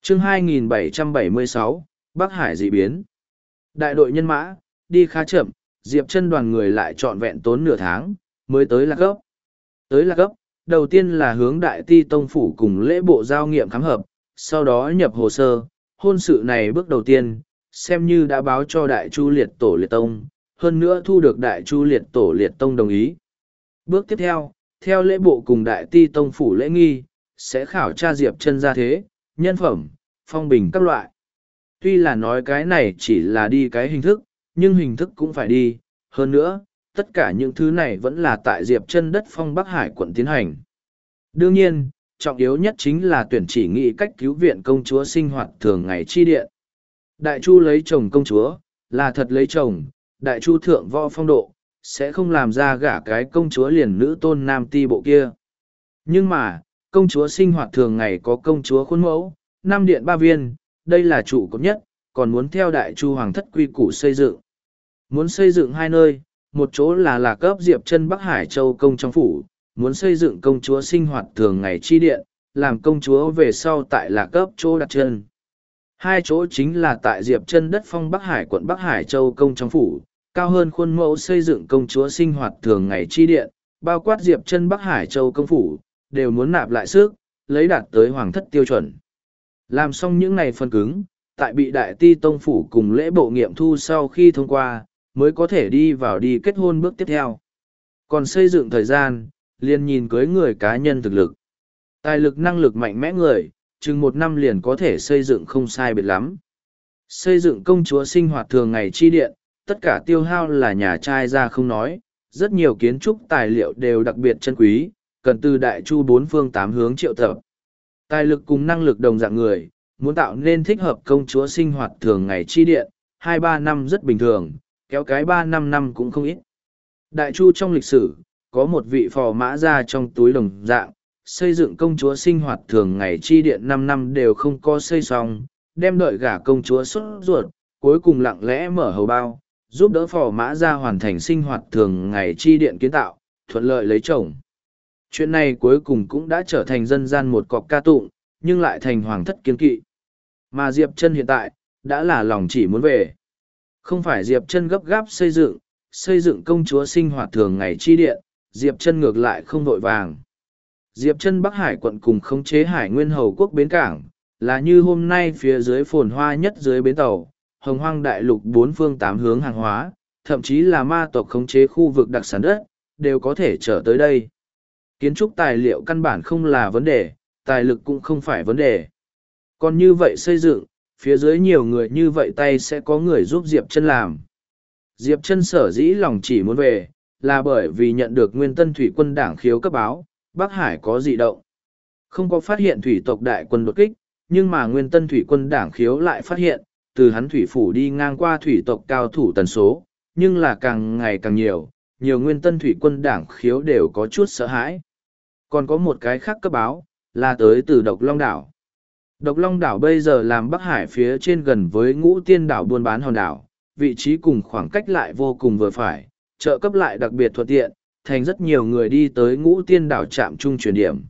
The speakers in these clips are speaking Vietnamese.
chương 2776, Bắc Hải dị biến. Đại đội nhân mã, đi khá chậm, Diệp Chân đoàn người lại trọn vẹn tốn nửa tháng, mới tới Lạc Gấp. Tới Lạc Gấp, đầu tiên là hướng Đại Ti Tông Phủ cùng lễ bộ giao nghiệm khám hợp, sau đó nhập hồ sơ, hôn sự này bước đầu tiên, xem như đã báo cho Đại Chu Liệt Tổ Liệt Tông, hơn nữa thu được Đại Chu Liệt Tổ Liệt Tông đồng ý. Bước tiếp theo lễ bộ cùng Đại Ti Tông Phủ lễ nghi, sẽ khảo tra Diệp Chân gia thế, nhân phẩm, phong bình các loại. Tuy là nói cái này chỉ là đi cái hình thức, nhưng hình thức cũng phải đi. Hơn nữa, tất cả những thứ này vẫn là tại Diệp Chân đất phong Bắc Hải quận tiến hành. Đương nhiên, trọng yếu nhất chính là tuyển chỉ nghị cách cứu viện công chúa sinh hoạt thường ngày chi điện. Đại Chu lấy chồng công chúa, là thật lấy chồng, Đại Chu thượng võ phong độ, sẽ không làm ra gả cái công chúa liền nữ tôn nam ti bộ kia. Nhưng mà, công chúa sinh hoạt thường ngày có công chúa khuôn mẫu, 5 điện 3 viên, đây là trụ cột nhất, còn muốn theo Đại Chu hoàng thất quy củ xây dựng. Muốn xây dựng 2 nơi, một chỗ là Lạc Cấp Diệp Chân Bắc Hải Châu công trong phủ, muốn xây dựng công chúa sinh hoạt thường ngày chi điện, làm công chúa về sau tại Lạc Cấp chỗ đặt chân. 2 chỗ chính là tại Diệp Chân đất phong Bắc Hải quận Bắc Hải Châu công trong phủ, cao hơn khuôn mẫu xây dựng công chúa sinh hoạt thường ngày chi điện, bao quát Diệp Chân Bắc Hải Châu công phủ, đều muốn nạp lại sức, lấy đạt tới hoàng thất tiêu chuẩn. Làm xong những này phần cứng, tại bị Đại Ti Tông Phủ cùng lễ bộ nghiệm thu sau khi thông qua, mới có thể đi vào đi kết hôn bước tiếp theo. Còn xây dựng thời gian, liền nhìn cưới người cá nhân thực lực. Tài lực năng lực mạnh mẽ người, chừng 1 năm liền có thể xây dựng không sai biệt lắm. Xây dựng công chúa sinh hoạt thường ngày chi điện, tất cả tiêu hao là nhà trai ra không nói, rất nhiều kiến trúc tài liệu đều đặc biệt chân quý, cần từ Đại Chu 4 phương 8 hướng triệu tập. Tài lực cùng năng lực đồng dạng người, muốn tạo nên thích hợp công chúa sinh hoạt thường ngày chi điện, 2-3 năm rất bình thường, kéo cái 3-5 năm cũng không ít. Đại Chu trong lịch sử, có một vị phò mã ra trong túi đồng dạng, xây dựng công chúa sinh hoạt thường ngày chi điện 5 năm đều không có xây xong, đem đợi gả công chúa xuất ruột, cuối cùng lặng lẽ mở hầu bao, giúp đỡ phò mã ra hoàn thành sinh hoạt thường ngày chi điện kiến tạo, thuận lợi lấy chồng. Chuyện này cuối cùng cũng đã trở thành dân gian một cọc ca tụng, nhưng lại thành hoàng thất kiên kỵ. Mà Diệp Chân hiện tại, đã là lòng chỉ muốn về. Không phải Diệp Chân gấp gáp xây dựng công chúa sinh hoạt thường ngày chi điện, Diệp Chân ngược lại không vội vàng. Diệp Chân Bắc Hải quận cùng khống chế Hải Nguyên Hầu quốc bến cảng, là như hôm nay phía dưới phồn hoa nhất dưới bến tàu, hồng hoang đại lục 4 phương 8 hướng hàng hóa, thậm chí là ma tộc khống chế khu vực đặc sản đất, đều có thể trở tới đây. Kiến trúc tài liệu căn bản không là vấn đề, tài lực cũng không phải vấn đề. Còn như vậy xây dựng, phía dưới nhiều người như vậy tay sẽ có người giúp Diệp Chân làm. Diệp Chân sở dĩ lòng chỉ muốn về, là bởi vì nhận được Nguyên Tân Thủy quân đảng khiếu cấp báo, Bắc Hải có dị động. Không có phát hiện thủy tộc đại quân đột kích, nhưng mà Nguyên Tân Thủy quân đảng khiếu lại phát hiện, từ hắn thủy phủ đi ngang qua thủy tộc cao thủ tần số, nhưng là càng ngày càng nhiều, nhiều Nguyên Tân Thủy quân đảng khiếu đều có chút sợ hãi. Còn có một cái khác cấp báo, là tới từ Độc Long Đảo. Độc Long Đảo bây giờ làm Bắc Hải phía trên gần với Ngũ Tiên Đảo buôn bán hòn đảo, vị trí cùng khoảng cách lại vô cùng vừa phải, trợ cấp lại đặc biệt thuận tiện, thành rất nhiều người đi tới Ngũ Tiên Đảo trạm trung chuyển điểm.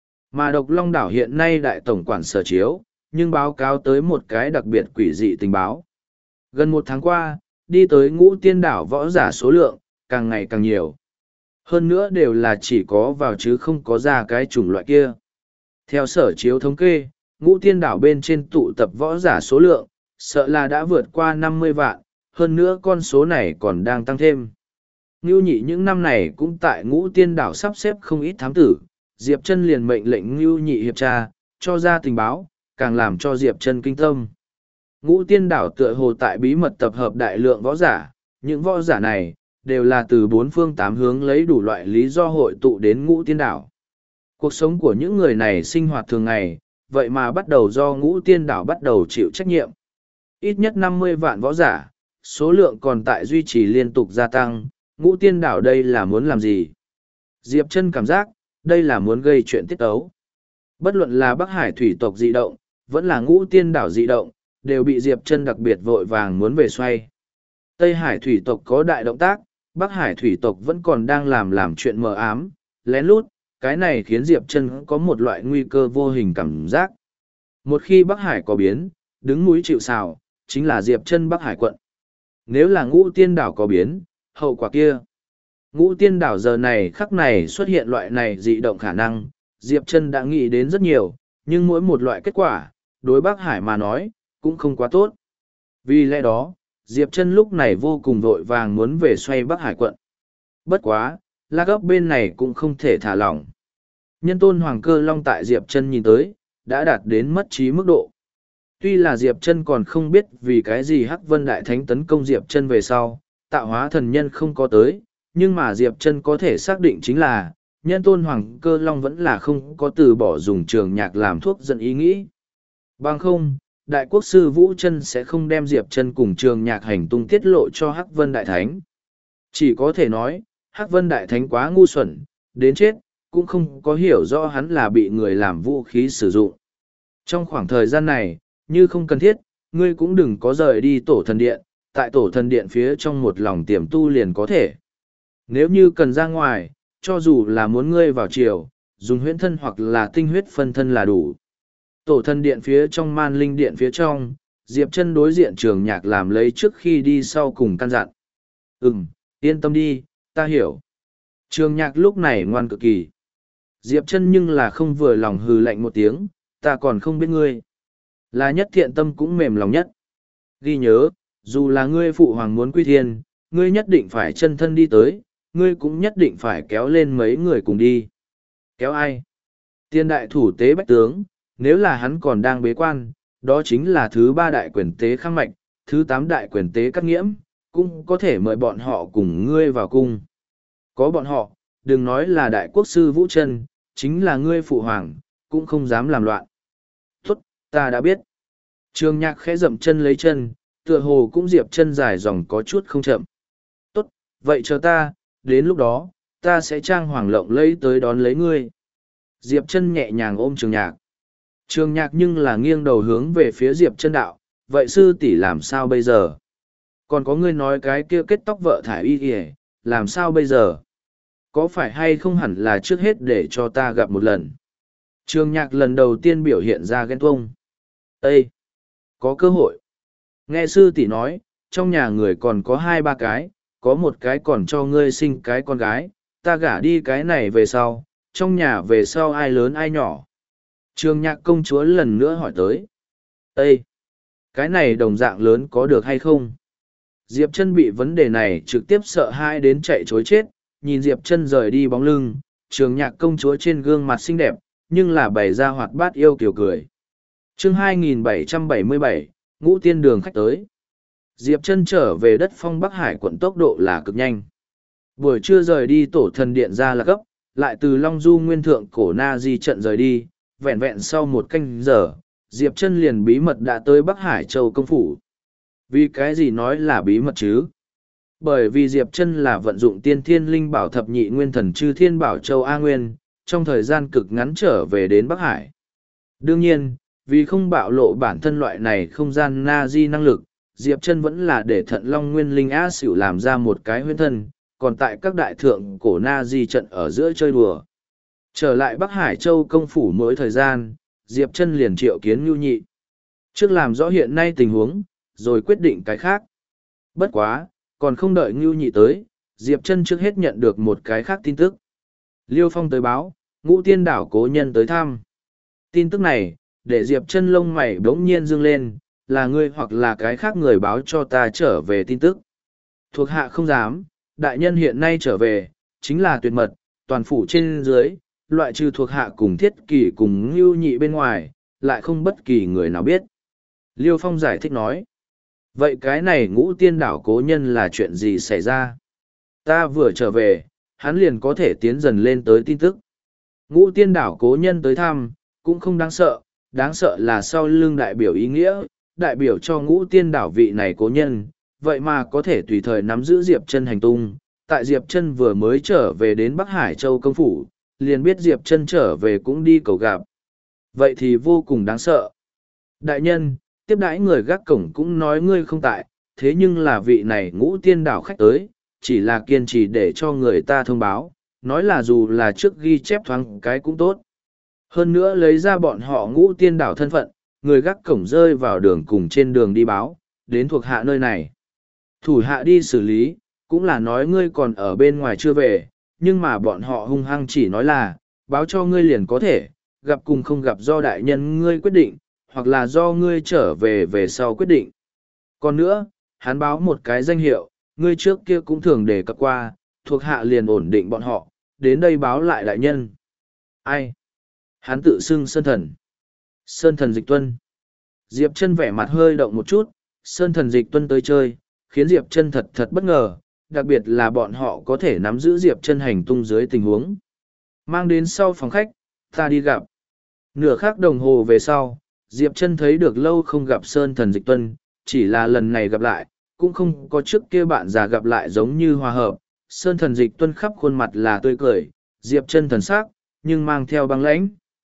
Mà Độc Long Đảo hiện nay đại tổng quản sở chiếu, nhưng báo cáo tới một cái đặc biệt quỷ dị tình báo. Gần 1 tháng qua, đi tới Ngũ Tiên Đảo võ giả số lượng, càng ngày càng nhiều. Hơn nữa đều là chỉ có vào chứ không có ra cái chủng loại kia. Theo sở chiếu thống kê, Ngũ Tiên Đảo bên trên tụ tập võ giả số lượng, sợ là đã vượt qua 50 vạn, hơn nữa con số này còn đang tăng thêm. Ngưu Nhị những năm này cũng tại Ngũ Tiên Đảo sắp xếp không ít thám tử, Diệp Chân liền mệnh lệnh Ngưu Nhị hiệp tra, cho ra tình báo, càng làm cho Diệp Chân kinh tâm. Ngũ Tiên Đảo tựa hồ tại bí mật tập hợp đại lượng võ giả, những võ giả này đều là từ 4 phương 8 hướng lấy đủ loại lý do hội tụ đến Ngũ Tiên Đảo. Cuộc sống của những người này sinh hoạt thường ngày, vậy mà bắt đầu do Ngũ Tiên Đảo bắt đầu chịu trách nhiệm. Ít nhất 50 vạn võ giả, số lượng còn tại duy trì liên tục gia tăng, Ngũ Tiên Đảo đây là muốn làm gì? Diệp Chân cảm giác, đây là muốn gây chuyện tiết tấu. Bất luận là Bắc Hải thủy tộc dị động, vẫn là Ngũ Tiên Đảo dị động, đều bị Diệp Chân đặc biệt vội vàng muốn về xoay. Tây Hải thủy tộc có đại động tác, Bắc Hải thủy tộc vẫn còn đang làm chuyện mờ ám, lén lút, cái này khiến Diệp Chân có một loại nguy cơ vô hình cảm giác. Một khi Bắc Hải có biến, đứng núi chịu sào, chính là Diệp Chân Bắc Hải quận. Nếu là Ngũ Tiên đảo có biến, hậu quả kia. Ngũ Tiên đảo giờ này khắc này xuất hiện loại này dị động khả năng, Diệp Chân đã nghĩ đến rất nhiều, nhưng mỗi một loại kết quả, đối Bắc Hải mà nói, cũng không quá tốt. Vì lẽ đó, Diệp Chân lúc này vô cùng vội vàng muốn về xoay Bắc Hải quận. Bất quá, La Gấp bên này cũng không thể thả lỏng. Nhân tôn Hoàng Cơ Long tại Diệp Chân nhìn tới, đã đạt đến mất trí mức độ. Tuy là Diệp Chân còn không biết vì cái gì Hắc Vân Đại Thánh tấn công Diệp Chân về sau, tạo hóa thần nhân không có tới, nhưng mà Diệp Chân có thể xác định chính là, nhân tôn Hoàng Cơ Long vẫn là không có từ bỏ dùng trường nhạc làm thuốc dẫn ý nghĩ. Bằng không, Đại Quốc sư Vũ Chân sẽ không đem Diệp Chân cùng trường nhạc hành tung tiết lộ cho Hắc Vân Đại Thánh. Chỉ có thể nói, Hắc Vân Đại Thánh quá ngu xuẩn, đến chết, cũng không có hiểu rõ hắn là bị người làm vũ khí sử dụng. Trong khoảng thời gian này, như không cần thiết, ngươi cũng đừng có rời đi tổ thần điện, tại tổ thần điện phía trong một lòng tiềm tu liền có thể. Nếu như cần ra ngoài, cho dù là muốn ngươi vào chiều, dùng huyễn thân hoặc là tinh huyết phân thân là đủ. Tổ thần điện phía trong man linh điện phía trong, Diệp Chân đối diện trường nhạc làm lấy trước khi đi sau cùng căn dặn. Yên tâm đi, ta hiểu. Trường nhạc lúc này ngoan cực kỳ. Diệp Chân nhưng là không vừa lòng hừ lạnh một tiếng, ta còn không biết ngươi. Là nhất thiện tâm cũng mềm lòng nhất. Ghi nhớ, dù là ngươi phụ hoàng muốn quy thiên, ngươi nhất định phải chân thân đi tới, ngươi cũng nhất định phải kéo lên mấy người cùng đi. Kéo ai? Tiên đại thủ tế bách tướng, nếu là hắn còn đang bế quan, đó chính là thứ 3 đại quyền tế khang mạch, thứ 8 đại quyền tế cắt nghiễm, cũng có thể mời bọn họ cùng ngươi vào cung. Có bọn họ, đừng nói là đại quốc sư Vũ Chân, chính là ngươi phụ hoàng, cũng không dám làm loạn. Tốt, ta đã biết. Trường nhạc khẽ dậm chân lấy chân, tựa hồ cũng Diệp Chân dài dòng có chút không chậm. Tốt, vậy chờ ta, đến lúc đó, ta sẽ trang hoàng lộng lẫy tới đón lấy ngươi. Diệp Chân nhẹ nhàng ôm trường nhạc. Trường nhạc nhưng là nghiêng đầu hướng về phía Diệp Chân đạo, vậy sư tỷ làm sao bây giờ? Còn có ngươi nói cái kia kết tóc vợ thải y kìa, làm sao bây giờ? Có phải hay không hẳn là trước hết để cho ta gặp một lần? Trường nhạc lần đầu tiên biểu hiện ra ghen tuông. Ê! Có cơ hội. Nghe sư tỷ nói, trong nhà người còn có 2-3 cái, có một cái còn cho ngươi sinh cái con gái, ta gả đi cái này về sau, trong nhà về sau ai lớn ai nhỏ. Trường nhạc công chúa lần nữa hỏi tới. Ê! Cái này đồng dạng lớn có được hay không? Diệp Chân bị vấn đề này trực tiếp sợ hãi đến chạy trối chết, nhìn Diệp Chân rời đi bóng lưng, trường nhạc công chúa trên gương mặt xinh đẹp, nhưng là bày ra hoạt bát yêu kiều cười. Chương 2777, Ngũ Tiên Đường khách tới. Diệp Chân trở về đất phong Bắc Hải quận tốc độ là cực nhanh. Buổi trưa rời đi tổ thần điện ra là gấp, lại từ Long Du Nguyên Thượng cổ Na Di trận rời đi, vẹn vẹn sau 1 canh giờ, Diệp Chân liền bí mật đã tới Bắc Hải Châu công phủ. Vì cái gì nói là bí mật chứ? Bởi vì Diệp Chân là vận dụng tiên thiên linh bảo thập nhị nguyên thần chư thiên bảo châu A Nguyên, trong thời gian cực ngắn trở về đến Bắc Hải. Đương nhiên, vì không bạo lộ bản thân loại này không gian na di năng lực, Diệp Chân vẫn là để Thận Long Nguyên Linh A Sửu làm ra một cái huyễn thân, còn tại các đại thượng cổ na di trận ở giữa chơi đùa. Trở lại Bắc Hải Châu công phủ mỗi thời gian, Diệp Chân liền triệu kiến Nưu Nhị. Trước làm rõ hiện nay tình huống, rồi quyết định cái khác. Bất quá, còn không đợi Ngưu Nhị tới, Diệp Chân trước hết nhận được một cái khác tin tức. Liêu Phong tới báo, Ngũ Tiên đảo cố nhân tới thăm. Tin tức này, để Diệp Chân lông mày bỗng nhiên dương lên, là ngươi hoặc là cái khác người báo cho ta trở về tin tức. Thuộc hạ không dám, đại nhân hiện nay trở về, chính là tuyệt mật, toàn phủ trên dưới, loại trừ thuộc hạ cùng Thiết Kỷ cùng Ngưu Nhị bên ngoài, lại không bất kỳ người nào biết. Liêu Phong giải thích nói. Vậy cái này Ngũ Tiên đảo cố nhân là chuyện gì xảy ra? Ta vừa trở về, hắn liền có thể tiến dần lên tới tin tức. Ngũ Tiên đảo cố nhân tới thăm, cũng không đáng sợ là sau lưng đại biểu ý nghĩa, đại biểu cho Ngũ Tiên đảo vị này cố nhân, vậy mà có thể tùy thời nắm giữ Diệp Chân hành tung. Tại Diệp Chân vừa mới trở về đến Bắc Hải Châu công phủ, liền biết Diệp Chân trở về cũng đi cầu gặp. Vậy thì vô cùng đáng sợ. Đại nhân, tiếp đãi người gác cổng cũng nói ngươi không tại, thế nhưng là vị này Ngũ Tiên đảo khách tới, chỉ là kiên trì để cho người ta thông báo, nói là dù là trước ghi chép thoáng cái cũng tốt. Hơn nữa lấy ra bọn họ Ngũ Tiên đảo thân phận, người gác cổng rơi vào đường cùng trên đường đi báo, đến thuộc hạ nơi này. Thủ hạ đi xử lý, cũng là nói ngươi còn ở bên ngoài chưa về, nhưng mà bọn họ hung hăng chỉ nói là, báo cho ngươi liền có thể, gặp cùng không gặp do đại nhân ngươi quyết định, hoặc là do ngươi trở về về sau quyết định. Còn nữa, hắn báo một cái danh hiệu, ngươi trước kia cũng thường đề cập qua, thuộc hạ liền ổn định bọn họ, đến đây báo lại đại nhân. Ai? Hắn tự xưng Sơn Thần. Sơn Thần Dịch Tuân. Diệp Chân vẻ mặt hơi động một chút, Sơn Thần Dịch Tuân tới chơi, khiến Diệp Chân thật thật bất ngờ, đặc biệt là bọn họ có thể nắm giữ Diệp Chân hành tung dưới tình huống. Mang đến sau phòng khách, ta đi gặp. Nửa khắc đồng hồ về sau, Diệp Chân thấy được lâu không gặp Sơn Thần Dịch Tuân, chỉ là lần này gặp lại, cũng không có trước kia bạn già gặp lại giống như hòa hợp. Sơn Thần Dịch Tuân khắp khuôn mặt là tươi cười, Diệp Chân thần sắc, nhưng mang theo băng lãnh.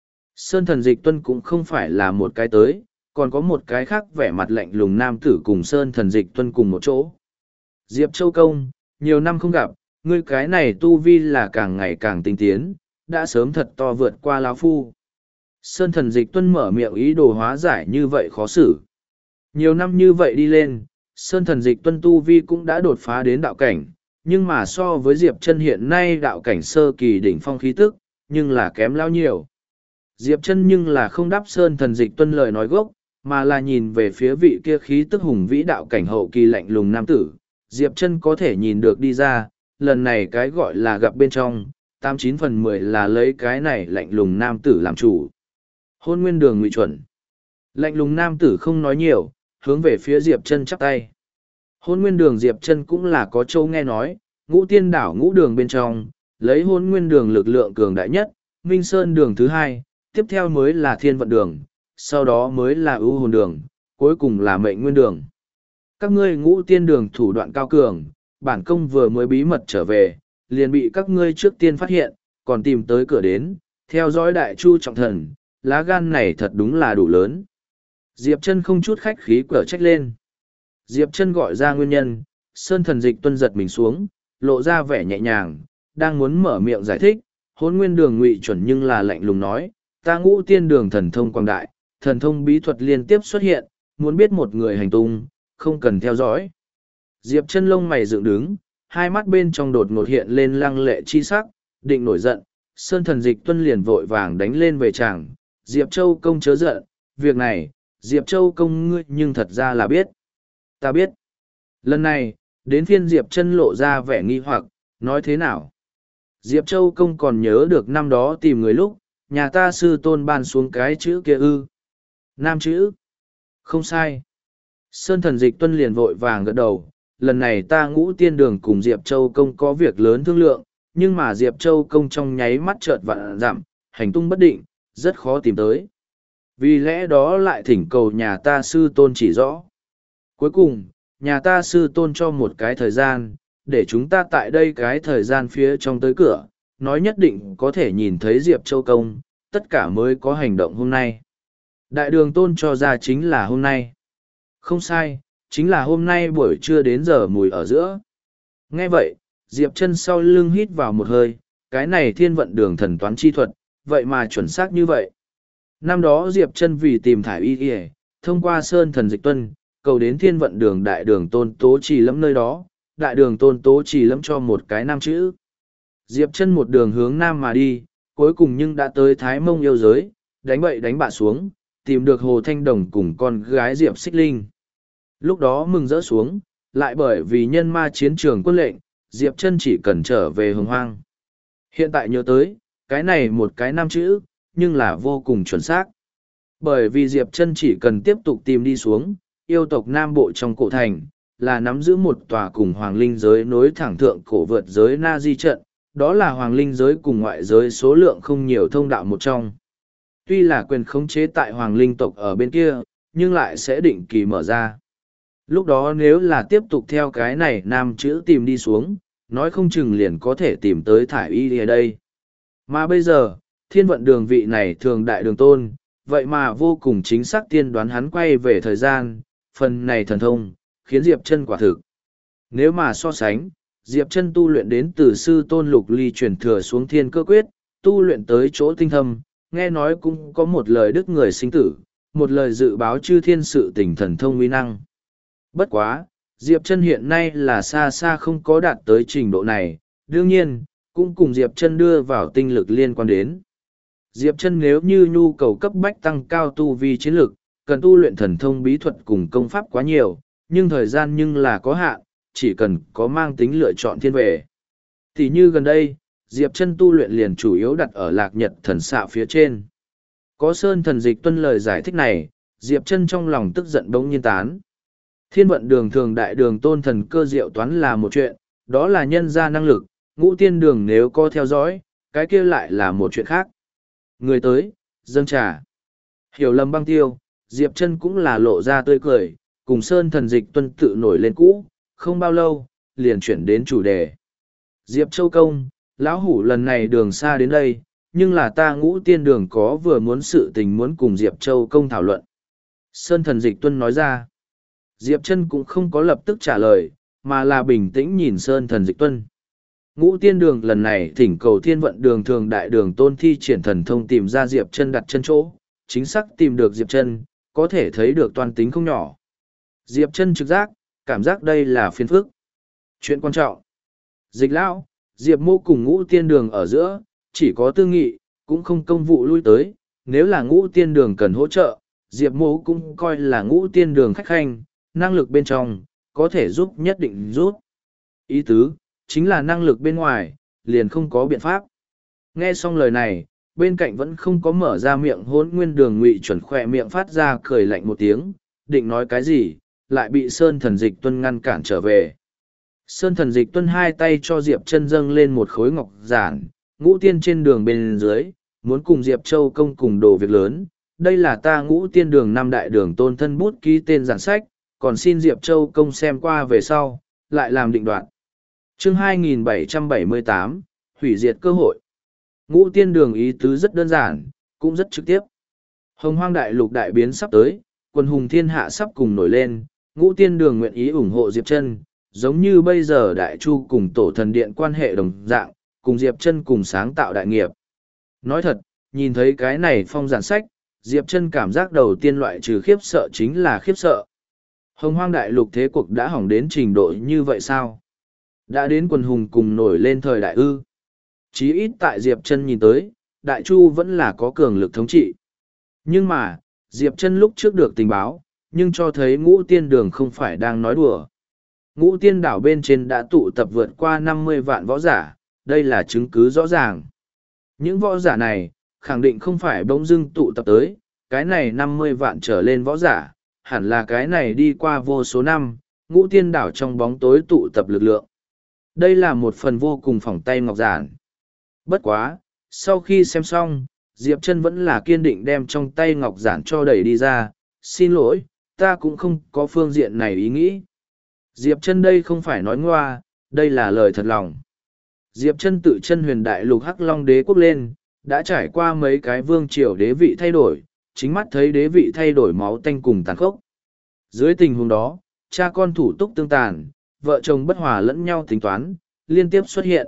Sơn Thần Dịch Tuân cũng không phải là một cái tới, còn có một cái khác vẻ mặt lạnh lùng nam tử cùng Sơn Thần Dịch Tuân cùng một chỗ. Diệp Châu Công, nhiều năm không gặp, ngươi cái này tu vi là càng ngày càng tinh tiến, đã sớm thật to vượt qua lão phu. Sơn Thần Dịch Tuân mở miệng ý đồ hóa giải như vậy khó xử. Nhiều năm như vậy đi lên, Sơn Thần Dịch Tuân tu vi cũng đã đột phá đến đạo cảnh, nhưng mà so với Diệp Chân hiện nay đạo cảnh sơ kỳ đỉnh phong khí tức, nhưng là kém lao nhiều. Diệp Chân nhưng là không đáp Sơn Thần Dịch Tuân lời nói gốc, mà là nhìn về phía vị kia khí tức hùng vĩ đạo cảnh hậu kỳ lạnh lùng nam tử. Diệp Chân có thể nhìn được đi ra, lần này cái gọi là gặp bên trong, 89/10 là lấy cái này lạnh lùng nam tử làm chủ. Hôn Nguyên Đường Ngụy Chuẩn. Lạnh lùng nam tử không nói nhiều, hướng về phía Diệp Chân chắp tay. Hôn Nguyên Đường Diệp Chân cũng là có châu nghe nói, Ngũ Tiên Đảo Ngũ Đường bên trong, lấy Hôn Nguyên Đường lực lượng cường đại nhất, Minh Sơn Đường thứ hai, tiếp theo mới là Thiên Vận Đường, sau đó mới là Ưu Hồn Đường, cuối cùng là Mệnh Nguyên Đường. Các ngươi Ngũ Tiên Đường thủ đoạn cao cường, bản công vừa mới bí mật trở về, liền bị các ngươi trước tiên phát hiện, còn tìm tới cửa đến, theo dõi Đại Chu Trọng Thần, lá gan này thật đúng là đủ lớn. Diệp Chân không chút khách khí quở trách lên. Diệp Chân gọi ra nguyên nhân, Sơn Thần Dịch Tuân giật mình xuống, lộ ra vẻ nhẹ nhàng, đang muốn mở miệng giải thích, Hôn Nguyên Đường Ngụy Chuẩn nhưng là lạnh lùng nói, ta Ngũ Tiên Đường thần thông quang đại, thần thông bí thuật liên tiếp xuất hiện, muốn biết một người hành tung, không cần theo dõi. Diệp Chân lông mày dựng đứng, hai mắt bên trong đột ngột hiện lên lăng lệ chi sắc, định nổi giận, Sơn Thần Dịch Tuân liền vội vàng đánh lên về chàng, Diệp Châu Công chớ giận, việc này, Diệp Châu Công ngươi nhưng thật ra là biết. Ta biết. Lần này, đến phiên Diệp Chân lộ ra vẻ nghi hoặc, nói thế nào? Diệp Châu Công còn nhớ được năm đó tìm người lúc, nhà ta sư tôn ban xuống cái chữ kia ư. Nam chữ. Không sai. Sơn Thần Dịch Tuân liền vội vàng gật đầu, lần này ta Ngũ Tiên Đường cùng Diệp Châu Công có việc lớn thương lượng, nhưng mà Diệp Châu Công trong nháy mắt chợt vạn dặm, hành tung bất định, rất khó tìm tới. Vì lẽ đó lại thỉnh cầu nhà ta sư tôn chỉ rõ. Cuối cùng, nhà ta sư tôn cho một cái thời gian, để chúng ta tại đây cái thời gian phía trong tới cửa, nói nhất định có thể nhìn thấy Diệp Châu Công, tất cả mới có hành động hôm nay. Đại đường tôn cho ra chính là hôm nay. Không sai, chính là hôm nay buổi trưa đến giờ mùi ở giữa. Nghe vậy, Diệp Chân sau lưng hít vào một hơi, cái này Thiên Vận Đường thần toán chi thuật, vậy mà chuẩn xác như vậy. Năm đó Diệp Chân vì tìm thải y thông qua Sơn Thần Dịch Tuân, cầu đến Thiên Vận Đường đại đường tôn tố trì lẫm nơi đó, đại đường tôn tố trì lẫm cho một cái nam chữ. Diệp Chân một đường hướng nam mà đi, cuối cùng nhưng đã tới Thái Mông yêu giới, đánh bậy đánh bạ xuống, tìm được Hồ Thanh Đồng cùng con gái Diệp Xích Linh. Lúc đó mừng rỡ xuống, lại bởi vì nhân ma chiến trường quân lệnh, Diệp Chân chỉ cần trở về Hồng Hoang. Hiện tại nhớ tới, cái này một cái nam chữ, nhưng là vô cùng chuẩn xác. Bởi vì Diệp Chân chỉ cần tiếp tục tìm đi xuống, yêu tộc Nam Bộ trong cổ thành, là nắm giữ một tòa cùng Hoàng Linh giới nối thẳng thượng cổ vượt giới Na Di trận, đó là Hoàng Linh giới cùng ngoại giới số lượng không nhiều thông đạo một trong. Tuy là quyền khống chế tại Hoàng Linh tộc ở bên kia, nhưng lại sẽ định kỳ mở ra. Lúc đó nếu là tiếp tục theo cái này nam chữ tìm đi xuống, nói không chừng liền có thể tìm tới thải y ở đây. Mà bây giờ, Thiên Vận Đường vị này thường đại đường tôn, vậy mà vô cùng chính xác tiên đoán hắn quay về thời gian, phần này thần thông, khiến Diệp Chân quả thực. Nếu mà so sánh, Diệp Chân tu luyện đến từ sư tôn Lục Ly truyền thừa xuống Thiên Cơ Quyết, tu luyện tới chỗ tinh thâm, nghe nói cũng có một lời đức người sinh tử, một lời dự báo chư thiên sự tình thần thông uy năng. Bất quá, Diệp Chân hiện nay là xa xa không có đạt tới trình độ này, đương nhiên, cũng cùng Diệp Chân đưa vào tinh lực liên quan đến. Diệp Chân nếu như nhu cầu cấp bách tăng cao tu vi chiến lực, cần tu luyện thần thông bí thuật cùng công pháp quá nhiều, nhưng thời gian nhưng là có hạn, chỉ cần có mang tính lựa chọn thiên về. Thì như gần đây, Diệp Chân tu luyện liền chủ yếu đặt ở Lạc Nhật thần xạ phía trên. Có Sơn Thần Dịch Tuân lời giải thích này, Diệp Chân trong lòng tức giận bỗng nhiên tán. Thiên vận đường thường đại đường tôn thần cơ diệu toán là một chuyện, đó là nhân ra năng lực, ngũ tiên đường nếu có theo dõi, cái kia lại là một chuyện khác. Người tới, dâng trà. Hiểu lầm băng tiêu, Diệp Chân cũng là lộ ra tươi cười, cùng Sơn Thần Dịch Tuân tự nổi lên cũ, không bao lâu, liền chuyển đến chủ đề. Diệp Châu Công, lão hủ lần này đường xa đến đây, nhưng là ta ngũ tiên đường có vừa muốn sự tình muốn cùng Diệp Châu Công thảo luận. Sơn Thần Dịch Tuân nói ra. Diệp Chân cũng không có lập tức trả lời, mà là bình tĩnh nhìn Sơn Thần Dịch Tuân. Ngũ tiên đường lần này thỉnh cầu thiên vận đường thường đại đường tôn thi triển thần thông tìm ra Diệp Chân đặt chân chỗ, chính xác tìm được Diệp Chân, có thể thấy được toàn tính không nhỏ. Diệp Chân trực giác, cảm giác đây là phiền phức. Chuyện quan trọng. Dịch lão, Diệp Mô cùng ngũ tiên đường ở giữa, chỉ có tư nghị, cũng không công vụ lui tới, nếu là ngũ tiên đường cần hỗ trợ, Diệp Mô cũng coi là ngũ tiên đường khách khanh, năng lực bên trong, có thể giúp nhất định giúp. Ý tứ, chính là năng lực bên ngoài, liền không có biện pháp. Nghe xong lời này, bên cạnh vẫn không có mở ra miệng Hỗn Nguyên Đường Ngụy Chuẩn khỏe miệng phát ra cười lạnh một tiếng, định nói cái gì, lại bị Sơn Thần Dịch Tuân ngăn cản trở về. Sơn Thần Dịch Tuân hai tay cho Diệp Chân dâng lên một khối ngọc giản, ngũ tiên trên đường bên dưới, muốn cùng Diệp Châu Công cùng đồ việc lớn, đây là ta ngũ tiên đường năm đại đường tôn thân bút ký tên giản sách, còn xin Diệp Châu Công xem qua về sau, lại làm định đoạn. Chương 2778, hủy diệt cơ hội. Ngũ tiên đường ý tứ rất đơn giản, cũng rất trực tiếp. Hồng Hoang đại lục đại biến sắp tới, quần hùng thiên hạ sắp cùng nổi lên, ngũ tiên đường nguyện ý ủng hộ Diệp Chân, giống như bây giờ đại chu cùng tổ thần điện quan hệ đồng dạng, cùng Diệp Chân cùng sáng tạo đại nghiệp. Nói thật, nhìn thấy cái này phong giản sách, Diệp Chân cảm giác đầu tiên loại trừ khiếp sợ chính là khiếp sợ. Hồng Hoang đại lục thế cuộc đã hỏng đến trình độ như vậy sao? Đã đến quần hùng cùng nổi lên thời đại ư? Chí ít tại Diệp Chân nhìn tới, đại chu vẫn là có cường lực thống trị. Nhưng mà, Diệp Chân lúc trước được tình báo, nhưng cho thấy ngũ tiên đường không phải đang nói đùa. Ngũ tiên đảo bên trên đã tụ tập vượt qua 50 vạn võ giả, đây là chứng cứ rõ ràng. Những võ giả này, khẳng định không phải bỗng dưng tụ tập tới, cái này 50 vạn trở lên võ giả, hẳn là cái này đi qua vô số năm, ngũ tiên đảo trong bóng tối tụ tập lực lượng. Đây là một phần vô cùng phỏng tay ngọc giản. Bất quá, sau khi xem xong, Diệp Chân vẫn là kiên định đem trong tay ngọc giản cho đẩy đi ra, xin lỗi, ta cũng không có phương diện này ý nghĩ. Diệp Chân đây không phải nói ngoa, đây là lời thật lòng. Diệp Chân tự chân huyền đại lục Hắc Long đế quốc lên, đã trải qua mấy cái vương triều đế vị thay đổi, chính mắt thấy đế vị thay đổi máu tanh cùng tàn khốc. Dưới tình huống đó, cha con thủ túc tương tàn, vợ chồng bất hòa lẫn nhau tính toán, liên tiếp xuất hiện.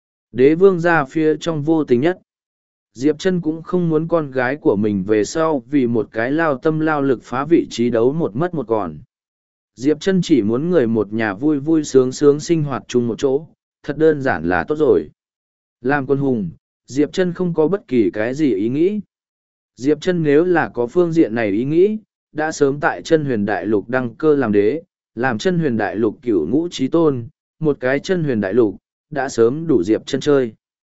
Đế vương ra phía trong vô tình nhất. Diệp Chân cũng không muốn con gái của mình về sau vì một cái lao tâm lao lực phá vị trí đấu một mất một còn. Diệp Chân chỉ muốn người một nhà vui vui sướng sướng sinh hoạt chung một chỗ, thật đơn giản là tốt rồi. Làm quân hùng, Diệp Chân không có bất kỳ cái gì ý nghĩ. Diệp Chân nếu là có phương diện này ý nghĩ, đã sớm tại Chân Huyền Đại Lục đăng cơ làm đế, làm Chân Huyền Đại Lục cửu ngũ chí tôn, một cái Chân Huyền Đại Lục, đã sớm đủ Diệp Chân chơi.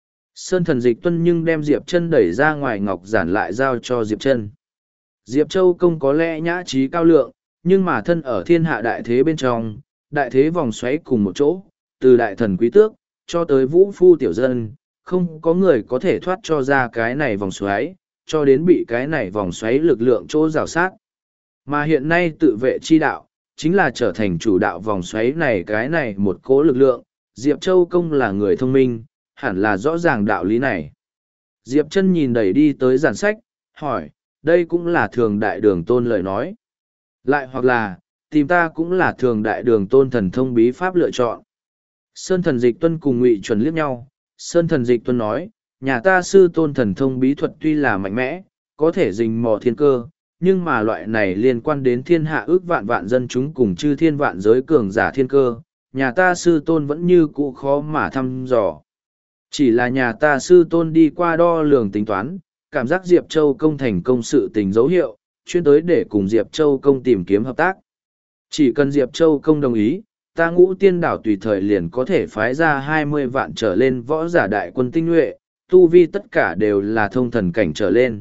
Sơn Thần Dịch Tuân nhưng đem Diệp Chân đẩy ra ngoài ngọc giản lại giao cho Diệp Chân. Diệp Châu Công có lẽ nhã trí cao lượng, nhưng mà thân ở thiên hạ đại thế bên trong, đại thế vòng xoáy cùng một chỗ, từ đại thần quý tước, cho tới vũ phu tiểu dân, không có người có thể thoát cho ra cái này vòng xoáy, cho đến bị cái này vòng xoáy lực lượng chỗ rào sát. Mà hiện nay tự vệ chi đạo, chính là trở thành chủ đạo vòng xoáy này cái này một cỗ lực lượng, Diệp Châu Công là người thông minh, hẳn là rõ ràng đạo lý này. Diệp Chân nhìn đẩy đi tới giản sách, hỏi, đây cũng là thường đại đường tôn lời nói. Lại hoặc là, tìm ta cũng là thường đại đường tôn thần thông bí pháp lựa chọn. Sơn Thần Dịch Tuân cùng Ngụy Chuẩn liếc nhau, Sơn Thần Dịch Tuân nói, nhà ta sư tôn thần thông bí thuật tuy là mạnh mẽ, có thể rình mò thiên cơ, nhưng mà loại này liên quan đến thiên hạ ước vạn vạn dân chúng cùng chư thiên vạn giới cường giả thiên cơ, nhà ta sư tôn vẫn như cũ khó mà thăm dò. Chỉ là nhà ta sư tôn đi qua đo lường tính toán, cảm giác Diệp Châu công thành công sự tình dấu hiệu, chuyên tới để cùng Diệp Châu công tìm kiếm hợp tác. Chỉ cần Diệp Châu công đồng ý, ta Ngũ Tiên đảo tùy thời liền có thể phái ra 20 vạn trở lên võ giả đại quân tinh nhuệ, tu vi tất cả đều là thông thần cảnh trở lên.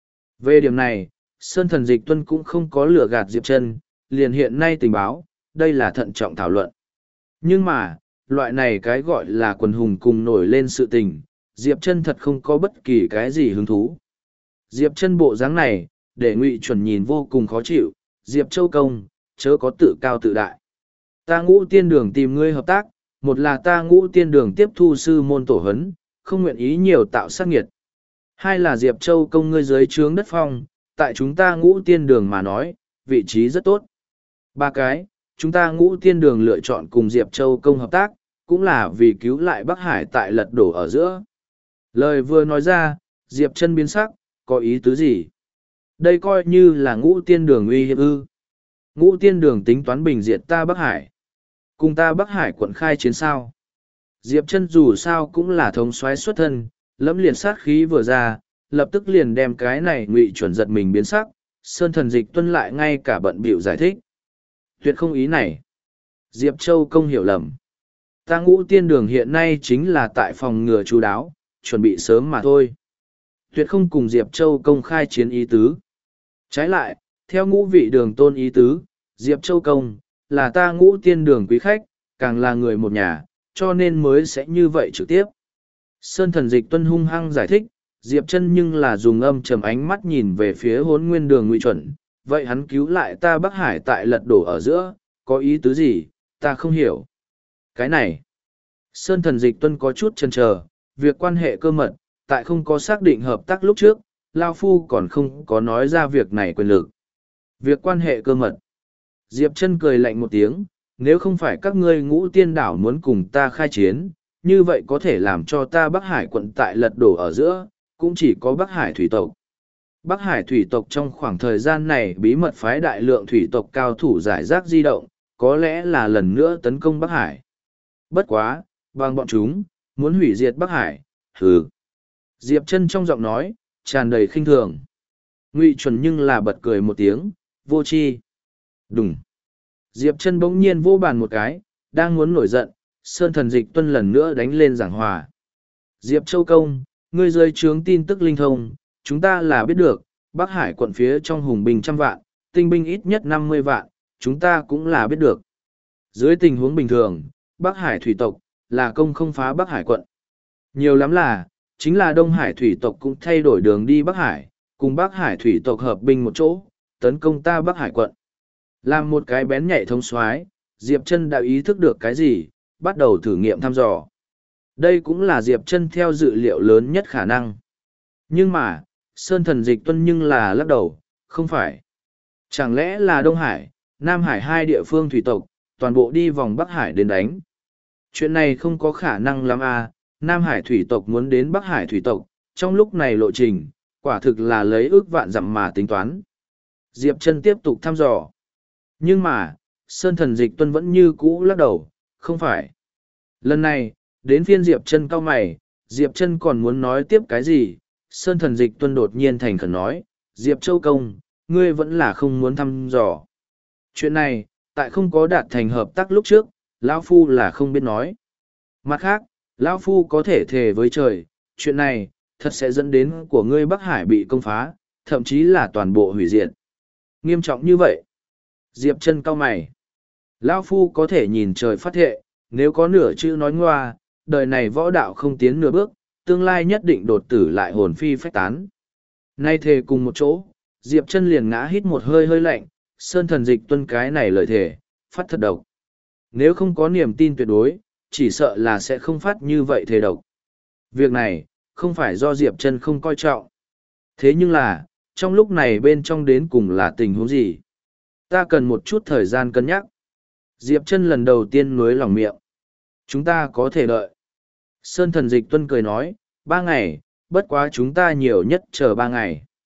Về điểm này, Sơn Thần Dịch Tuân cũng không có lừa gạt Diệp Chân, liền hiện nay tình báo, đây là thận trọng thảo luận. Nhưng mà, loại này cái gọi là quần hùng cùng nổi lên sự tình, Diệp Chân thật không có bất kỳ cái gì hứng thú. Diệp Chân bộ dáng này, để Ngụy Chuẩn nhìn vô cùng khó chịu, Diệp Châu công, chớ có tự cao tự đại. Ta Ngũ Tiên đường tìm ngươi hợp tác, một là ta Ngũ Tiên đường tiếp thu sư môn tổ huấn, không nguyện ý nhiều tạo sát nghiệt. Hai là Diệp Châu công ngươi dưới trướng đất phong, tại chúng ta Ngũ Tiên đường mà nói, vị trí rất tốt. Ba cái, chúng ta Ngũ Tiên đường lựa chọn cùng Diệp Châu công hợp tác, cũng là vì cứu lại Bắc Hải tại lật đổ ở giữa. Lời vừa nói ra, Diệp Chân biến sắc, có ý tứ gì? Đây coi như là Ngũ Tiên đường uy hiếp ư? Ngũ Tiên đường tính toán bình diệt ta Bắc Hải. Cùng ta Bắc Hải quận khai chiến sao? Diệp Chân dù sao cũng là thống soái xuất thân, lẫm liệt sát khí vừa ra, lập tức liền đem cái này Ngụy Chuẩn giật mình biến sắc, Sơn Thần Dịch Tuân lại ngay cả bận bịu giải thích. Tuyệt không ý này. Diệp Châu công hiểu lầm. Ta Ngũ Tiên đường hiện nay chính là tại phòng ngừa chú đáo, chuẩn bị sớm mà thôi. Tuyệt không cùng Diệp Châu công khai chiến ý tứ. Trái lại, theo Ngũ Vị đường tôn ý tứ, Diệp Châu công, là ta Ngũ Tiên đường quý khách, càng là người một nhà, cho nên mới sẽ như vậy trực tiếp. Sơn Thần Dịch Tuân hung hăng giải thích, Diệp Chân nhưng là dùng âm trầm ánh mắt nhìn về phía Hỗn Nguyên đường Ngụy Chuẩn, vậy hắn cứu lại ta Bắc Hải tại lật đổ ở giữa, có ý tứ gì, ta không hiểu. Cái này, Sơn Thần Dịch Tuân có chút chần chờ, việc quan hệ cơ mật, tại không có xác định hợp tác lúc trước, Lao Phu còn không có nói ra việc này quyền lực. Việc quan hệ cơ mật. Diệp Chân cười lạnh một tiếng, nếu không phải các ngươi Ngũ Tiên đảo muốn cùng ta khai chiến, như vậy có thể làm cho ta Bắc Hải quận tại lật đổ ở giữa, cũng chỉ có Bắc Hải thủy tộc. Bắc Hải thủy tộc trong khoảng thời gian này bí mật phái đại lượng thủy tộc cao thủ giải rác di động, có lẽ là lần nữa tấn công Bắc Hải. Bất quá, bằng bọn chúng, muốn hủy diệt Bắc Hải, hừ. Diệp Chân trong giọng nói, tràn đầy khinh thường. Ngụy Chuẩn nhưng là bật cười một tiếng, vô tri. Đùng. Diệp Chân bỗng nhiên vô bàn một cái, đang muốn nổi giận, Sơn Thần Dịch Tuân lần nữa đánh lên giảng hòa. Diệp Châu công, ngươi dưới trướng tin tức linh thông, chúng ta là biết được, Bắc Hải quận phía trong hùng binh 100 vạn, tinh binh ít nhất 50 vạn, chúng ta cũng là biết được. Dưới tình huống bình thường, Bắc Hải thủy tộc, là công không phá Bắc Hải quận. Nhiều lắm là, chính là Đông Hải thủy tộc cũng thay đổi đường đi Bắc Hải, cùng Bắc Hải thủy tộc hợp binh một chỗ, tấn công ta Bắc Hải quận. Làm một cái bén nhạy thông soái, Diệp Chân đã ý thức được cái gì, bắt đầu thử nghiệm thăm dò. Đây cũng là Diệp Chân theo dự liệu lớn nhất khả năng. Nhưng mà, Sơn Thần Dịch Tuân nhưng là lắc đầu, không phải. Chẳng lẽ là Đông Hải, Nam Hải hai địa phương thủy tộc, toàn bộ đi vòng Bắc Hải đến đánh. Chuyện này không có khả năng lắm à, Nam Hải thủy tộc muốn đến Bắc Hải thủy tộc, trong lúc này lộ trình, quả thực là lấy ước vạn dặm mà tính toán. Diệp Chân tiếp tục thăm dò. Nhưng mà, Sơn Thần Dịch Tuân vẫn như cũ lắc đầu, không phải. Lần này, đến phiên Diệp Chân cau mày, Diệp Chân còn muốn nói tiếp cái gì, Sơn Thần Dịch Tuân đột nhiên thành khẩn nói, Diệp Châu công, ngươi vẫn là không muốn thăm dò. Chuyện này, tại không có đạt thành hợp tác lúc trước, Lão Phu là không biết nói. Mặt khác, Lão Phu có thể thề với trời, chuyện này, thật sẽ dẫn đến của ngươi Bắc Hải bị công phá, thậm chí là toàn bộ hủy diệt. Nghiêm trọng như vậy. Diệp Chân cau mày. Lão Phu có thể nhìn trời phát thệ, nếu có nửa chữ nói ngoa, đời này võ đạo không tiến nửa bước, tương lai nhất định đột tử lại hồn phi phách tán. Nay thề cùng một chỗ, Diệp Chân liền ngã hít một hơi hơi lạnh, Sơn Thần Dịch Tuân cái này lời thề, phát thật độc. Nếu không có niềm tin tuyệt đối, chỉ sợ là sẽ không phát như vậy thề độc. Việc này, không phải do Diệp Chân không coi trọng. Thế nhưng là, trong lúc này bên trong đến cùng là tình huống gì? Ta cần một chút thời gian cân nhắc. Diệp Chân lần đầu tiên nuối lòng miệng. Chúng ta có thể đợi. Sơn Thần Dịch Tuân cười nói, 3 ngày, bất quá chúng ta nhiều nhất chờ 3 ngày.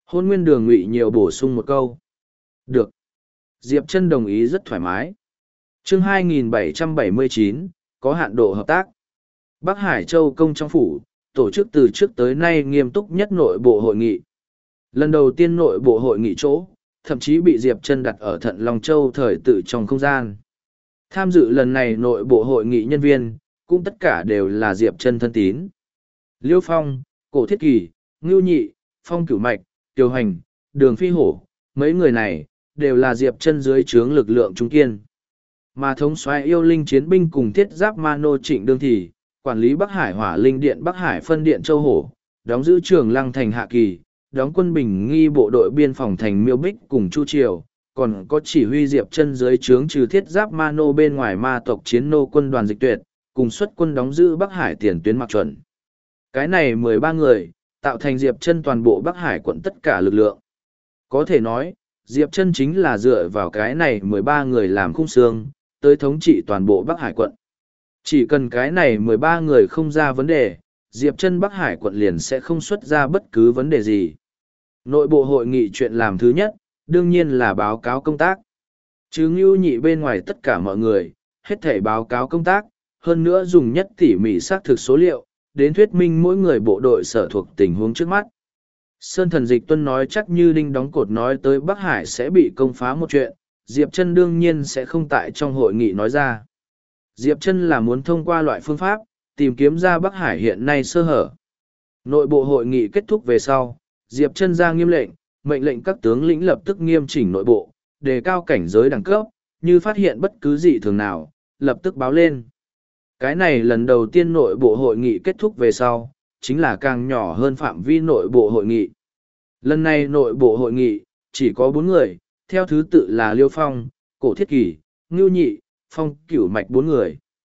Hôn nguyên đường ngụy nhiều bổ sung một câu. Được. Diệp Chân đồng ý rất thoải mái. Chương 2779, có hạn độ hợp tác. Bắc Hải Châu Công trong phủ, tổ chức từ trước tới nay nghiêm túc nhất nội bộ hội nghị. Lần đầu tiên nội bộ hội nghị chỗ, thậm chí bị Diệp Chân đặt ở Thận Long Châu thời tự trong không gian. Tham dự lần này nội bộ hội nghị nhân viên, cũng tất cả đều là Diệp Chân thân tín. Liêu Phong, Cổ Thiết Kỳ, Ngưu Nhị, Phong Cửu Mạch, Tiêu Hành, Đường Phi Hổ, mấy người này, đều là Diệp Chân dưới trướng lực lượng trung kiên. Mà thống soái yêu linh chiến binh cùng thiết giáp Mano Trịnh Đương thì, quản lý Bắc Hải Hỏa Linh Điện Bắc Hải phân điện Châu Hổ, đóng giữ Trường Lăng thành Hạ Kỳ, đóng quân bình nghi bộ đội biên phòng thành Miêu Bích cùng Chu Triều, còn có chỉ huy Diệp Chân dưới trướng trừ thiết giáp Mano bên ngoài ma tộc chiến nô quân đoàn Dịch Tuyệt, cùng xuất quân đóng giữ Bắc Hải tiền tuyến Mạc Chuẩn. Cái này 13 người, tạo thành Diệp Chân toàn bộ Bắc Hải quận tất cả lực lượng. Có thể nói, Diệp Chân chính là dựa vào cái này 13 người làm khung xương, tới thống trị toàn bộ Bắc Hải quận. Chỉ cần cái này 13 người không ra vấn đề, Diệp Chân Bắc Hải quận liền sẽ không xuất ra bất cứ vấn đề gì. Nội bộ hội nghị chuyện làm thứ nhất, đương nhiên là báo cáo công tác. Chứ Ngưu Nhị bên ngoài tất cả mọi người, hết thảy báo cáo công tác, hơn nữa dùng nhất tỉ mỉ xác thực số liệu, đến thuyết minh mỗi người bộ đội sở thuộc tình huống trước mắt. Sơn Thần Dịch Tuân nói chắc như đinh đóng cột nói tới Bắc Hải sẽ bị công phá một chuyện, Diệp Chân đương nhiên sẽ không tại trong hội nghị nói ra. Diệp Chân là muốn thông qua loại phương pháp, tìm kiếm ra Bắc Hải hiện nay sơ hở. Nội bộ hội nghị kết thúc về sau, Diệp Chân ra nghiêm lệnh, mệnh lệnh các tướng lĩnh lập tức nghiêm chỉnh nội bộ, đề cao cảnh giới đẳng cấp, như phát hiện bất cứ dị thường nào, lập tức báo lên. Cái này lần đầu tiên nội bộ hội nghị kết thúc về sau, chính là càng nhỏ hơn phạm vi nội bộ hội nghị. Lần này nội bộ hội nghị, chỉ có 4 người, theo thứ tự là Liêu Phong, Cổ Thiết Kỳ, Ngưu Nhị, Phong Cửu Mạch 4 người.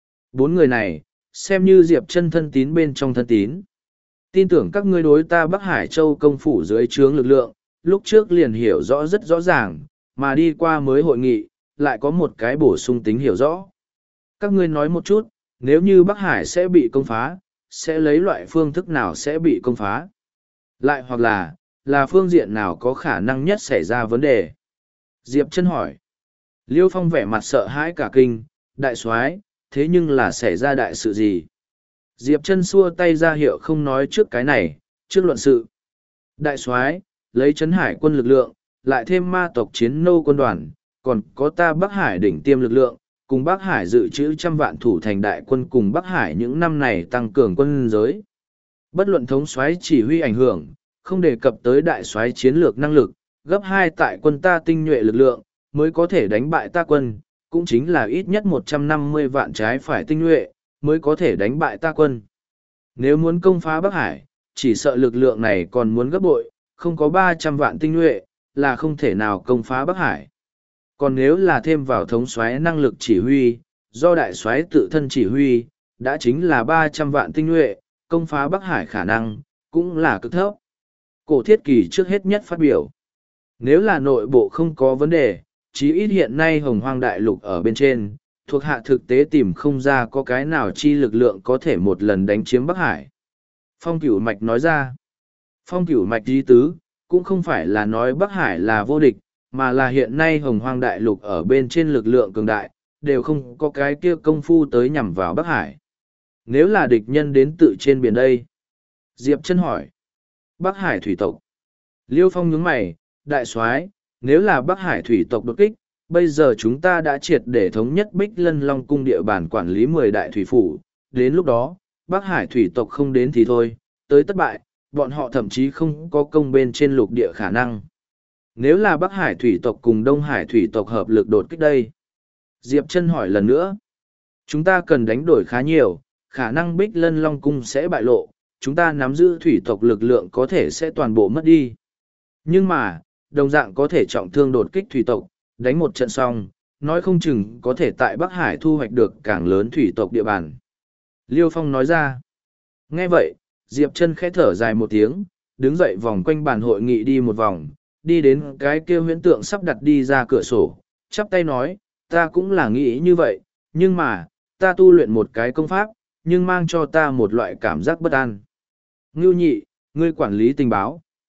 4 người này, xem như Diệp Chân thân tín bên trong thân tín. Tin tưởng các ngươi đối ta Bắc Hải Châu công phủ dưới trướng lực lượng, lúc trước liền hiểu rõ rất rõ ràng, mà đi qua mới hội nghị, lại có một cái bổ sung tính hiểu rõ. Các ngươi nói một chút, nếu như Bắc Hải sẽ bị công phá, sẽ lấy loại phương thức nào sẽ bị công phá? Lại hoặc là phương diện nào có khả năng nhất xảy ra vấn đề? Diệp Chân hỏi. Liêu Phong vẻ mặt sợ hãi cả kinh, đại soái, thế nhưng là xảy ra đại sự gì? Diệp Chân xua tay ra hiệu không nói trước cái này, trước luận sự. Đại soái, lấy Trấn Hải quân lực lượng, lại thêm ma tộc chiến nô quân đoàn, còn có ta Bắc Hải đỉnh tiêm lực lượng, cùng Bắc Hải dự trữ 100 vạn thủ thành đại quân cùng Bắc Hải những năm này tăng cường quân giới. Bất luận thống soái chỉ huy ảnh hưởng, không đề cập tới đại soái chiến lược năng lực, gấp 2 tại quân ta tinh nhuệ lực lượng, mới có thể đánh bại ta quân, cũng chính là ít nhất 150 vạn trái phải tinh nhuệ, mới có thể đánh bại ta quân. Nếu muốn công phá Bắc Hải, chỉ sợ lực lượng này còn muốn gấp bội, không có 300 vạn tinh nhuệ, là không thể nào công phá Bắc Hải. Còn nếu là thêm vào thống soái năng lực chỉ huy, do đại soái tự thân chỉ huy, đã chính là 300 vạn tinh nhuệ, công phá Bắc Hải khả năng, cũng là cực thấp. Cổ Thiết Kỳ trước hết nhất phát biểu. Nếu là nội bộ không có vấn đề, chí ít hiện nay Hồng Hoang Đại Lục ở bên trên, thuộc hạ thực tế tìm không ra có cái nào chi lực lượng có thể một lần đánh chiếm Bắc Hải. Phong Cửu Mạch nói ra. Phong Cửu Mạch ý tứ, cũng không phải là nói Bắc Hải là vô địch, mà là hiện nay Hồng Hoang Đại Lục ở bên trên lực lượng cường đại, đều không có cái kia công phu tới nhằm vào Bắc Hải. Nếu là địch nhân đến tự trên biển đây? Diệp Chân hỏi. Bắc Hải thủy tộc. Liêu Phong nhướng mày, đại soái, nếu là Bắc Hải thủy tộc đột kích, bây giờ chúng ta đã triệt để thống nhất Bích Lân Long cung địa bàn quản lý 10 đại thủy phủ, đến lúc đó, Bắc Hải thủy tộc không đến thì thôi, tới thất bại, bọn họ thậm chí không có công bên trên lục địa khả năng. Nếu là Bắc Hải thủy tộc cùng Đông Hải thủy tộc hợp lực đột kích đây? Diệp Chân hỏi lần nữa. Chúng ta cần đánh đổi khá nhiều, khả năng Bích Lân Long cung sẽ bại lộ, chúng ta nắm giữ thủy tộc lực lượng có thể sẽ toàn bộ mất đi. Nhưng mà, đồng dạng có thể trọng thương đột kích thủy tộc, đánh một trận xong, nói không chừng có thể tại Bắc Hải thu hoạch được càng lớn thủy tộc địa bàn. Liêu Phong nói ra. Nghe vậy, Diệp Chân khẽ thở dài một tiếng, đứng dậy vòng quanh bàn hội nghị đi một vòng, đi đến cái kia huyễn tượng sắp đặt đi ra cửa sổ, chắp tay nói, ta cũng là nghĩ như vậy, nhưng mà, ta tu luyện một cái công pháp, nhưng mang cho ta một loại cảm giác bất an. Ngưu Nhị, ngươi quản lý tình báo,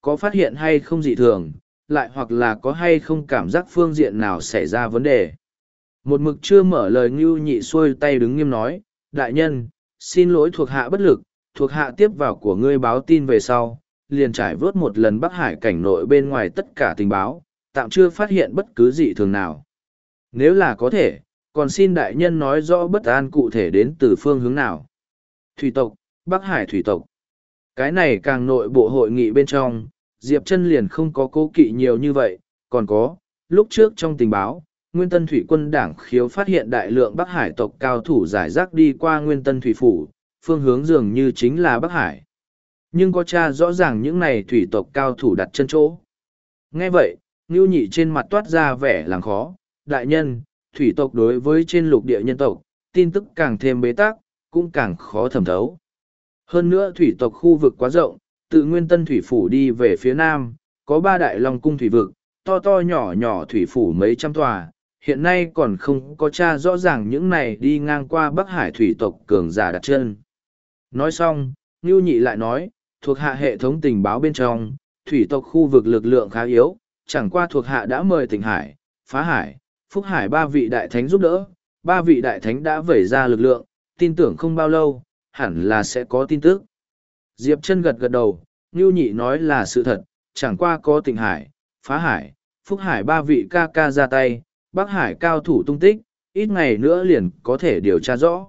có phát hiện hay không dị thường, lại hoặc là có hay không cảm giác phương diện nào xảy ra vấn đề. Một mực chưa mở lời Ngưu Nhị xuôi tay đứng nghiêm nói, đại nhân, xin lỗi thuộc hạ bất lực, thuộc hạ tiếp vào của ngươi báo tin về sau, liền trải vớt một lần Bắc Hải cảnh nội bên ngoài tất cả tình báo, tạm chưa phát hiện bất cứ dị thường nào. Nếu là có thể, còn xin đại nhân nói rõ bất an cụ thể đến từ phương hướng nào. Thủy tộc, Bắc Hải thủy tộc. Cái này càng nội bộ hội nghị bên trong, Diệp Chân liền không có cố kỵ nhiều như vậy, còn có, lúc trước trong tình báo, Nguyên Tân Thủy quân đảng khiếu phát hiện đại lượng Bắc Hải tộc cao thủ giải rác đi qua Nguyên Tân Thủy phủ, phương hướng dường như chính là Bắc Hải. Nhưng có tra rõ ràng những này thủy tộc cao thủ đặt chân chỗ. Nghe vậy, Ngưu Nhị trên mặt toát ra vẻ làng khó, đại nhân, thủy tộc đối với trên lục địa nhân tộc, tin tức càng thêm bế tắc, cũng càng khó thẩm thấu. Hơn nữa thủy tộc khu vực quá rộng, từ Nguyên Tân Thủy phủ đi về phía nam, có 3 đại long cung thủy vực, to to nhỏ nhỏ thủy phủ mấy trăm tòa, hiện nay còn không có tra rõ ràng những này đi ngang qua Bắc Hải thủy tộc cường giả đặt chân. Nói xong, Ngưu Nhị lại nói, thuộc hạ hệ thống tình báo bên trong, thủy tộc khu vực lực lượng khá yếu, chẳng qua thuộc hạ đã mời Tỉnh Hải, Phá Hải, Phúc Hải 3 vị đại thánh giúp đỡ, 3 vị đại thánh đã vẩy ra lực lượng, tin tưởng không bao lâu, hẳn là sẽ có tin tức. Diệp Chân gật gật đầu, Ngưu Nhị nói là sự thật, chẳng qua có Tỉnh Hải, Phá Hải, Phúc Hải 3 vị ca ca ra tay, Bắc Hải cao thủ tung tích, ít ngày nữa liền có thể điều tra rõ.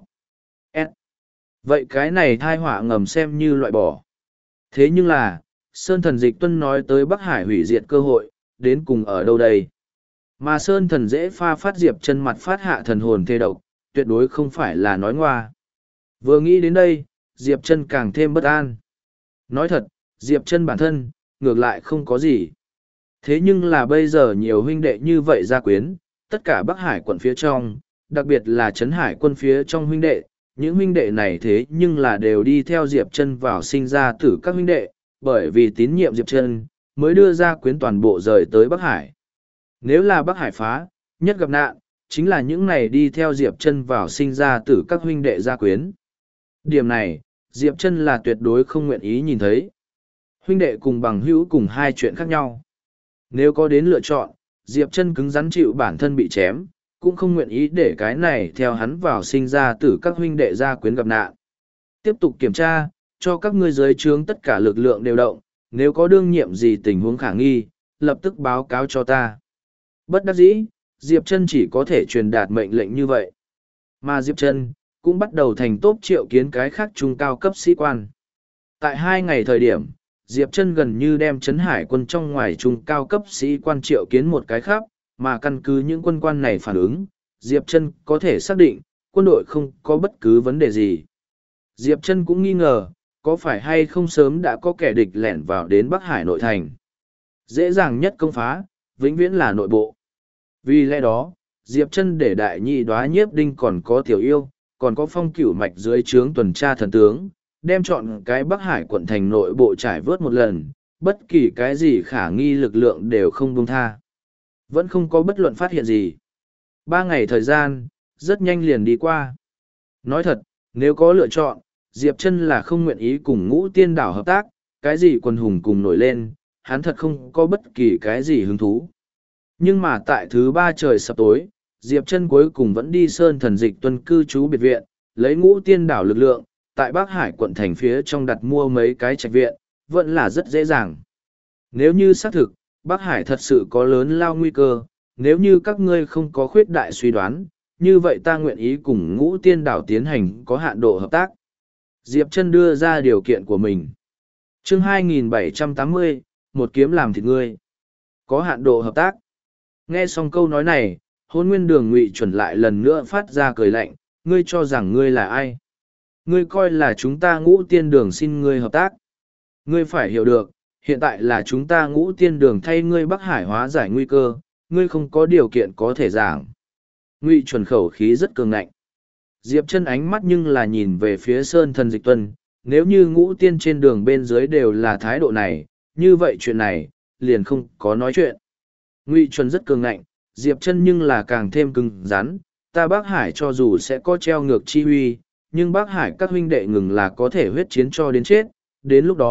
Vậy cái này thai họa ngầm xem như loại bỏ. Thế nhưng là, Sơn Thần Dịch Tuân nói tới Bắc Hải hủy diệt cơ hội, đến cùng ở đâu đây? Mà Sơn Thần dễ pha phát Diệp Chân mặt phát hạ thần hồn thê độc, tuyệt đối không phải là nói ngoa. Vừa nghĩ đến đây, Diệp Chân càng thêm bất an. Nói thật, Diệp Chân bản thân, ngược lại không có gì. Thế nhưng là bây giờ nhiều huynh đệ như vậy gia quyến, tất cả Bắc Hải quận phía trong, đặc biệt là Trấn Hải quân phía trong huynh đệ, những huynh đệ này thế nhưng là đều đi theo Diệp Chân vào sinh ra tử các huynh đệ, bởi vì tín nhiệm Diệp Chân, mới đưa ra quyến toàn bộ rời tới Bắc Hải. Nếu là Bắc Hải phá, nhất gặp nạn, chính là những này đi theo Diệp Chân vào sinh ra tử các huynh đệ gia quyến. Điểm này, Diệp Chân là tuyệt đối không nguyện ý nhìn thấy. Huynh đệ cùng bằng hữu cùng hai chuyện khác nhau. Nếu có đến lựa chọn, Diệp Chân cứng rắn chịu bản thân bị chém, cũng không nguyện ý để cái này theo hắn vào sinh ra tử các huynh đệ gia quyến gặp nạn. Tiếp tục kiểm tra, cho các ngươi dưới trướng tất cả lực lượng đều động, nếu có đương nhiệm gì tình huống khả nghi, lập tức báo cáo cho ta. Bất đắc dĩ, Diệp Chân chỉ có thể truyền đạt mệnh lệnh như vậy. Mà Diệp Chân cũng bắt đầu thành tốp triệu kiến cái khác trung cao cấp sĩ quan. Tại 2 ngày thời điểm, Diệp Chân gần như đem Trấn Hải quân trong ngoài trung cao cấp sĩ quan triệu kiến một cái khác, mà căn cứ những quân quan này phản ứng, Diệp Chân có thể xác định, quân đội không có bất cứ vấn đề gì. Diệp Chân cũng nghi ngờ, có phải hay không sớm đã có kẻ địch lẻn vào đến Bắc Hải nội thành. Dễ dàng nhất công phá, vĩnh viễn là nội bộ. Vì lẽ đó, Diệp Chân để đại nhị đoá Nhiếp Đinh còn có Tiểu Yêu, còn có Phong Cửu Mạch dưới trướng tuần tra thần tướng, đem chọn cái Bắc Hải quận thành nội bộ trải vớt một lần, bất kỳ cái gì khả nghi lực lượng đều không buông tha. Vẫn không có bất luận phát hiện gì. 3 ngày thời gian, rất nhanh liền đi qua. Nói thật, nếu có lựa chọn, Diệp Chân là không nguyện ý cùng Ngũ Tiên Đảo hợp tác, cái gì quần hùng cùng nổi lên, hắn thật không có bất kỳ cái gì hứng thú. Nhưng mà tại thứ 3 trời sập tối, Diệp Chân cuối cùng vẫn đi Sơn Thần Dịch Tuân cư trú biệt viện, lấy Ngũ Tiên Đảo lực lượng, tại Bắc Hải quận thành phía trong đặt mua mấy cái trạch viện, vẫn là rất dễ dàng. Nếu như xác thực, Bắc Hải thật sự có lớn lao nguy cơ, nếu như các ngươi không có khuyết đại suy đoán, như vậy ta nguyện ý cùng Ngũ Tiên Đảo tiến hành có hạn độ hợp tác. Diệp Chân đưa ra điều kiện của mình. Chương 2780, một kiếm làm thịt ngươi. Có hạn độ hợp tác. Nghe xong câu nói này, Hôn Nguyên Đường Ngụy Chuẩn lại lần nữa phát ra cười lạnh, ngươi cho rằng ngươi là ai? Ngươi coi là chúng ta Ngũ Tiên Đường xin ngươi hợp tác. Ngươi phải hiểu được, hiện tại là chúng ta Ngũ Tiên Đường thay ngươi Bắc Hải hóa giải nguy cơ, ngươi không có điều kiện có thể giảng. Ngụy Chuẩn khẩu khí rất cường ngạnh. Diệp Chân ánh mắt nhưng là nhìn về phía Sơn Thần Dịch Tuân, nếu như Ngũ Tiên trên đường bên dưới đều là thái độ này, như vậy chuyện này, liền không có nói chuyện. Ngụy Chuẩn rất cường ngạnh, Diệp Chân nhưng là càng thêm cứng rắn, ta Bắc Hải cho dù sẽ có treo ngược chi huy, nhưng Bắc Hải các huynh đệ ngừng là có thể huyết chiến cho đến chết, đến lúc đó,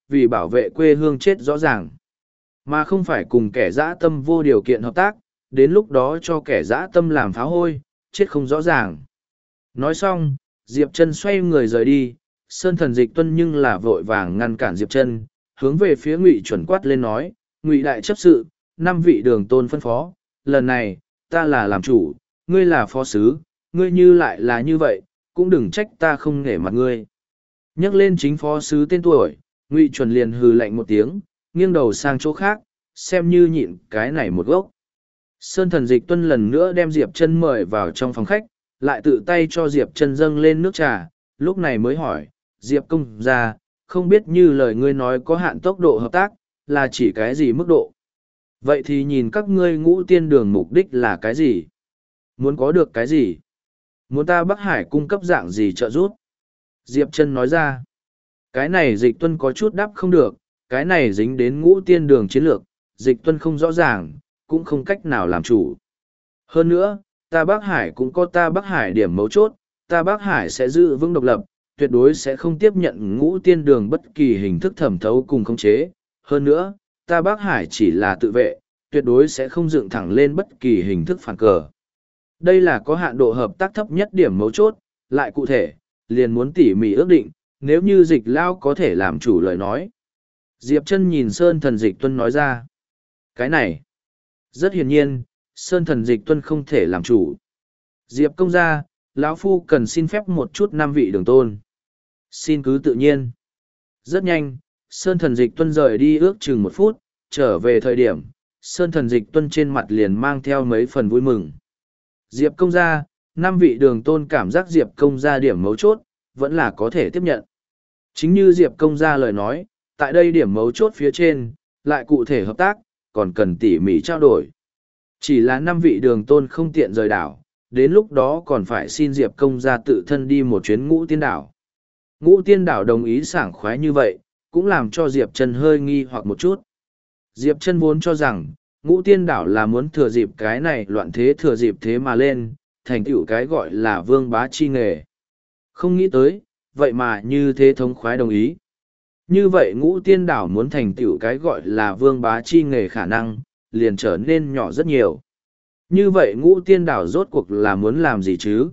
vì bảo vệ quê hương chết rõ ràng. Mà không phải cùng kẻ dã tâm vô điều kiện hợp tác, đến lúc đó cho kẻ dã tâm làm pháo hôi, chết không rõ ràng. Nói xong, Diệp Chân xoay người rời đi, Sơn Thần Dịch Tuân nhưng là vội vàng ngăn cản Diệp Chân, hướng về phía Ngụy Chuẩn quát lên nói, Ngụy đại chấp sự, 5 vị đường tôn phân phó, lần này, ta là làm chủ, ngươi là phó sứ, ngươi như lại là như vậy, cũng đừng trách ta không nể mặt ngươi. Nhắc lên chính phó sứ tên tuổi, Ngụy Chuẩn liền hừ lạnh một tiếng, nghiêng đầu sang chỗ khác, xem như nhịn cái này một gốc. Sơn Thần Dịch Tuân lần nữa đem Diệp Chân mời vào trong phòng khách, lại tự tay cho Diệp Chân dâng lên nước trà, lúc này mới hỏi, Diệp công gia, không biết như lời ngươi nói có hạn tốc độ hợp tác, là chỉ cái gì mức độ? Vậy thì nhìn các ngươi Ngũ Tiên Đường mục đích là cái gì? Muốn có được cái gì? Muốn ta Bắc Hải cung cấp dạng gì trợ giúp? Diệp Chân nói ra, cái này Dịch Tuân có chút đáp không được, cái này dính đến Ngũ Tiên Đường chiến lược, Dịch Tuân không rõ ràng, cũng không cách nào làm chủ. Hơn nữa, ta Bắc Hải cũng có ta Bắc Hải điểm mấu chốt, ta Bắc Hải sẽ giữ vững độc lập, tuyệt đối sẽ không tiếp nhận Ngũ Tiên Đường bất kỳ hình thức thẩm thấu cùng khống chế. Hơn nữa, ta Bắc Hải chỉ là tự vệ, tuyệt đối sẽ không dựng thẳng lên bất kỳ hình thức phản cờ. Đây là có hạn độ hợp tác thấp nhất điểm mấu chốt, lại cụ thể, liền muốn tỉ mỉ ước định, nếu như Dịch Lao có thể làm chủ lời nói. Diệp Chân nhìn Sơn Thần Dịch Tuân nói ra, cái này, rất hiển nhiên, Sơn Thần Dịch Tuân không thể làm chủ. Diệp công gia, lão phu cần xin phép một chút 5 vị đường tôn. Xin cứ tự nhiên. Rất nhanh, Sơn Thần Dịch Tuân rời đi ước chừng 1 phút, trở về thời điểm, Sơn Thần Dịch Tuân trên mặt liền mang theo mấy phần vui mừng. Diệp công gia, 5 vị đường tôn cảm giác Diệp công gia điểm mấu chốt, vẫn là có thể tiếp nhận. Chính như Diệp công gia lời nói, tại đây điểm mấu chốt phía trên, lại cụ thể hợp tác, còn cần tỉ mỉ trao đổi. Chỉ là 5 vị đường tôn không tiện rời đảo, đến lúc đó còn phải xin Diệp công gia tự thân đi một chuyến Ngũ Tiên Đảo. Ngũ Tiên Đảo đồng ý sảng khoái như vậy, cũng làm cho Diệp Chân hơi nghi hoặc một chút. Diệp Chân vốn cho rằng, Ngũ Tiên Đảo là muốn thừa dịp cái này loạn thế thừa dịp thế mà lên, thành tựu cái gọi là vương bá chi nghề. Không nghĩ tới, vậy mà như thế thống khoái đồng ý. Như vậy Ngũ Tiên Đảo muốn thành tựu cái gọi là vương bá chi nghề khả năng, liền trở nên nhỏ rất nhiều. Như vậy Ngũ Tiên Đảo rốt cuộc là muốn làm gì chứ?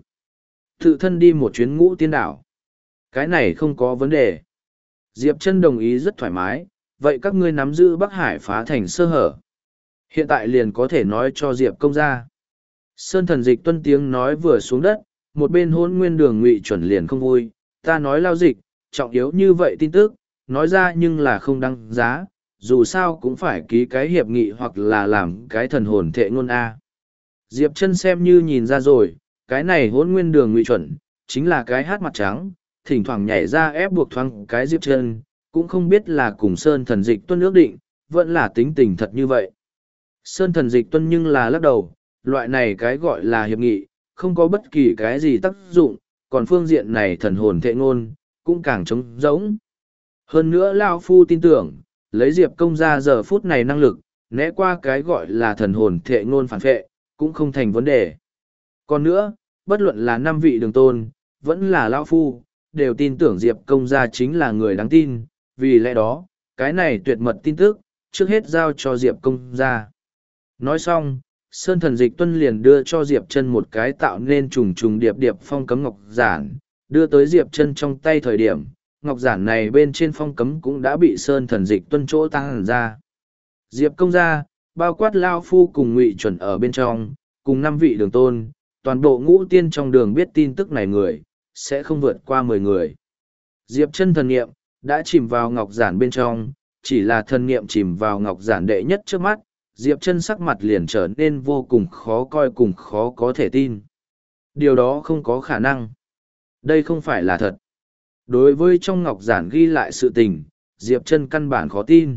Tự thân đi một chuyến Ngũ Tiên Đảo. Cái này không có vấn đề. Diệp Chân đồng ý rất thoải mái, vậy các ngươi nắm giữ Bắc Hải phá thành sơ hở. Hiện tại liền có thể nói cho Diệp công gia. Sơn Thần Dịch Tuân tiếng nói vừa xuống đất, một bên Hỗn Nguyên Đường Ngụy Chuẩn liền không vui, ta nói lao dịch, trọng yếu như vậy tin tức, nói ra nhưng là không đăng giá, dù sao cũng phải ký cái hiệp nghị hoặc là làm cái thần hồn thệ ngôn A. Diệp Chân xem như nhìn ra rồi, cái này Hỗn Nguyên Đường Ngụy Chuẩn, chính là cái hát mặt trắng, thỉnh thoảng nhảy ra ép buộc thoáng cái Diệp Chân, cũng không biết là cùng Sơn Thần Dịch Tuân ước định, vẫn là tính tình thật như vậy. Sơn Thần Dịch Tuân nhưng là lắc đầu, loại này cái gọi là hiệp nghị, không có bất kỳ cái gì tác dụng, còn phương diện này thần hồn thệ ngôn, cũng càng trống rỗng. Hơn nữa Lao Phu tin tưởng, lấy Diệp công gia giờ phút này năng lực, né qua cái gọi là thần hồn thệ ngôn phản phệ, cũng không thành vấn đề. Còn nữa, bất luận là 5 vị đường tôn, vẫn là Lao Phu, đều tin tưởng Diệp công gia chính là người đáng tin, vì lẽ đó, cái này tuyệt mật tin tức, trước hết giao cho Diệp công gia. Nói xong, Sơn Thần Dịch Tuân liền đưa cho Diệp Chân một cái tạo nên trùng trùng điệp điệp phong cấm ngọc giản, đưa tới Diệp Chân trong tay thời điểm, ngọc giản này bên trên phong cấm cũng đã bị Sơn Thần Dịch Tuân chỗ tăng ra. Diệp công gia, bao quát Lao Phu cùng Ngụy Chuẩn ở bên trong, cùng 5 vị đường tôn, toàn bộ Ngũ Tiên trong đường biết tin tức này người, sẽ không vượt qua 10 người. Diệp Chân thần niệm đã chìm vào ngọc giản bên trong, chỉ là thần niệm chìm vào ngọc giản đệ nhất trước mắt, Diệp Chân sắc mặt liền trở nên vô cùng khó coi cùng khó có thể tin. Điều đó không có khả năng. Đây không phải là thật. Đối với trong ngọc giản ghi lại sự tình, Diệp Chân căn bản khó tin.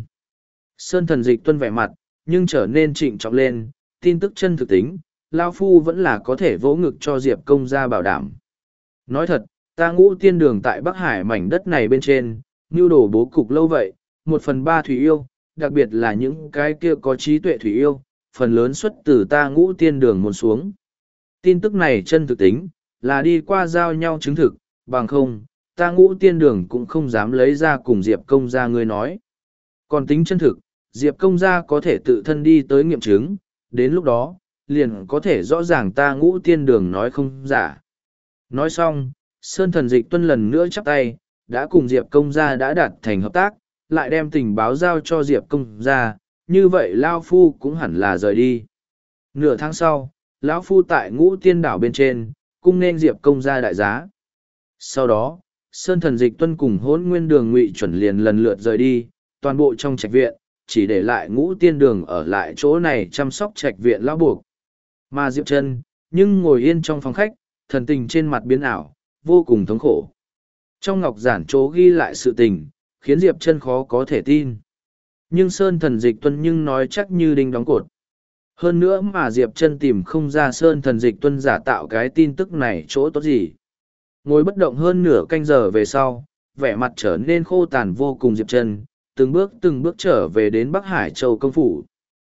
Sơn Thần Dịch Tuân vẻ mặt, nhưng trở nên trịnh trọng lên, tin tức chân thực tính, Lao Phu vẫn là có thể vỗ ngực cho Diệp công gia bảo đảm. Nói thật, ta Ngũ Tiên đường tại Bắc Hải mảnh đất này bên trên, mưu đồ bố cục lâu vậy, 1/3 thủy yêu, đặc biệt là những cái kia có trí tuệ thủy yêu, phần lớn xuất từ ta Ngũ Tiên đường muốn xuống. Tin tức này chân thực tính, là đi qua giao nhau chứng thực, bằng không, ta Ngũ Tiên Đường cũng không dám lấy ra cùng Diệp công gia ngươi nói. Còn tính chân thực, Diệp công gia có thể tự thân đi tới nghiệm chứng, đến lúc đó, liền có thể rõ ràng ta Ngũ Tiên Đường nói không giả. Nói xong, Sơn Thần Dịch Tuân lần nữa chắp tay, đã cùng Diệp công gia đã đạt thành hợp tác, lại đem tình báo giao cho Diệp công gia, như vậy Lao Phu cũng hẳn là rời đi. Nửa tháng sau, Lão Phu tại Ngũ Tiên Đảo bên trên, cung nên Diệp công gia đại giá. Sau đó, Sơn Thần Dịch Tuân cùng Hỗn Nguyên Đường Ngụy Chuẩn liền lần lượt rời đi, toàn bộ trong trạch viện, chỉ để lại Ngũ Tiên Đường ở lại chỗ này chăm sóc trạch viện lão buộc. Mà Diệp Chân, nhưng ngồi yên trong phòng khách, thần tình trên mặt biến ảo, vô cùng thống khổ. Trong ngọc giản chỗ ghi lại sự tình, khiến Diệp Chân khó có thể tin. Nhưng Sơn Thần Dịch Tuân nhưng nói chắc như đinh đóng cột. Hơn nữa mà Diệp Chân tìm không ra Sơn Thần Dịch Tuân giả tạo cái tin tức này chỗ tốt gì. Ngồi bất động hơn nửa canh giờ về sau, vẻ mặt trở nên khô tàn vô cùng Diệp Chân, từng bước trở về đến Bắc Hải Châu công phủ.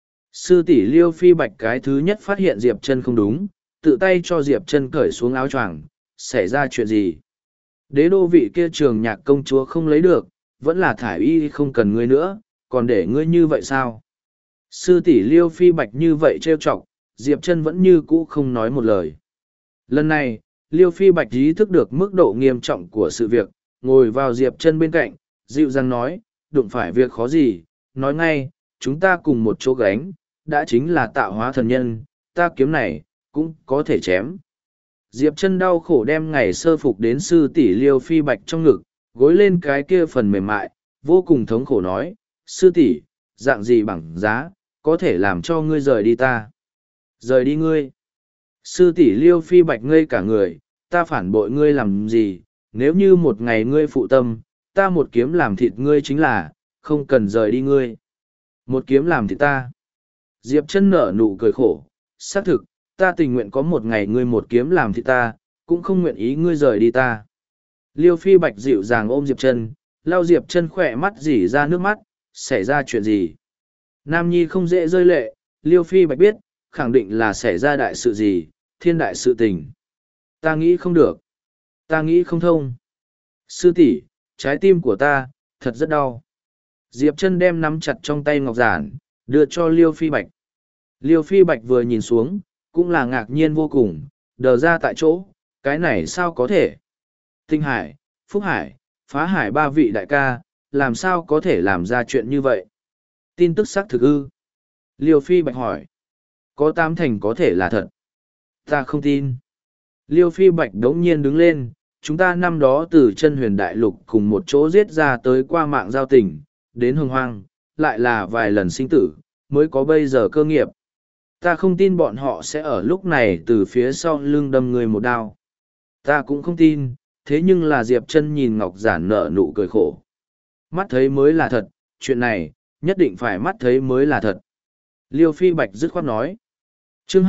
Sư tỷ Liêu Phi Bạch cái thứ nhất phát hiện Diệp Chân không đúng, tự tay cho Diệp Chân cởi xuống áo choàng, xảy ra chuyện gì? Đế đô vị kia Trường Nhạc công chúa không lấy được, vẫn là thải y không cần ngươi nữa, còn để ngươi như vậy sao? Sư tỷ Liêu Phi Bạch như vậy trêu chọc, Diệp Chân vẫn như cũ không nói một lời. Lần này, Liêu Phi Bạch ý thức được mức độ nghiêm trọng của sự việc, ngồi vào Diệp Chân bên cạnh, dịu dàng nói, đụng phải việc khó gì, nói ngay, chúng ta cùng một chỗ gánh, đã chính là tạo hóa thần nhân, ta kiếm này, cũng có thể chém. Diệp Chân đau khổ đem ngày sơ phục đến sư tỷ Liêu Phi Bạch trong ngực, gối lên cái kia phần mềm mại, vô cùng thống khổ nói, sư tỷ, dạng gì bằng giá, có thể làm cho ngươi rời đi ta. Rời đi ngươi. Sư tỷ Liêu Phi Bạch ngây cả người, ta phản bội ngươi làm gì, nếu như một ngày ngươi phụ tâm, ta một kiếm làm thịt ngươi chính là, không cần rời đi ngươi. Một kiếm làm thịt ta. Diệp Chân nở nụ cười khổ, xác thực, ta tình nguyện có một ngày ngươi một kiếm làm thịt ta, cũng không nguyện ý ngươi rời đi ta. Liêu Phi Bạch dịu dàng ôm Diệp Chân, lau Diệp Chân khỏe mắt rỉ ra nước mắt, xảy ra chuyện gì? Nam Nhi không dễ rơi lệ, Liêu Phi Bạch biết, khẳng định là xảy ra đại sự gì, thiên đại sự tình. Ta nghĩ không được. Ta nghĩ không thông. Sư tỷ, trái tim của ta, thật rất đau. Diệp Chân đem nắm chặt trong tay ngọc giản, đưa cho Liêu Phi Bạch. Liêu Phi Bạch vừa nhìn xuống, cũng là ngạc nhiên vô cùng, đờ ra tại chỗ, cái này sao có thể? Tinh Hải, Phúc Hải, Phá Hải ba vị đại ca, làm sao có thể làm ra chuyện như vậy? Tin tức xác thực ư? Liêu Phi Bạch hỏi. Có 80% có thể là thật. Ta không tin. Liêu Phi Bạch đống nhiên đứng lên, chúng ta năm đó từ chân huyền đại lục cùng một chỗ giết ra tới qua mạng giao tình, đến hồng hoang, lại là vài lần sinh tử, mới có bây giờ cơ nghiệp. Ta không tin bọn họ sẽ ở lúc này từ phía sau lưng đâm người một đao. Ta cũng không tin, thế nhưng là Diệp Chân nhìn ngọc giản nở nụ cười khổ. Mắt thấy mới là thật, chuyện này, nhất định phải mắt thấy mới là thật. Liêu Phi Bạch dứt khoát nói. Chương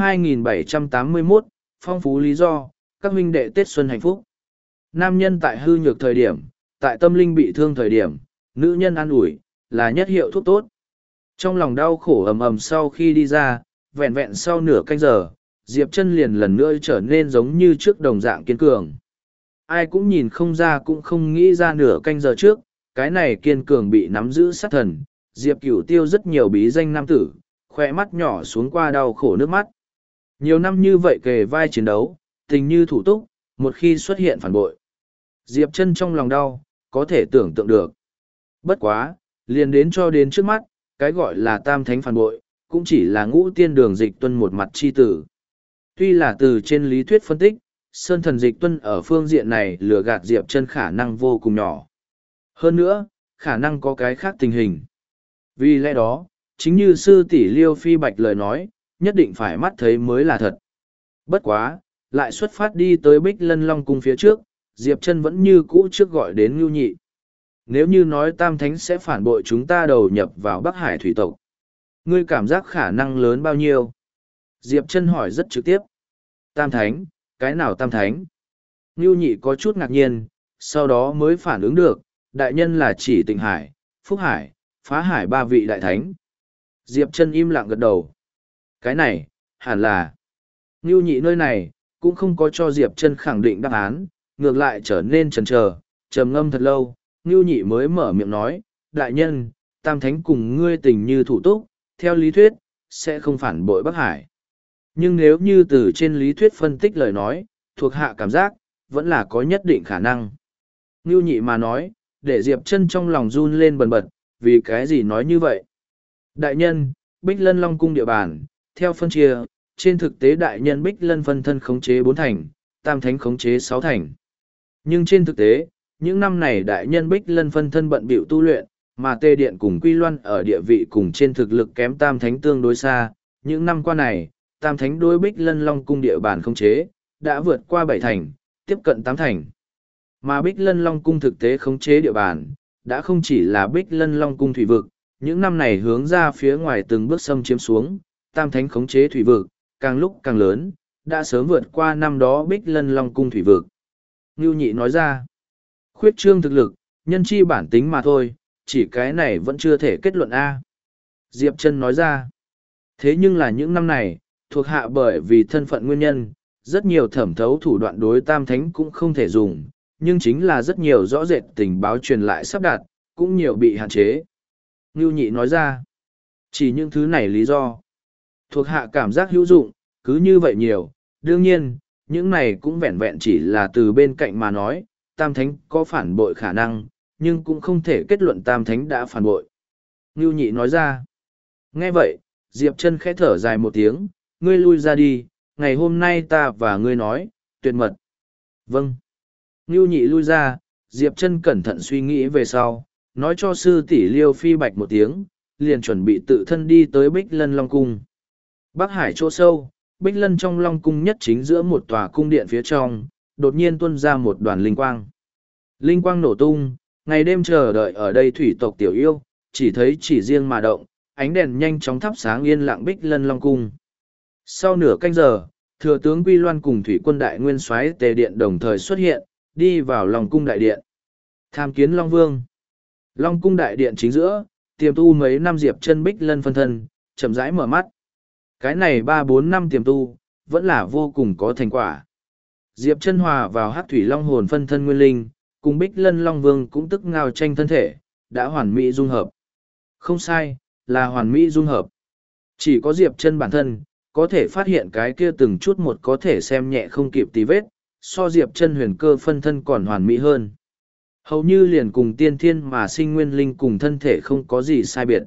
2781, phong phú lý do, các huynh đệ Tết Xuân hạnh phúc. Nam nhân tại hư nhược thời điểm, tại tâm linh bị thương thời điểm, nữ nhân an ủi, là nhất hiệu thuốc tốt. Trong lòng đau khổ ầm ầm sau khi đi ra, vẹn vẹn sau nửa canh giờ, Diệp Chân liền lần nữa trở nên giống như trước đồng dạng kiên cường. Ai cũng nhìn không ra cũng không nghĩ ra nửa canh giờ trước, cái này kiên cường bị nắm giữ sát thần, Diệp Cửu Tiêu rất nhiều bí danh nam tử, khoe mắt nhỏ xuống qua đau khổ nước mắt. Nhiều năm như vậy kề vai chiến đấu, tình như thủ túc, một khi xuất hiện phản bội. Diệp Chân trong lòng đau, có thể tưởng tượng được. Bất quá, liền đến cho đến trước mắt, cái gọi là tam thánh phản bội, cũng chỉ là Ngũ Tiên Đường Dịch Tuân một mặt chi tử. Tuy là từ trên lý thuyết phân tích, Sơn Thần Dịch Tuân ở phương diện này lừa gạt Diệp Chân khả năng vô cùng nhỏ. Hơn nữa, khả năng có cái khác tình hình. Vì lẽ đó, chính như sư tỷ Liêu Phi Bạch lời nói, nhất định phải mắt thấy mới là thật. Bất quá, lại xuất phát đi tới Bích Lân Long cung phía trước, Diệp Chân vẫn như cũ trước gọi đến Ngưu Nhị. Nếu như nói Tam Thánh sẽ phản bội chúng ta đầu nhập vào Bắc Hải thủy tộc, ngươi cảm giác khả năng lớn bao nhiêu? Diệp Chân hỏi rất trực tiếp. Tam Thánh, cái nào Tam Thánh? Ngưu Nhị có chút ngạc nhiên, sau đó mới phản ứng được, đại nhân là chỉ Tịnh Hải, Phúc Hải, Phá Hải ba vị đại thánh. Diệp Chân im lặng gật đầu. Cái này, hẳn là. Ngưu Nhị nơi này, cũng không có cho Diệp Chân khẳng định đáp án, ngược lại trở nên chần chờ, Trầm ngâm thật lâu, Ngưu Nhị mới mở miệng nói, đại nhân, Tam Thánh cùng ngươi tình như thủ túc, theo lý thuyết, sẽ không phản bội Bắc Hải. Nhưng nếu như từ trên lý thuyết phân tích lời nói, thuộc hạ cảm giác, vẫn là có nhất định khả năng. Ngưu Nhị mà nói, để Diệp Chân trong lòng run lên bần bật, vì cái gì nói như vậy? Đại nhân, Bích Lân Long cung địa bàn, theo phân chia, trên thực tế đại nhân Bích Lân phân thân khống chế 4 thành, Tam Thánh khống chế 6 thành. Nhưng trên thực tế, những năm này đại nhân Bích Lân phân thân bận bịu tu luyện, mà Tê Điện cùng Quy Loan ở địa vị cùng trên thực lực kém Tam Thánh tương đối xa. Những năm qua này, Tam Thánh đối Bích Lân Long cung địa bàn khống chế, đã vượt qua 7 thành, tiếp cận 8 thành. Mà Bích Lân Long cung thực tế khống chế địa bàn, đã không chỉ là Bích Lân Long cung thủy vực, những năm này hướng ra phía ngoài từng bước xâm chiếm xuống, Tam Thánh khống chế thủy vực, càng lúc càng lớn, đã sớm vượt qua năm đó Bích Lân Long cung thủy vực. Ngưu Nhị nói ra, khuyết trương thực lực, nhân chi bản tính mà thôi, chỉ cái này vẫn chưa thể kết luận A. Diệp Chân nói ra, thế nhưng là những năm này, thuộc hạ bởi vì thân phận nguyên nhân, rất nhiều thẩm thấu thủ đoạn đối Tam Thánh cũng không thể dùng, nhưng chính là rất nhiều rõ rệt tình báo truyền lại sắp đặt, cũng nhiều bị hạn chế. Ngưu Nhị nói ra, chỉ những thứ này lý do. Thuộc hạ cảm giác hữu dụng, cứ như vậy nhiều, đương nhiên, những này cũng vẹn vẹn chỉ là từ bên cạnh mà nói, Tam Thánh có phản bội khả năng, nhưng cũng không thể kết luận Tam Thánh đã phản bội. Ngưu Nhị nói ra, nghe vậy, Diệp Chân khẽ thở dài một tiếng, ngươi lui ra đi, ngày hôm nay ta và ngươi nói, tuyệt mật. Vâng. Ngưu Nhị lui ra, Diệp Chân cẩn thận suy nghĩ về sau, nói cho sư tỷ Liêu Phi Bạch một tiếng, liền chuẩn bị tự thân đi tới Bích Lân Long Cung. Bắc Hải chỗ sâu, Bích Lân trong Long Cung nhất chính giữa một tòa cung điện phía trong, đột nhiên tuôn ra một đoàn linh quang. Linh quang nổ tung, ngày đêm chờ đợi ở đây thủy tộc tiểu yêu, chỉ thấy chỉ riêng mà động, ánh đèn nhanh chóng thắp sáng yên lặng Bích Lân Long Cung. Sau nửa canh giờ, thừa tướng Quy Loan cùng thủy quân đại nguyên soái Tề Điện đồng thời xuất hiện, đi vào Long Cung đại điện. Tham kiến Long Vương. Long Cung đại điện chính giữa, tiềm tu mấy năm Diệp Chân Bích Lân phân thân, chậm rãi mở mắt. Cái này 3-4 năm tiềm tu, vẫn là vô cùng có thành quả. Diệp Chân hòa vào Hắc Thủy Long hồn phân thân nguyên linh, cùng Bích Lân Long Vương cũng tức ngao tranh thân thể, đã hoàn mỹ dung hợp. Không sai, là hoàn mỹ dung hợp. Chỉ có Diệp Chân bản thân, có thể phát hiện cái kia từng chút một có thể xem nhẹ không kịp tì vết, so Diệp Chân huyền cơ phân thân còn hoàn mỹ hơn. Hầu như liền cùng tiên thiên mà sinh nguyên linh cùng thân thể không có gì sai biệt.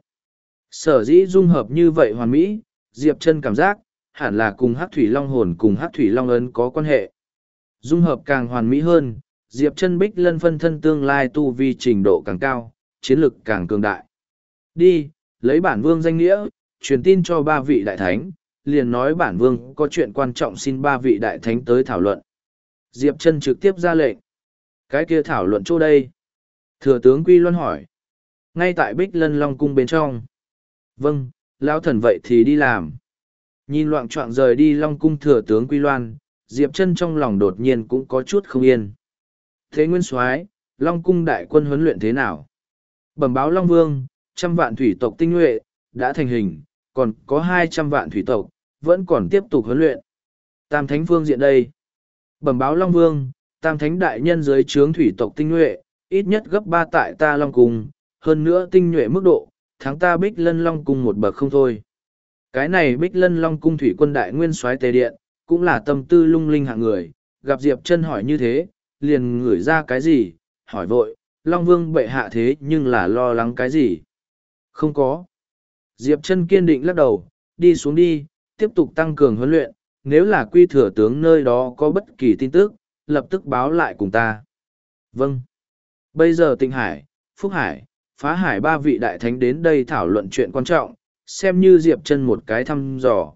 Sở dĩ dung hợp như vậy hoàn mỹ, Diệp Chân cảm giác, hẳn là cùng Hắc Thủy Long hồn cùng Hắc Thủy Long ấn có quan hệ. Dung hợp càng hoàn mỹ hơn, Diệp Chân Bích Lân phân thân tương lai tu vi trình độ càng cao, chiến lực càng cường đại. Đi, lấy bản vương danh nghĩa, truyền tin cho 3 vị đại thánh, liền nói bản vương có chuyện quan trọng xin 3 vị đại thánh tới thảo luận. Diệp Chân trực tiếp ra lệnh. Cái kia thảo luận chỗ đây? Thừa tướng Quy Loan hỏi. Ngay tại Bích Lân Long cung bên trong. Vâng, lão thần vậy thì đi làm. Nhìn loạng choạng rời đi Long cung thừa tướng Quy Loan, Diệp Chân trong lòng đột nhiên cũng có chút không yên. Thế Nguyên Soái, Long cung đại quân huấn luyện thế nào? Bẩm báo Long Vương, 100 vạn thủy tộc tinh nhuệ đã thành hình, còn có 200 vạn thủy tộc vẫn còn tiếp tục huấn luyện. Tam Thánh phương diện đây. Bẩm báo Long Vương, Tam Thánh đại nhân dưới trướng thủy tộc tinh nhuệ, ít nhất gấp 3 tại ta Long cung, hơn nữa tinh nhuệ mức độ, thắng ta Bích Lân Long cung một bậc không thôi. Cái này Bích Lân Long cung thủy quân đại nguyên soái Tề Điện, cũng là tâm tư lung linh hạng người, gặp Diệp Chân hỏi như thế, liền ngửi ra cái gì, hỏi vội, Long Vương bệ hạ thế nhưng là lo lắng cái gì? Không có. Diệp Chân kiên định lắc đầu, đi xuống đi, tiếp tục tăng cường huấn luyện, nếu là Quy thừa tướng nơi đó có bất kỳ tin tức, lập tức báo lại cùng ta. Vâng. Bây giờ Tịnh Hải, Phúc Hải, Phá Hải 3 vị đại thánh đến đây thảo luận chuyện quan trọng, xem như Diệp Chân một cái thăm dò.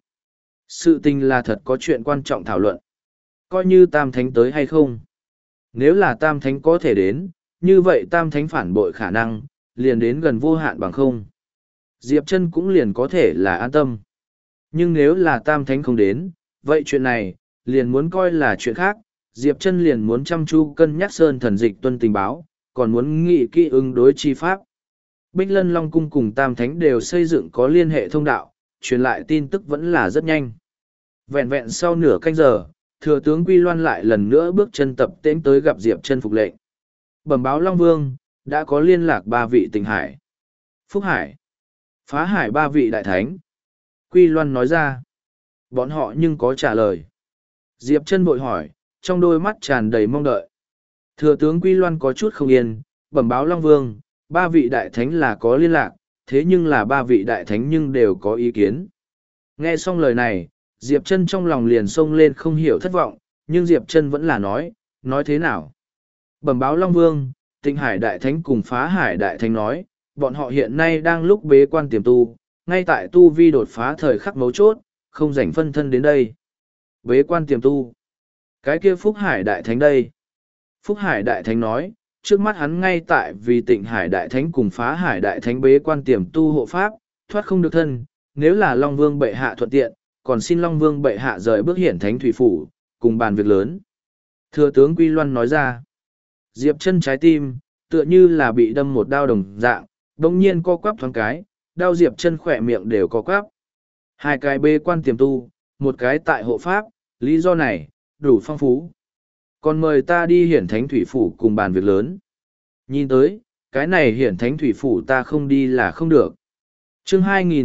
Sự tình là thật có chuyện quan trọng thảo luận. Coi như Tam Thánh tới hay không. Nếu là Tam Thánh có thể đến, như vậy Tam Thánh phản bội khả năng, liền đến gần vô hạn bằng không. Diệp Chân cũng liền có thể là an tâm. Nhưng nếu là Tam Thánh không đến, vậy chuyện này, liền muốn coi là chuyện khác. Diệp Chân liền muốn chăm chú cân nhắc Sơn Thần Dịch tuân tình báo, còn muốn nghị kỹ ứng đối chi pháp. Bích Lân Long Cung cùng Tam Thánh đều xây dựng có liên hệ thông đạo, truyền lại tin tức vẫn là rất nhanh. Vẹn vẹn sau nửa canh giờ, thừa tướng Quy Loan lại lần nữa bước chân tập tễnh tới gặp Diệp Chân phục lệnh. Bẩm báo Long Vương, đã có liên lạc ba vị Tịnh Hải, Phúc Hải, Phá Hải ba vị đại thánh. Quy Loan nói ra. Bọn họ nhưng có trả lời. Diệp Chân vội hỏi, trong đôi mắt tràn đầy mong đợi. Thừa tướng Quy Loan có chút không yên, bẩm báo Long Vương, ba vị đại thánh là có liên lạc, thế nhưng là ba vị đại thánh nhưng đều có ý kiến. Nghe xong lời này, Diệp Chân trong lòng liền xông lên không hiểu thất vọng, nhưng Diệp Chân vẫn là nói thế nào? Bẩm báo Long Vương, Tịnh Hải đại thánh cùng Phá Hải đại thánh nói, bọn họ hiện nay đang lúc bế quan tiềm tu, ngay tại tu vi đột phá thời khắc mấu chốt, không rảnh phân thân đến đây. Bế quan tiềm tu. Cái kia Phúc Hải đại thánh đây. Phúc Hải đại thánh nói, trước mắt hắn ngay tại vì Tịnh Hải đại thánh cùng Phá Hải đại thánh bế quan tiềm tu hộ pháp, thoát không được thân, nếu là Long Vương bệ hạ thuận tiện, còn xin Long Vương bệ hạ rời bước hiển thánh thủy phủ, cùng bàn việc lớn. Thừa tướng Quy Loan nói ra. Diệp Chân trái tim, tựa như là bị đâm một đao đồng dạng, bỗng nhiên co quắp thoáng cái, đau Diệp Chân khỏe miệng đều co quắp. Hai cái bế quan tiềm tu, một cái tại hộ pháp, lý do này, đủ phong phú. Còn mời ta đi hiển thánh thủy phủ cùng bàn việc lớn. Nhìn tới, cái này hiển thánh thủy phủ ta không đi là không được. Chương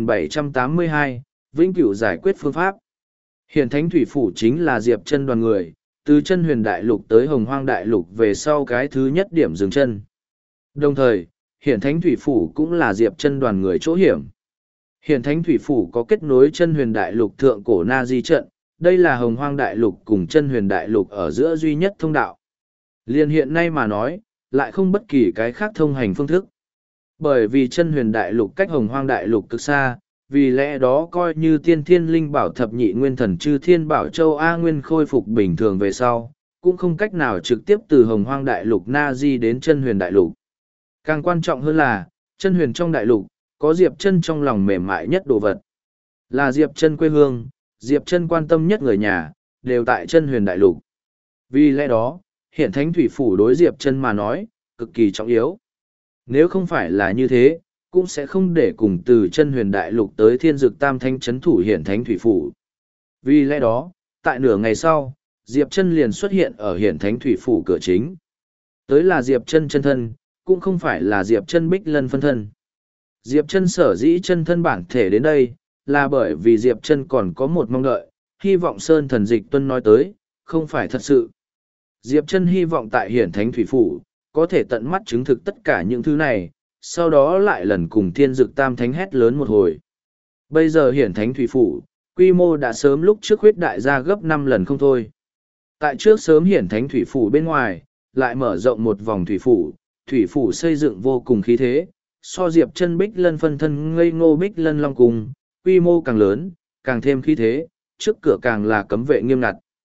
2782, Vĩnh Cửu giải quyết phương pháp. Hiển thánh thủy phủ chính là Diệp Chân đoàn người, từ chân huyền đại lục tới hồng hoang đại lục về sau cái thứ nhất điểm dừng chân. Đồng thời, hiển thánh thủy phủ cũng là Diệp Chân đoàn người chỗ hiểm. Hiển thánh thủy phủ có kết nối chân huyền đại lục thượng cổ Na Di trận, đây là hồng hoang đại lục cùng chân huyền đại lục ở giữa duy nhất thông đạo. Liên hiện nay mà nói, lại không bất kỳ cái khác thông hành phương thức. Bởi vì chân huyền đại lục cách hồng hoang đại lục cực xa, vì lẽ đó coi như tiên thiên linh bảo thập nhị nguyên thần chư thiên bảo châu A Nguyên khôi phục bình thường về sau, cũng không cách nào trực tiếp từ hồng hoang đại lục Na Di đến chân huyền đại lục. Càng quan trọng hơn là, chân huyền trong đại lục, có Diệp Chân trong lòng mềm mại nhất đồ vật. Là Diệp Chân quê hương, Diệp Chân quan tâm nhất người nhà, đều tại chân huyền đại lục. Vì lẽ đó, hiện thánh thủy phủ đối Diệp Chân mà nói, cực kỳ trọng yếu. Nếu không phải là như thế, cũng sẽ không để cùng từ chân huyền đại lục tới thiên dực tam thanh chấn thủ hiện thánh thủy phủ. Vì lẽ đó, tại nửa ngày sau, Diệp Chân liền xuất hiện ở hiện thánh thủy phủ cửa chính. Tới là Diệp Chân chân thân, cũng không phải là Diệp Chân Bích Lân phân thân. Diệp Chân sở dĩ chân thân bản thể đến đây, là bởi vì Diệp Chân còn có một mong đợi, hy vọng Sơn Thần Dịch Tuân nói tới, không phải thật sự. Diệp Chân hy vọng tại hiển thánh thủy phủ, có thể tận mắt chứng thực tất cả những thứ này, sau đó lại lần cùng thiên dực tam thánh hét lớn một hồi. Bây giờ hiển thánh thủy phủ, quy mô đã sớm lúc trước huyết đại ra gấp 5 lần không thôi. Tại trước sớm hiển thánh thủy phủ bên ngoài, lại mở rộng một vòng thủy phủ xây dựng vô cùng khí thế, so Diệp Chân Bích Lân phân thân ngây ngô Bích Lân Long cùng, quy mô càng lớn, càng thêm khí thế, trước cửa càng là cấm vệ nghiêm ngặt.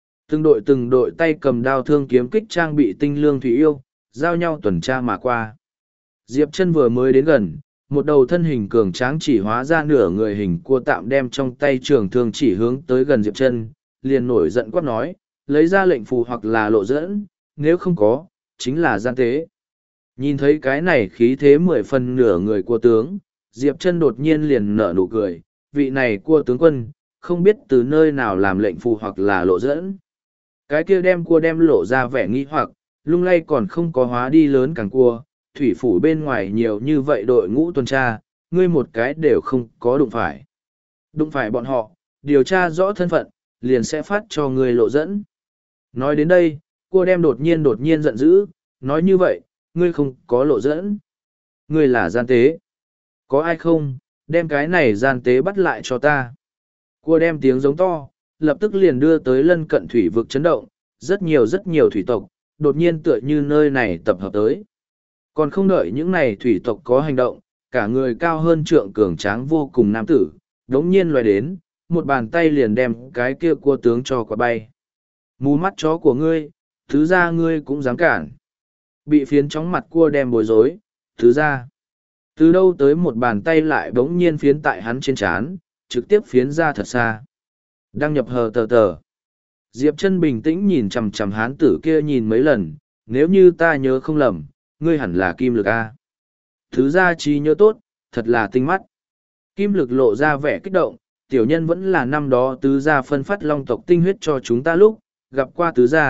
Từng đội tay cầm đao thương kiếm kích trang bị tinh lương thủy yêu, giao nhau tuần tra mà qua. Diệp Chân vừa mới đến gần, một đầu thân hình cường tráng chỉ hóa ra nửa người hình cua tạm đem trong tay trường thương chỉ hướng tới gần Diệp Chân, liền nổi giận quát nói, lấy ra lệnh phù hoặc là lộ dẫn, nếu không có, chính là gian tế. Nhìn thấy cái này khí thế 10 phần nửa người cua tướng, Diệp Chân đột nhiên liền nở nụ cười, vị này cua tướng quân, không biết từ nơi nào làm lệnh phù hoặc là lộ dẫn. Cái kia đem cua đem lộ ra vẻ nghi hoặc, lung lay còn không có hóa đi lớn càng cua, thủy phủ bên ngoài nhiều như vậy đội ngũ tuần tra, ngươi một cái đều không có đụng phải. Đụng phải bọn họ, điều tra rõ thân phận, liền sẽ phát cho ngươi lộ dẫn. Nói đến đây, cua đem đột nhiên giận dữ, nói như vậy, ngươi không có lộ dẫn. Ngươi là gian tế. Có ai không, đem cái này gian tế bắt lại cho ta. Cua đem tiếng giống to, lập tức liền đưa tới lân cận thủy vực chấn động, rất nhiều thủy tộc, đột nhiên tựa như nơi này tập hợp tới. Còn không đợi những này thủy tộc có hành động, cả người cao hơn trượng cường tráng vô cùng nam tử, đống nhiên loài đến, một bàn tay liền đem cái kia cua tướng cho quả bay. Mù mắt chó của ngươi, thứ ra ngươi cũng dám cản. Bị phiến chóng mặt cua đem bối rối, thứ ra. Từ đâu tới một bàn tay lại bỗng nhiên phiến tại hắn trên trán, trực tiếp phiến ra thật xa. Đăng nhập hờ tờ tờ. Diệp Chân bình tĩnh nhìn chằm chằm hán tử kia nhìn mấy lần, nếu như ta nhớ không lầm, ngươi hẳn là Kim Lực A. Thứ ra trí nhớ tốt, thật là tinh mắt. Kim Lực lộ ra vẻ kích động, tiểu nhân vẫn là năm đó tứ gia phân phát long tộc tinh huyết cho chúng ta lúc, gặp qua tứ gia,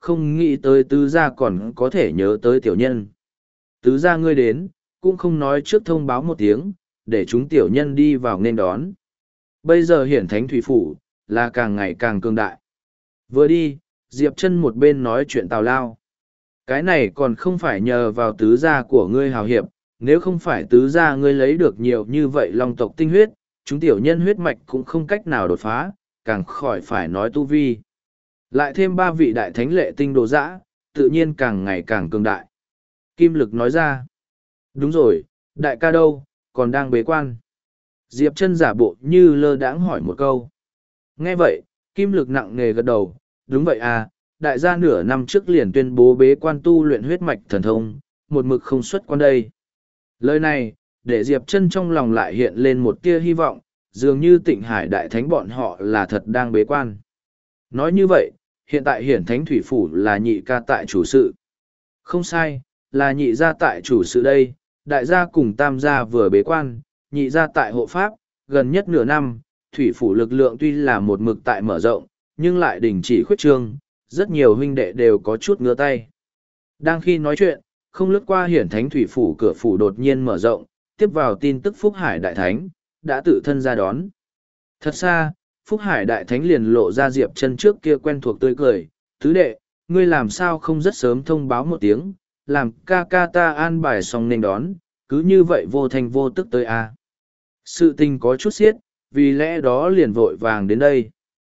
không nghĩ tới tứ gia còn có thể nhớ tới tiểu nhân. Tứ gia ngươi đến, cũng không nói trước thông báo một tiếng, để chúng tiểu nhân đi vào nên đón. Bây giờ hiển thánh thủy phủ, là càng ngày càng cường đại. Vừa đi, Diệp Chân một bên nói chuyện tào lao. Cái này còn không phải nhờ vào tứ gia của ngươi hào hiệp, nếu không phải tứ gia ngươi lấy được nhiều như vậy long tộc tinh huyết, chúng tiểu nhân huyết mạch cũng không cách nào đột phá, càng khỏi phải nói tu vi. Lại thêm 3 vị đại thánh lệ tinh đồ dã, tự nhiên càng ngày càng cường đại. Kim Lực nói ra. Đúng rồi, đại ca đâu, còn đang bế quan. Diệp Chân giả bộ như lơ đãng hỏi một câu. Nghe vậy, Kim Lực nặng nề gật đầu, đúng vậy à, đại gia nửa năm trước liền tuyên bố bế quan tu luyện huyết mạch thần thông, một mực không xuất quan đây. Lời này, để Diệp Chân trong lòng lại hiện lên một tia hy vọng, dường như Tịnh Hải đại thánh bọn họ là thật đang bế quan. Nói như vậy, hiện tại hiển thánh thủy phủ là nhị ca tại chủ sự. Không sai, là nhị gia tại chủ sự đây, đại gia cùng tam gia vừa bế quan, nhị gia tại hộ pháp, gần nhất nửa năm, thủy phủ lực lượng tuy là một mực tại mở rộng, nhưng lại đình chỉ khuyết trương, rất nhiều huynh đệ đều có chút ngứa tay. Đang khi nói chuyện, không lướt qua hiển thánh thủy phủ cửa phủ đột nhiên mở rộng, tiếp vào tin tức Phúc Hải đại thánh, đã tự thân ra đón. Thật xa, Phúc Hải đại thánh liền lộ ra Diệp Chân trước kia quen thuộc tươi cười, tứ đệ, ngươi làm sao không rất sớm thông báo một tiếng, làm ca ca ta an bài xong nên đón, cứ như vậy vô thành vô tức tới a. Sự tình có chút xiết, vì lẽ đó liền vội vàng đến đây.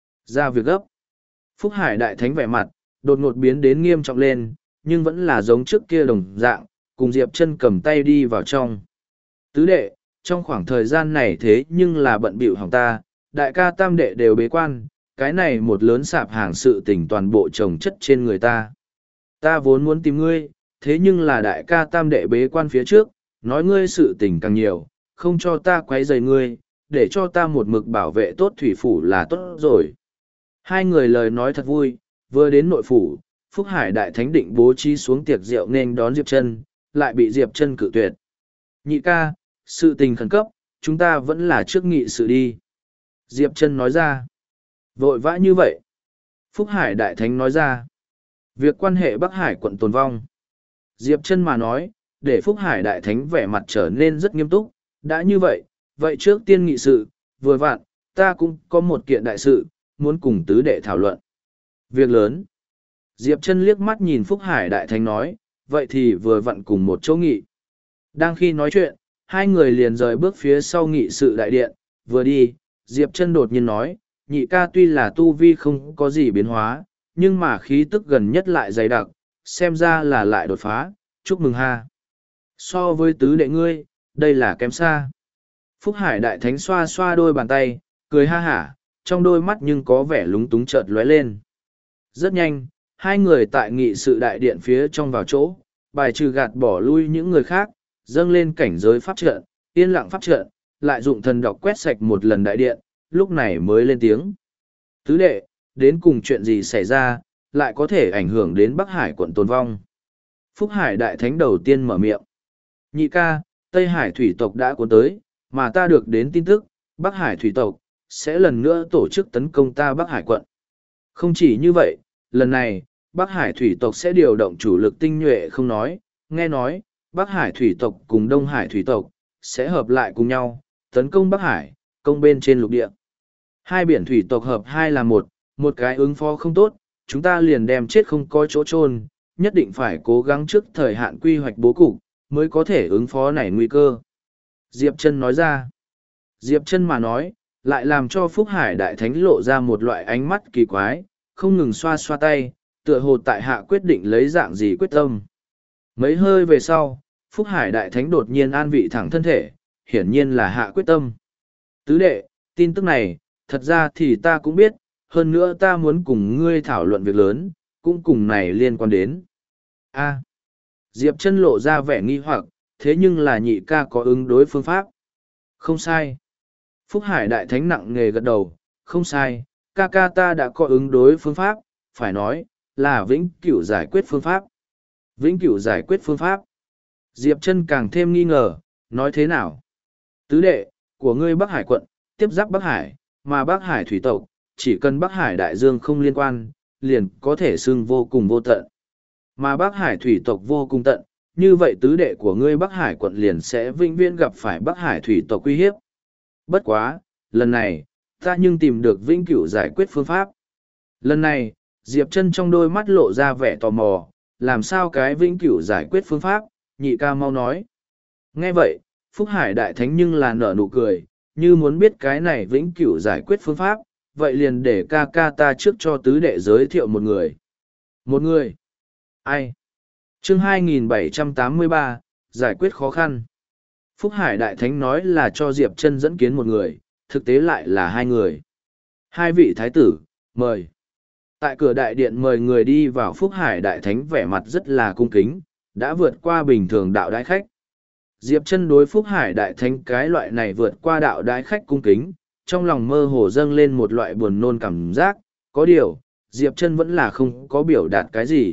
Ra việc gấp. Phúc Hải đại thánh vẻ mặt, đột ngột biến đến nghiêm trọng lên, nhưng vẫn là giống trước kia đồng dạng, cùng Diệp Chân cầm tay đi vào trong. Tứ đệ, trong khoảng thời gian này thế nhưng là bận bịu hỏng ta, đại ca tam đệ đều bế quan, cái này một lớn sạp hàng sự tình toàn bộ chồng chất trên người ta. Ta vốn muốn tìm ngươi, thế nhưng là đại ca tam đệ bế quan phía trước, nói ngươi sự tình càng nhiều, không cho ta quấy rầy ngươi, để cho ta một mực bảo vệ tốt thủy phủ là tốt rồi. Hai người lời nói thật vui, vừa đến nội phủ, Phúc Hải đại thánh định bố trí xuống tiệc rượu nên đón Diệp Chân, lại bị Diệp Chân cự tuyệt. Nhị ca, sự tình khẩn cấp, chúng ta vẫn là trước nghị sự đi. Diệp Chân nói ra. Vội vã như vậy. Phúc Hải đại thánh nói ra. Việc quan hệ Bắc Hải quận tồn vong. Diệp Chân mà nói, để Phúc Hải đại thánh vẻ mặt trở nên rất nghiêm túc. Đã như vậy, vậy trước tiên nghị sự, vừa vặn, ta cũng có một kiện đại sự, muốn cùng tứ đệ thảo luận. Việc lớn. Diệp Chân liếc mắt nhìn Phúc Hải đại thánh nói, vậy thì vừa vặn cùng một chỗ nghị. Đang khi nói chuyện, hai người liền rời bước phía sau nghị sự đại điện, vừa đi, Diệp Chân đột nhiên nói, nhị ca tuy là tu vi không có gì biến hóa, nhưng mà khí tức gần nhất lại dày đặc, xem ra là lại đột phá, chúc mừng ha. So với tứ đệ ngươi, đây là kém xa. Phúc Hải đại thánh xoa xoa đôi bàn tay, cười ha hả, trong đôi mắt nhưng có vẻ lúng túng chợt lóe lên. Rất nhanh, hai người tại nghị sự đại điện phía trong vào chỗ, bài trừ gạt bỏ lui những người khác, dâng lên cảnh giới pháp trận, yên lặng pháp trận, lại dụng thần đọc quét sạch một lần đại điện, lúc này mới lên tiếng. Tứ đệ, đến cùng chuyện gì xảy ra, lại có thể ảnh hưởng đến Bắc Hải quận tồn vong. Phúc Hải đại thánh đầu tiên mở miệng. Nhị ca, Tây Hải thủy tộc đã cuốn tới, mà ta được đến tin tức, Bắc Hải thủy tộc sẽ lần nữa tổ chức tấn công ta Bắc Hải quận. Không chỉ như vậy, lần này, Bắc Hải thủy tộc sẽ điều động chủ lực tinh nhuệ không nói, nghe nói, Bắc Hải thủy tộc cùng Đông Hải thủy tộc sẽ hợp lại cùng nhau, tấn công Bắc Hải, công bên trên lục địa. Hai biển thủy tộc hợp hai là một cái ứng phó không tốt, chúng ta liền đem chết không có chỗ chôn, nhất định phải cố gắng trước thời hạn quy hoạch bố cục, mới có thể ứng phó này nguy cơ. Diệp Chân nói ra. Diệp Chân mà nói, lại làm cho Phúc Hải đại thánh lộ ra một loại ánh mắt kỳ quái, không ngừng xoa xoa tay, tựa hồ tại hạ quyết định lấy dạng gì quyết tâm. Mấy hơi về sau, Phúc Hải đại thánh đột nhiên an vị thẳng thân thể, hiển nhiên là hạ quyết tâm. Tứ đệ, tin tức này, thật ra thì ta cũng biết, hơn nữa ta muốn cùng ngươi thảo luận việc lớn, cũng cùng này liên quan đến. A. Diệp Chân lộ ra vẻ nghi hoặc, thế nhưng là nhị ca có ứng đối phương pháp. Không sai. Phúc Hải đại thánh nặng nề gật đầu, không sai, ca ca ta đã có ứng đối phương pháp, phải nói, là vĩnh cửu giải quyết phương pháp. Vĩnh cửu giải quyết phương pháp. Diệp Chân càng thêm nghi ngờ, nói thế nào? Tứ đệ, của ngươi Bắc Hải quận, tiếp giáp Bắc Hải, mà Bắc Hải thủy tộc, chỉ cần Bắc Hải đại dương không liên quan, liền có thể xưng vô cùng vô tận. Mà Bắc Hải thủy tộc vô cùng tận, như vậy tứ đệ của ngươi Bắc Hải quận liền sẽ vĩnh viễn gặp phải Bắc Hải thủy tộc uy hiếp. Bất quá, lần này, ta nhưng tìm được vĩnh cửu giải quyết phương pháp. Lần này, Diệp Chân trong đôi mắt lộ ra vẻ tò mò, làm sao cái vĩnh cửu giải quyết phương pháp, nhị ca mau nói. Nghe vậy, Phúc Hải Đại Thánh nhưng là nở nụ cười, như muốn biết cái này vĩnh cửu giải quyết phương pháp, vậy liền để ca ca ta trước cho tứ đệ giới thiệu một người. Một người? Ai? Chương 2783, giải quyết khó khăn. Phúc Hải Đại Thánh nói là cho Diệp Chân dẫn kiến một người, thực tế lại là hai người. Hai vị thái tử, mời. Tại cửa đại điện mời người đi vào, Phúc Hải Đại Thánh vẻ mặt rất là cung kính, đã vượt qua bình thường đạo đái khách. Diệp Chân đối Phúc Hải Đại Thánh cái loại này vượt qua đạo đái khách cung kính, trong lòng mơ hồ dâng lên một loại buồn nôn cảm giác, có điều, Diệp Chân vẫn là không có biểu đạt cái gì.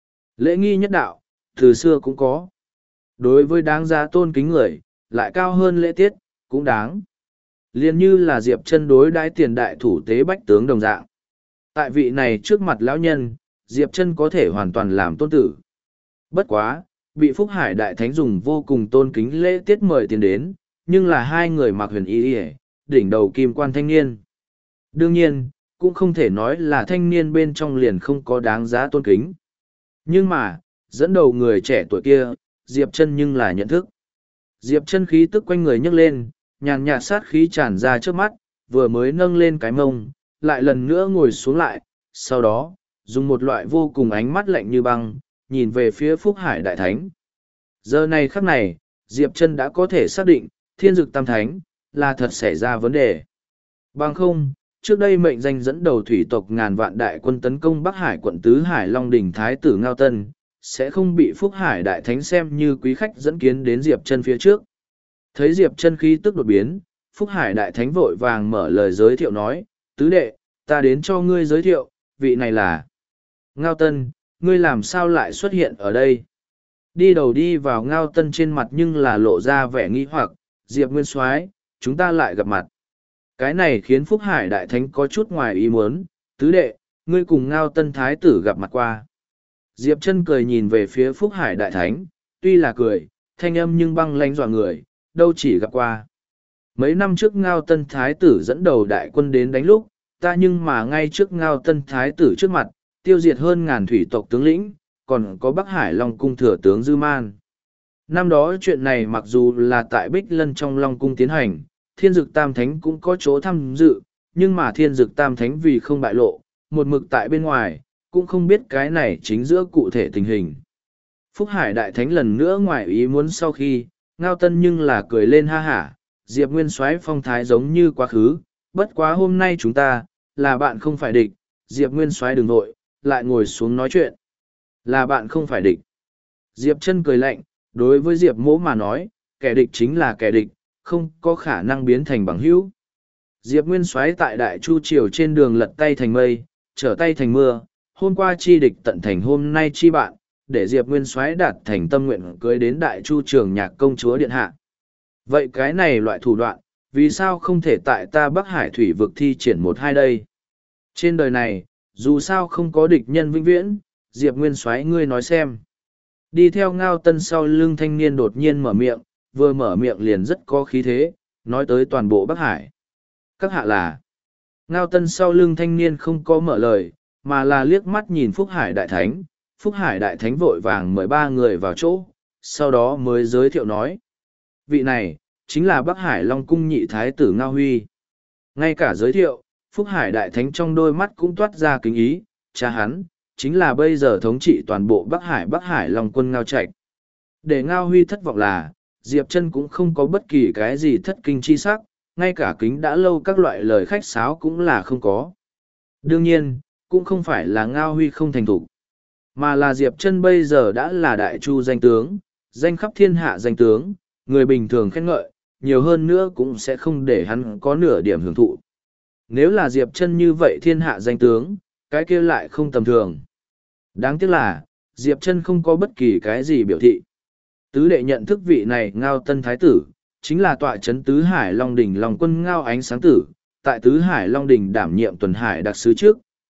Lễ nghi nhất đạo, từ xưa cũng có. Đối với đáng giá tôn kính người, lại cao hơn lễ tiết, cũng đáng. Liên như là Diệp Chân đối đãi tiền đại thủ tế bách tướng đồng dạng. Tại vị này trước mặt lão nhân, Diệp Chân có thể hoàn toàn làm tôn tử. Bất quá, bị Phúc Hải Đại Thánh dùng vô cùng tôn kính lễ tiết mời tiền đến, nhưng là hai người mặc huyền y y, đỉnh đầu kim quan thanh niên. Đương nhiên, cũng không thể nói là thanh niên bên trong liền không có đáng giá tôn kính. Nhưng mà, dẫn đầu người trẻ tuổi kia, Diệp Chân nhưng là nhận thức. Diệp Chân khí tức quanh người nhấc lên, nhàn nhạt sát khí tràn ra trước mắt, vừa mới nâng lên cái mông, lại lần nữa ngồi xuống lại, sau đó, dùng một loại vô cùng ánh mắt lạnh như băng, nhìn về phía Phúc Hải Đại Thánh. Giờ này khắc này, Diệp Chân đã có thể xác định, Thiên Dực Tam Thánh, là thật xảy ra vấn đề. Bằng không, trước đây mệnh danh dẫn đầu thủy tộc ngàn vạn đại quân tấn công Bắc Hải quận tứ Hải Long Đỉnh Thái tử Ngao Tân, sẽ không bị Phúc Hải Đại Thánh xem như quý khách dẫn kiến đến Diệp Chân phía trước. Thấy Diệp Chân khí tức đột biến, Phúc Hải Đại Thánh vội vàng mở lời giới thiệu nói, tứ đệ, ta đến cho ngươi giới thiệu, vị này là Ngao Tân, ngươi làm sao lại xuất hiện ở đây? Đi đầu đi vào Ngao Tân trên mặt nhưng là lộ ra vẻ nghi hoặc, Diệp Nguyên Soái, chúng ta lại gặp mặt. Cái này khiến Phúc Hải Đại Thánh có chút ngoài ý muốn, tứ đệ, ngươi cùng Ngao Tân Thái tử gặp mặt qua. Diệp Chân cười nhìn về phía Phúc Hải Đại Thánh, tuy là cười, thanh âm nhưng băng lãnh dọa người, đâu chỉ gặp qua. Mấy năm trước Ngao Tân Thái tử dẫn đầu đại quân đến đánh lúc, ta nhưng mà ngay trước Ngao Tân Thái tử trước mặt, tiêu diệt hơn ngàn thủy tộc tướng lĩnh, còn có Bắc Hải Long Cung thừa tướng Dư Man. Năm đó chuyện này mặc dù là tại Bích Lân trong Long Cung tiến hành, Thiên Dực Tam Thánh cũng có chỗ tham dự, nhưng mà Thiên Dực Tam Thánh vì không bại lộ, một mực tại bên ngoài, cũng không biết cái này chính giữa cụ thể tình hình. Phúc Hải Đại Thánh lần nữa ngoài ý muốn sau khi, Ngao Tân nhưng là cười lên ha hả, Diệp Nguyên Soái phong thái giống như quá khứ, bất quá hôm nay chúng ta, là bạn không phải địch, Diệp Nguyên Soái đừng vội, lại ngồi xuống nói chuyện. Là bạn không phải địch. Diệp Chân cười lạnh, đối với Diệp Mỗ mà nói, kẻ địch chính là kẻ địch, không có khả năng biến thành bằng hữu. Diệp Nguyên Soái tại Đại Chu Triều trên đường lật tay thành mây, trở tay thành mưa, hôm qua chi địch tận thành hôm nay chi bạn, để Diệp Nguyên Soái đạt thành tâm nguyện cưới đến Đại Chu Trường Nhạc công chúa điện hạ. Vậy cái này loại thủ đoạn, vì sao không thể tại ta Bắc Hải thủy vực thi triển một hai đây? Trên đời này, dù sao không có địch nhân vĩnh viễn, Diệp Nguyên Soái ngươi nói xem. Đi theo Ngao Tân sau lưng thanh niên đột nhiên mở miệng, vừa mở miệng liền rất có khí thế, nói tới toàn bộ Bắc Hải. Các hạ là, Ngao Tân sau lưng thanh niên không có mở lời, mà là liếc mắt nhìn Phúc Hải Đại Thánh. Phúc Hải Đại Thánh vội vàng mời ba người vào chỗ, sau đó mới giới thiệu nói. Vị này, chính là Bắc Hải Long Cung nhị thái tử Ngao Huy. Ngay cả giới thiệu, Phúc Hải Đại Thánh trong đôi mắt cũng toát ra kính ý, cha hắn, chính là bây giờ thống trị toàn bộ Bắc Hải Long Quân Ngao Trạch. Để Ngao Huy thất vọng là, Diệp Chân cũng không có bất kỳ cái gì thất kinh chi sắc, ngay cả kính đã lâu các loại lời khách sáo cũng là không có. Đương nhiên, cũng không phải là Ngao Huy không thành thục, mà là Diệp Chân bây giờ đã là Đại Chu danh tướng, danh khắp thiên hạ danh tướng, người bình thường khen ngợi, nhiều hơn nữa cũng sẽ không để hắn có nửa điểm hưởng thụ. Nếu là Diệp Chân như vậy thiên hạ danh tướng, cái kia lại không tầm thường. Đáng tiếc là, Diệp Chân không có bất kỳ cái gì biểu thị. Tứ đệ nhận thức vị này Ngao Tân Thái tử, chính là tọa trấn Tứ Hải Long Đỉnh Long Quân Ngao Ánh Sáng Tử, tại Tứ Hải Long Đỉnh đảm nhiệm tuần hải đặc sứ trước,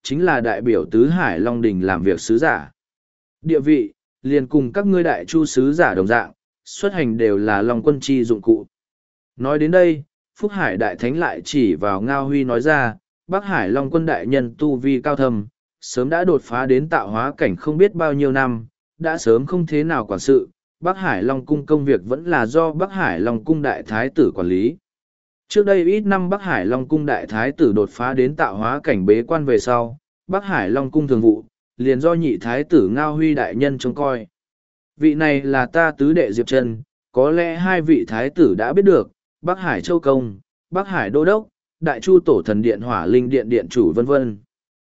chính là đại biểu tứ hải Long Đình làm việc sứ giả. Địa vị, liền cùng các ngươi đại chu sứ giả đồng dạng, xuất hành đều là Long quân chi dụng cụ. Nói đến đây, Phúc Hải Đại Thánh lại chỉ vào Ngao Huy nói ra, Bắc Hải Long quân đại nhân tu vi cao thâm, sớm đã đột phá đến tạo hóa cảnh không biết bao nhiêu năm, đã sớm không thế nào quản sự, Bắc Hải Long cung công việc vẫn là do Bắc Hải Long cung đại thái tử quản lý. Trước đây ít năm Bắc Hải Long cung đại thái tử đột phá đến tạo hóa cảnh bế quan về sau, Bắc Hải Long cung thường vụ, liền do nhị thái tử Ngao Huy đại nhân trông coi. Vị này là ta tứ đệ Diệp Trân, có lẽ hai vị thái tử đã biết được, Bắc Hải Châu Công, Bắc Hải Đô Đốc, Đại Chu Tổ Thần Điện Hỏa Linh Điện Điện Chủ vân vân.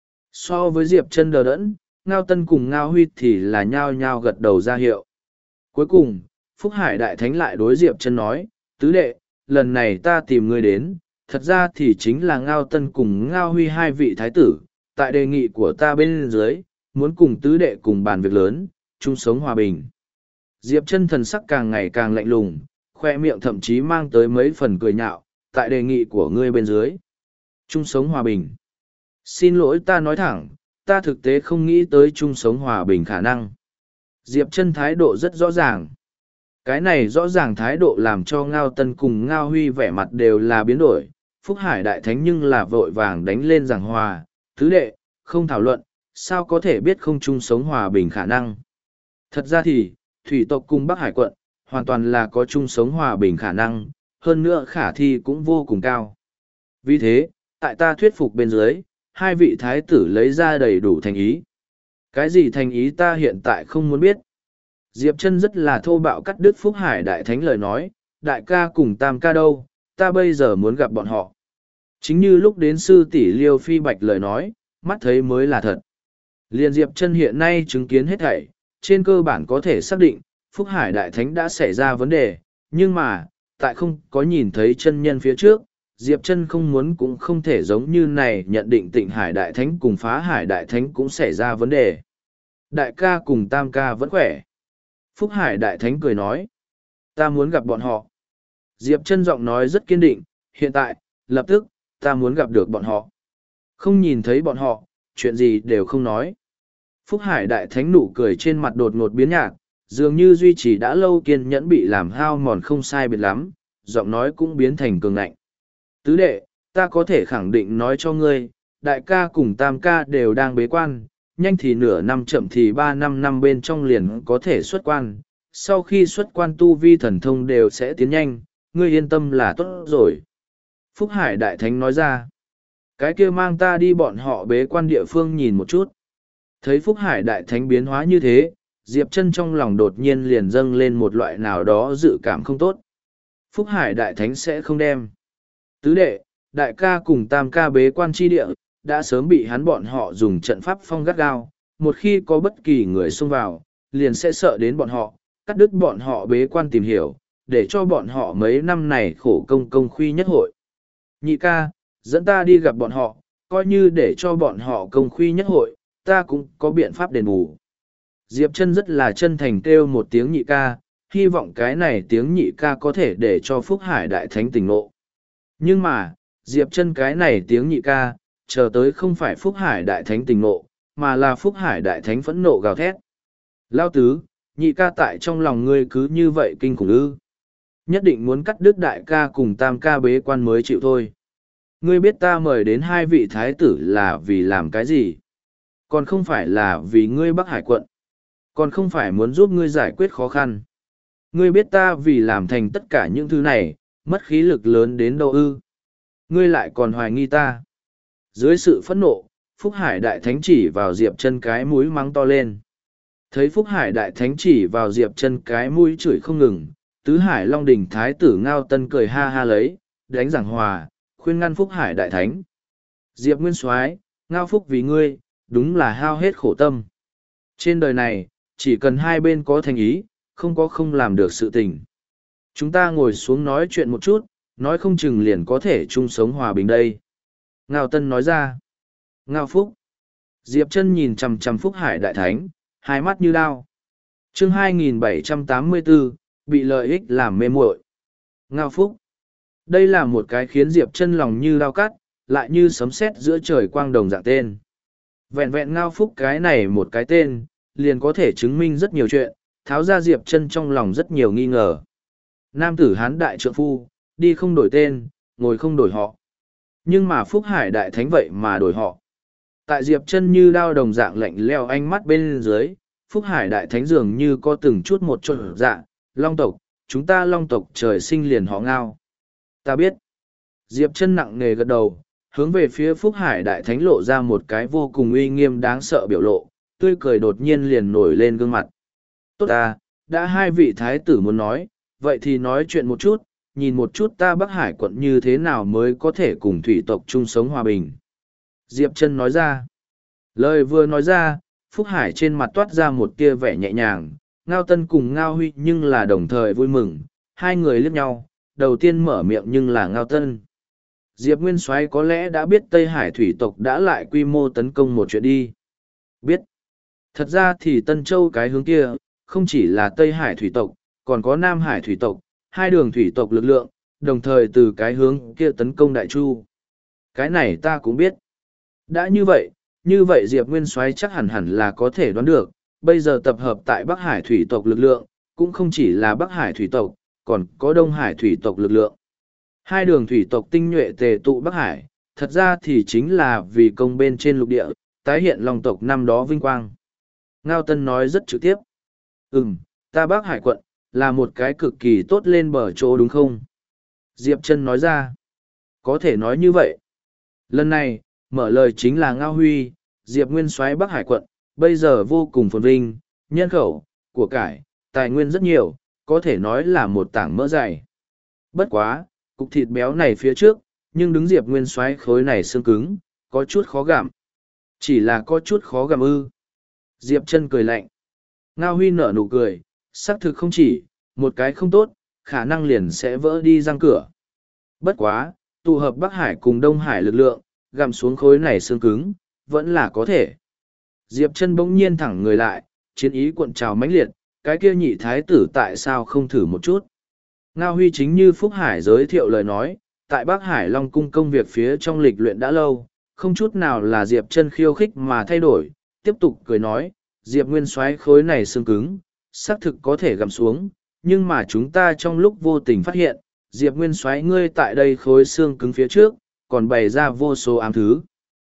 So với Diệp Trân đờ đẫn, Ngao Tân cùng Ngao Huy thì là nhao nhao gật đầu ra hiệu. Cuối cùng, Phúc Hải Đại Thánh lại đối Diệp Trân nói, tứ đệ, lần này ta tìm ngươi đến, thật ra thì chính là Ngao Tân cùng Ngao Huy hai vị thái tử, tại đề nghị của ta bên dưới, muốn cùng tứ đệ cùng bàn việc lớn, chung sống hòa bình. Diệp Trân thần sắc càng ngày càng lạnh lùng, khoe miệng thậm chí mang tới mấy phần cười nhạo, tại đề nghị của ngươi bên dưới. Chung sống hòa bình. Xin lỗi ta nói thẳng, ta thực tế không nghĩ tới chung sống hòa bình khả năng. Diệp Trân thái độ rất rõ ràng. Cái này rõ ràng thái độ làm cho Ngao Tân cùng Ngao Huy vẻ mặt đều là biến đổi. Phúc Hải Đại Thánh nhưng là vội vàng đánh lên giảng hòa, tứ đệ, không thảo luận, sao có thể biết không chung sống hòa bình khả năng. Thật ra thì, thủy tộc cùng Bắc Hải quận, hoàn toàn là có chung sống hòa bình khả năng, hơn nữa khả thi cũng vô cùng cao. Vì thế, tại ta thuyết phục bên dưới, hai vị thái tử lấy ra đầy đủ thành ý. Cái gì thành ý ta hiện tại không muốn biết. Diệp Trân rất là thô bạo cắt đứt Phúc Hải Đại Thánh lời nói, đại ca cùng tam ca đâu, ta bây giờ muốn gặp bọn họ. Chính như lúc đến sư tỷ Liêu Phi Bạch lời nói, mắt thấy mới là thật. Liên Diệp Trân hiện nay chứng kiến hết thảy, trên cơ bản có thể xác định, Phúc Hải Đại Thánh đã xảy ra vấn đề, nhưng mà, tại không có nhìn thấy chân nhân phía trước, Diệp Trân không muốn cũng không thể giống như này nhận định Tịnh Hải Đại Thánh cùng Phá Hải Đại Thánh cũng xảy ra vấn đề. Đại ca cùng tam ca vẫn khỏe. Phúc Hải Đại Thánh cười nói, ta muốn gặp bọn họ. Diệp Trân giọng nói rất kiên định, hiện tại, lập tức, ta muốn gặp được bọn họ. Không nhìn thấy bọn họ, chuyện gì đều không nói. Phúc Hải Đại Thánh nụ cười trên mặt đột ngột biến nhạt, dường như duy trì đã lâu kiên nhẫn bị làm hao mòn không sai biệt lắm, giọng nói cũng biến thành cường ngạnh. Tứ đệ, ta có thể khẳng định nói cho ngươi, đại ca cùng tam ca đều đang bế quan, nhanh thì nửa năm chậm thì 3 năm bên trong liền có thể xuất quan. Sau khi xuất quan tu vi thần thông đều sẽ tiến nhanh, ngươi yên tâm là tốt rồi. Phúc Hải Đại Thánh nói ra, cái kia mang ta đi bọn họ bế quan địa phương nhìn một chút. Thấy Phúc Hải Đại Thánh biến hóa như thế, Diệp Trân trong lòng đột nhiên liền dâng lên một loại nào đó dự cảm không tốt. Phúc Hải Đại Thánh sẽ không đem. Tứ đệ, đại ca cùng tam ca bế quan tri địa, đã sớm bị hắn bọn họ dùng trận pháp phong gắt gao. Một khi có bất kỳ người xông vào, liền sẽ sợ đến bọn họ, cắt đứt bọn họ bế quan tìm hiểu, để cho bọn họ mấy năm này khổ công công khuy nhất hội. Nhị ca, dẫn ta đi gặp bọn họ, coi như để cho bọn họ công khuy nhất hội, ta cũng có biện pháp đền bù. Diệp Trân rất là chân thành kêu một tiếng nhị ca, hy vọng cái này tiếng nhị ca có thể để cho Phúc Hải Đại Thánh tỉnh ngộ. Nhưng mà, Diệp Trân cái này tiếng nhị ca, chờ tới không phải Phúc Hải Đại Thánh tỉnh ngộ, mà là Phúc Hải Đại Thánh phẫn nộ gào thét. Lao tứ, nhị ca tại trong lòng ngươi cứ như vậy kinh khủng ư. Nhất định muốn cắt đứt đại ca cùng tam ca bế quan mới chịu thôi. Ngươi biết ta mời đến hai vị thái tử là vì làm cái gì? Còn không phải là vì ngươi Bắc Hải quận. Còn không phải muốn giúp ngươi giải quyết khó khăn. Ngươi biết ta vì làm thành tất cả những thứ này, mất khí lực lớn đến đâu ư. Ngươi lại còn hoài nghi ta. Dưới sự phẫn nộ, Phúc Hải Đại Thánh chỉ vào Diệp Trân cái mũi mắng to lên. Thấy Phúc Hải Đại Thánh chỉ vào Diệp Trân cái mũi chửi không ngừng, Tứ Hải Long Đỉnh Thái tử Ngao Tân cười ha ha lấy, đánh giảng hòa, khuyên ngăn Phúc Hải Đại Thánh. Diệp Nguyên Soái, Ngao Phúc vì ngươi, đúng là hao hết khổ tâm. Trên đời này, chỉ cần hai bên có thành ý, không có không làm được sự tình. Chúng ta ngồi xuống nói chuyện một chút, nói không chừng liền có thể chung sống hòa bình đây. Ngao Tân nói ra. Ngao Phúc. Diệp Trân nhìn chằm chằm Phúc Hải Đại Thánh, hai mắt như đao. Chương 2784, bị lợi ích làm mê muội. Ngao Phúc. Đây là một cái khiến Diệp Trân lòng như đao cắt, lại như sấm sét giữa trời quang đồng dạng tên. Vẹn vẹn Ngao Phúc cái này một cái tên, liền có thể chứng minh rất nhiều chuyện, tháo ra Diệp Chân trong lòng rất nhiều nghi ngờ. Nam tử Hán đại trượng phu, đi không đổi tên, ngồi không đổi họ. Nhưng mà Phúc Hải đại thánh vậy mà đổi họ. Tại Diệp Chân như đao đồng dạng lạnh leo ánh mắt bên dưới, Phúc Hải đại thánh dường như có từng chút một chút dạ, Long tộc, chúng ta Long tộc trời sinh liền họ Ngao. Ta biết. Diệp Chân nặng nề gật đầu, hướng về phía Phúc Hải đại thánh lộ ra một cái vô cùng uy nghiêm đáng sợ biểu lộ, tươi cười đột nhiên liền nổi lên gương mặt. Tốt ta, đã hai vị thái tử muốn nói, vậy thì nói chuyện một chút, nhìn một chút ta Bắc Hải quận như thế nào mới có thể cùng thủy tộc chung sống hòa bình. Diệp Chân nói ra. Lời vừa nói ra, Phúc Hải trên mặt toát ra một tia vẻ nhẹ nhàng, Ngao Tân cùng Ngao Huy nhưng là đồng thời vui mừng, hai người liếc nhau, đầu tiên mở miệng nhưng là Ngao Tân. Diệp Nguyên Soái có lẽ đã biết Tây Hải thủy tộc đã lại quy mô tấn công một chuyện đi. Biết. Thật ra thì Tân Châu cái hướng kia, không chỉ là Tây Hải thủy tộc, còn có Nam Hải thủy tộc, hai đường thủy tộc lực lượng, đồng thời từ cái hướng kia tấn công Đại Chu. Cái này ta cũng biết. Đã như vậy Diệp Nguyên Soái chắc hẳn hẳn là có thể đoán được, bây giờ tập hợp tại Bắc Hải thủy tộc lực lượng, cũng không chỉ là Bắc Hải thủy tộc, còn có Đông Hải thủy tộc lực lượng. Hai đường thủy tộc tinh nhuệ tề tụ Bắc Hải, thật ra thì chính là vì công bên trên lục địa, tái hiện Long tộc năm đó vinh quang. Ngao Tân nói rất trực tiếp. Ta Bắc Hải quận, là một cái cực kỳ tốt lên bờ chỗ đúng không? Diệp Chân nói ra. Có thể nói như vậy. Lần này, mở lời chính là Ngao Huy, Diệp Nguyên Soái Bắc Hải quận, bây giờ vô cùng phồn vinh, nhân khẩu, của cải, tài nguyên rất nhiều, có thể nói là một tảng mỡ dày. Bất quá, cục thịt béo này phía trước, nhưng đứng Diệp Nguyên Soái khối này xương cứng, có chút khó gặm. Chỉ là có chút khó gặm ư. Diệp Chân cười lạnh. Ngao Huy nở nụ cười, xác thực không chỉ, một cái không tốt, khả năng liền sẽ vỡ đi răng cửa. Bất quá, tụ hợp Bắc Hải cùng Đông Hải lực lượng, gặm xuống khối này xương cứng, vẫn là có thể. Diệp Chân bỗng nhiên thẳng người lại, chiến ý cuộn trào mãnh liệt, cái kia nhị thái tử tại sao không thử một chút. Ngao Huy chính như Phúc Hải giới thiệu lời nói, tại Bắc Hải Long Cung công việc phía trong lịch luyện đã lâu, không chút nào là Diệp Chân khiêu khích mà thay đổi, tiếp tục cười nói, Diệp Nguyên Soái khối này xương cứng, xác thực có thể gặm xuống, nhưng mà chúng ta trong lúc vô tình phát hiện, Diệp Nguyên Soái ngươi tại đây khối xương cứng phía trước, còn bày ra vô số ám thứ.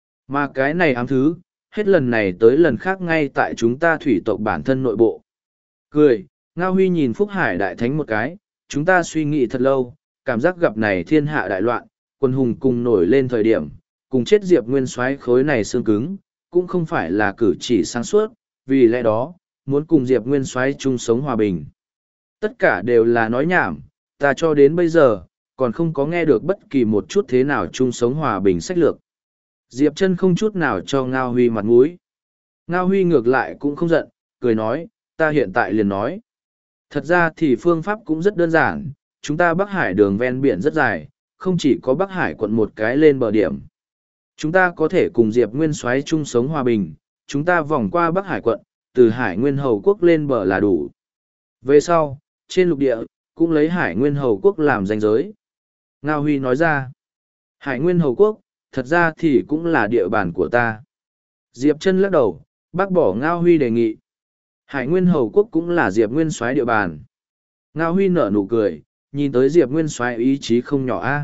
Mà cái này ám thứ, hết lần này tới lần khác ngay tại chúng ta thủy tộc bản thân nội bộ. Cười, Ngao Huy nhìn Phúc Hải đại thánh một cái, chúng ta suy nghĩ thật lâu, cảm giác gặp này thiên hạ đại loạn, quân hùng cùng nổi lên thời điểm, cùng chết Diệp Nguyên Soái khối này xương cứng, cũng không phải là cử chỉ sáng suốt, vì lẽ đó, muốn cùng Diệp Nguyên Soái chung sống hòa bình. Tất cả đều là nói nhảm, ta cho đến bây giờ, còn không có nghe được bất kỳ một chút thế nào chung sống hòa bình sách lược. Diệp Chân không chút nào cho Ngao Huy mặt mũi. Ngao Huy ngược lại cũng không giận, cười nói, ta hiện tại liền nói. Thật ra thì phương pháp cũng rất đơn giản, chúng ta Bắc Hải đường ven biển rất dài, không chỉ có Bắc Hải quận một cái lên bờ điểm. Chúng ta có thể cùng Diệp Nguyên Soái chung sống hòa bình, chúng ta vòng qua Bắc Hải quận, từ Hải Nguyên Hầu Quốc lên bờ là đủ. Về sau, trên lục địa, cũng lấy Hải Nguyên Hầu Quốc làm ranh giới. Ngao Huy nói ra, Hải Nguyên Hầu Quốc, thật ra thì cũng là địa bàn của ta. Diệp Chân lắc đầu, bác bỏ Ngao Huy đề nghị. Hải Nguyên Hầu Quốc cũng là Diệp Nguyên Soái địa bàn. Ngao Huy nở nụ cười, nhìn tới Diệp Nguyên Soái ý chí không nhỏ a.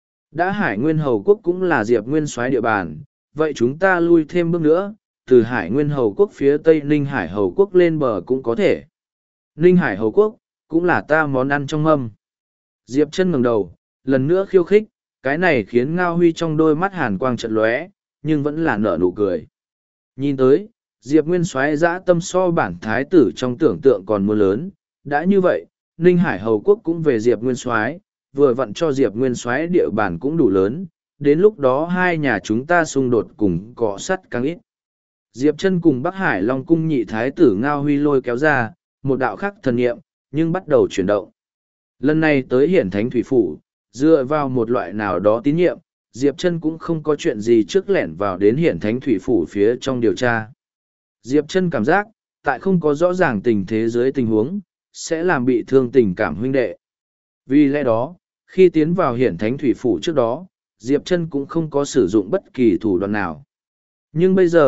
Đã Hải Nguyên Hầu Quốc cũng là Diệp Nguyên Soái địa bàn, vậy chúng ta lui thêm bước nữa, từ Hải Nguyên Hầu Quốc phía tây Ninh Hải Hầu Quốc lên bờ cũng có thể. Ninh Hải Hầu Quốc, cũng là ta món ăn trong mâm. Diệp Chân ngẩng đầu, lần nữa khiêu khích, cái này khiến Ngao Huy trong đôi mắt hàn quang chợt lóe, nhưng vẫn là nở nụ cười. Nhìn tới, Diệp Nguyên Soái dã tâm so bản thái tử trong tưởng tượng còn muốn lớn, đã như vậy, Ninh Hải Hầu Quốc cũng về Diệp Nguyên Soái, vừa vặn cho Diệp Nguyên Soái địa bàn cũng đủ lớn, đến lúc đó hai nhà chúng ta xung đột cùng cọ sắt càng ít. Diệp Chân cùng Bắc Hải Long cung nhị thái tử Ngao Huy lôi kéo ra, một đạo khắc thần niệm, nhưng bắt đầu chuyển động. Lần này tới Hiển Thánh Thủy Phủ, dựa vào một loại nào đó tín nhiệm, Diệp Chân cũng không có chuyện gì trước lẻn vào đến Hiển Thánh Thủy Phủ phía trong điều tra. Diệp Chân cảm giác, tại không có rõ ràng tình thế dưới tình huống, sẽ làm bị thương tình cảm huynh đệ. Vì lẽ đó, khi tiến vào Hiển Thánh Thủy Phủ trước đó, Diệp Chân cũng không có sử dụng bất kỳ thủ đoạn nào. Nhưng bây giờ,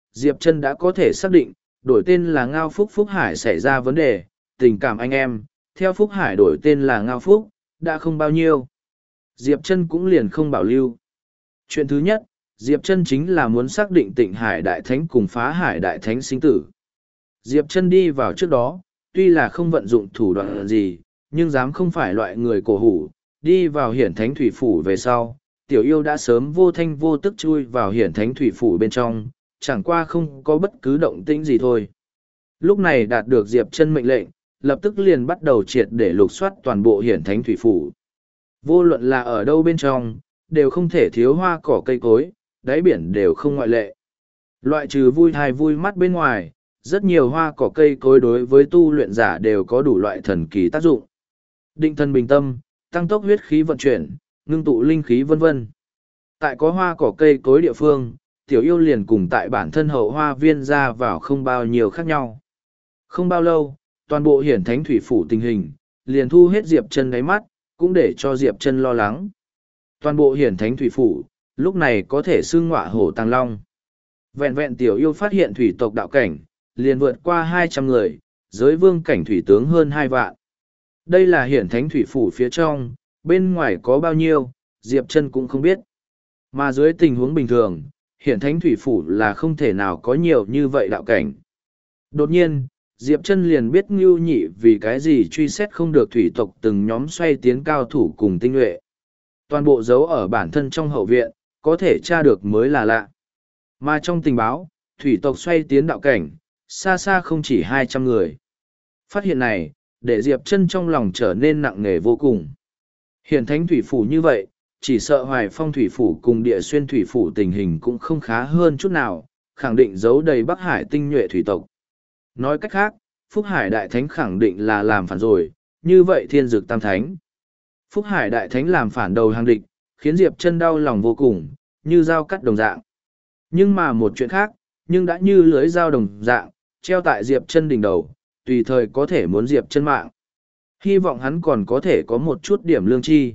Diệp Trân đã có thể xác định, đổi tên là Ngao Phúc Phúc Hải xảy ra vấn đề, tình cảm anh em, theo Phúc Hải đổi tên là Ngao Phúc, đã không bao nhiêu. Diệp Trân cũng liền không bảo lưu. Chuyện thứ nhất, Diệp Trân chính là muốn xác định Tịnh Hải Đại Thánh cùng Phá Hải Đại Thánh sinh tử. Diệp Trân đi vào trước đó, tuy là không vận dụng thủ đoạn gì, nhưng dám không phải loại người cổ hủ, đi vào hiển thánh thủy phủ về sau, tiểu yêu đã sớm vô thanh vô tức chui vào hiển thánh thủy phủ bên trong, chẳng qua không có bất cứ động tĩnh gì thôi. Lúc này đạt được Diệp Trân mệnh lệnh, lập tức liền bắt đầu triệt để lục soát toàn bộ hiển thánh thủy phủ. Vô luận là ở đâu bên trong, đều không thể thiếu hoa cỏ cây cối, đáy biển đều không ngoại lệ. Loại trừ vui thai vui mắt bên ngoài, rất nhiều hoa cỏ cây cối đối với tu luyện giả đều có đủ loại thần kỳ tác dụng. Định thần bình tâm, tăng tốc huyết khí vận chuyển, ngưng tụ linh khí vân vân. Tại có hoa cỏ cây cối địa phương, tiểu yêu liền cùng tại bản thân hậu hoa viên ra vào không bao nhiêu khác nhau. Không bao lâu, toàn bộ hiển thánh thủy phủ tình hình, liền thu hết Diệp Trân đáy mắt, cũng để cho Diệp Trân lo lắng. Toàn bộ hiển thánh thủy phủ, lúc này có thể xưng ngọa hổ tàng long. Vẹn vẹn tiểu yêu phát hiện thủy tộc đạo cảnh, liền vượt qua 200 người, giới vương cảnh thủy tướng hơn 2 vạn. Đây là hiển thánh thủy phủ phía trong, bên ngoài có bao nhiêu, Diệp Trân cũng không biết. Mà dưới tình huống bình thường, hiển thánh thủy phủ là không thể nào có nhiều như vậy đạo cảnh. Đột nhiên, Diệp Trân liền biết Ngưu Nhị vì cái gì truy xét không được thủy tộc từng nhóm xoay tiến cao thủ cùng tinh nhuệ. Toàn bộ dấu ở bản thân trong hậu viện, có thể tra được mới là lạ. Mà trong tình báo, thủy tộc xoay tiến đạo cảnh, xa xa không chỉ 200 người. Phát hiện này, để Diệp Trân trong lòng trở nên nặng nề vô cùng. Hiển thánh thủy phủ như vậy, chỉ sợ Hoài Phong thủy phủ cùng Địa Xuyên thủy phủ tình hình cũng không khá hơn chút nào, khẳng định giấu đầy Bắc Hải tinh nhuệ thủy tộc. Nói cách khác, Phúc Hải Đại Thánh khẳng định là làm phản rồi, như vậy Thiên Dực Tam Thánh. Phúc Hải Đại Thánh làm phản đầu hàng địch, khiến Diệp Trân đau lòng vô cùng, như dao cắt đồng dạng. Nhưng mà một chuyện khác, nhưng đã như lưới dao đồng dạng, treo tại Diệp Trân đỉnh đầu, tùy thời có thể muốn Diệp Trân mạng. Hy vọng hắn còn có thể có một chút điểm lương tri.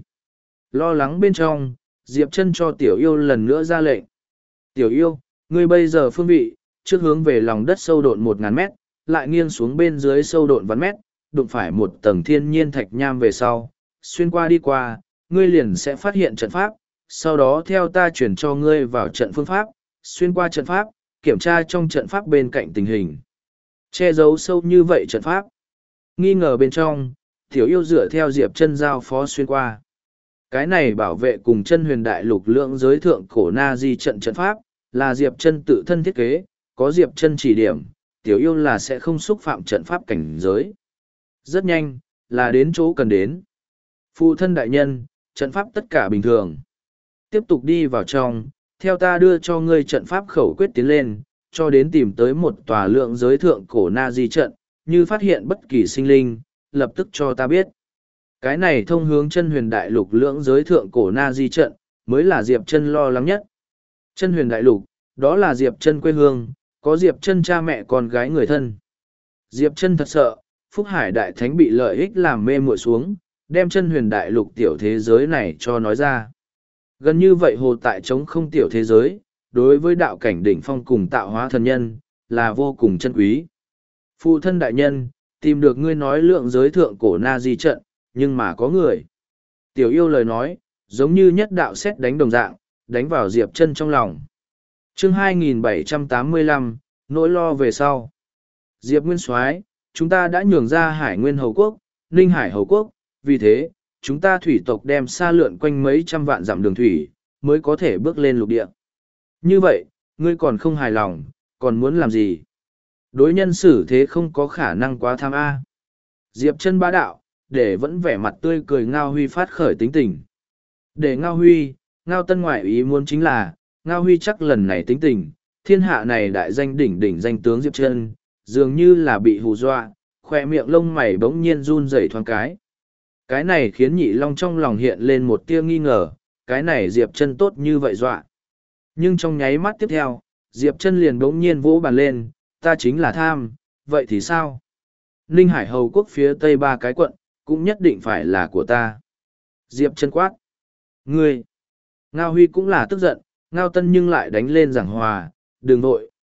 Lo lắng bên trong, Diệp Trân cho Tiểu Yêu lần nữa ra lệnh. Tiểu Yêu, ngươi bây giờ phương vị, trước hướng về lòng đất sâu độn 1.000 mét, lại nghiêng xuống bên dưới sâu độn vạn mét, đụng phải một tầng thiên nhiên thạch nham về sau, xuyên qua đi qua, ngươi liền sẽ phát hiện trận pháp, sau đó theo ta chuyển cho ngươi vào trận phương pháp, xuyên qua trận pháp, kiểm tra trong trận pháp bên cạnh tình hình. Che giấu sâu như vậy trận pháp. Nghi ngờ bên trong, Tiểu Yêu dựa theo Diệp Trân giao phó xuyên qua. Cái này bảo vệ cùng chân huyền đại lục lượng giới thượng cổ na di trận trận pháp, là Diệp Trân tự thân thiết kế, có Diệp Trân chỉ điểm, Tiểu Yêu là sẽ không xúc phạm trận pháp cảnh giới. Rất nhanh, là đến chỗ cần đến. Phụ thân đại nhân, trận pháp tất cả bình thường. Tiếp tục đi vào trong, theo ta đưa cho ngươi trận pháp khẩu quyết tiến lên, cho đến tìm tới một tòa lượng giới thượng cổ na di trận, như phát hiện bất kỳ sinh linh, lập tức cho ta biết. Cái này thông hướng chân huyền đại lục lưỡng giới thượng cổ na di trận, mới là Diệp Trân lo lắng nhất. Chân huyền đại lục, đó là Diệp Trân quê hương, có Diệp Trân cha mẹ con gái người thân. Diệp Trân thật sợ, Phúc Hải Đại Thánh bị lợi ích làm mê muội xuống, đem chân huyền đại lục tiểu thế giới này cho nói ra. Gần như vậy hồ tại trống không tiểu thế giới, đối với đạo cảnh đỉnh phong cùng tạo hóa thần nhân, là vô cùng chân quý. Phụ thân đại nhân, tìm được ngươi nói lượng giới thượng cổ na di trận, nhưng mà có người. Tiểu Yêu lời nói, giống như nhất đạo xét đánh đồng dạng, đánh vào Diệp Trân trong lòng. Chương 2785, nỗi lo về sau. Diệp Nguyên Soái, chúng ta đã nhường ra Hải Nguyên Hầu Quốc, Ninh Hải Hầu Quốc, vì thế, chúng ta thủy tộc đem xa lượn quanh mấy trăm vạn dặm đường thủy, mới có thể bước lên lục địa. Như vậy, ngươi còn không hài lòng, còn muốn làm gì? Đối nhân xử thế không có khả năng quá tham A. Diệp Trân bá đạo, để vẫn vẻ mặt tươi cười Ngao Huy phát khởi tính tình. Để Ngao Huy, Ngao Tân ngoại ý muốn chính là, Ngao Huy chắc lần này tính tình, thiên hạ này đại danh đỉnh đỉnh danh tướng Diệp Trân, dường như là bị hù dọa, khoe miệng lông mày bỗng nhiên run rẩy thoáng cái. Cái này khiến Nhị Long trong lòng hiện lên một tia nghi ngờ, cái này Diệp Trân tốt như vậy dọa. Nhưng trong nháy mắt tiếp theo, Diệp Trân liền bỗng nhiên vỗ bàn lên, ta chính là tham, vậy thì sao? Ninh Hải Hầu Quốc phía tây 3 cái quận, cũng nhất định phải là của ta. Diệp Trân quát. Ngươi! Ngao Huy cũng là tức giận, Ngao Tân nhưng lại đánh lên giảng hòa, đừng vội,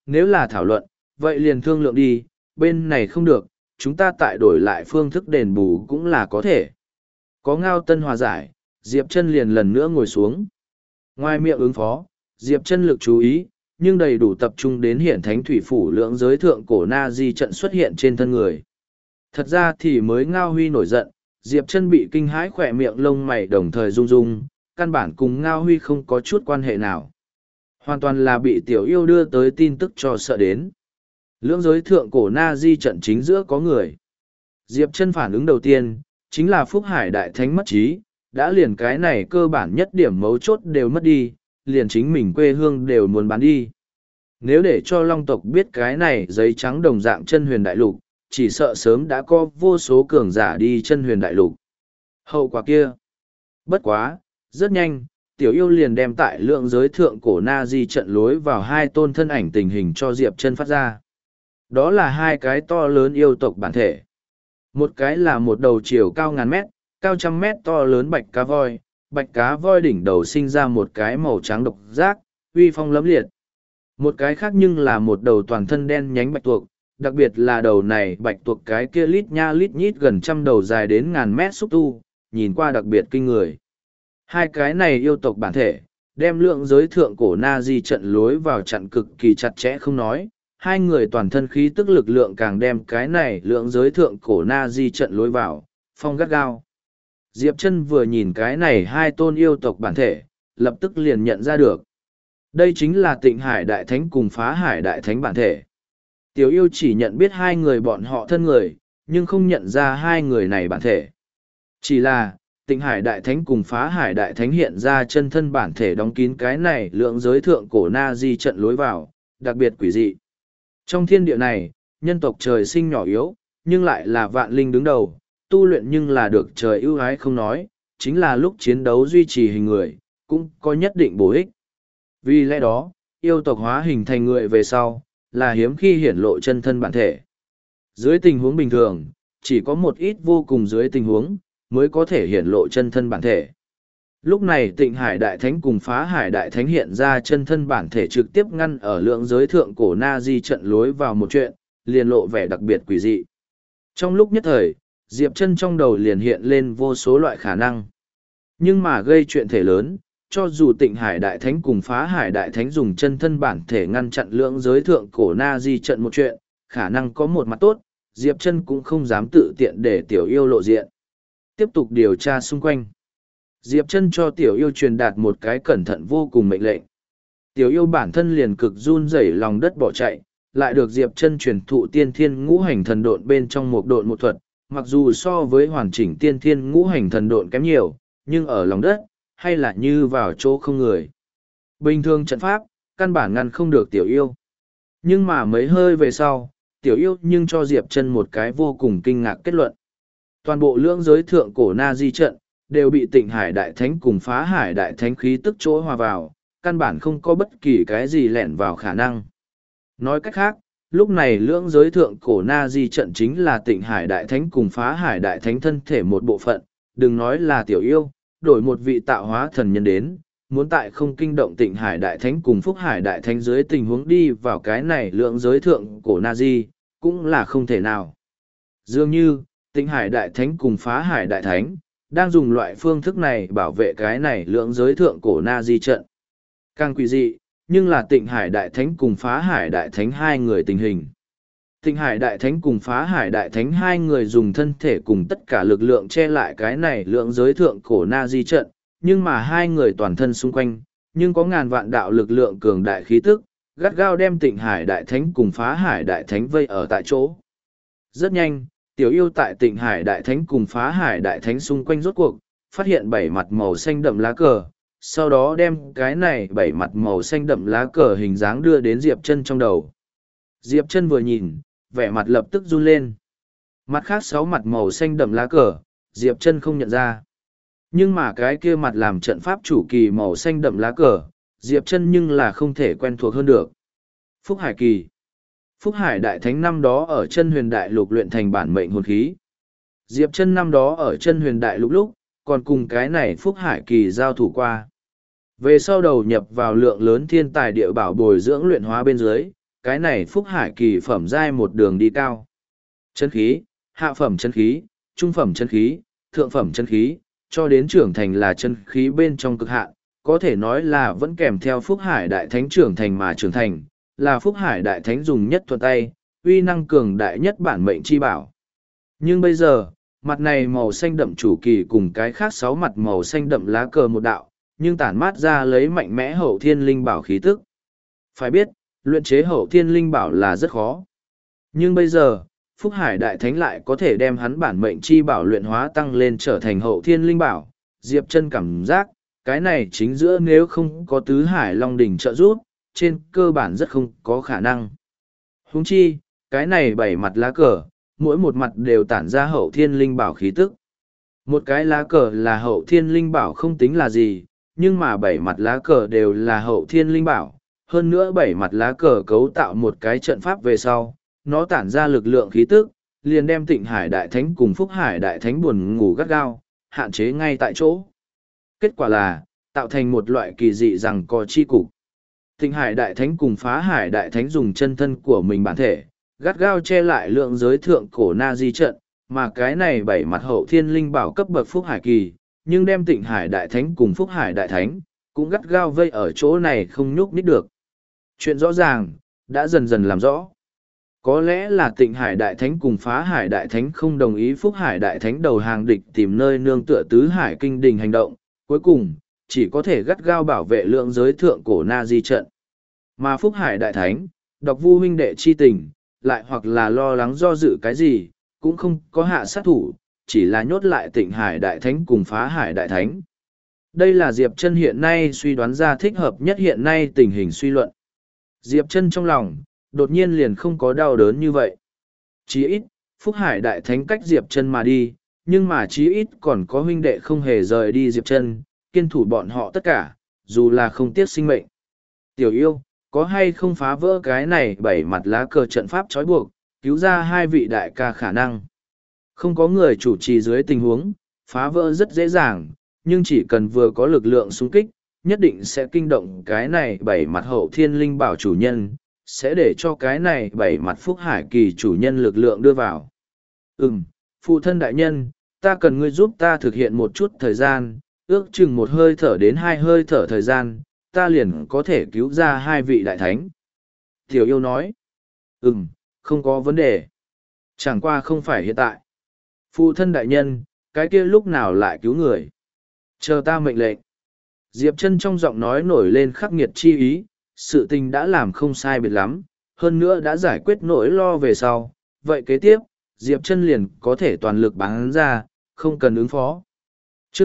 nếu là thảo luận, vậy liền thương lượng đi, bên này không được, chúng ta tại đổi lại phương thức đền bù cũng là có thể. Có Ngao Tân hòa giải, Diệp Chân liền lần nữa ngồi xuống. Ngoài miệng ứng phó, Diệp Chân lực chú ý, nhưng đầy đủ tập trung đến hiển thánh thủy phủ lưỡng giới thượng cổ na di trận xuất hiện trên thân người. Thật ra thì mới Ngao Huy nổi giận, Diệp Chân bị kinh hãi khỏe miệng lông mày đồng thời rung rung, căn bản cùng Ngao Huy không có chút quan hệ nào. Hoàn toàn là bị tiểu yêu đưa tới tin tức cho sợ đến. Lưỡng giới thượng cổ na di trận chính giữa có người. Diệp Chân phản ứng đầu tiên, chính là Phúc Hải Đại Thánh mất trí, đã liền cái này cơ bản nhất điểm mấu chốt đều mất đi, liền chính mình quê hương đều muốn bán đi. Nếu để cho Long tộc biết cái này giấy trắng đồng dạng chân huyền đại lục, chỉ sợ sớm đã có vô số cường giả đi chân huyền đại lục. Hậu quả kia. Bất quá, rất nhanh, tiểu yêu liền đem tại lượng giới thượng cổ na di trận lối vào hai tôn thân ảnh tình hình cho Diệp Chân phát ra. Đó là hai cái to lớn yêu tộc bản thể. Một cái là một đầu chiều cao ngàn mét, cao trăm mét to lớn bạch cá voi đỉnh đầu sinh ra một cái màu trắng độc giác, uy phong lẫm liệt. Một cái khác nhưng là một đầu toàn thân đen nhánh bạch tuộc, đặc biệt là đầu này bạch tuộc cái kia lít nha lít nhít gần trăm đầu dài đến ngàn mét xúc tu, nhìn qua đặc biệt kinh người. Hai cái này yêu tộc bản thể, đem lượng giới thượng cổ na di trận lối vào chặn cực kỳ chặt chẽ không nói, hai người toàn thân khí tức lực lượng càng đem cái này lượng giới thượng cổ na di trận lối vào, phong gắt gao. Diệp Chân vừa nhìn cái này hai tôn yêu tộc bản thể, lập tức liền nhận ra được. Đây chính là Tịnh Hải Đại Thánh cùng Phá Hải Đại Thánh bản thể. Tiểu yêu chỉ nhận biết hai người bọn họ thân người, nhưng không nhận ra hai người này bản thể. Chỉ là, Tịnh Hải Đại Thánh cùng Phá Hải Đại Thánh hiện ra chân thân bản thể đóng kín cái này lượng giới thượng cổ na di trận lối vào, đặc biệt quỷ dị. Trong thiên địa này, nhân tộc trời sinh nhỏ yếu, nhưng lại là vạn linh đứng đầu, tu luyện nhưng là được trời ưu ái không nói, chính là lúc chiến đấu duy trì hình người, cũng có nhất định bổ ích. Vì lẽ đó, yêu tộc hóa hình thành người về sau, là hiếm khi hiển lộ chân thân bản thể. Dưới tình huống bình thường, chỉ có một ít vô cùng dưới tình huống, mới có thể hiển lộ chân thân bản thể. Lúc này Tịnh Hải Đại Thánh cùng Phá Hải Đại Thánh hiện ra chân thân bản thể trực tiếp ngăn ở lượng giới thượng cổ na di trận lối vào một chuyện, liền lộ vẻ đặc biệt quỷ dị. Trong lúc nhất thời, Diệp Chân trong đầu liền hiện lên vô số loại khả năng. Nhưng mà gây chuyện thể lớn, cho dù Tịnh Hải Đại Thánh cùng Phá Hải Đại Thánh dùng chân thân bản thể ngăn chặn lượng giới thượng cổ na di trận một chuyện, khả năng có một mặt tốt, Diệp Chân cũng không dám tự tiện để tiểu yêu lộ diện. Tiếp tục điều tra xung quanh. Diệp Chân cho tiểu yêu truyền đạt một cái cẩn thận vô cùng mệnh lệnh. Tiểu yêu bản thân liền cực run rẩy lòng đất bỏ chạy, lại được Diệp Chân truyền thụ tiên thiên ngũ hành thần độn bên trong một độn một thuật, mặc dù so với hoàn chỉnh tiên thiên ngũ hành thần độn kém nhiều, nhưng ở lòng đất, hay là như vào chỗ không người. Bình thường trận pháp, căn bản ngăn không được tiểu yêu. Nhưng mà mấy hơi về sau, tiểu yêu nhưng cho Diệp Chân một cái vô cùng kinh ngạc kết luận. Toàn bộ lưỡng giới thượng cổ na di trận, đều bị Tịnh Hải Đại Thánh cùng Phá Hải Đại Thánh khí tức chỗ hòa vào, căn bản không có bất kỳ cái gì lẻn vào khả năng. Nói cách khác, lúc này lưỡng giới thượng cổ na di trận chính là Tịnh Hải Đại Thánh cùng Phá Hải Đại Thánh thân thể một bộ phận, đừng nói là tiểu yêu, đổi một vị tạo hóa thần nhân đến, muốn tại không kinh động Tịnh Hải Đại Thánh cùng Phúc Hải Đại Thánh dưới tình huống đi vào cái này lưỡng giới thượng cổ na di, cũng là không thể nào. Dường như, Tịnh Hải Đại Thánh cùng Phá Hải Đại Thánh, đang dùng loại phương thức này bảo vệ cái này lưỡng giới thượng cổ na di trận. Càng quỷ dị, nhưng là Tịnh Hải Đại Thánh cùng Phá Hải Đại Thánh hai người tình hình. Tịnh Hải Đại Thánh cùng Phá Hải Đại Thánh hai người dùng thân thể cùng tất cả lực lượng che lại cái này lưỡng giới thượng cổ na di trận, nhưng mà hai người toàn thân xung quanh, nhưng có ngàn vạn đạo lực lượng cường đại khí tức, gắt gao đem Tịnh Hải Đại Thánh cùng Phá Hải Đại Thánh vây ở tại chỗ. Rất nhanh, tiểu yêu tại Tịnh Hải Đại Thánh cùng Phá Hải Đại Thánh xung quanh rốt cuộc, phát hiện 7 mặt màu xanh đậm lá cờ, sau đó đem cái này 7 mặt màu xanh đậm lá cờ hình dáng đưa đến Diệp Chân trong đầu. Diệp Chân vừa nhìn, vẻ mặt lập tức run lên. Mặt khác 6 mặt màu xanh đậm lá cờ, Diệp Chân không nhận ra. Nhưng mà cái kia mặt làm trận pháp chủ kỳ màu xanh đậm lá cờ, Diệp Chân nhưng là không thể quen thuộc hơn được. Phúc Hải kỳ. Phúc Hải Đại Thánh năm đó ở chân huyền đại lục luyện thành bản mệnh hồn khí. Diệp Chân năm đó ở chân huyền đại lục lúc, còn cùng cái này Phúc Hải kỳ giao thủ qua. Về sau đầu nhập vào lượng lớn thiên tài địa bảo bồi dưỡng luyện hóa bên dưới, cái này Phúc Hải kỳ phẩm giai một đường đi cao. Chân khí, hạ phẩm chân khí, trung phẩm chân khí, thượng phẩm chân khí, cho đến trưởng thành là chân khí bên trong cực hạn, có thể nói là vẫn kèm theo Phúc Hải Đại Thánh trưởng thành mà trưởng thành, là Phúc Hải Đại Thánh dùng nhất thuận tay, uy năng cường đại nhất bản mệnh chi bảo. Nhưng bây giờ, mặt này màu xanh đậm chủ kỳ cùng cái khác 6 mặt màu xanh đậm lá cờ một đạo, nhưng tản mát ra lấy mạnh mẽ hậu thiên linh bảo khí tức. Phải biết, luyện chế hậu thiên linh bảo là rất khó. Nhưng bây giờ, Phúc Hải Đại Thánh lại có thể đem hắn bản mệnh chi bảo luyện hóa tăng lên trở thành hậu thiên linh bảo. Diệp Chân cảm giác, cái này chính giữa nếu không có tứ hải long đỉnh trợ giúp, trên cơ bản rất không có khả năng. Huống chi, cái này 7 mặt lá cờ, mỗi một mặt đều tản ra hậu thiên linh bảo khí tức. Một cái lá cờ là hậu thiên linh bảo không tính là gì, nhưng mà 7 mặt lá cờ đều là hậu thiên linh bảo. Hơn nữa 7 mặt lá cờ cấu tạo một cái trận pháp về sau, nó tản ra lực lượng khí tức, liền đem Tịnh Hải Đại Thánh cùng Phúc Hải Đại Thánh buồn ngủ gắt gao, hạn chế ngay tại chỗ. Kết quả là, tạo thành một loại kỳ dị rằng có chi cục. Tịnh Hải Đại Thánh cùng Phá Hải Đại Thánh dùng chân thân của mình bản thể, gắt gao che lại lượng giới thượng cổ na di trận, mà cái này 7 mặt hậu thiên linh bảo cấp bậc Phúc Hải kỳ, nhưng đem Tịnh Hải Đại Thánh cùng Phúc Hải Đại Thánh, cũng gắt gao vây ở chỗ này không nhúc nhích được. Chuyện rõ ràng, đã dần dần làm rõ. Có lẽ là Tịnh Hải Đại Thánh cùng Phá Hải Đại Thánh không đồng ý Phúc Hải Đại Thánh đầu hàng địch tìm nơi nương tựa tứ hải kinh đình hành động, cuối cùng, chỉ có thể gắt gao bảo vệ lượng giới thượng cổ na di trận. Mà Phúc Hải Đại Thánh, đọc vu huynh đệ chi tình, lại hoặc là lo lắng do dự cái gì, cũng không có hạ sát thủ, chỉ là nhốt lại Tịnh Hải Đại Thánh cùng Phá Hải Đại Thánh. Đây là Diệp Chân hiện nay suy đoán ra thích hợp nhất hiện nay tình hình suy luận. Diệp Chân trong lòng, đột nhiên liền không có đau đớn như vậy. Chí ít, Phúc Hải Đại Thánh cách Diệp Chân mà đi, nhưng mà chí ít còn có huynh đệ không hề rời đi Diệp Chân, kiên thủ bọn họ tất cả, dù là không tiếc sinh mệnh. Tiểu yêu, có hay không phá vỡ cái này 7 mặt lá cờ trận pháp trói buộc, cứu ra 2 vị đại ca khả năng. Không có người chủ trì dưới tình huống, phá vỡ rất dễ dàng, nhưng chỉ cần vừa có lực lượng xung kích, nhất định sẽ kinh động cái này 7 mặt hậu thiên linh bảo chủ nhân, sẽ để cho cái này 7 mặt Phúc Hải kỳ chủ nhân lực lượng đưa vào. Phụ thân đại nhân, ta cần ngươi giúp ta thực hiện một chút thời gian, ước chừng 1 hơi thở đến 2 hơi thở thời gian, ta liền có thể cứu ra 2 vị đại thánh. Tiểu yêu nói, không có vấn đề. Chẳng qua không phải hiện tại. Phụ thân đại nhân, cái kia lúc nào lại cứu người? Chờ ta mệnh lệnh. Diệp Chân trong giọng nói nổi lên khắc nghiệt chi ý, sự tình đã làm không sai biệt lắm, hơn nữa đã giải quyết nỗi lo về sau. Vậy kế tiếp, Diệp Chân liền có thể toàn lực bắn ra, không cần ứng phó. Chương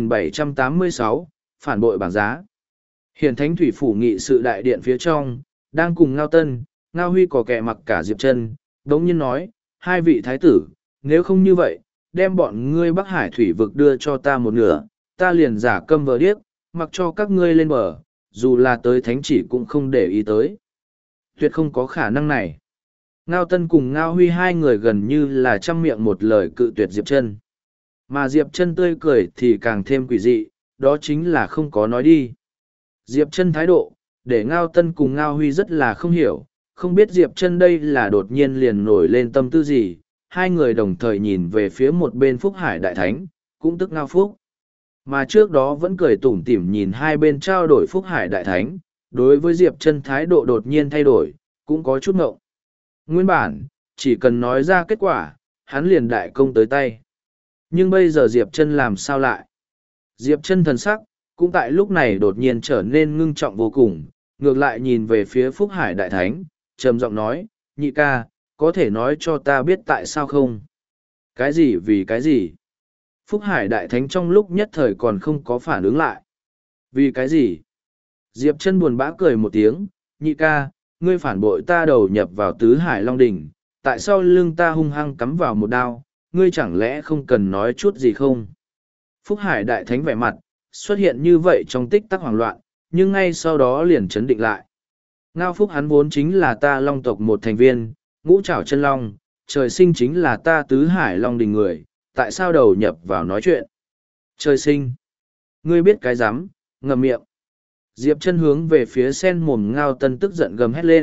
2786, phản bội bảng giá. Hiển Thánh Thủy Phủ nghị sự đại điện phía trong, đang cùng Ngao Tân, Ngao Huy có kẻ mặc cả Diệp Chân, đống nhiên nói, 2 vị thái tử, nếu không như vậy, đem bọn ngươi Bắc Hải thủy vực đưa cho ta một nửa, ta liền giả câm vờ điếc, mặc cho các ngươi lên bờ, dù là tới thánh chỉ cũng không để ý tới. Tuyệt không có khả năng này. Ngao Tân cùng Ngao Huy 2 người gần như là trăm miệng một lời cự tuyệt Diệp Chân. Mà Diệp Chân tươi cười thì càng thêm quỷ dị, đó chính là không có nói đi. Diệp Chân thái độ, để Ngao Tân cùng Ngao Huy rất là không hiểu, không biết Diệp Chân đây là đột nhiên liền nổi lên tâm tư gì. 2 người đồng thời nhìn về phía một bên Phúc Hải Đại Thánh, cũng tức Ngao Phúc. Mà trước đó vẫn cười tủm tỉm nhìn 2 bên trao đổi Phúc Hải Đại Thánh, đối với Diệp Chân thái độ đột nhiên thay đổi, cũng có chút ngộng. Nguyên bản, chỉ cần nói ra kết quả, hắn liền đại công tới tay. Nhưng bây giờ Diệp Chân làm sao lại? Diệp Chân thần sắc, cũng tại lúc này đột nhiên trở nên ngưng trọng vô cùng, ngược lại nhìn về phía Phúc Hải Đại Thánh, trầm giọng nói, nhị ca, có thể nói cho ta biết tại sao không? Cái gì vì cái gì? Phúc Hải Đại Thánh trong lúc nhất thời còn không có phản ứng lại. Vì cái gì? Diệp Chân buồn bã cười một tiếng, nhị ca, ngươi phản bội ta đầu nhập vào tứ hải long đỉnh, tại sao lưng ta hung hăng cắm vào một đao, ngươi chẳng lẽ không cần nói chút gì không? Phúc Hải Đại Thánh vẻ mặt, xuất hiện như vậy trong tích tắc hoảng loạn, nhưng ngay sau đó liền chấn định lại. Ngao Phúc hắn vốn chính là ta long tộc một thành viên, ngũ trảo chân long, trời sinh chính là ta tứ hải long đình người, tại sao đầu nhập vào nói chuyện? Trời sinh. Ngươi biết cái rắm, ngậm miệng. Diệp Chân hướng về phía sen mồm Ngao Tân tức giận gầm hét lên,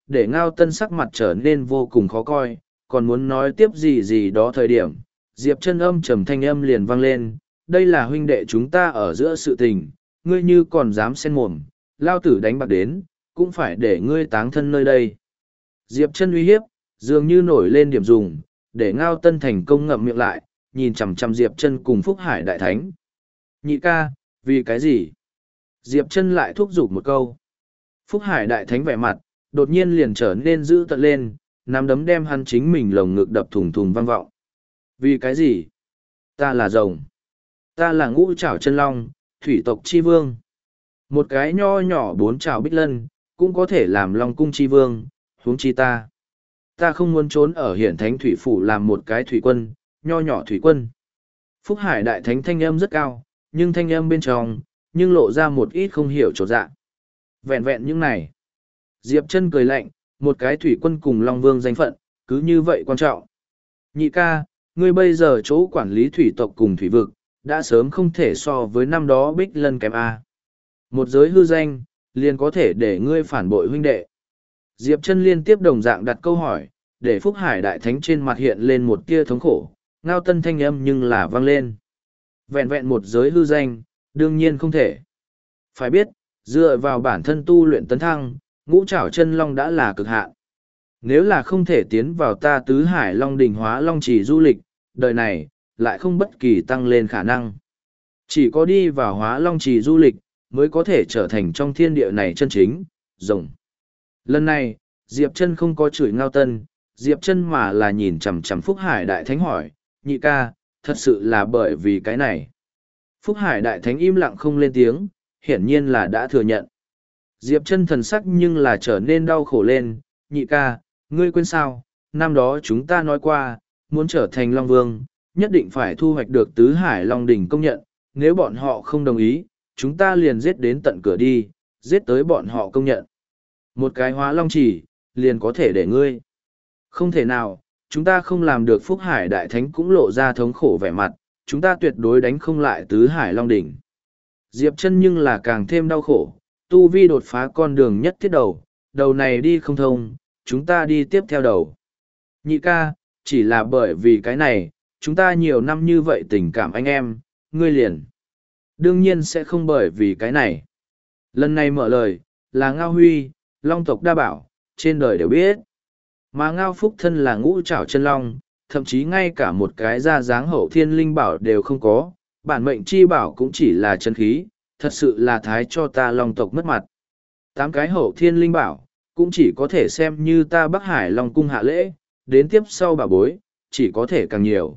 để Ngao Tân sắc mặt trở nên vô cùng khó coi, còn muốn nói tiếp gì gì đó thời điểm. Diệp Chân âm trầm thanh âm liền vang lên, đây là huynh đệ chúng ta ở giữa sự tình, ngươi như còn dám xen mồm, lao tử đánh bạc đến, cũng phải để ngươi táng thân nơi đây. Diệp Chân uy hiếp, dường như nổi lên điểm dùng, để Ngao Tân thành công ngậm miệng lại, nhìn chằm chằm Diệp Chân cùng Phúc Hải Đại Thánh. Nhị ca, vì cái gì? Diệp Chân lại thúc giục một câu. Phúc Hải Đại Thánh vẻ mặt, đột nhiên liền trở nên dữ tợn lên, nắm đấm đem hắn chính mình lồng ngực đập thùng thùng vang vọng. Vì cái gì? Ta là rồng. Ta là ngũ trảo chân long, thủy tộc chi vương. Một cái nho nhỏ bốn trảo bích lân, cũng có thể làm long cung chi vương, huống chi ta. Ta không muốn trốn ở hiển thánh thủy phủ làm một cái thủy quân, nho nhỏ thủy quân. Phúc Hải Đại Thánh thanh âm rất cao, nhưng thanh âm bên trong, nhưng lộ ra một ít không hiểu chỗ dạ. Vẹn vẹn những này. Diệp Chân cười lạnh, một cái thủy quân cùng Long Vương danh phận, cứ như vậy quan trọng. Nhị ca, ngươi bây giờ chỗ quản lý thủy tộc cùng thủy vực, đã sớm không thể so với năm đó Bích Lân kém A. Một giới hư danh, liền có thể để ngươi phản bội huynh đệ. Diệp Chân liên tiếp đồng dạng đặt câu hỏi, để Phúc Hải Đại Thánh trên mặt hiện lên một tia thống khổ, Ngao Tân thanh âm nhưng là vang lên. Vẹn vẹn một giới hư danh, đương nhiên không thể. Phải biết, dựa vào bản thân tu luyện tấn thăng, ngũ trảo chân long đã là cực hạn. Nếu là không thể tiến vào ta tứ hải long đỉnh hóa long chỉ du lịch, đời này, lại không bất kỳ tăng lên khả năng. Chỉ có đi vào hóa long trì du lịch, mới có thể trở thành trong thiên địa này chân chính, rồng. Lần này, Diệp Chân không có chửi Ngao Tân, Diệp Chân mà là nhìn chằm chằm Phúc Hải Đại Thánh hỏi, nhị ca, thật sự là bởi vì cái này. Phúc Hải Đại Thánh im lặng không lên tiếng, hiển nhiên là đã thừa nhận. Diệp Chân thần sắc nhưng là trở nên đau khổ lên, nhị ca, ngươi quên sao, năm đó chúng ta nói qua, muốn trở thành Long Vương, nhất định phải thu hoạch được tứ hải Long đỉnh công nhận, nếu bọn họ không đồng ý, chúng ta liền giết đến tận cửa đi, giết tới bọn họ công nhận. Một cái hóa long chỉ, liền có thể để ngươi. Không thể nào, chúng ta không làm được. Phúc Hải Đại Thánh cũng lộ ra thống khổ vẻ mặt, chúng ta tuyệt đối đánh không lại tứ hải Long đỉnh. Diệp Chân nhưng là càng thêm đau khổ, tu vi đột phá con đường nhất thiết đầu, đầu này đi không thông, chúng ta đi tiếp theo đầu. Nhị ca, chỉ là bởi vì cái này, chúng ta nhiều năm như vậy tình cảm anh em, ngươi liền. Đương nhiên sẽ không bởi vì cái này. Lần này mở lời, là Ngao Huy, Long tộc đa bảo, trên đời đều biết. Mà Ngao Phúc thân là ngũ trảo chân long, thậm chí ngay cả một cái ra dáng hậu thiên linh bảo đều không có, bản mệnh chi bảo cũng chỉ là chân khí, thật sự là thái cho ta Long tộc mất mặt. 8 cái hậu thiên linh bảo, cũng chỉ có thể xem như ta Bắc Hải Long cung hạ lễ, đến tiếp sau bảo bối, chỉ có thể càng nhiều.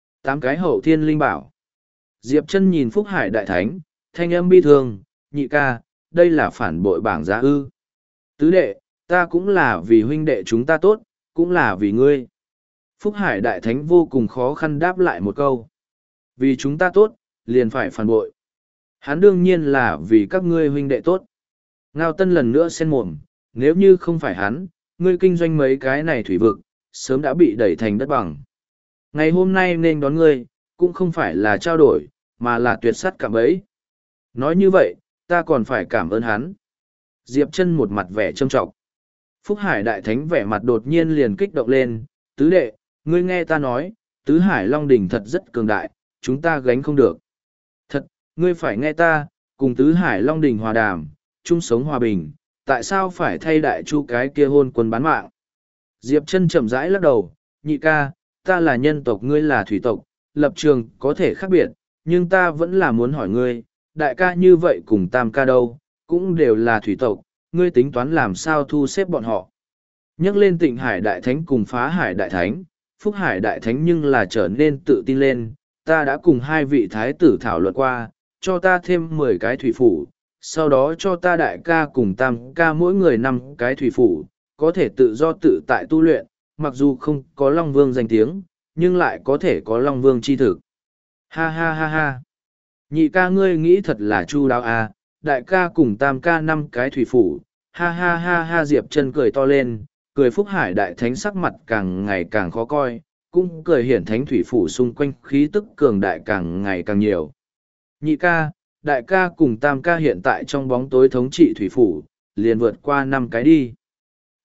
8 cái hậu thiên linh bảo. Diệp Chân nhìn Phúc Hải Đại Thánh, thanh âm bi thương, nhị ca, đây là phản bội bảng giá ư. Tứ đệ, ta cũng là vì huynh đệ chúng ta tốt, cũng là vì ngươi. Phúc Hải Đại Thánh vô cùng khó khăn đáp lại một câu. Vì chúng ta tốt, liền phải phản bội. Hắn đương nhiên là vì các ngươi huynh đệ tốt. Ngao Tân lần nữa xen mồm, nếu như không phải hắn, ngươi kinh doanh mấy cái này thủy vực, sớm đã bị đẩy thành đất bằng. Ngày hôm nay nên đón ngươi, cũng không phải là trao đổi, mà là tuyệt sắt cảm ấy. Nói như vậy, ta còn phải cảm ơn hắn. Diệp Chân một mặt vẻ trâm trọng. Phúc Hải Đại Thánh vẻ mặt đột nhiên liền kích động lên, tứ đệ, ngươi nghe ta nói, tứ hải Long đỉnh thật rất cường đại, chúng ta gánh không được. Thật, ngươi phải nghe ta, cùng tứ hải Long đỉnh hòa đàm, chung sống hòa bình, tại sao phải thay đại chu cái kia hôn quân bán mạng? Diệp Chân chậm rãi lắc đầu, nhị ca, ta là nhân tộc ngươi là thủy tộc, lập trường có thể khác biệt, nhưng ta vẫn là muốn hỏi ngươi, đại ca như vậy cùng tam ca đâu, cũng đều là thủy tộc, ngươi tính toán làm sao thu xếp bọn họ. Nhắc lên Tịnh Hải Đại Thánh cùng Phá Hải Đại Thánh, Phúc Hải Đại Thánh nhưng là trở nên tự tin lên, ta đã cùng 2 vị thái tử thảo luận qua, cho ta thêm 10 cái thủy phủ, sau đó cho ta đại ca cùng tam ca mỗi người 5 cái thủy phủ, có thể tự do tự tại tu luyện, mặc dù không có Long Vương danh tiếng, nhưng lại có thể có Long Vương chi thực. Ha ha ha ha. Nhị ca ngươi nghĩ thật là chu đáo à, đại ca cùng tam ca 5 cái thủy phủ. Ha ha ha ha. Diệp Chân cười to lên, cười. Phúc Hải Đại Thánh sắc mặt càng ngày càng khó coi, cũng cười hiển thánh thủy phủ xung quanh khí tức cường đại càng ngày càng nhiều. Nhị ca, đại ca cùng tam ca hiện tại trong bóng tối thống trị thủy phủ, liền vượt qua 5 cái đi.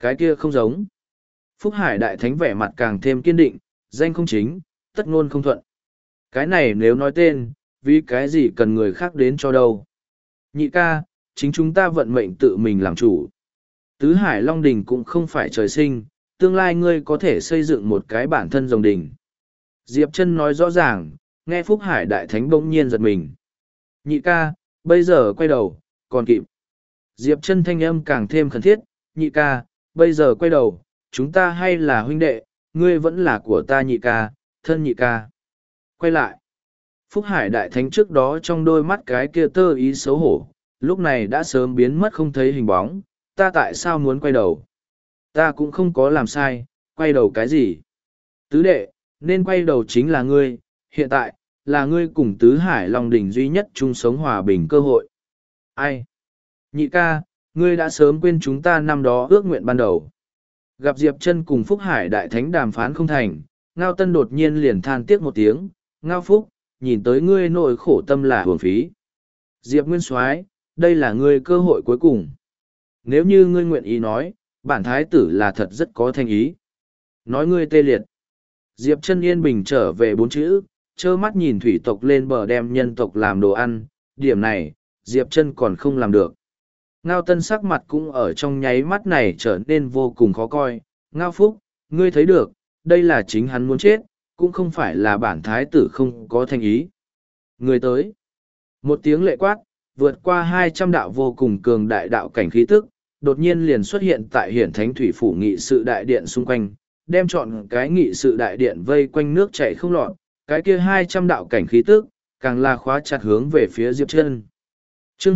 Cái kia không giống. Phúc Hải Đại Thánh vẻ mặt càng thêm kiên định, danh không chính, tất ngôn không thuận. Cái này nếu nói tên, vì cái gì cần người khác đến cho đâu. Nhị ca, chính chúng ta vận mệnh tự mình làm chủ. Tứ Hải Long Đình cũng không phải trời sinh, tương lai ngươi có thể xây dựng một cái bản thân rồng đình. Diệp Trân nói rõ ràng, nghe Phúc Hải Đại Thánh bỗng nhiên giật mình. Nhị ca, bây giờ quay đầu, còn kịp. Diệp Trân thanh âm càng thêm khẩn thiết, nhị ca, bây giờ quay đầu, chúng ta hay là huynh đệ, ngươi vẫn là của ta nhị ca, thân nhị ca. Quay lại. Phúc Hải Đại Thánh trước đó trong đôi mắt cái kia tơ ý xấu hổ, lúc này đã sớm biến mất không thấy hình bóng, ta tại sao muốn quay đầu? Ta cũng không có làm sai, quay đầu cái gì? Tứ đệ, nên quay đầu chính là ngươi, hiện tại, là ngươi cùng Tứ Hải Long Đỉnh duy nhất chung sống hòa bình cơ hội. Ai? Nhị ca, ngươi đã sớm quên chúng ta năm đó ước nguyện ban đầu. Gặp Diệp Trân cùng Phúc Hải Đại Thánh đàm phán không thành, Ngao Tân đột nhiên liền than tiếc một tiếng, Ngao Phúc, nhìn tới ngươi nỗi khổ tâm là hưởng phí. Diệp Nguyên Soái, đây là ngươi cơ hội cuối cùng. Nếu như ngươi nguyện ý nói, bản thái tử là thật rất có thành ý. Nói ngươi tê liệt. Diệp Trân yên bình trở về bốn chữ, trơ mắt nhìn thủy tộc lên bờ đem nhân tộc làm đồ ăn, điểm này, Diệp Trân còn không làm được. Ngao Tân sắc mặt cũng ở trong nháy mắt này trở nên vô cùng khó coi. Ngao Phúc, ngươi thấy được, đây là chính hắn muốn chết, cũng không phải là bản thái tử không có thành ý. Người tới. Một tiếng lệ quát, vượt qua 200 đạo vô cùng cường đại đạo cảnh khí tức, đột nhiên liền xuất hiện tại hiển thánh thủy phủ nghị sự đại điện xung quanh, đem chọn cái nghị sự đại điện vây quanh nước chảy không lọt, cái kia 200 đạo cảnh khí tức, càng là khóa chặt hướng về phía Diệp Trân. Chương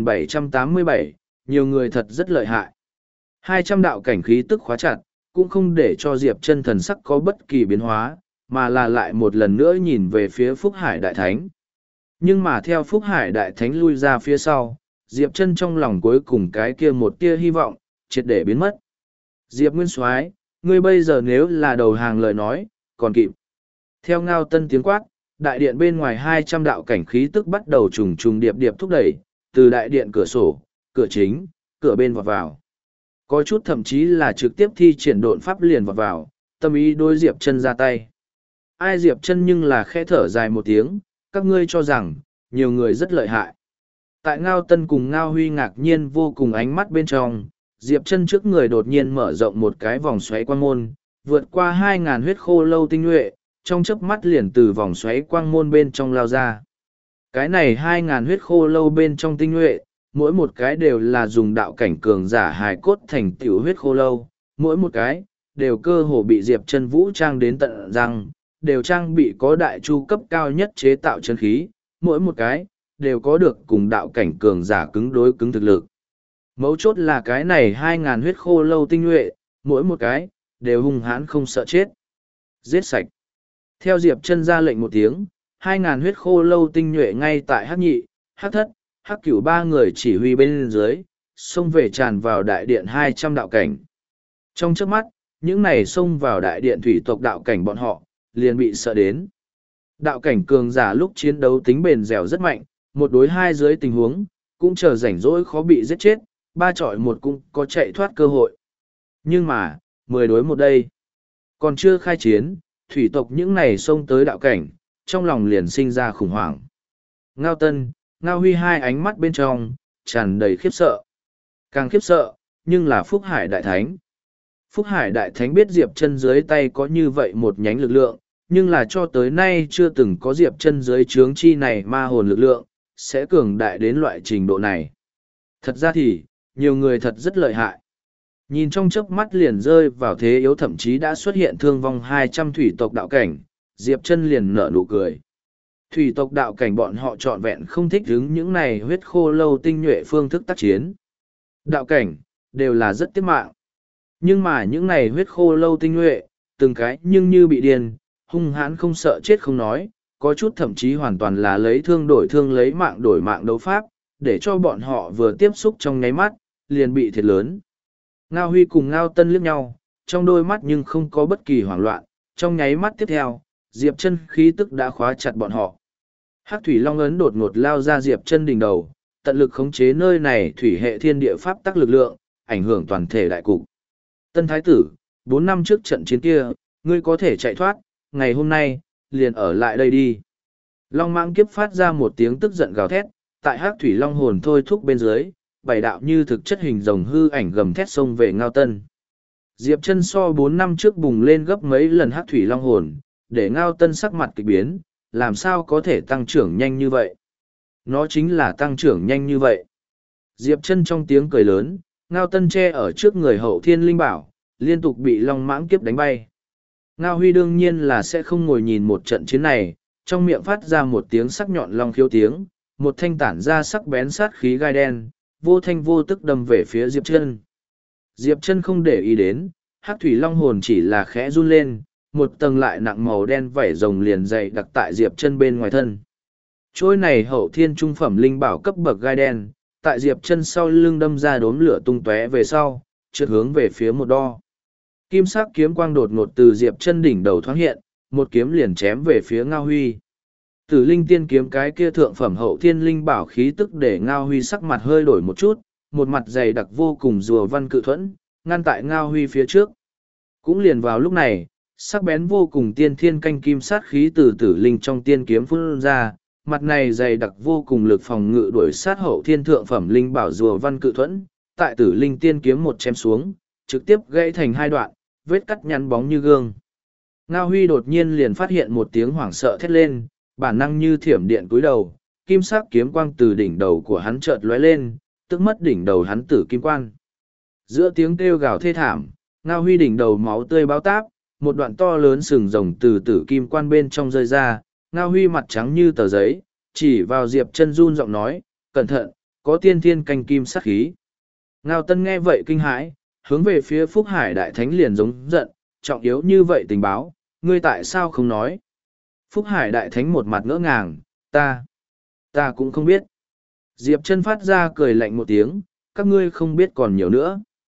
2787, nhiều người thật rất lợi hại. 200 đạo cảnh khí tức khóa chặt, cũng không để cho Diệp Trân thần sắc có bất kỳ biến hóa, mà là lại một lần nữa nhìn về phía Phúc Hải Đại Thánh. Nhưng mà theo Phúc Hải Đại Thánh lui ra phía sau, Diệp Trân trong lòng cuối cùng cái kia một tia hy vọng, triệt để biến mất. Diệp Nguyên Soái, ngươi bây giờ nếu là đầu hàng lời nói, còn kịp. Theo Ngao Tân tiếng quát, đại điện bên ngoài 200 đạo cảnh khí tức bắt đầu trùng trùng điệp điệp thúc đẩy, từ đại điện cửa sổ, cửa chính, cửa bên vọt vào. Có chút thậm chí là trực tiếp thi triển độn pháp liền vọt vào, tâm ý đối Diệp Trân ra tay. Ai Diệp Trân nhưng là khẽ thở dài một tiếng, các ngươi cho rằng, nhiều người rất lợi hại. Tại Ngao Tân cùng Ngao Huy ngạc nhiên vô cùng ánh mắt bên trong, Diệp Trân trước người đột nhiên mở rộng một cái vòng xoáy quang môn, vượt qua 2.000 huyết khô lâu tinh nhuệ, trong chớp mắt liền từ vòng xoáy quang môn bên trong lao ra. Cái này 2.000 huyết khô lâu bên trong tinh nhuệ, mỗi một cái đều là dùng đạo cảnh cường giả hài cốt thành tiểu huyết khô lâu, mỗi một cái, đều cơ hồ bị Diệp Trân vũ trang đến tận răng, đều trang bị có đại chu cấp cao nhất chế tạo chân khí, mỗi một cái, đều có được cùng đạo cảnh cường giả cứng đối cứng thực lực. Mấu chốt là cái này 2.000 huyết khô lâu tinh nhuệ, mỗi một cái, đều hung hãn không sợ chết. Giết sạch. Theo Diệp Trân ra lệnh một tiếng, 2.000 huyết khô lâu tinh nhuệ ngay tại Hắc Nhị, Hắc Thất, Hắc Cửu ba người chỉ huy bên dưới, xông về tràn vào đại điện 200 đạo cảnh. Trong trước mắt, những này xông vào đại điện thủy tộc đạo cảnh bọn họ, liền bị sợ đến. Đạo cảnh cường giả lúc chiến đấu tính bền dẻo rất mạnh, một đối hai dưới tình huống, cũng chờ rảnh rỗi khó bị giết chết, ba chọi một cũng có chạy thoát cơ hội. Nhưng mà, 10 đối một đây. Còn chưa khai chiến, thủy tộc những này xông tới đạo cảnh, trong lòng liền sinh ra khủng hoảng. Ngao Tân, Ngao Huy hai ánh mắt bên trong, tràn đầy khiếp sợ. Càng khiếp sợ, nhưng là Phúc Hải Đại Thánh. Phúc Hải Đại Thánh biết Diệp Trân dưới tay có như vậy một nhánh lực lượng, nhưng là cho tới nay chưa từng có Diệp Trân dưới trướng chi này ma hồn lực lượng, sẽ cường đại đến loại trình độ này. Thật ra thì, nhiều người thật rất lợi hại. Nhìn trong chớp mắt liền rơi vào thế yếu thậm chí đã xuất hiện thương vong 200 thủy tộc đạo cảnh, Diệp Trân liền nở nụ cười. Thủy tộc đạo cảnh bọn họ trọn vẹn không thích hứng những này huyết khô lâu tinh nhuệ phương thức tác chiến. Đạo cảnh, đều là rất tiếc mạng. Nhưng mà những này huyết khô lâu tinh nhuệ, từng cái nhưng như bị điên, hung hãn không sợ chết không nói, có chút thậm chí hoàn toàn là lấy thương lấy mạng đổi mạng đấu pháp, để cho bọn họ vừa tiếp xúc trong nháy mắt, liền bị thiệt lớn. Ngao Huy cùng Ngao Tân liếc nhau, trong đôi mắt nhưng không có bất kỳ hoảng loạn, trong nháy mắt tiếp theo, Diệp Trân khí tức đã khóa chặt bọn họ. Hắc thủy long ấn đột ngột lao ra Diệp Trân đỉnh đầu, tận lực khống chế nơi này thủy hệ thiên địa pháp tắc lực lượng, ảnh hưởng toàn thể đại cục. Tân thái tử, 4 năm trước trận chiến kia, ngươi có thể chạy thoát, ngày hôm nay, liền ở lại đây đi. Long mãng kiếp phát ra một tiếng tức giận gào thét, tại hắc thủy long hồn thôi thúc bên dưới, bảy đạo như thực chất hình rồng hư ảnh gầm thét xông về Ngao Tân. Diệp Chân so 4 năm trước bùng lên gấp mấy lần hắc thủy long hồn, để Ngao Tân sắc mặt kịch biến, làm sao có thể tăng trưởng nhanh như vậy? Nó chính là tăng trưởng nhanh như vậy. Diệp Chân trong tiếng cười lớn, Ngao Tân che ở trước người Hậu Thiên Linh Bảo, liên tục bị long mãng kiếp đánh bay. Ngao Huy đương nhiên là sẽ không ngồi nhìn một trận chiến này, trong miệng phát ra một tiếng sắc nhọn long khiếu tiếng, một thanh tản ra sắc bén sát khí gai đen, vô thanh vô tức đâm về phía Diệp Chân. Diệp Chân không để ý đến, hắc thủy long hồn chỉ là khẽ run lên, một tầng lại nặng màu đen vảy rồng liền dày đặc tại Diệp Chân bên ngoài thân. Trôi này hậu thiên trung phẩm linh bảo cấp bậc gai đen, tại Diệp Chân sau lưng đâm ra đốm lửa tung tóe về sau, trượt hướng về phía một đo. Kim sắc kiếm quang đột ngột từ Diệp Chân đỉnh đầu thoáng hiện, một kiếm liền chém về phía Ngao Huy. Tử linh tiên kiếm cái kia thượng phẩm hậu thiên linh bảo khí tức để Ngao Huy sắc mặt hơi đổi một chút, một mặt dày đặc vô cùng rùa văn cự thuẫn, ngăn tại Ngao Huy phía trước. Cũng liền vào lúc này, sắc bén vô cùng tiên thiên canh kim sát khí từ tử linh trong tiên kiếm phun ra, mặt này dày đặc vô cùng lực phòng ngự đuổi sát hậu thiên thượng phẩm linh bảo rùa văn cự thuẫn, tại tử linh tiên kiếm một chém xuống, trực tiếp gãy thành hai đoạn, vết cắt nhắn bóng như gương. Ngao Huy đột nhiên liền phát hiện một tiếng hoảng sợ thét lên, bản năng như thiểm điện cúi đầu, kim sắc kiếm quang từ đỉnh đầu của hắn chợt lóe lên, tức mất đỉnh đầu hắn tử kim quan. Giữa tiếng kêu gào thê thảm, Ngao Huy đỉnh đầu máu tươi báo táp, một đoạn to lớn sừng rồng từ tử kim quan bên trong rơi ra, Ngao Huy mặt trắng như tờ giấy, chỉ vào Diệp Chân run giọng nói, cẩn thận, có tiên thiên canh kim sát khí. Ngao Tân nghe vậy kinh hãi, hướng về phía Phúc Hải Đại Thánh liền giống giận, trọng yếu như vậy tình báo, ngươi tại sao không nói? Phúc Hải Đại Thánh một mặt ngỡ ngàng, ta cũng không biết. Diệp Chân phát ra cười lạnh một tiếng, các ngươi không biết còn nhiều nữa.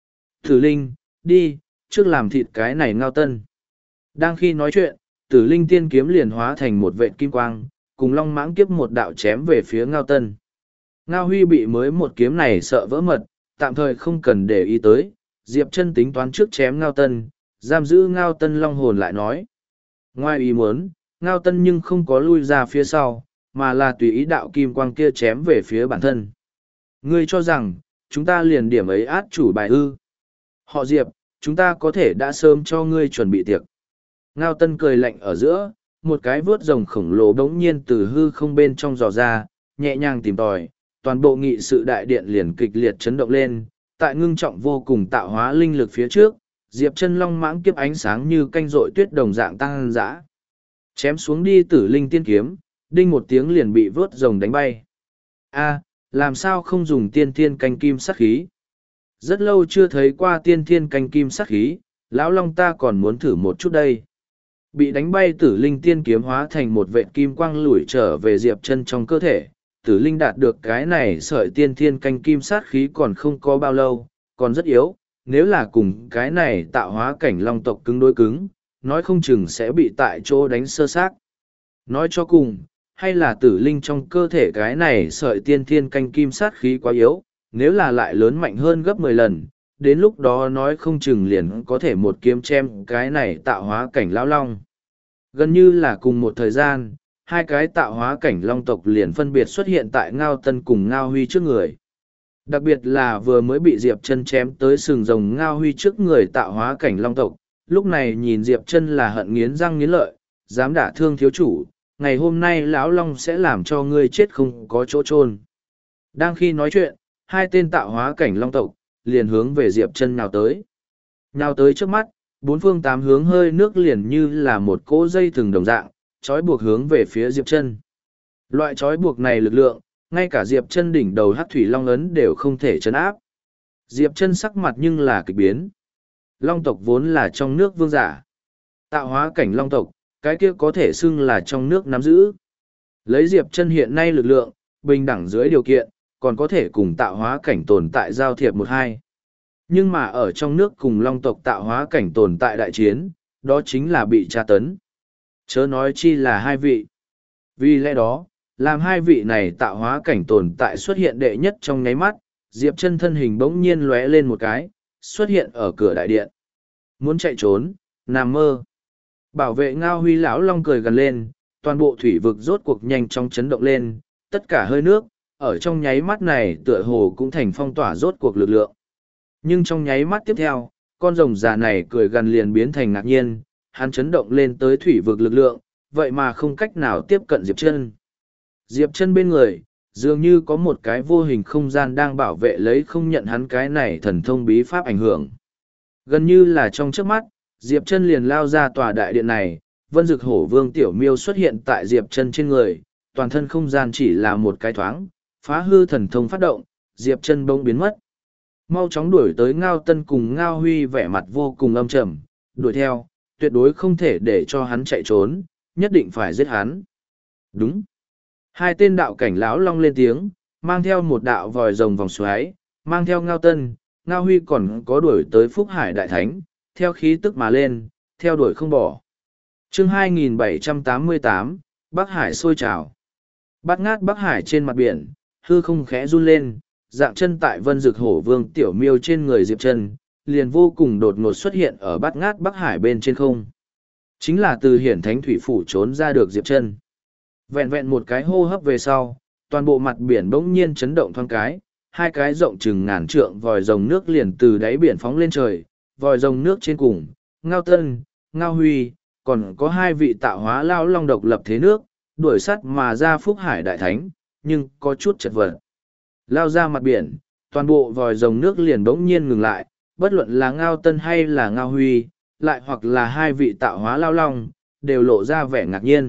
Tử Linh, đi, trước làm thịt cái này Ngao Tân. Đang khi nói chuyện, Tử Linh tiên kiếm liền hóa thành một vệt kim quang, cùng long mãng kiếp một đạo chém về phía Ngao Tân. Ngao Huy bị mới một kiếm này sợ vỡ mật, tạm thời không cần để ý tới, Diệp Chân tính toán trước chém Ngao Tân, giam giữ Ngao Tân long hồn lại nói. Ngoài ý muốn, Ngao Tân nhưng không có lui ra phía sau, mà là tùy ý đạo kim quang kia chém về phía bản thân. Ngươi cho rằng, chúng ta liền điểm ấy át chủ bài ư. Họ Diệp, chúng ta có thể đã sớm cho ngươi chuẩn bị tiệc. Ngao Tân cười lạnh ở giữa, một cái vớt rồng khổng lồ bỗng nhiên từ hư không bên trong dò ra, nhẹ nhàng tìm tòi, toàn bộ nghị sự đại điện liền kịch liệt chấn động lên, tại ngưng trọng vô cùng tạo hóa linh lực phía trước, Diệp Chân long mãng kiếp ánh sáng như canh rọi tuyết đồng dạng tăng dã. Chém xuống đi tử linh tiên kiếm, đinh một tiếng liền bị vớt rồng đánh bay. A, làm sao không dùng tiên thiên canh kim sát khí? Rất lâu chưa thấy qua tiên thiên canh kim sát khí, lão long ta còn muốn thử một chút đây. Bị đánh bay tử linh tiên kiếm hóa thành một vệt kim quang lủi trở về Diệp Chân trong cơ thể. Tử linh đạt được cái này sợi tiên thiên canh kim sát khí còn không có bao lâu, còn rất yếu. Nếu là cùng cái này tạo hóa cảnh long tộc cứng đối cứng, nói không chừng sẽ bị tại chỗ đánh sơ xác. Nói cho cùng, hay là tử linh trong cơ thể cái này sợi tiên thiên canh kim sát khí quá yếu, nếu là lại lớn mạnh hơn gấp 10 lần, đến lúc đó nói không chừng liền có thể một kiếm chém cái này tạo hóa cảnh lão long. Gần như là cùng một thời gian, hai cái tạo hóa cảnh long tộc liền phân biệt xuất hiện tại Ngao Tân cùng Ngao Huy trước người. Đặc biệt là vừa mới bị Diệp Chân chém tới sừng rồng Ngao Huy trước người tạo hóa cảnh long tộc, lúc này nhìn Diệp Chân là hận nghiến răng nghiến lợi, dám đả thương thiếu chủ, ngày hôm nay lão long sẽ làm cho ngươi chết không có chỗ chôn. Đang khi nói chuyện, hai tên tạo hóa cảnh long tộc liền hướng về Diệp Chân nhào tới. Nhào tới trước mắt, bốn phương tám hướng hơi nước liền như là một cỗ dây thừng đồng dạng, trói buộc hướng về phía Diệp Chân. Loại trói buộc này lực lượng, ngay cả Diệp Chân đỉnh đầu hắc thủy long ấn đều không thể trấn áp. Diệp Chân sắc mặt nhưng là kịch biến. Long tộc vốn là trong nước vương giả. Tạo hóa cảnh long tộc, cái kia có thể xưng là trong nước nắm giữ. Lấy Diệp Chân hiện nay lực lượng, bình đẳng dưới điều kiện, còn có thể cùng tạo hóa cảnh tồn tại giao thiệp một hai. Nhưng mà ở trong nước cùng long tộc tạo hóa cảnh tồn tại đại chiến, đó chính là bị tra tấn. Chớ nói chi là hai vị. Vì lẽ đó, làm hai vị này tạo hóa cảnh tồn tại xuất hiện đệ nhất trong nháy mắt, Diệp Chân thân hình bỗng nhiên lóe lên một cái, xuất hiện ở cửa đại điện. Muốn chạy trốn, nằm mơ. Bảo vệ Ngao Huy lão long cười gần lên, toàn bộ thủy vực rốt cuộc nhanh chóng chấn động lên, tất cả hơi nước, ở trong nháy mắt này tựa hồ cũng thành phong tỏa rốt cuộc lực lượng. Nhưng trong nháy mắt tiếp theo, con rồng già này cười gần liền biến thành ngạc nhiên, hắn chấn động lên tới thủy vực lực lượng, vậy mà không cách nào tiếp cận Diệp Chân. Diệp Chân bên người, dường như có một cái vô hình không gian đang bảo vệ lấy không nhận hắn cái này thần thông bí pháp ảnh hưởng. Gần như là trong trước mắt, Diệp Chân liền lao ra tòa đại điện này, Vân Dực Hổ Vương Tiểu Miêu xuất hiện tại Diệp Chân trên người, toàn thân không gian chỉ là một cái thoáng, phá hư thần thông phát động, Diệp Chân bỗng biến mất. Mau chóng đuổi tới Ngao Tân cùng Ngao Huy vẻ mặt vô cùng âm trầm, đuổi theo, tuyệt đối không thể để cho hắn chạy trốn, nhất định phải giết hắn. Đúng. Hai tên đạo cảnh lão long lên tiếng, mang theo một đạo vòi rồng vòng xoáy, mang theo Ngao Tân, Ngao Huy còn có đuổi tới Phúc Hải Đại Thánh, theo khí tức mà lên, theo đuổi không bỏ. Chương 2788, Bắc Hải sôi trào. Bát ngát Bắc Hải trên mặt biển, hư không khẽ run lên, dạng chân tại Vân Dực Hổ Vương Tiểu Miêu trên người Diệp Chân, liền vô cùng đột ngột xuất hiện ở bát ngát Bắc Hải bên trên không. Chính là từ hiển thánh thủy phủ trốn ra được Diệp Chân. Vẹn vẹn một cái hô hấp về sau, toàn bộ mặt biển bỗng nhiên chấn động thoáng cái, hai cái rộng chừng ngàn trượng vòi rồng nước liền từ đáy biển phóng lên trời, vòi rồng nước trên cùng, Ngao Tân, Ngao Huy, còn có hai vị tạo hóa lao long độc lập thế nước, đuổi sắt mà ra Phúc Hải Đại Thánh, nhưng có chút chật vật. Lao ra mặt biển, toàn bộ vòi rồng nước liền bỗng nhiên ngừng lại, bất luận là Ngao Tân hay là Ngao Huy, lại hoặc là hai vị tạo hóa lao long, đều lộ ra vẻ ngạc nhiên.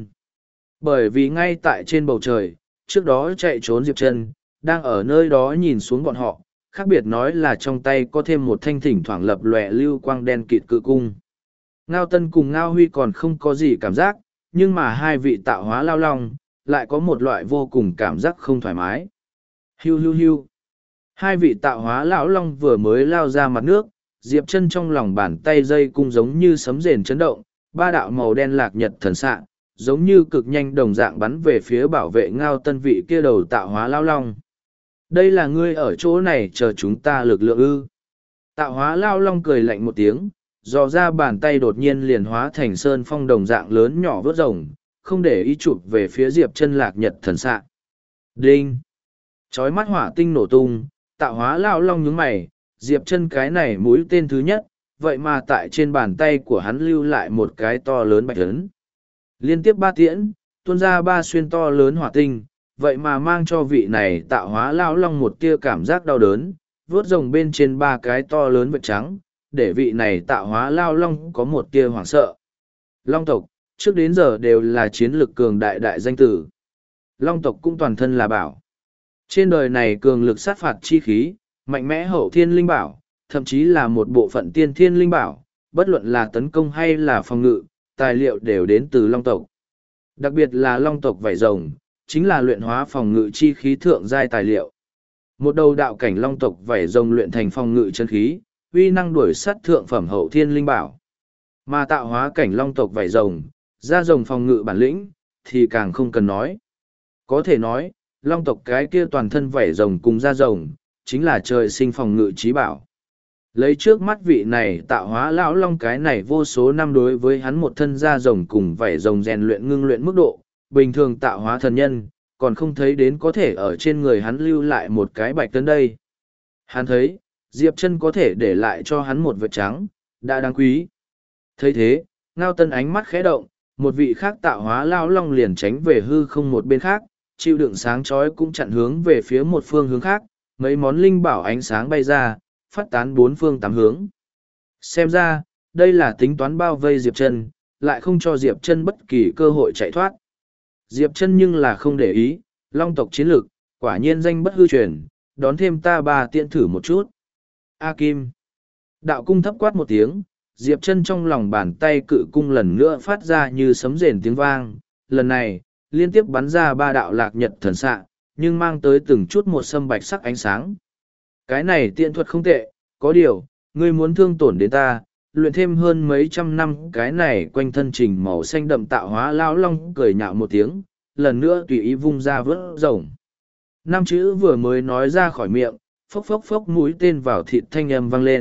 Bởi vì ngay tại trên bầu trời, trước đó chạy trốn Diệp Chân, đang ở nơi đó nhìn xuống bọn họ, khác biệt nói là trong tay có thêm một thanh thỉnh thoảng lập lòe lưu quang đen kịt cự cung. Ngao Tân cùng Ngao Huy còn không có gì cảm giác, nhưng mà hai vị tạo hóa lao long, lại có một loại vô cùng cảm giác không thoải mái. Hiu hiu hiu. Hai vị tạo hóa lão long vừa mới lao ra mặt nước, Diệp Chân trong lòng bàn tay dây cung giống như sấm rền chấn động, ba đạo màu đen lạc nhật thần xạ, giống như cực nhanh đồng dạng bắn về phía bảo vệ Ngao Tân vị kia đầu tạo hóa lao long. Đây là ngươi ở chỗ này chờ chúng ta lực lượng ư. Tạo hóa lao long cười lạnh một tiếng, dò ra bàn tay đột nhiên liền hóa thành sơn phong đồng dạng lớn nhỏ vớt rồng, không để ý chụp về phía Diệp Chân lạc nhật thần xạ. Đinh! Chói mắt hỏa tinh nổ tung, tạo hóa lao long nhướng mày, Diệp Chân cái này mũi tên thứ nhất, vậy mà tại trên bàn tay của hắn lưu lại một cái to lớn bạch ấn. Liên tiếp ba tiễn, tuôn ra ba xuyên to lớn hỏa tinh, vậy mà mang cho vị này tạo hóa lao long một tia cảm giác đau đớn, vuốt rồng bên trên ba cái to lớn vệt trắng, để vị này tạo hóa lao long có một tia hoảng sợ. Long tộc, trước đến giờ đều là chiến lực cường đại đại danh tử. Long tộc cũng toàn thân là bảo. Trên đời này cường lực sát phạt chi khí, mạnh mẽ hậu thiên linh bảo, thậm chí là một bộ phận tiên thiên linh bảo, bất luận là tấn công hay là phòng ngự, tài liệu đều đến từ long tộc. Đặc biệt là long tộc vảy rồng, chính là luyện hóa phòng ngự chi khí thượng giai tài liệu. Một đầu đạo cảnh long tộc vảy rồng luyện thành phòng ngự chân khí, uy năng đuổi sát thượng phẩm hậu thiên linh bảo. Mà tạo hóa cảnh long tộc vảy rồng, da rồng phòng ngự bản lĩnh, thì càng không cần nói. Có thể nói, long tộc cái kia toàn thân vảy rồng cùng da rồng, chính là trời sinh phòng ngự trí bảo. Lấy trước mắt vị này tạo hóa lão long cái này vô số năm đối với hắn một thân da rồng cùng vảy rồng rèn luyện ngưng luyện mức độ, bình thường tạo hóa thần nhân, còn không thấy đến có thể ở trên người hắn lưu lại một cái bạch tấn đây. Hắn thấy, Diệp Chân có thể để lại cho hắn một vệt trắng, đã đáng quý. Thấy thế, Ngao Tân ánh mắt khẽ động, một vị khác tạo hóa lão long liền tránh về hư không một bên khác, chịu đựng sáng chói cũng chặn hướng về phía một phương hướng khác, mấy món linh bảo ánh sáng bay ra, phát tán bốn phương tám hướng. Xem ra, đây là tính toán bao vây Diệp Chân, lại không cho Diệp Chân bất kỳ cơ hội chạy thoát. Diệp Chân nhưng là không để ý, long tộc chiến lực, quả nhiên danh bất hư truyền, đón thêm ta ba tiện thử một chút. A Kim. Đạo cung thấp quát một tiếng, Diệp Chân trong lòng bàn tay cự cung lần nữa phát ra như sấm rền tiếng vang, lần này, liên tiếp bắn ra ba đạo lạc nhật thần xạ, nhưng mang tới từng chút một sâm bạch sắc ánh sáng. Cái này tiện thuật không tệ, có điều, ngươi muốn thương tổn đến ta, luyện thêm hơn mấy trăm năm cái này quanh thân trình màu xanh đậm tạo hóa lão long cười nhạo một tiếng, lần nữa tùy ý vung ra vớt rồng. Năm chữ vừa mới nói ra khỏi miệng, phốc phốc phốc mũi tên vào thịt thanh âm vang lên,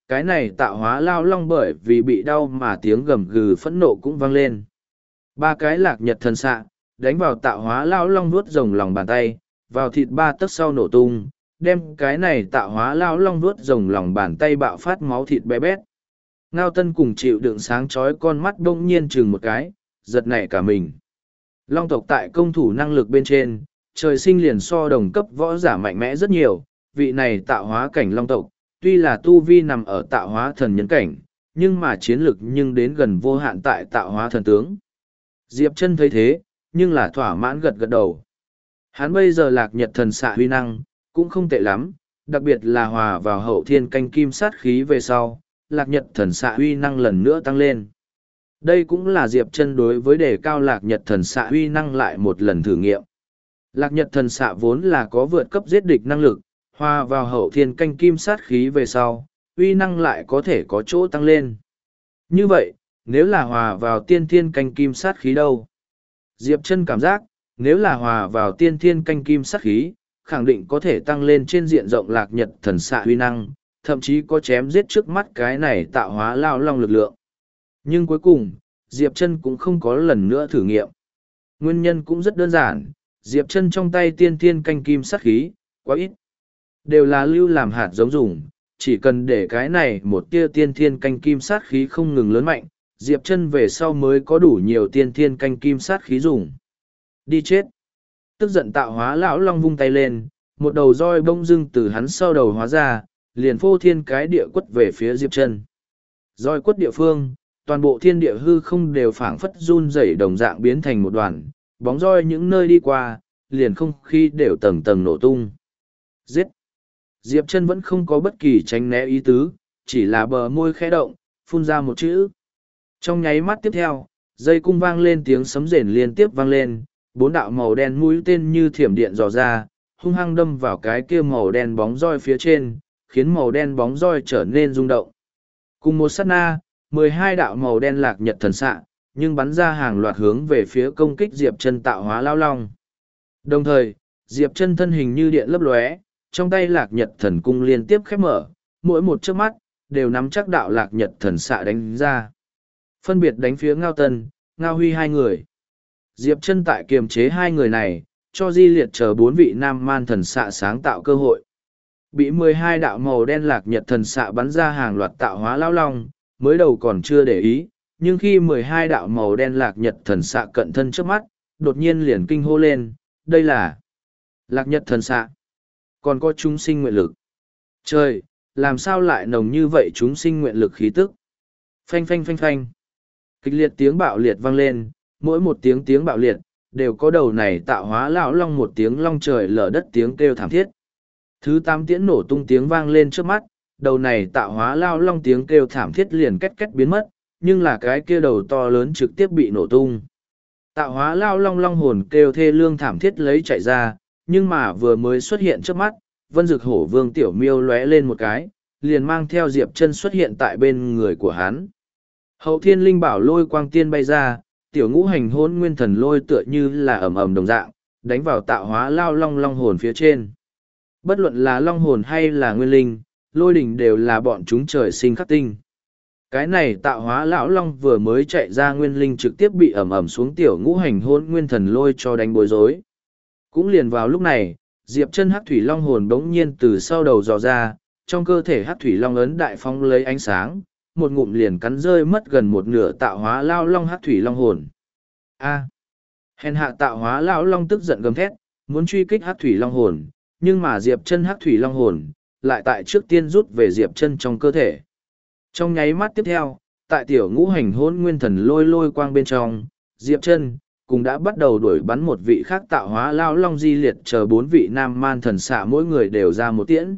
cái này tạo hóa lao long bởi vì bị đau mà tiếng gầm gừ phẫn nộ cũng vang lên. Ba cái lạc nhật thần xạ, đánh vào tạo hóa lao long nuốt rồng lòng bàn tay, vào thịt ba tấc sau nổ tung, đem cái này tạo hóa lao long nuốt rồng lòng bàn tay bạo phát máu thịt bé bét. Ngao Tân cùng chịu đựng sáng chói con mắt bỗng nhiên chừng một cái, giật nảy cả mình. Long tộc tại công thủ năng lực bên trên, trời sinh liền so đồng cấp võ giả mạnh mẽ rất nhiều, vị này tạo hóa cảnh long tộc, tuy là tu vi nằm ở tạo hóa thần nhân cảnh, nhưng mà chiến lực nhưng đến gần vô hạn tại tạo hóa thần tướng. Diệp Chân thấy thế, nhưng là thỏa mãn gật gật đầu. Hắn bây giờ lạc nhật thần xạ huy năng, cũng không tệ lắm, đặc biệt là hòa vào hậu thiên canh kim sát khí về sau, lạc nhật thần xạ huy năng lần nữa tăng lên. Đây cũng là Diệp Chân đối với đề cao lạc nhật thần xạ huy năng lại một lần thử nghiệm. Lạc nhật thần xạ vốn là có vượt cấp giết địch năng lực, hòa vào hậu thiên canh kim sát khí về sau, huy năng lại có thể có chỗ tăng lên. Như vậy, nếu là hòa vào tiên thiên canh kim sát khí đâu? Diệp Chân cảm giác, nếu là hòa vào tiên thiên canh kim sát khí, khẳng định có thể tăng lên trên diện rộng lạc nhật thần xạ huy năng, thậm chí có chém giết trước mắt cái này tạo hóa lao long lực lượng. Nhưng cuối cùng, Diệp Chân cũng không có lần nữa thử nghiệm. Nguyên nhân cũng rất đơn giản, Diệp Chân trong tay tiên thiên canh kim sát khí, quá ít. Đều là lưu làm hạt giống dùng, chỉ cần để cái này một tia tiên thiên canh kim sát khí không ngừng lớn mạnh, Diệp Chân về sau mới có đủ nhiều tiên thiên canh kim sát khí dùng. Đi chết! Tức giận tạo hóa lão long vung tay lên, một đầu roi bông dưng từ hắn sau đầu hóa ra, liền phô thiên cái địa quất về phía Diệp Chân. Roi quất địa phương, toàn bộ thiên địa hư không đều phảng phất run rẩy đồng dạng biến thành một đoàn, bóng roi những nơi đi qua, liền không khí đều tầng tầng nổ tung. Giết! Diệp Chân vẫn không có bất kỳ tránh né ý tứ, chỉ là bờ môi khẽ động, phun ra một chữ. Trong nháy mắt tiếp theo, dây cung vang lên tiếng sấm rền liên tiếp vang lên, bốn đạo màu đen mũi tên như thiểm điện dò ra, hung hăng đâm vào cái kia màu đen bóng roi phía trên, khiến màu đen bóng roi trở nên rung động. Cùng một sát na, 12 đạo màu đen lạc nhật thần xạ, nhưng bắn ra hàng loạt hướng về phía công kích Diệp Chân tạo hóa lao long. Đồng thời, Diệp Chân thân hình như điện lấp lóe, trong tay lạc nhật thần cung liên tiếp khép mở, mỗi một chớp mắt, đều nắm chắc đạo lạc nhật thần xạ đánh ra. Phân biệt đánh phía Ngao Tân, Ngao Huy hai người. Diệp Chân tại kiềm chế hai người này, cho Di Liệt chờ bốn vị nam man thần xạ sáng tạo cơ hội. Bị 12 đạo màu đen lạc nhật thần xạ bắn ra hàng loạt tạo hóa lao long, mới đầu còn chưa để ý, nhưng khi 12 đạo màu đen lạc nhật thần xạ cận thân trước mắt, đột nhiên liền kinh hô lên, đây là lạc nhật thần xạ. Còn có chúng sinh nguyện lực. Trời, làm sao lại nồng như vậy chúng sinh nguyện lực khí tức? Phanh phanh phanh phanh. Kịch liệt tiếng bạo liệt vang lên, mỗi một tiếng bạo liệt, đều có đầu này tạo hóa lão long một tiếng long trời lở đất tiếng kêu thảm thiết. Thứ 8 tiễn nổ tung tiếng vang lên trước mắt, đầu này tạo hóa lao long tiếng kêu thảm thiết liền két két biến mất, nhưng là cái kia đầu to lớn trực tiếp bị nổ tung. Tạo hóa lao long long hồn kêu thê lương thảm thiết lấy chạy ra, nhưng mà vừa mới xuất hiện trước mắt, Vân Dực Hổ Vương Tiểu Miêu lóe lên một cái, liền mang theo Diệp Chân xuất hiện tại bên người của hắn. Hậu thiên linh bảo lôi quang tiên bay ra, tiểu ngũ hành hôn nguyên thần lôi tựa như là ầm ầm đồng dạng, đánh vào tạo hóa lao long long hồn phía trên. Bất luận là long hồn hay là nguyên linh, lôi đỉnh đều là bọn chúng trời sinh khắc tinh. Cái này tạo hóa lão long vừa mới chạy ra nguyên linh trực tiếp bị ầm ầm xuống tiểu ngũ hành hôn nguyên thần lôi cho đánh bối rối. Cũng liền vào lúc này, Diệp Chân hắc thủy long hồn bỗng nhiên từ sau đầu dò ra, trong cơ thể hắc thủy long ấn đại phong lấy ánh sáng, một ngụm liền cắn rơi mất gần một nửa tạo hóa lao long hắc thủy long hồn. A! Hèn hạ tạo hóa lão long tức giận gầm thét, muốn truy kích hắc thủy long hồn, nhưng mà Diệp Chân hắc thủy long hồn lại tại trước tiên rút về Diệp Chân trong cơ thể. Trong nháy mắt tiếp theo, tại tiểu ngũ hành hỗn nguyên thần lôi lôi quang bên trong, Diệp Chân cũng đã bắt đầu đuổi bắn một vị khác tạo hóa lao long Di Liệt chờ 4 vị nam man thần xạ mỗi người đều ra một tiễn.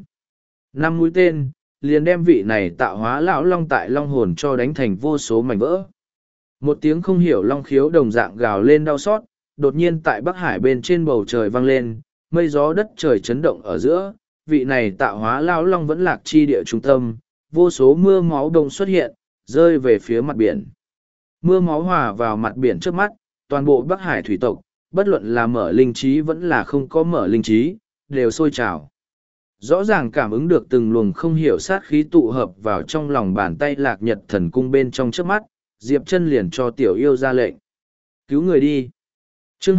5 mũi tên, liền đem vị này tạo hóa lão long tại long hồn cho đánh thành vô số mảnh vỡ. Một tiếng không hiểu long khiếu đồng dạng gào lên đau xót, đột nhiên tại Bắc Hải bên trên bầu trời vang lên, mây gió đất trời chấn động ở giữa, vị này tạo hóa lão long vẫn lạc chi địa trung tâm, vô số mưa máu đông xuất hiện, rơi về phía mặt biển. Mưa máu hòa vào mặt biển trước mắt, toàn bộ Bắc Hải thủy tộc, bất luận là mở linh trí vẫn là không có mở linh trí, đều sôi trào. Rõ ràng cảm ứng được từng luồng không hiểu sát khí tụ hợp vào trong lòng bàn tay Lạc Nhật Thần Cung bên trong trước mắt, Diệp Chân liền cho tiểu yêu ra lệnh. Cứu người đi. Chương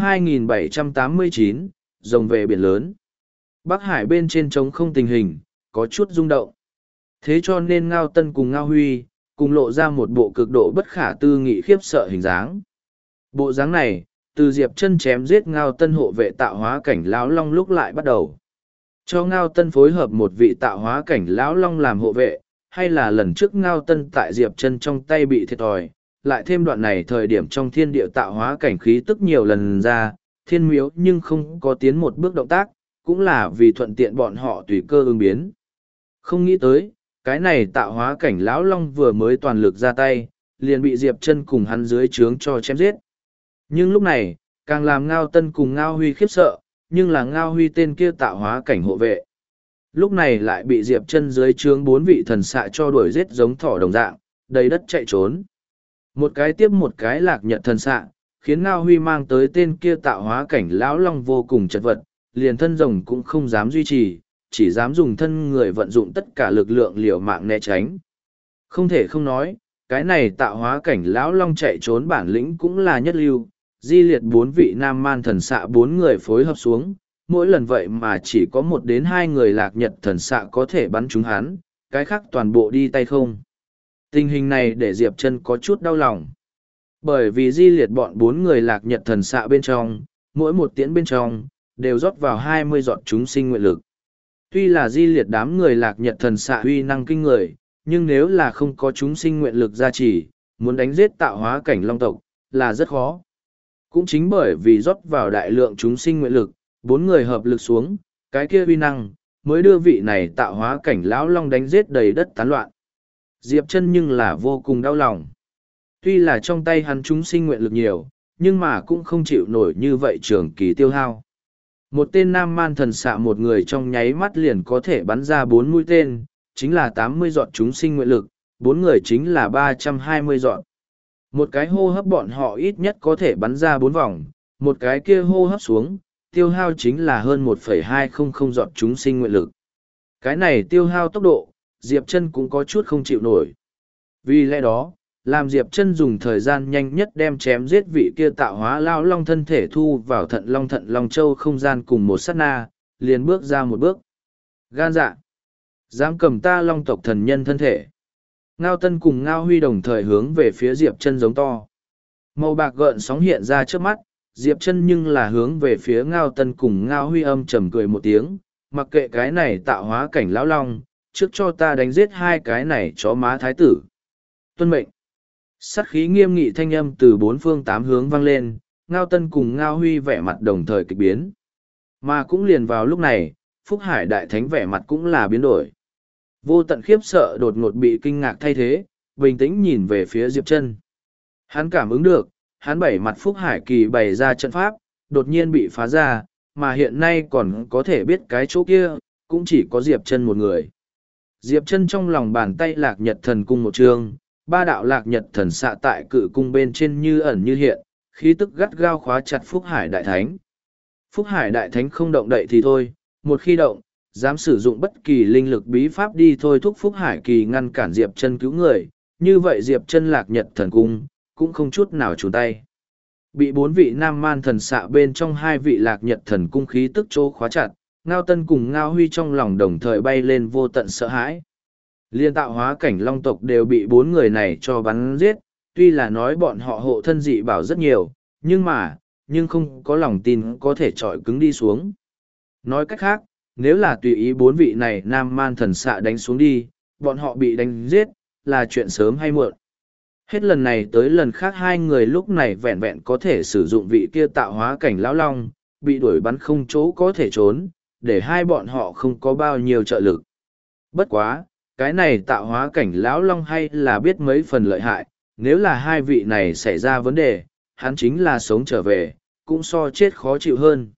2789, rồng về biển lớn. Bắc Hải bên trên trống không tình hình, có chút rung động. Thế cho nên Ngao Tân cùng Ngao Huy, cùng lộ ra một bộ cực độ bất khả tư nghị khiếp sợ hình dáng. Bộ dáng này, từ Diệp Chân chém giết Ngao Tân hộ vệ tạo hóa cảnh lão long lúc lại bắt đầu. Cho Ngao Tân phối hợp một vị tạo hóa cảnh lão long làm hộ vệ, hay là lần trước Ngao Tân tại Diệp Chân trong tay bị thiệt thòi, lại thêm đoạn này thời điểm trong thiên địa tạo hóa cảnh khí tức nhiều lần ra, thiên miếu nhưng không có tiến một bước động tác, cũng là vì thuận tiện bọn họ tùy cơ ứng biến. Không nghĩ tới, cái này tạo hóa cảnh lão long vừa mới toàn lực ra tay, liền bị Diệp Chân cùng hắn dưới trướng cho chém giết. Nhưng lúc này, càng làm Ngao Tân cùng Ngao Huy khiếp sợ, nhưng là Ngao Huy tên kia tạo hóa cảnh hộ vệ. Lúc này lại bị Diệp Chân dưới trướng 4 vị thần xạ cho đuổi giết giống thỏ đồng dạng, đầy đất chạy trốn. Một cái tiếp một cái Lạc Nhật thần xạ, khiến Ngao Huy mang tới tên kia tạo hóa cảnh lão long vô cùng chật vật, liền thân rồng cũng không dám duy trì, chỉ dám dùng thân người vận dụng tất cả lực lượng liều mạng né tránh. Không thể không nói, cái này tạo hóa cảnh lão long chạy trốn bản lĩnh cũng là nhất lưu, di liệt 4 vị nam man thần xạ 4 người phối hợp xuống, mỗi lần vậy mà chỉ có 1 đến 2 người Lạc Nhật thần xạ có thể bắn trúng hắn, cái khác toàn bộ đi tay không. Tình hình này để Diệp Chân có chút đau lòng. Bởi vì di liệt bọn 4 người Lạc Nhật thần xạ bên trong, mỗi một tiễn bên trong, đều rót vào 20 giọt chúng sinh nguyện lực. Tuy là di liệt đám người Lạc Nhật thần xạ uy năng kinh người, nhưng nếu là không có chúng sinh nguyện lực gia trì, muốn đánh giết tạo hóa cảnh long tộc, là rất khó. Cũng chính bởi vì rót vào đại lượng chúng sinh nguyện lực, 4 người hợp lực xuống, cái kia uy năng, mới đưa vị này tạo hóa cảnh lão long đánh giết đầy đất tán loạn. Diệp Chân nhưng là vô cùng đau lòng. Tuy là trong tay hắn chúng sinh nguyện lực nhiều, nhưng mà cũng không chịu nổi như vậy trường kỳ tiêu hao. Một tên nam man thần xạ một người trong nháy mắt liền có thể bắn ra 4 mũi tên, chính là 80 giọt chúng sinh nguyện lực, 4 người chính là 320 giọt. Một cái hô hấp bọn họ ít nhất có thể bắn ra 4 vòng, một cái kia hô hấp xuống, tiêu hao chính là hơn 1,200 giọt chúng sinh nguyện lực. Cái này tiêu hao tốc độ, Diệp Chân cũng có chút không chịu nổi. Vì lẽ đó, làm Diệp Chân dùng thời gian nhanh nhất đem chém giết vị kia tạo hóa lão long thân thể thu vào thận long châu không gian cùng một sát na, liền bước ra một bước. Gan dạ! Dám cầm ta long tộc thần nhân thân thể. Ngao Tân cùng Ngao Huy đồng thời hướng về phía Diệp Chân giống to. Màu bạc gợn sóng hiện ra trước mắt, Diệp Chân nhưng là hướng về phía Ngao Tân cùng Ngao Huy âm trầm cười một tiếng, mặc kệ cái này tạo hóa cảnh lão long, trước cho ta đánh giết 2 cái này chó má thái tử. Tuân mệnh. Sát khí nghiêm nghị thanh âm từ 4 phương 8 hướng vang lên, Ngao Tân cùng Ngao Huy vẻ mặt đồng thời kịch biến. Mà cũng liền vào lúc này, Phúc Hải Đại Thánh vẻ mặt cũng là biến đổi. Vô tận khiếp sợ đột ngột bị kinh ngạc thay thế, bình tĩnh nhìn về phía Diệp Chân. Hắn cảm ứng được, hắn 7 mặt Phúc Hải kỳ bày ra trận pháp, đột nhiên bị phá ra, mà hiện nay còn có thể biết cái chỗ kia, cũng chỉ có Diệp Chân một người. Diệp Chân trong lòng bàn tay Lạc Nhật Thần Cung một trường, 3 đạo Lạc Nhật Thần xạ tại cự cung bên trên như ẩn như hiện, khí tức gắt gao khóa chặt Phúc Hải Đại Thánh. Phúc Hải Đại Thánh không động đậy thì thôi, một khi động, dám sử dụng bất kỳ linh lực bí pháp đi thôi thúc Phúc Hải kỳ ngăn cản Diệp Chân cứu người, như vậy Diệp Chân Lạc Nhật Thần Cung cũng không chút nào chùn tay. Bị 4 vị nam man thần xạ bên trong 2 vị Lạc Nhật Thần Cung khí tức chỗ khóa chặt, Ngao Tân cùng Ngao Huy trong lòng đồng thời bay lên vô tận sợ hãi. Liên tạo hóa cảnh long tộc đều bị 4 người này cho bắn giết, tuy là nói bọn họ hộ thân dị bảo rất nhiều, nhưng không có lòng tin có thể trọi cứng đi xuống. Nói cách khác, nếu là tùy ý 4 vị này nam man thần xạ đánh xuống đi, bọn họ bị đánh giết, là chuyện sớm hay muộn. Hết lần này tới lần khác 2 người lúc này vẹn vẹn có thể sử dụng vị kia tạo hóa cảnh lão long, bị đuổi bắn không chỗ có thể trốn, để 2 bọn họ không có bao nhiêu trợ lực. Bất quá, cái này tạo hóa cảnh lão long hay là biết mấy phần lợi hại, nếu là 2 vị này xảy ra vấn đề, hắn chính là sống trở về, cũng so chết khó chịu hơn.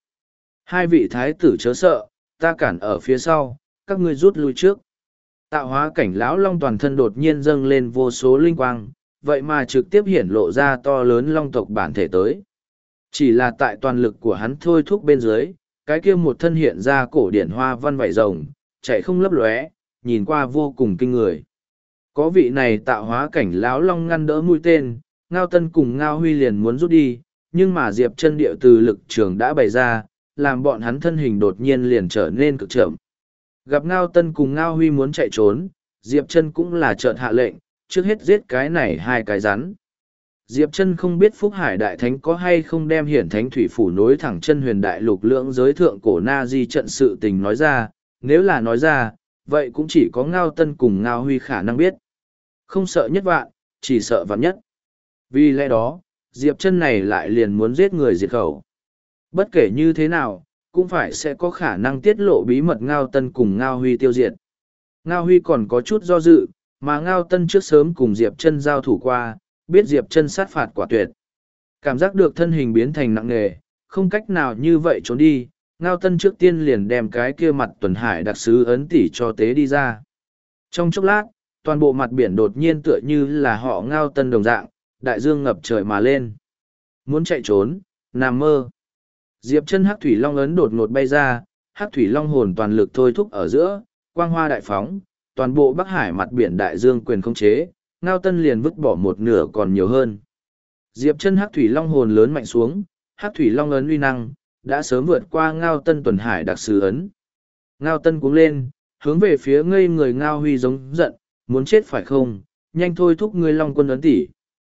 2 vị thái tử chớ sợ, ta cản ở phía sau, các ngươi rút lui trước. Tạo hóa cảnh lão long toàn thân đột nhiên dâng lên vô số linh quang, vậy mà trực tiếp hiển lộ ra to lớn long tộc bản thể tới. Chỉ là tại toàn lực của hắn thôi thúc bên dưới, cái kia một thân hiện ra cổ điển hoa văn vảy rồng, chạy không lấp lóe, nhìn qua vô cùng kinh người. Có vị này tạo hóa cảnh lão long ngăn đỡ mũi tên, Ngao Tân cùng Ngao Huy liền muốn rút đi, nhưng mà Diệp Chân địa từ lực trường đã bày ra, làm bọn hắn thân hình đột nhiên liền trở nên cực chậm. Gặp Ngao Tân cùng Ngao Huy muốn chạy trốn, Diệp Chân cũng là chợt hạ lệnh, trước hết giết cái này hai cái rắn. Diệp Chân không biết Phúc Hải Đại Thánh có hay không đem Hiển Thánh Thủy Phủ nối thẳng chân huyền đại lục lưỡng giới thượng cổ Na Di trận sự tình nói ra, nếu là nói ra, vậy cũng chỉ có Ngao Tân cùng Ngao Huy khả năng biết. Không sợ nhất vạn, chỉ sợ vạn nhất. Vì lẽ đó, Diệp Chân này lại liền muốn giết người diệt khẩu. Bất kể như thế nào, cũng phải sẽ có khả năng tiết lộ bí mật Ngao Tân cùng Ngao Huy tiêu diệt. Ngao Huy còn có chút do dự, mà Ngao Tân trước sớm cùng Diệp Chân giao thủ qua, biết Diệp Chân sát phạt quả tuyệt. Cảm giác được thân hình biến thành nặng nề, không cách nào như vậy trốn đi, Ngao Tân trước tiên liền đem cái kia mặt tuần hải đặc sứ ấn tỷ cho tế đi ra. Trong chốc lát, toàn bộ mặt biển đột nhiên tựa như là họ Ngao Tân đồng dạng, đại dương ngập trời mà lên. Muốn chạy trốn, nằm mơ. Diệp Chân hắc thủy long ấn đột ngột bay ra, hắc thủy long hồn toàn lực thôi thúc ở giữa, quang hoa đại phóng, toàn bộ Bắc Hải mặt biển đại dương quyền khống chế, Ngao Tân liền vứt bỏ một nửa còn nhiều hơn. Diệp Chân hắc thủy long hồn lớn mạnh xuống, hắc thủy long ấn uy năng đã sớm vượt qua Ngao Tân tuần hải đặc sứ ấn. Ngao Tân cuống lên, hướng về phía ngây người Ngao Huy giống giận, muốn chết phải không, nhanh thôi thúc ngươi long quân ấn tỷ.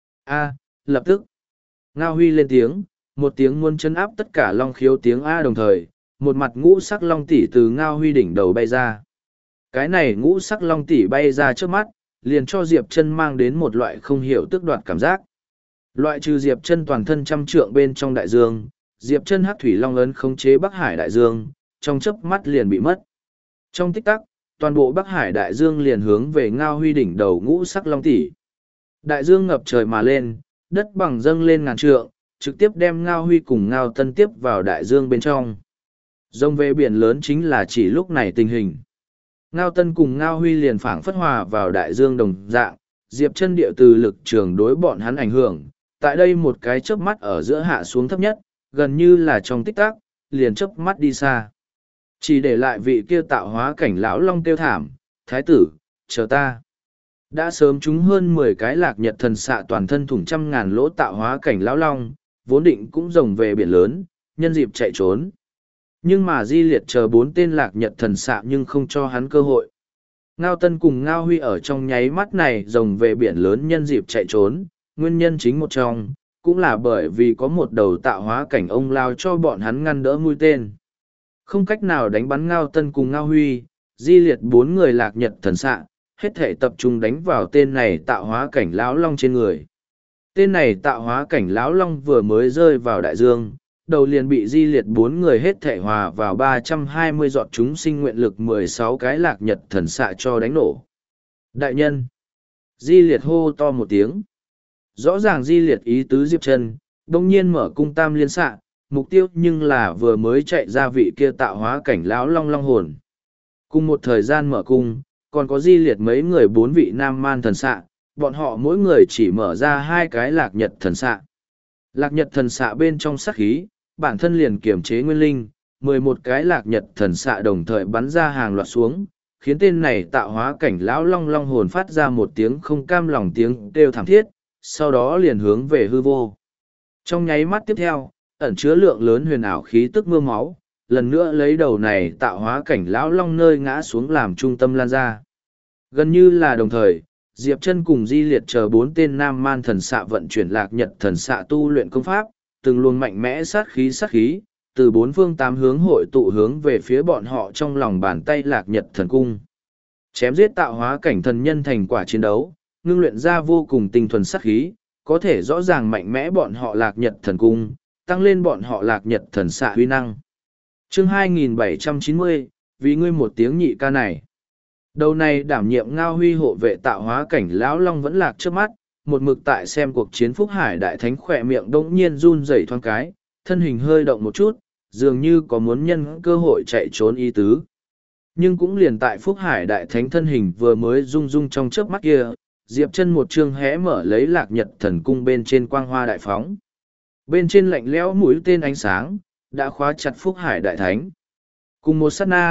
A, lập tức. Ngao Huy lên tiếng, một tiếng muốn chấn áp tất cả long khiếu tiếng A đồng thời, một mặt ngũ sắc long tỷ từ Ngao Huy đỉnh đầu bay ra. Cái này ngũ sắc long tỷ bay ra trước mắt, liền cho Diệp Chân mang đến một loại không hiểu tước đoạt cảm giác. Loại trừ Diệp Chân toàn thân trăm trượng bên trong đại dương, Diệp Chân hắc thủy long ấn khống chế Bắc Hải đại dương, trong chớp mắt liền bị mất. Trong tích tắc, toàn bộ Bắc Hải đại dương liền hướng về Ngao Huy đỉnh đầu ngũ sắc long tỷ. Đại dương ngập trời mà lên, đất bằng dâng lên ngàn trượng, trực tiếp đem Ngao Huy cùng Ngao Tân tiếp vào đại dương bên trong. Rông về biển lớn chính là chỉ lúc này tình hình. Ngao Tân cùng Ngao Huy liền phảng phất hòa vào đại dương đồng dạng, Diệp Chân địa từ lực trường đối bọn hắn ảnh hưởng, tại đây một cái chớp mắt ở giữa hạ xuống thấp nhất, gần như là trong tích tắc, liền chớp mắt đi xa. Chỉ để lại vị kia tạo hóa cảnh lão long kêu thảm, thái tử, chờ ta. Đã sớm trúng hơn 10 cái lạc nhật thần xạ toàn thân thủng trăm ngàn lỗ tạo hóa cảnh lão long, vốn định cũng rồng về biển lớn, nhân dịp chạy trốn. Nhưng mà Di Liệt chờ 4 tên lạc nhật thần xạ nhưng không cho hắn cơ hội. Ngao Tân cùng Ngao Huy ở trong nháy mắt này rồng về biển lớn nhân dịp chạy trốn, nguyên nhân chính một trong, cũng là bởi vì có một đầu tạo hóa cảnh ông lao cho bọn hắn ngăn đỡ mũi tên. Không cách nào đánh bắn Ngao Tân cùng Ngao Huy, Di Liệt 4 người lạc nhật thần xạ, hết thể tập trung đánh vào tên này tạo hóa cảnh lão long trên người. Tên này tạo hóa cảnh lão long vừa mới rơi vào đại dương, đầu liền bị Di Liệt 4 người hết thể hòa vào 320 giọt chúng sinh nguyện lực 16 cái lạc nhật thần xạ cho đánh nổ. Đại nhân! Di Liệt hô to một tiếng. Rõ ràng Di Liệt ý tứ Diệp Chân, đông nhiên mở cung tam liên xạ, mục tiêu nhưng là vừa mới chạy ra vị kia tạo hóa cảnh lão long long hồn. Cùng một thời gian mở cung, còn có Di Liệt mấy người 4 vị nam man thần xạ, bọn họ mỗi người chỉ mở ra 2 cái lạc nhật thần xạ. Lạc nhật thần xạ bên trong sát khí, bản thân liền kiểm chế nguyên linh, 11 cái lạc nhật thần xạ đồng thời bắn ra hàng loạt xuống, khiến tên này tạo hóa cảnh lão long long hồn phát ra một tiếng không cam lòng tiếng kêu thảm thiết, sau đó liền hướng về hư vô. Trong nháy mắt tiếp theo, ẩn chứa lượng lớn huyền ảo khí tức mưa máu, lần nữa lấy đầu này tạo hóa cảnh lão long nơi ngã xuống làm trung tâm lan ra. Gần như là đồng thời, Diệp Chân cùng Di Liệt chờ 4 tên nam man thần xạ vận chuyển lạc nhật thần xạ tu luyện công pháp, từng luồng mạnh mẽ sát khí, từ 4 phương 8 hướng hội tụ hướng về phía bọn họ trong lòng bàn tay lạc nhật thần cung. Chém giết tạo hóa cảnh thần nhân thành quả chiến đấu, ngưng luyện ra vô cùng tinh thuần sát khí, có thể rõ ràng mạnh mẽ bọn họ lạc nhật thần cung, tăng lên bọn họ lạc nhật thần xạ huy năng. Chương 2790, vì ngươi một tiếng nhị ca này. Đầu này đảm nhiệm Ngao Huy hộ vệ tạo hóa cảnh lão long vẫn lạc trước mắt, một mực tại xem cuộc chiến Phúc Hải Đại Thánh khỏe miệng đống nhiên run rẩy thoáng cái, thân hình hơi động một chút, dường như có muốn nhân cơ hội chạy trốn ý tứ. Nhưng cũng liền tại Phúc Hải Đại Thánh thân hình vừa mới rung rung trong chớp mắt kia, Diệp Chân một chương hé mở lấy lạc nhật thần cung bên trên quang hoa đại phóng. Bên trên lạnh lẽo mũi tên ánh sáng, đã khóa chặt Phúc Hải Đại Thánh. Cùng một sát na,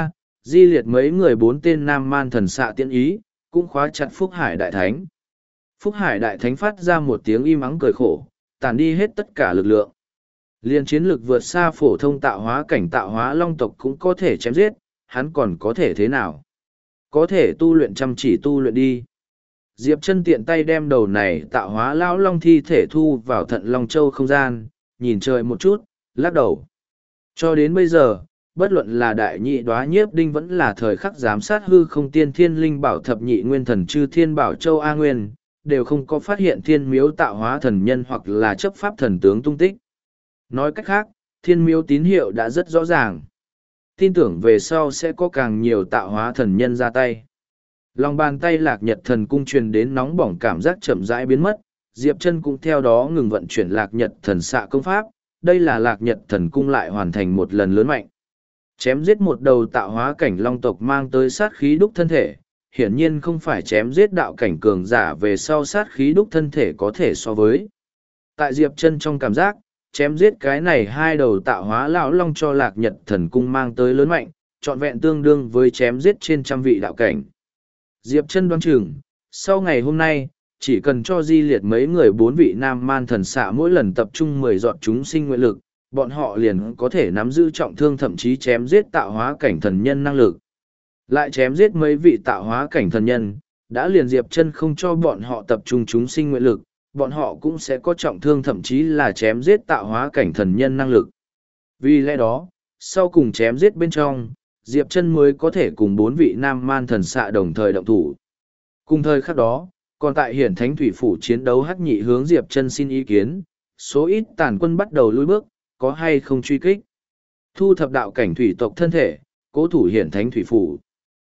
di liệt mấy người bốn tên nam man thần xạ tiễn ý, cũng khóa chặt Phúc Hải Đại Thánh. Phúc Hải Đại Thánh phát ra một tiếng im ắng cười khổ, tàn đi hết tất cả lực lượng. Liên chiến lực vượt xa phổ thông tạo hóa cảnh tạo hóa long tộc cũng có thể chém giết, hắn còn có thể thế nào? Có thể tu luyện chăm chỉ tu luyện đi. Diệp Chân tiện tay đem đầu này tạo hóa lão long thi thể thu vào thận long châu không gian, nhìn trời một chút, lắc đầu. Cho đến bây giờ, bất luận là đại nhị đoá nhiếp đinh vẫn là thời khắc giám sát hư không tiên thiên linh bảo thập nhị nguyên thần chư thiên bảo châu A Nguyên, đều không có phát hiện thiên miếu tạo hóa thần nhân hoặc là chấp pháp thần tướng tung tích. Nói cách khác, thiên miếu tín hiệu đã rất rõ ràng. Tin tưởng về sau sẽ có càng nhiều tạo hóa thần nhân ra tay. Lòng bàn tay Lạc Nhật thần cung truyền đến nóng bỏng cảm giác chậm rãi biến mất, Diệp Chân cũng theo đó ngừng vận chuyển Lạc Nhật thần xạ công pháp, đây là Lạc Nhật thần cung lại hoàn thành một lần lớn mạnh. Chém giết một đầu tạo hóa cảnh long tộc mang tới sát khí đúc thân thể, hiển nhiên không phải chém giết đạo cảnh cường giả về sau sát khí đúc thân thể có thể so với. Tại Diệp Chân trong cảm giác, chém giết cái này hai đầu tạo hóa lão long cho Lạc Nhật thần cung mang tới lớn mạnh, trọn vẹn tương đương với chém giết trên trăm vị đạo cảnh. Diệp Chân đoán chừng, sau ngày hôm nay, chỉ cần cho di liệt mấy người bốn vị nam man thần xạ mỗi lần tập trung 10 giọt chúng sinh nguyện lực, bọn họ liền có thể nắm giữ trọng thương thậm chí chém giết tạo hóa cảnh thần nhân năng lực. Lại chém giết mấy vị tạo hóa cảnh thần nhân, đã liền Diệp Chân không cho bọn họ tập trung chúng sinh nguyện lực, bọn họ cũng sẽ có trọng thương thậm chí là chém giết tạo hóa cảnh thần nhân năng lực. Vì lẽ đó, sau cùng chém giết bên trong, Diệp Chân mới có thể cùng bốn vị nam man thần xạ đồng thời động thủ. Cùng thời khắc đó, còn tại Hiển Thánh Thủy Phủ chiến đấu Hắc Nhị hướng Diệp Chân xin ý kiến, số ít tàn quân bắt đầu lùi bước, có hay không truy kích. Thu thập đạo cảnh thủy tộc thân thể, cố thủ Hiển Thánh Thủy Phủ.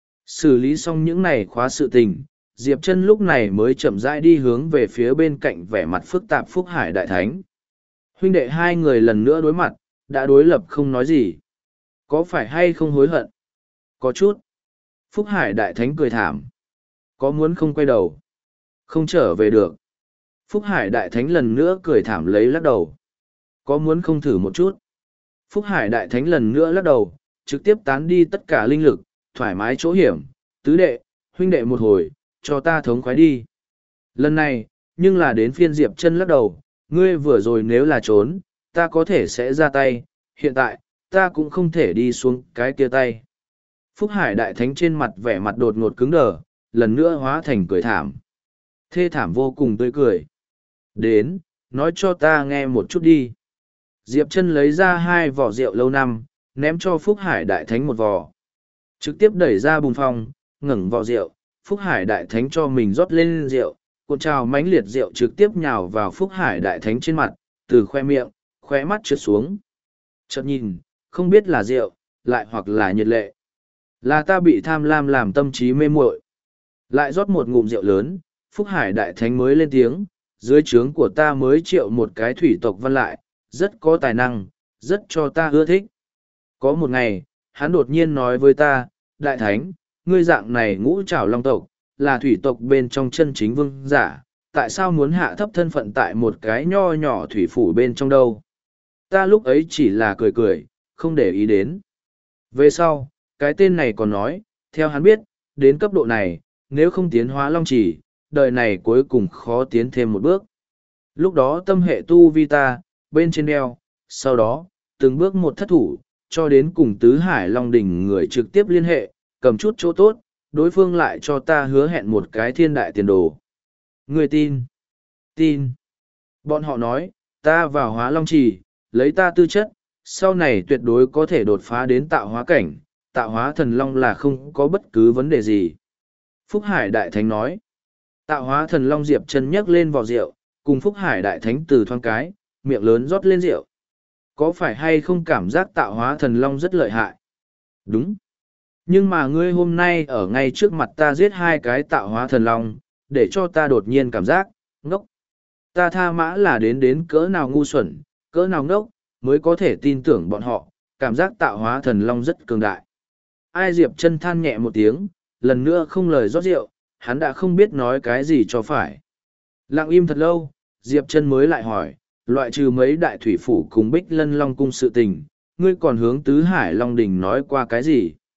Xử lý xong những này khóa sự tình, Diệp Chân lúc này mới chậm rãi đi hướng về phía bên cạnh vẻ mặt phức tạp Phúc Hải Đại Thánh. Huynh đệ hai người lần nữa đối mặt, đã đối lập không nói gì. Có phải hay không hối hận? Có chút. Phúc Hải Đại Thánh cười thảm. Có muốn không quay đầu? Không trở về được. Phúc Hải Đại Thánh lần nữa cười thảm lấy lắc đầu. Có muốn không thử một chút? Phúc Hải Đại Thánh lần nữa lắc đầu, trực tiếp tán đi tất cả linh lực, thoải mái chỗ hiểm. Tứ đệ, huynh đệ một hồi, cho ta thống khoái đi. Lần này, nhưng là đến phiên Diệp Chân lắc đầu, ngươi vừa rồi nếu là trốn, ta có thể sẽ ra tay, hiện tại, ta cũng không thể đi xuống cái kia tay. Phúc Hải Đại Thánh trên mặt vẻ mặt đột ngột cứng đờ, lần nữa hóa thành cười thảm. Thê thảm vô cùng tươi cười. Đến, nói cho ta nghe một chút đi. Diệp Chân lấy ra 2 vỏ rượu lâu năm, ném cho Phúc Hải Đại Thánh một vỏ. Trực tiếp đẩy ra bùng phong, ngẩng vỏ rượu, Phúc Hải Đại Thánh cho mình rót lên rượu, cuộn trào mãnh liệt rượu trực tiếp nhào vào Phúc Hải Đại Thánh trên mặt, từ khoe miệng, khoe mắt trượt xuống. Chợt nhìn, không biết là rượu, lại hoặc là nhiệt lệ. Là ta bị tham lam làm tâm trí mê muội. Lại rót một ngụm rượu lớn, Phúc Hải Đại Thánh mới lên tiếng, dưới trướng của ta mới triệu một cái thủy tộc văn lại, rất có tài năng, rất cho ta ưa thích. Có một ngày, hắn đột nhiên nói với ta, Đại Thánh, ngươi dạng này ngũ trảo long tộc, là thủy tộc bên trong chân chính vương giả, tại sao muốn hạ thấp thân phận tại một cái nho nhỏ thủy phủ bên trong đâu? Ta lúc ấy chỉ là cười cười, không để ý đến. Về sau, cái tên này còn nói, theo hắn biết, đến cấp độ này, nếu không tiến hóa long chỉ, đời này cuối cùng khó tiến thêm một bước. Lúc đó tâm hệ tu vi ta, bên trên đeo, sau đó, từng bước một thất thủ, cho đến cùng tứ hải long đỉnh người trực tiếp liên hệ, cầm chút chỗ tốt, đối phương lại cho ta hứa hẹn một cái thiên đại tiền đồ. Người tin? Tin. Bọn họ nói, ta vào hóa long trì, lấy ta tư chất, sau này tuyệt đối có thể đột phá đến tạo hóa cảnh, tạo hóa thần long là không có bất cứ vấn đề gì. Phúc Hải Đại Thánh nói, tạo hóa thần long Diệp Chân nhấc lên vò rượu, cùng Phúc Hải Đại Thánh từ thoáng cái, miệng lớn rót lên rượu. Có phải hay không cảm giác tạo hóa thần long rất lợi hại? Đúng. Nhưng mà ngươi hôm nay ở ngay trước mặt ta giết 2 cái tạo hóa thần long, để cho ta đột nhiên cảm giác, ngốc. Ta tha mã là đến cỡ nào ngu xuẩn, cỡ nào ngốc, mới có thể tin tưởng bọn họ, cảm giác tạo hóa thần long rất cường đại. Ai Diệp Chân than nhẹ một tiếng, lần nữa không lời rót rượu, hắn đã không biết nói cái gì cho phải. Lặng im thật lâu, Diệp Chân mới lại hỏi, loại trừ mấy đại thủy phủ cùng Bích Lân Long cung sự tình, ngươi còn hướng Tứ Hải Long Đình nói qua cái gì?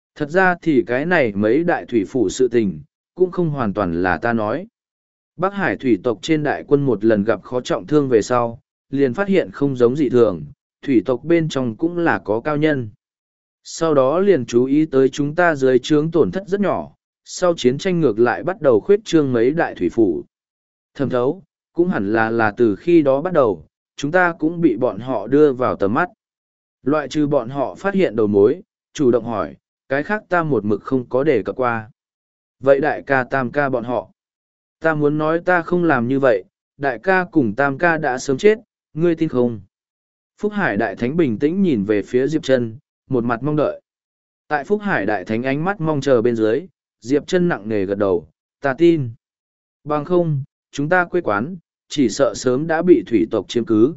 Thật ra thì cái này mấy đại thủy phủ sự tình, cũng không hoàn toàn là ta nói. Bắc Hải thủy tộc trên đại quân một lần gặp khó trọng thương về sau, liền phát hiện không giống dị thường, thủy tộc bên trong cũng là có cao nhân. Sau đó liền chú ý tới chúng ta dưới trướng tổn thất rất nhỏ, sau chiến tranh ngược lại bắt đầu khuyết trương mấy đại thủy phủ. Thẩm thấu, cũng hẳn là từ khi đó bắt đầu, chúng ta cũng bị bọn họ đưa vào tầm mắt. Loại trừ bọn họ phát hiện đầu mối, chủ động hỏi, cái khác ta một mực không có đề cập qua. Vậy đại ca tam ca bọn họ. Ta muốn nói ta không làm như vậy, đại ca cùng tam ca đã sớm chết, ngươi tin không? Phúc Hải Đại Thánh bình tĩnh nhìn về phía Diệp Trân, một mặt mong đợi. Tại Phúc Hải Đại Thánh ánh mắt mong chờ bên dưới, Diệp Trân nặng nề gật đầu, ta tin. Bằng không, chúng ta quê quán, chỉ sợ sớm đã bị thủy tộc chiếm cứ.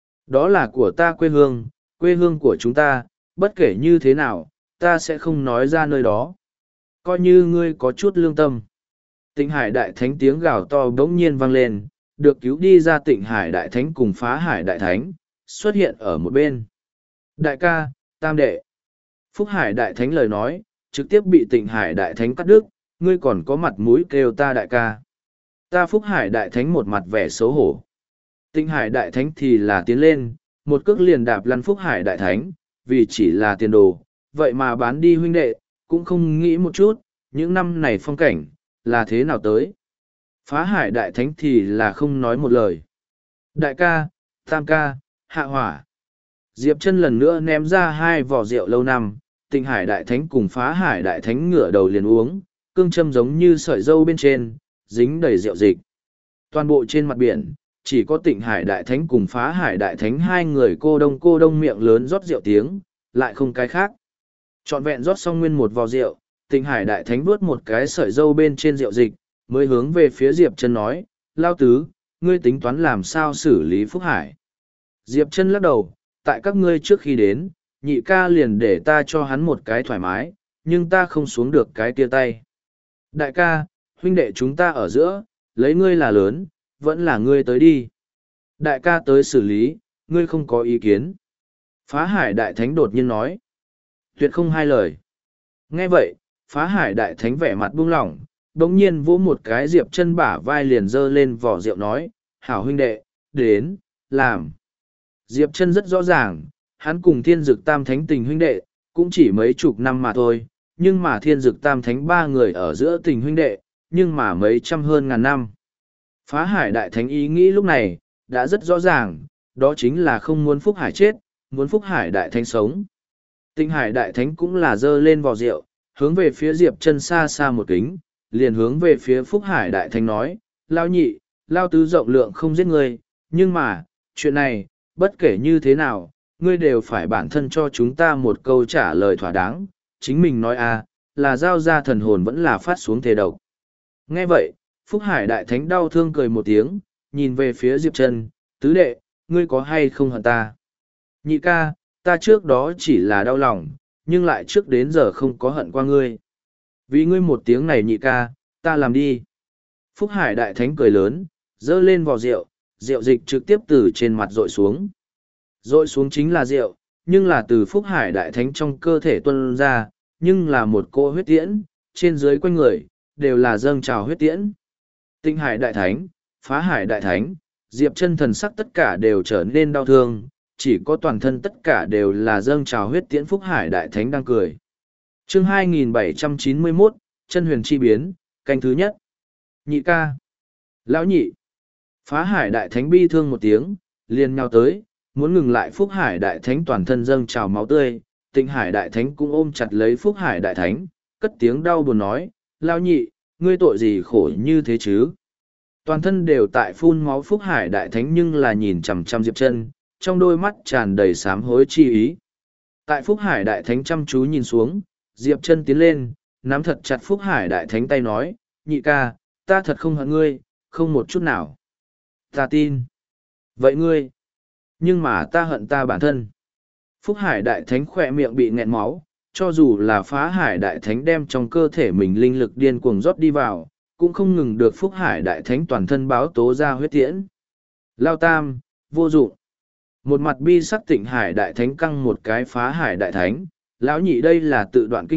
Đó là của ta quê hương của chúng ta, bất kể như thế nào, ta sẽ không nói ra nơi đó. Coi như ngươi có chút lương tâm. Tịnh Hải Đại Thánh tiếng gào to bỗng nhiên vang lên, được cứu đi ra Tịnh Hải Đại Thánh cùng Phá Hải Đại Thánh, xuất hiện ở một bên. Đại ca, tam đệ. Phúc Hải Đại Thánh lời nói, trực tiếp bị Tịnh Hải Đại Thánh cắt đứt, ngươi còn có mặt mũi kêu ta đại ca. Ta Phúc Hải Đại Thánh một mặt vẻ xấu hổ. Tịnh Hải Đại Thánh thì là tiến lên, một cước liền đạp lăn Phúc Hải Đại Thánh, vì chỉ là tiền đồ, vậy mà bán đi huynh đệ, cũng không nghĩ một chút, những năm này phong cảnh, là thế nào tới. Phá Hải Đại Thánh thì là không nói một lời. Đại ca, tam ca, hạ hỏa. Diệp Trân lần nữa ném ra hai vỏ rượu lâu năm, Tịnh Hải Đại Thánh cùng Phá Hải Đại Thánh ngửa đầu liền uống, cương châm giống như sợi dâu bên trên, dính đầy rượu dịch. Toàn bộ trên mặt biển, chỉ có Tịnh Hải Đại Thánh cùng Phá Hải Đại Thánh hai người cô đông miệng lớn rót rượu tiếng, lại không cái khác. Trọn vẹn rót xong nguyên một vò rượu, Tịnh Hải Đại Thánh vuốt một cái sợi dâu bên trên rượu dịch, mới hướng về phía Diệp Trân nói, Lao Tứ, ngươi tính toán làm sao xử lý Phúc Hải. Diệp Trân lắc đầu, tại các ngươi trước khi đến, nhị ca liền để ta cho hắn một cái thoải mái, nhưng ta không xuống được cái tia tay. Đại ca, huynh đệ chúng ta ở giữa, lấy ngươi là lớn, vẫn là ngươi tới đi. Đại ca tới xử lý, ngươi không có ý kiến. Phá Hải Đại Thánh đột nhiên nói. Tuyệt không hai lời. Nghe vậy, Phá Hải Đại Thánh vẻ mặt buông lỏng, đống nhiên vỗ một cái Diệp Trân bả vai liền dơ lên vỏ rượu nói, hảo huynh đệ, đến, làm. Diệp Trân rất rõ ràng, hắn cùng Thiên Dực Tam Thánh tình huynh đệ, cũng chỉ mấy chục năm mà thôi, nhưng mà Thiên Dực Tam Thánh ba người ở giữa tình huynh đệ, nhưng mà mấy trăm hơn ngàn năm. Phá Hải Đại Thánh ý nghĩ lúc này, đã rất rõ ràng, đó chính là không muốn Phúc Hải chết, muốn Phúc Hải Đại Thánh sống. Tịnh Hải Đại Thánh cũng là dơ lên vò rượu, hướng về phía Diệp Trân xa xa một kính, liền hướng về phía Phúc Hải Đại Thánh nói, Lao nhị, Lao tứ rộng lượng không giết ngươi, nhưng mà, chuyện này, bất kể như thế nào, ngươi đều phải bản thân cho chúng ta một câu trả lời thỏa đáng, chính mình nói là giao ra thần hồn vẫn là phát xuống thể độc. Nghe vậy, Phúc Hải Đại Thánh đau thương cười một tiếng, nhìn về phía Diệp Trân, tứ đệ, ngươi có hay không hận ta? Nhị ca, ta trước đó chỉ là đau lòng, nhưng lại trước đến giờ không có hận qua ngươi. Vì ngươi một tiếng này nhị ca, ta làm đi. Phúc Hải Đại Thánh cười lớn, dơ lên vò rượu, rượu dịch trực tiếp từ trên mặt rội xuống. Rội xuống chính là rượu, nhưng là từ Phúc Hải Đại Thánh trong cơ thể tuôn ra, nhưng là một cỗ huyết tiễn, trên dưới quanh người, đều là dâng trào huyết tiễn. Tịnh Hải Đại Thánh, Phá Hải Đại Thánh, Diệp Trân thần sắc tất cả đều trở nên đau thương, chỉ có toàn thân tất cả đều là dâng trào huyết tiễn. Phúc Hải Đại Thánh đang cười. Chương 2791, Chân Huyền Chi Biến, canh thứ nhất. Nhị ca. Lão nhị. Phá Hải Đại Thánh bi thương một tiếng, liền nhào tới, muốn ngừng lại Phúc Hải Đại Thánh toàn thân dâng trào máu tươi. Tịnh Hải Đại Thánh cũng ôm chặt lấy Phúc Hải Đại Thánh, cất tiếng đau buồn nói, Lão nhị, ngươi tội gì khổ như thế chứ? Toàn thân đều tại phun máu. Phúc Hải Đại Thánh nhưng là nhìn chằm chằm Diệp Trân, trong đôi mắt tràn đầy sám hối chi ý. Tại Phúc Hải Đại Thánh chăm chú nhìn xuống, Diệp Trân tiến lên, nắm thật chặt Phúc Hải Đại Thánh tay nói, nhị ca, ta thật không hận ngươi, không một chút nào. Ta tin. Vậy ngươi? Nhưng mà ta hận ta bản thân. Phúc Hải Đại Thánh khỏe miệng bị nghẹn máu, cho dù là Phá Hải Đại Thánh đem trong cơ thể mình linh lực điên cuồng rót đi vào, cũng không ngừng được Phúc Hải Đại Thánh toàn thân báo tố ra huyết tiễn. Lao Tam, vô dụng. Một mặt bi sắc Tịnh Hải Đại Thánh căng một cái Phá Hải Đại Thánh, lão nhị đây là tự đoạn kinh mạch,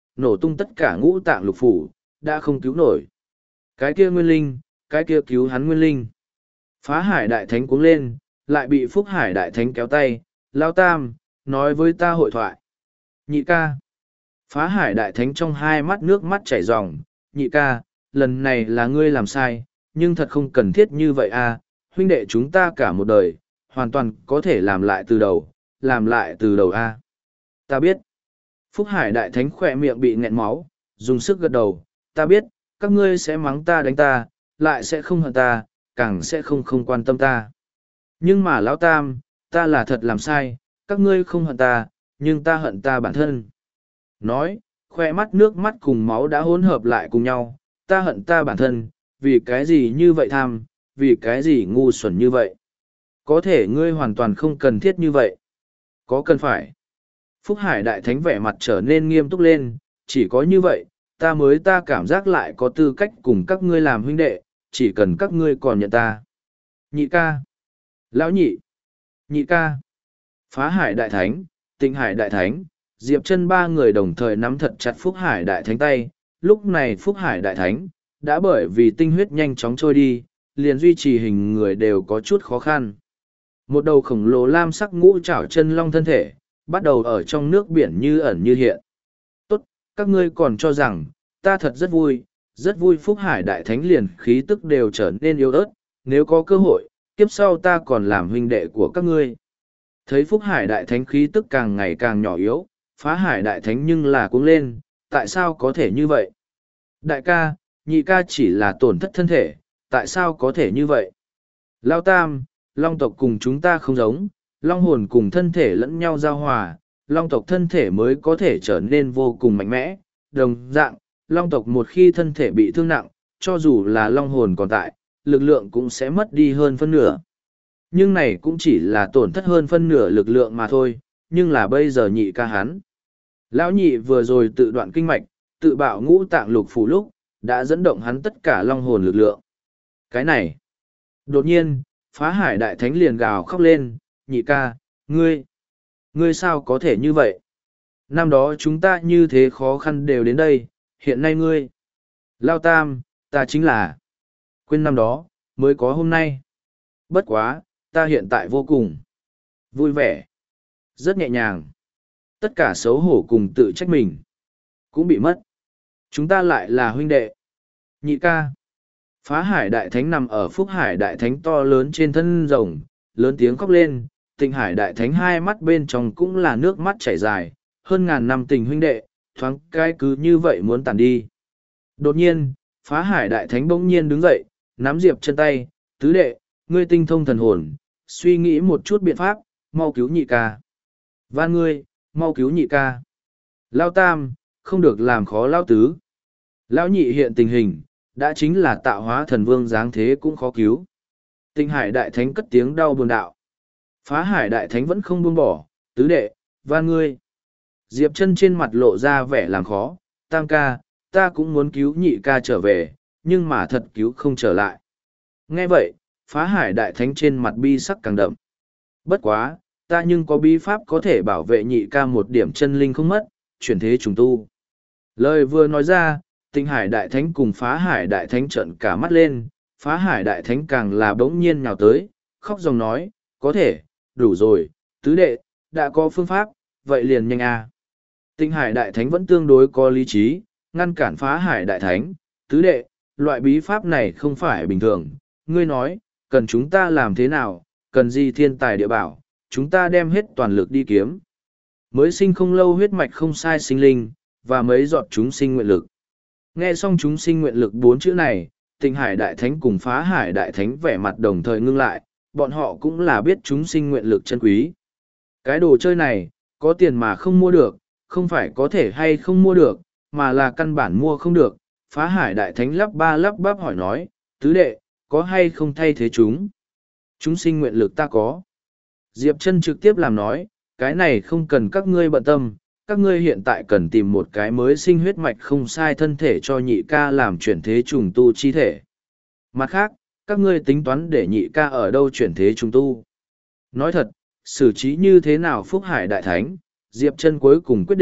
nổ tung tất cả ngũ tạng lục phủ, đã không cứu nổi. Cái kia nguyên linh, cái kia cứu hắn nguyên linh. Phá Hải Đại Thánh cuống lên, lại bị Phúc Hải Đại Thánh kéo tay, Lao Tam, nói với ta hội thoại. Nhị ca. Phá Hải Đại Thánh trong hai mắt nước mắt chảy ròng, nhị ca, lần này là ngươi làm sai, nhưng thật không cần thiết như vậy à, huynh đệ chúng ta cả một đời, hoàn toàn có thể làm lại từ đầu, làm lại từ đầu a. Ta biết. Phúc Hải Đại Thánh khỏe miệng bị nghẹn máu, dùng sức gật đầu, ta biết, các ngươi sẽ mắng ta đánh ta, lại sẽ không hận ta, càng sẽ không quan tâm ta. Nhưng mà Lão Tam, ta là thật làm sai, các ngươi không hận ta, nhưng ta hận ta bản thân. Nói, khoe mắt nước mắt cùng máu đã hỗn hợp lại cùng nhau, ta hận ta bản thân, vì cái gì như vậy tham, vì cái gì ngu xuẩn như vậy. Có thể ngươi hoàn toàn không cần thiết như vậy. Có cần phải. Phúc Hải Đại Thánh vẻ mặt trở nên nghiêm túc lên, chỉ có như vậy, ta cảm giác lại có tư cách cùng các ngươi làm huynh đệ, chỉ cần các ngươi còn nhận ta. Nhị ca. Lão nhị. Nhị ca. Phá Hải Đại Thánh, Tịnh Hải Đại Thánh, Diệp Chân ba người đồng thời nắm thật chặt Phúc Hải Đại Thánh tay. Lúc này Phúc Hải Đại Thánh, đã bởi vì tinh huyết nhanh chóng trôi đi, liền duy trì hình người đều có chút khó khăn. Một đầu khổng lồ lam sắc ngũ trảo chân long thân thể, bắt đầu ở trong nước biển như ẩn như hiện. Tốt, các ngươi còn cho rằng, ta thật rất vui Phúc Hải Đại Thánh liền khí tức đều trở nên yếu ớt, nếu có cơ hội, kiếp sau ta còn làm huynh đệ của các ngươi. Thấy Phúc Hải Đại Thánh khí tức càng ngày càng nhỏ yếu, Phá Hải Đại Thánh nhưng là cuống lên, tại sao có thể như vậy? Đại ca, nhị ca chỉ là tổn thất thân thể, tại sao có thể như vậy? Lao Tam, Long tộc cùng chúng ta không giống, Long hồn cùng thân thể lẫn nhau giao hòa, Long tộc thân thể mới có thể trở nên vô cùng mạnh mẽ. Đồng dạng, Long tộc một khi thân thể bị thương nặng, cho dù là Long hồn còn tại, lực lượng cũng sẽ mất đi hơn phân nửa. Nhưng này cũng chỉ là tổn thất hơn phân nửa lực lượng mà thôi, nhưng là bây giờ nhị ca hắn. Lão nhị vừa rồi tự đoạn kinh mạch, tự bạo ngũ tạng lục phủ lúc, đã dẫn động hắn tất cả long hồn lực lượng. Cái này. Đột nhiên, Phá Hải Đại Thánh liền gào khóc lên, nhị ca, ngươi sao có thể như vậy? Năm đó chúng ta như thế khó khăn đều đến đây, hiện nay ngươi. Lao Tam, ta chính là. Quên năm đó, mới có hôm nay. Bất quá, ta hiện tại vô cùng vui vẻ, rất nhẹ nhàng. Tất cả xấu hổ cùng tự trách mình cũng bị mất. Chúng ta lại là huynh đệ. Nhị ca. Phá Hải Đại Thánh nằm ở Phúc Hải Đại Thánh to lớn trên thân rồng, lớn tiếng khóc lên. Tịnh Hải Đại Thánh hai mắt bên trong cũng là nước mắt chảy dài, hơn ngàn năm tình huynh đệ, thoáng cái cứ như vậy muốn tàn đi. Đột nhiên, Phá Hải Đại Thánh bỗng nhiên đứng dậy, nắm Diệp Chân tay, tứ đệ, ngươi tinh thông thần hồn, suy nghĩ một chút biện pháp, mau cứu nhị ca. Van ngươi, mau cứu nhị ca. Lao Tam, không được làm khó Lao Tứ. Lão nhị hiện tình hình, đã chính là tạo hóa thần vương dáng thế cũng khó cứu. Tịnh Hải Đại Thánh cất tiếng đau buồn đạo. Phá Hải Đại Thánh vẫn không buông bỏ, tứ đệ, van ngươi. Diệp Chân trên mặt lộ ra vẻ làm khó, Tam ca, ta cũng muốn cứu nhị ca trở về, nhưng mà thật cứu không trở lại. Nghe vậy, Phá Hải Đại Thánh trên mặt bi sắc càng đậm. Bất quá, ta nhưng có bí pháp có thể bảo vệ nhị ca một điểm chân linh không mất, chuyển thế trùng tu. Lời vừa nói ra, Tịnh Hải Đại Thánh cùng Phá Hải Đại Thánh trợn cả mắt lên, Phá Hải Đại Thánh càng là bỗng nhiên nhào tới, khóc dòng nói, có thể, đủ rồi, tứ đệ, đã có phương pháp, vậy liền nhanh a. Tịnh Hải Đại Thánh vẫn tương đối có lý trí, ngăn cản Phá Hải Đại Thánh, tứ đệ, loại bí pháp này không phải bình thường, ngươi nói, cần chúng ta làm thế nào, cần gì thiên tài địa bảo, chúng ta đem hết toàn lực đi kiếm. Mới sinh không lâu huyết mạch không sai sinh linh, và mấy giọt chúng sinh nguyện lực. Nghe xong chúng sinh nguyện lực 4 chữ này, Tịnh Hải Đại Thánh cùng Phá Hải Đại Thánh vẻ mặt đồng thời ngưng lại, bọn họ cũng là biết chúng sinh nguyện lực chân quý. Cái đồ chơi này, có tiền mà không mua được, không phải có thể hay không mua được, mà là căn bản mua không được. Phá Hải Đại Thánh lắp ba lắp bắp hỏi nói, tứ đệ, có hay không thay thế chúng? Chúng sinh nguyện lực ta có. Diệp Chân trực tiếp làm nói, cái này không cần các ngươi bận tâm, các ngươi hiện tại cần tìm một cái mới sinh huyết mạch không sai thân thể cho nhị ca làm chuyển thế trùng tu chi thể. Mặt khác, các ngươi tính toán để nhị ca ở đâu chuyển thế trùng tu. Nói thật, xử trí như thế nào Phúc Hải Đại Thánh, Diệp Chân cuối cùng quyết định,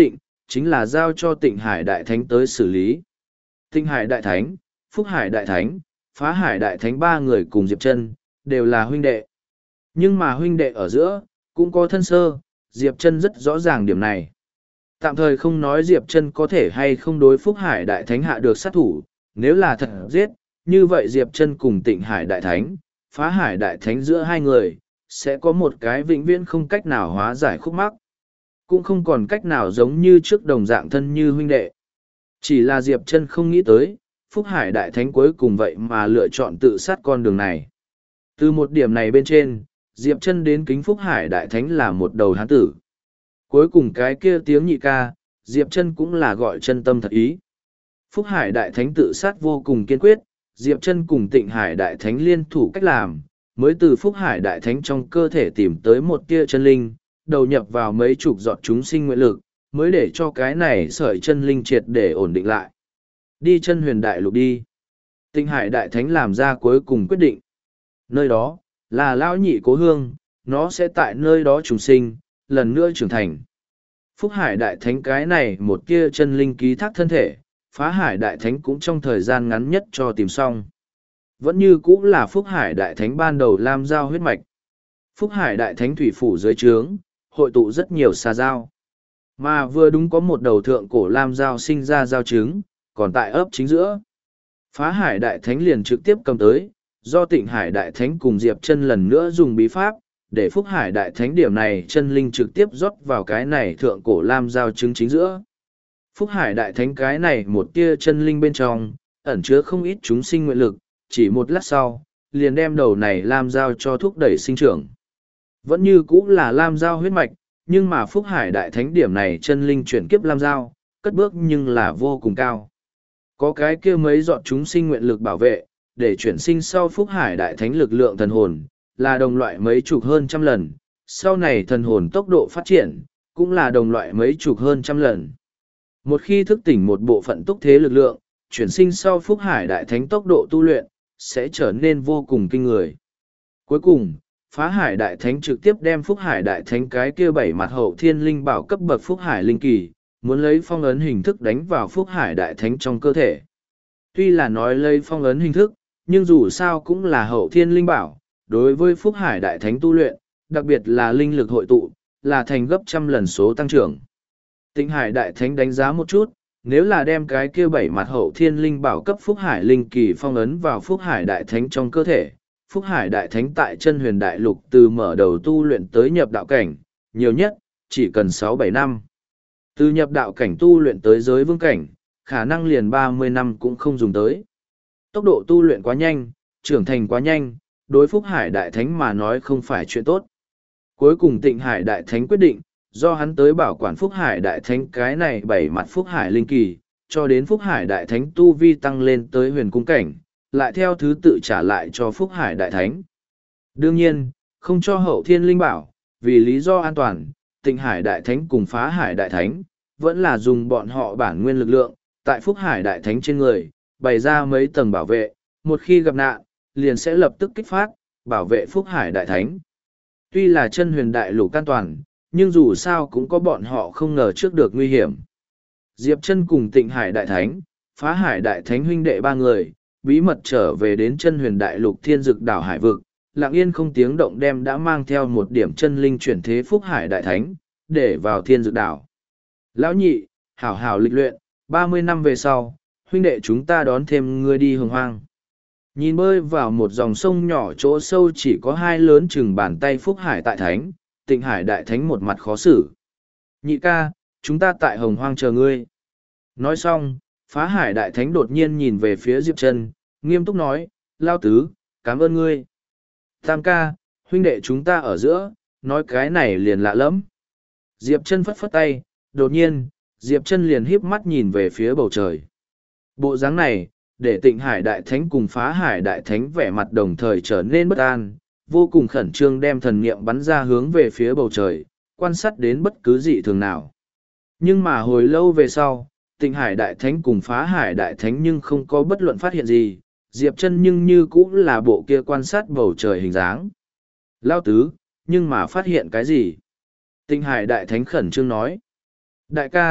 chính là giao cho Tịnh Hải Đại Thánh tới xử lý. Tịnh Hải Đại Thánh, Phúc Hải Đại Thánh, Phá Hải Đại Thánh ba người cùng Diệp Chân đều là huynh đệ. Nhưng mà huynh đệ ở giữa, cũng có thân sơ, Diệp Chân rất rõ ràng điểm này. Tạm thời không nói Diệp Chân có thể hay không đối Phúc Hải Đại Thánh hạ được sát thủ, nếu là thật giết, như vậy Diệp Chân cùng Tịnh Hải Đại Thánh, Phá Hải Đại Thánh giữa hai người, sẽ có một cái vĩnh viễn không cách nào hóa giải khúc mắc. Cũng không còn cách nào giống như trước đồng dạng thân như huynh đệ. Chỉ là Diệp Chân không nghĩ tới, Phúc Hải Đại Thánh cuối cùng vậy mà lựa chọn tự sát con đường này. Từ một điểm này bên trên, Diệp Chân đến kính Phúc Hải Đại Thánh là một đầu hán tử. Cuối cùng cái kia tiếng nhị ca, Diệp Chân cũng là gọi chân tâm thật ý. Phúc Hải Đại Thánh tự sát vô cùng kiên quyết, Diệp Chân cùng Tịnh Hải Đại Thánh liên thủ cách làm, mới từ Phúc Hải Đại Thánh trong cơ thể tìm tới một tia chân linh, đầu nhập vào mấy chục giọt chúng sinh nguyện lực, mới để cho cái này sợi chân linh triệt để ổn định lại. Đi Chân Huyền Đại Lục đi. Tịnh Hải Đại Thánh làm ra cuối cùng quyết định. Nơi đó, là lão nhị cố hương, nó sẽ tại nơi đó trùng sinh, lần nữa trưởng thành. Phúc Hải Đại Thánh cái này một tia chân linh ký thác thân thể, Phá Hải Đại Thánh cũng trong thời gian ngắn nhất cho tìm xong. Vẫn như cũ là Phúc Hải Đại Thánh ban đầu lam giao huyết mạch. Phúc Hải Đại Thánh thủy phủ dưới trướng, hội tụ rất nhiều xà giao. Mà vừa đúng có một đầu thượng cổ lam giao sinh ra giao trứng, còn tại ấp chính giữa. Phá Hải Đại Thánh liền trực tiếp cầm tới, do Tịnh Hải Đại Thánh cùng Diệp Chân lần nữa dùng bí pháp, để Phúc Hải Đại Thánh điểm này chân linh trực tiếp rót vào cái này thượng cổ lam giao trứng chính giữa. Phúc Hải Đại Thánh cái này một tia chân linh bên trong, ẩn chứa không ít chúng sinh nguyện lực, chỉ một lát sau, liền đem đầu này lam giao cho thúc đẩy sinh trưởng. Vẫn như cũ là lam giao huyết mạch, nhưng mà Phúc Hải Đại Thánh điểm này chân linh chuyển kiếp lam giao, cất bước nhưng là vô cùng cao. Có cái kia mấy giọt chúng sinh nguyện lực bảo vệ, để chuyển sinh sau Phúc Hải Đại Thánh lực lượng thần hồn, là đồng loại mấy chục hơn trăm lần, sau này thần hồn tốc độ phát triển, cũng là đồng loại mấy chục hơn trăm lần. Một khi thức tỉnh một bộ phận túc thế lực lượng, chuyển sinh sau Phúc Hải Đại Thánh tốc độ tu luyện, sẽ trở nên vô cùng kinh người. Cuối cùng, Phá Hải Đại Thánh trực tiếp đem Phúc Hải Đại Thánh cái kia bảy mặt hậu thiên linh bảo cấp bậc Phúc Hải linh kỳ, muốn lấy phong ấn hình thức đánh vào Phúc Hải Đại Thánh trong cơ thể. Tuy là nói lấy phong ấn hình thức, nhưng dù sao cũng là hậu thiên linh bảo, đối với Phúc Hải Đại Thánh tu luyện, đặc biệt là linh lực hội tụ, là thành gấp trăm lần số tăng trưởng. Tịnh Hải Đại Thánh đánh giá một chút, nếu là đem cái kia bảy mặt hậu thiên linh bảo cấp Phúc Hải linh kỳ phong ấn vào Phúc Hải Đại Thánh trong cơ thể, Phúc Hải Đại Thánh tại Chân Huyền Đại Lục từ mở đầu tu luyện tới nhập đạo cảnh, nhiều nhất, chỉ cần 6-7 năm. Từ nhập đạo cảnh tu luyện tới giới vương cảnh, khả năng liền 30 năm cũng không dùng tới. Tốc độ tu luyện quá nhanh, trưởng thành quá nhanh, đối Phúc Hải Đại Thánh mà nói không phải chuyện tốt. Cuối cùng Tịnh Hải Đại Thánh quyết định, do hắn tới bảo quản Phúc Hải Đại Thánh cái này bảy mặt Phúc Hải linh kỳ, cho đến Phúc Hải Đại Thánh tu vi tăng lên tới huyền cung cảnh, lại theo thứ tự trả lại cho Phúc Hải Đại Thánh. Đương nhiên, không cho hậu thiên linh bảo, vì lý do an toàn, Tịnh Hải Đại Thánh cùng Phá Hải Đại Thánh, vẫn là dùng bọn họ bản nguyên lực lượng, tại Phúc Hải Đại Thánh trên người, bày ra mấy tầng bảo vệ, một khi gặp nạn, liền sẽ lập tức kích phát, bảo vệ Phúc Hải Đại Thánh. Tuy là Chân Huyền Đại Lục an toàn, nhưng dù sao cũng có bọn họ không ngờ trước được nguy hiểm. Diệp Chân cùng Tịnh Hải Đại Thánh, Phá Hải Đại Thánh huynh đệ ba người, bí mật trở về đến Chân Huyền Đại Lục Thiên Dực Đảo Hải Vực, lặng yên không tiếng động đem đã mang theo một điểm chân linh chuyển thế Phúc Hải Đại Thánh, để vào Thiên Dực Đảo. Lão nhị, hảo hảo lịch luyện, 30 năm về sau, huynh đệ chúng ta đón thêm ngươi đi hồng hoang. Nhìn bơi vào một dòng sông nhỏ chỗ sâu chỉ có hai lớn chừng bàn tay Phúc Hải Đại Thánh, Tịnh Hải Đại Thánh một mặt khó xử. Nhị ca, chúng ta tại hồng hoang chờ ngươi. Nói xong, Phá Hải Đại Thánh đột nhiên nhìn về phía Diệp Chân, nghiêm túc nói, Lao Tứ, cảm ơn ngươi. Tam ca, huynh đệ chúng ta ở giữa, nói cái này liền lạ lắm. Diệp Chân phất phất tay, đột nhiên, Diệp Chân liền híp mắt nhìn về phía bầu trời. Bộ dáng này, để Tịnh Hải Đại Thánh cùng Phá Hải Đại Thánh vẻ mặt đồng thời trở nên bất an, vô cùng khẩn trương đem thần niệm bắn ra hướng về phía bầu trời, quan sát đến bất cứ dị thường nào. Nhưng mà hồi lâu về sau, Tịnh Hải Đại Thánh cùng Phá Hải Đại Thánh nhưng không có bất luận phát hiện gì, Diệp Chân nhưng như cũng là bộ kia quan sát bầu trời hình dáng. Lao Tứ, nhưng mà phát hiện cái gì? Tịnh Hải Đại Thánh khẩn trương nói. Đại ca,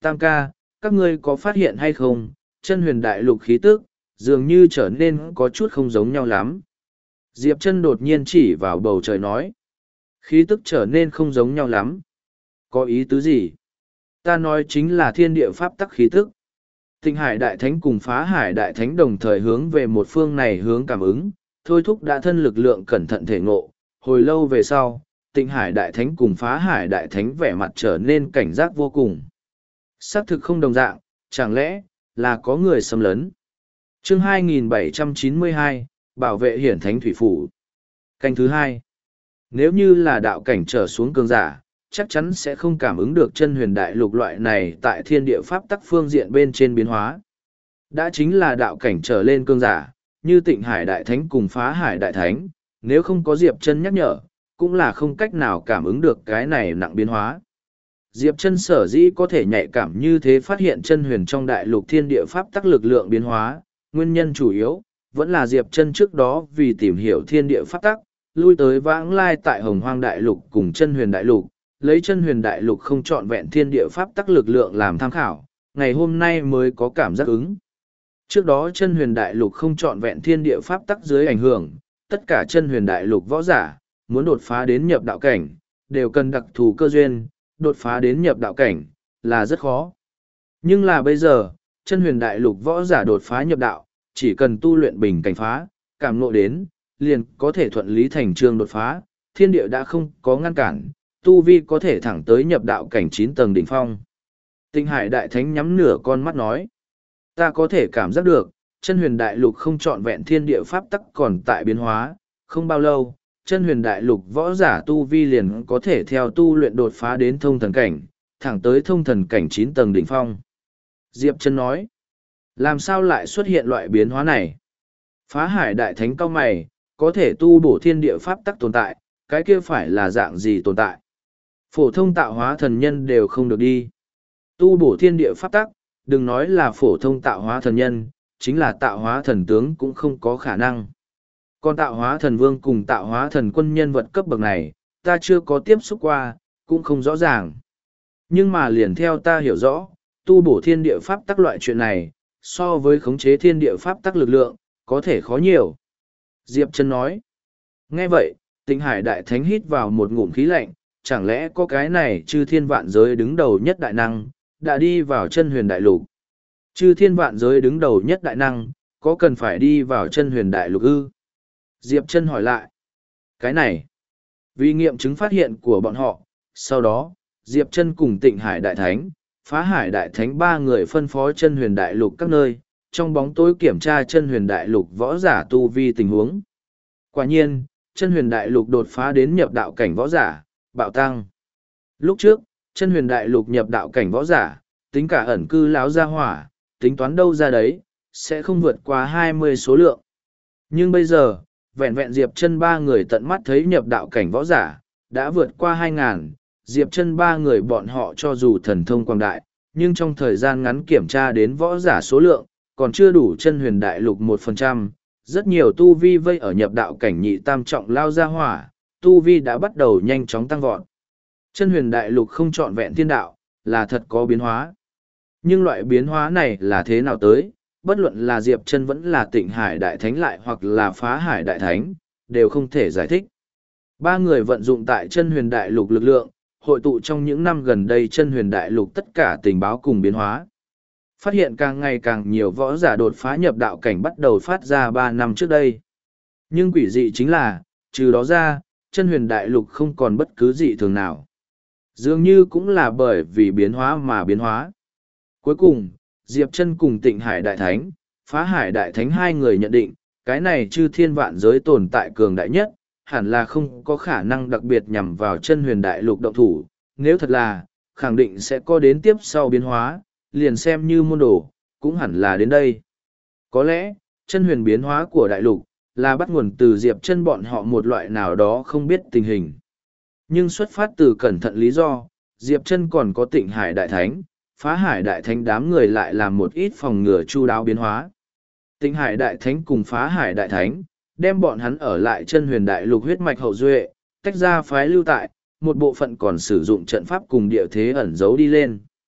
Tam ca, các ngươi có phát hiện hay không, chân huyền đại lục khí tức, dường như trở nên có chút không giống nhau lắm. Diệp chân đột nhiên chỉ vào bầu trời nói. Khí tức trở nên không giống nhau lắm. Có ý tứ gì? Ta nói chính là thiên địa pháp tắc khí tức. Tịnh Hải Đại Thánh cùng Phá Hải Đại Thánh đồng thời hướng về một phương này hướng cảm ứng, thôi thúc đã thân lực lượng cẩn thận thể ngộ. Hồi lâu về sau, Tịnh Hải Đại Thánh cùng Phá Hải Đại Thánh vẻ mặt trở nên cảnh giác vô cùng. Xác thực không đồng dạng, chẳng lẽ là có người xâm lấn? Chương 2792, Bảo vệ hiển thánh thủy phủ. Canh thứ hai. Nếu như là đạo cảnh trở xuống cường giả, chắc chắn sẽ không cảm ứng được chân huyền đại lục loại này tại thiên địa pháp tắc phương diện bên trên biến hóa. Đã chính là đạo cảnh trở lên cường giả, như Tịnh Hải Đại Thánh cùng Phá Hải Đại Thánh, nếu không có Diệp Chân nhắc nhở, cũng là không cách nào cảm ứng được cái này nặng biến hóa. Diệp Chân sở dĩ có thể nhạy cảm như thế phát hiện chân huyền trong đại lục thiên địa pháp tắc lực lượng biến hóa, nguyên nhân chủ yếu vẫn là Diệp Chân trước đó vì tìm hiểu thiên địa pháp tắc, lui tới vãng lai tại Hồng Hoang đại lục cùng chân huyền đại lục, lấy chân huyền đại lục không trọn vẹn thiên địa pháp tắc lực lượng làm tham khảo, ngày hôm nay mới có cảm giác ứng. Trước đó chân huyền đại lục không trọn vẹn thiên địa pháp tắc dưới ảnh hưởng, tất cả chân huyền đại lục võ giả, muốn đột phá đến nhập đạo cảnh, đều cần đặc thù cơ duyên, đột phá đến nhập đạo cảnh, là rất khó. Nhưng là bây giờ, chân huyền đại lục võ giả đột phá nhập đạo, chỉ cần tu luyện bình cảnh phá, cảm ngộ đến, liền có thể thuận lý thành trương đột phá, thiên địa đã không có ngăn cản, tu vi có thể thẳng tới nhập đạo cảnh 9 tầng đỉnh phong. Tịnh Hải Đại Thánh nhắm nửa con mắt nói, ta có thể cảm giác được, chân huyền đại lục không trọn vẹn thiên địa pháp tắc còn tại biến hóa, không bao lâu, chân huyền đại lục võ giả tu vi liền có thể theo tu luyện đột phá đến thông thần cảnh, thẳng tới thông thần cảnh 9 tầng đỉnh phong. Diệp Chân nói, làm sao lại xuất hiện loại biến hóa này? Phá Hải Đại Thánh cao mày, có thể tu bổ thiên địa pháp tắc tồn tại, cái kia phải là dạng gì tồn tại? Phổ thông tạo hóa thần nhân đều không được đi. Tu bổ thiên địa pháp tắc, đừng nói là phổ thông tạo hóa thần nhân, chính là tạo hóa thần tướng cũng không có khả năng. Còn tạo hóa thần vương cùng tạo hóa thần quân nhân vật cấp bậc này, ta chưa có tiếp xúc qua, cũng không rõ ràng. Nhưng mà liền theo ta hiểu rõ, tu bổ thiên địa pháp tắc loại chuyện này, so với khống chế thiên địa pháp tắc lực lượng, có thể khó nhiều. Diệp Chân nói. Nghe vậy, Tịnh Hải Đại Thánh hít vào một ngụm khí lạnh, chẳng lẽ có cái này chư thiên vạn giới đứng đầu nhất đại năng, đã đi vào chân huyền đại lục. Chư thiên vạn giới đứng đầu nhất đại năng, có cần phải đi vào chân huyền đại lục ư? Diệp Chân hỏi lại. Cái này, vì nghiệm chứng phát hiện của bọn họ, sau đó, Diệp Chân cùng Tịnh Hải Đại Thánh, Phá Hải Đại Thánh ba người phân phó chân huyền đại lục các nơi, trong bóng tối kiểm tra chân huyền đại lục võ giả tu vi tình huống. Quả nhiên, chân huyền đại lục đột phá đến nhập đạo cảnh võ giả, bạo tăng. Lúc trước, chân huyền đại lục nhập đạo cảnh võ giả, tính cả ẩn cư láo gia hỏa, tính toán đâu ra đấy, sẽ không vượt qua 20 số lượng. Nhưng bây giờ, vẹn vẹn Diệp Chân ba người tận mắt thấy nhập đạo cảnh võ giả, đã vượt qua 2.000, Diệp Chân ba người bọn họ cho dù thần thông quang đại, nhưng trong thời gian ngắn kiểm tra đến võ giả số lượng, còn chưa đủ chân huyền đại lục 1%, rất nhiều tu vi vây ở nhập đạo cảnh nhị tam trọng lao ra hỏa, tu vi đã bắt đầu nhanh chóng tăng vọt. Chân huyền đại lục không trọn vẹn thiên đạo, là thật có biến hóa. Nhưng loại biến hóa này là thế nào tới, bất luận là Diệp Chân vẫn là Tịnh Hải Đại Thánh lại hoặc là Phá Hải Đại Thánh, đều không thể giải thích. Ba người vận dụng tại chân huyền đại lục lực lượng, hội tụ trong những năm gần đây chân huyền đại lục tất cả tình báo cùng biến hóa. Phát hiện càng ngày càng nhiều võ giả đột phá nhập đạo cảnh bắt đầu phát ra 3 năm trước đây. Nhưng quỷ dị chính là, trừ đó ra, chân huyền đại lục không còn bất cứ dị thường nào. Dường như cũng là bởi vì biến hóa mà biến hóa. Cuối cùng, Diệp Chân cùng Tịnh Hải Đại Thánh, Phá Hải Đại Thánh hai người nhận định, cái này chư thiên vạn giới tồn tại cường đại nhất, hẳn là không có khả năng đặc biệt nhằm vào chân huyền đại lục động thủ. Nếu thật là, khẳng định sẽ có đến tiếp sau biến hóa, liền xem như môn đồ, cũng hẳn là đến đây. Có lẽ, chân huyền biến hóa của đại lục, là bắt nguồn từ Diệp Chân bọn họ một loại nào đó không biết tình hình. Nhưng xuất phát từ cẩn thận lý do, Diệp Chân còn có Tịnh Hải Đại Thánh, Phá Hải Đại Thánh đám người lại làm một ít phòng ngừa chu đáo biến hóa. Tịnh Hải Đại Thánh cùng Phá Hải Đại Thánh, đem bọn hắn ở lại chân huyền đại lục huyết mạch hậu duệ, tách ra phái lưu tại, một bộ phận còn sử dụng trận pháp cùng địa thế ẩn giấu đi lên.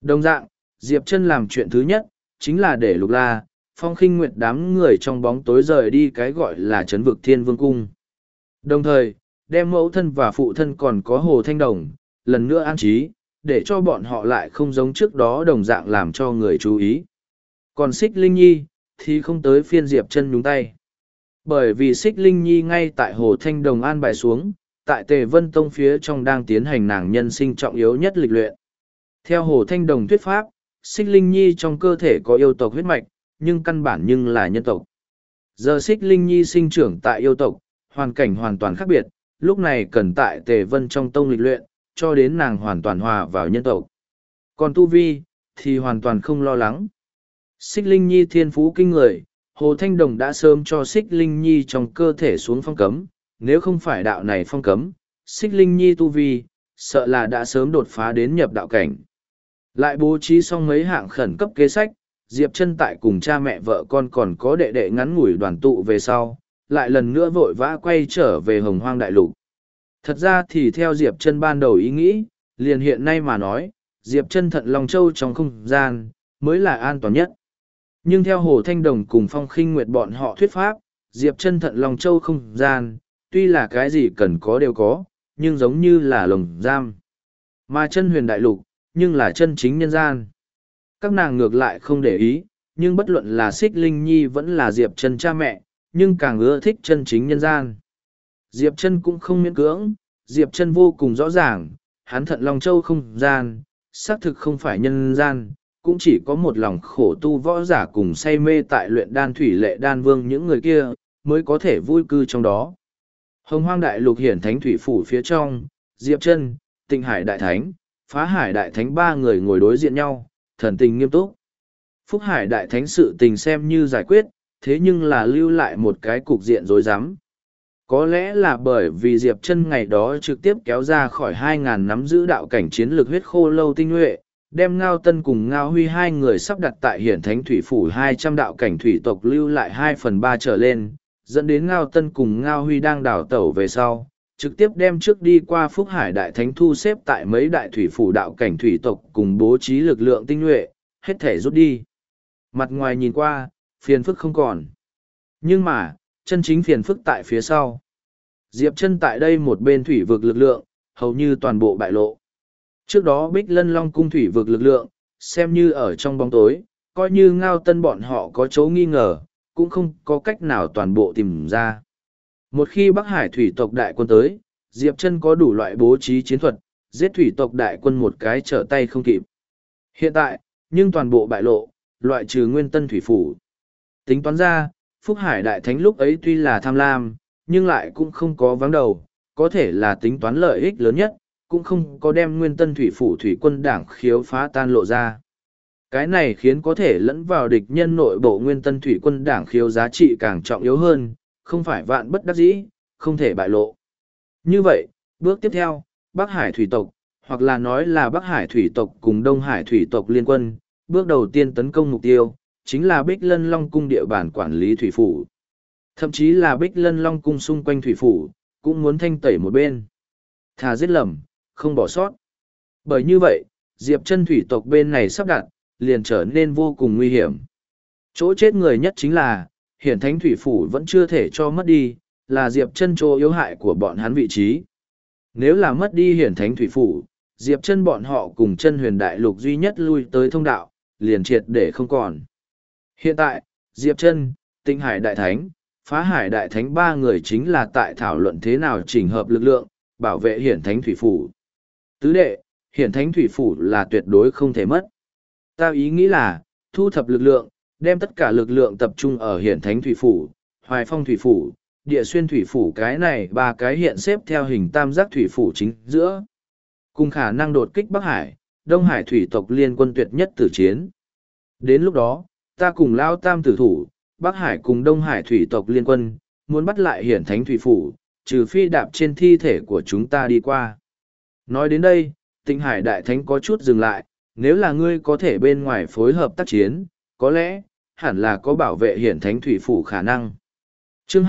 Đồng dạng, Diệp Chân làm chuyện thứ nhất, chính là để Lục La, Phong Khinh Nguyệt đám người trong bóng tối rời đi cái gọi là trấn vực Thiên Vương Cung. Đồng thời, đem mẫu thân và phụ thân còn có Hồ Thanh Đồng, lần nữa an trí, để cho bọn họ lại không giống trước đó đồng dạng làm cho người chú ý. Còn Xích Linh Nhi, thì không tới phiên Diệp Chân nhúng tay. Bởi vì Xích Linh Nhi ngay tại Hồ Thanh Đồng an bài xuống, tại Tề Vân Tông phía trong đang tiến hành nàng nhân sinh trọng yếu nhất lịch luyện. Theo Hồ Thanh Đồng thuyết pháp, Xích Linh Nhi trong cơ thể có yêu tộc huyết mạch, nhưng căn bản nhưng là nhân tộc. Giờ Xích Linh Nhi sinh trưởng tại yêu tộc, hoàn cảnh hoàn toàn khác biệt, lúc này cần tại Tề Vân trong tông lịch luyện, cho đến nàng hoàn toàn hòa vào nhân tộc. Còn Tu Vi, thì hoàn toàn không lo lắng. Xích Linh Nhi thiên phú kinh người, Hồ Thanh Đồng đã sớm cho Xích Linh Nhi trong cơ thể xuống phong cấm, nếu không phải đạo này phong cấm, Xích Linh Nhi Tu Vi, sợ là đã sớm đột phá đến nhập đạo cảnh. Lại bố trí xong mấy hạng khẩn cấp kế sách, Diệp Chân tại cùng cha mẹ vợ con còn có đệ đệ ngắn ngủi đoàn tụ về sau, lại lần nữa vội vã quay trở về Hồng Hoang Đại Lục. Thật ra thì theo Diệp Chân ban đầu ý nghĩ, liền hiện nay mà nói, Diệp Chân Thận Long Châu trong không gian, mới là an toàn nhất. Nhưng theo Hồ Thanh Đồng cùng Phong Khinh Nguyệt bọn họ thuyết pháp, Diệp Chân Thận Long Châu không gian, tuy là cái gì cần có đều có, nhưng giống như là lồng giam. Mà Chân Huyền Đại Lục, nhưng là chân chính nhân gian. Các nàng ngược lại không để ý, nhưng bất luận là Xích Linh Nhi vẫn là Diệp Chân cha mẹ, nhưng càng ưa thích chân chính nhân gian. Diệp Chân cũng không miễn cưỡng, Diệp Chân vô cùng rõ ràng, hắn Thận Long Châu không gian, xác thực không phải nhân gian, cũng chỉ có một lòng khổ tu võ giả cùng say mê tại luyện đan thủy lệ đan vương những người kia, mới có thể vui cư trong đó. Hồng Hoang Đại Lục hiển thánh thủy phủ phía trong, Diệp Chân, Tịnh Hải Đại Thánh, Phá Hải Đại Thánh ba người ngồi đối diện nhau, thần tình nghiêm túc. Phúc Hải Đại Thánh sự tình xem như giải quyết, thế nhưng là lưu lại một cái cục diện rối rắm. Có lẽ là bởi vì Diệp Chân ngày đó trực tiếp kéo ra khỏi 2.000 nắm giữ đạo cảnh chiến lược huyết khô lâu tinh nhuệ, đem Ngao Tân cùng Ngao Huy hai người sắp đặt tại hiển thánh thủy phủ 200 đạo cảnh thủy tộc lưu lại 2/3 trở lên, dẫn đến Ngao Tân cùng Ngao Huy đang đảo tẩu về sau, trực tiếp đem trước đi qua Phúc Hải Đại Thánh thu xếp tại mấy đại thủy phủ đạo cảnh thủy tộc cùng bố trí lực lượng tinh nhuệ, hết thể rút đi. Mặt ngoài nhìn qua, phiền phức không còn. Nhưng mà, chân chính phiền phức tại phía sau. Diệp Chân tại đây một bên thủy vực lực lượng, hầu như toàn bộ bại lộ. Trước đó Bích Lân Long cung thủy vực lực lượng, xem như ở trong bóng tối, coi như Ngao Tân bọn họ có chỗ nghi ngờ, cũng không có cách nào toàn bộ tìm ra. Một khi Bắc Hải thủy tộc đại quân tới, Diệp Chân có đủ loại bố trí chiến thuật, giết thủy tộc đại quân một cái trở tay không kịp. Hiện tại, nhưng toàn bộ bại lộ, loại trừ Nguyên Tân thủy phủ. Tính toán ra, Phúc Hải Đại Thánh lúc ấy tuy là tham lam, nhưng lại cũng không có vắng đầu, có thể là tính toán lợi ích lớn nhất, cũng không có đem Nguyên Tân thủy phủ thủy quân đảng khiếu phá tan lộ ra. Cái này khiến có thể lẫn vào địch nhân nội bộ Nguyên Tân thủy quân đảng khiếu giá trị càng trọng yếu hơn, không phải vạn bất đắc dĩ, không thể bại lộ. Như vậy, bước tiếp theo, Bắc Hải thủy tộc, hoặc là nói là Bắc Hải thủy tộc cùng Đông Hải thủy tộc liên quân, bước đầu tiên tấn công mục tiêu, chính là Bích Lân Long cung địa bàn quản lý thủy phủ. Thậm chí là Bích Lân Long cung xung quanh thủy phủ, cũng muốn thanh tẩy một bên. Thà giết lầm, không bỏ sót. Bởi như vậy, Diệp Chân thủy tộc bên này sắp đặt, liền trở nên vô cùng nguy hiểm. Chỗ chết người nhất chính là, hiển thánh thủy phủ vẫn chưa thể cho mất đi, là Diệp Chân chỗ yếu hại của bọn hắn vị trí. Nếu là mất đi hiển thánh thủy phủ, Diệp Chân bọn họ cùng Chân Huyền Đại Lục duy nhất lui tới thông đạo, liền triệt để không còn. Hiện tại, Diệp Chân, Tịnh Hải Đại Thánh, Phá Hải Đại Thánh ba người chính là tại thảo luận thế nào chỉnh hợp lực lượng, bảo vệ hiển thánh thủy phủ. Tứ đệ, hiển thánh thủy phủ là tuyệt đối không thể mất. Ta ý nghĩ là, thu thập lực lượng, đem tất cả lực lượng tập trung ở hiển thánh thủy phủ, Hoài Phong thủy phủ, Địa Xuyên thủy phủ, cái này ba cái hiện xếp theo hình tam giác thủy phủ chính giữa. Cùng khả năng đột kích Bắc Hải, Đông Hải thủy tộc liên quân tuyệt nhất tử chiến. Đến lúc đó, ta cùng Lao Tam tử thủ, Bắc Hải cùng Đông Hải thủy tộc liên quân, muốn bắt lại hiển thánh thủy phủ, trừ phi đạp trên thi thể của chúng ta đi qua. Nói đến đây, Tịnh Hải Đại Thánh có chút dừng lại, nếu là ngươi có thể bên ngoài phối hợp tác chiến, có lẽ, hẳn là có bảo vệ hiển thánh thủy phủ khả năng. Chương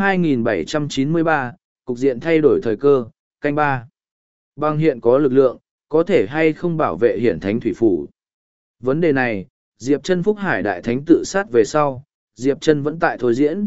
2793, cục diện thay đổi thời cơ, canh 3. Bằng hiện có lực lượng, có thể hay không bảo vệ hiển thánh thủy phủ. Vấn đề này, Diệp Chân Phúc Hải Đại Thánh tự sát về sau, Diệp Chân vẫn tại thôi diễn.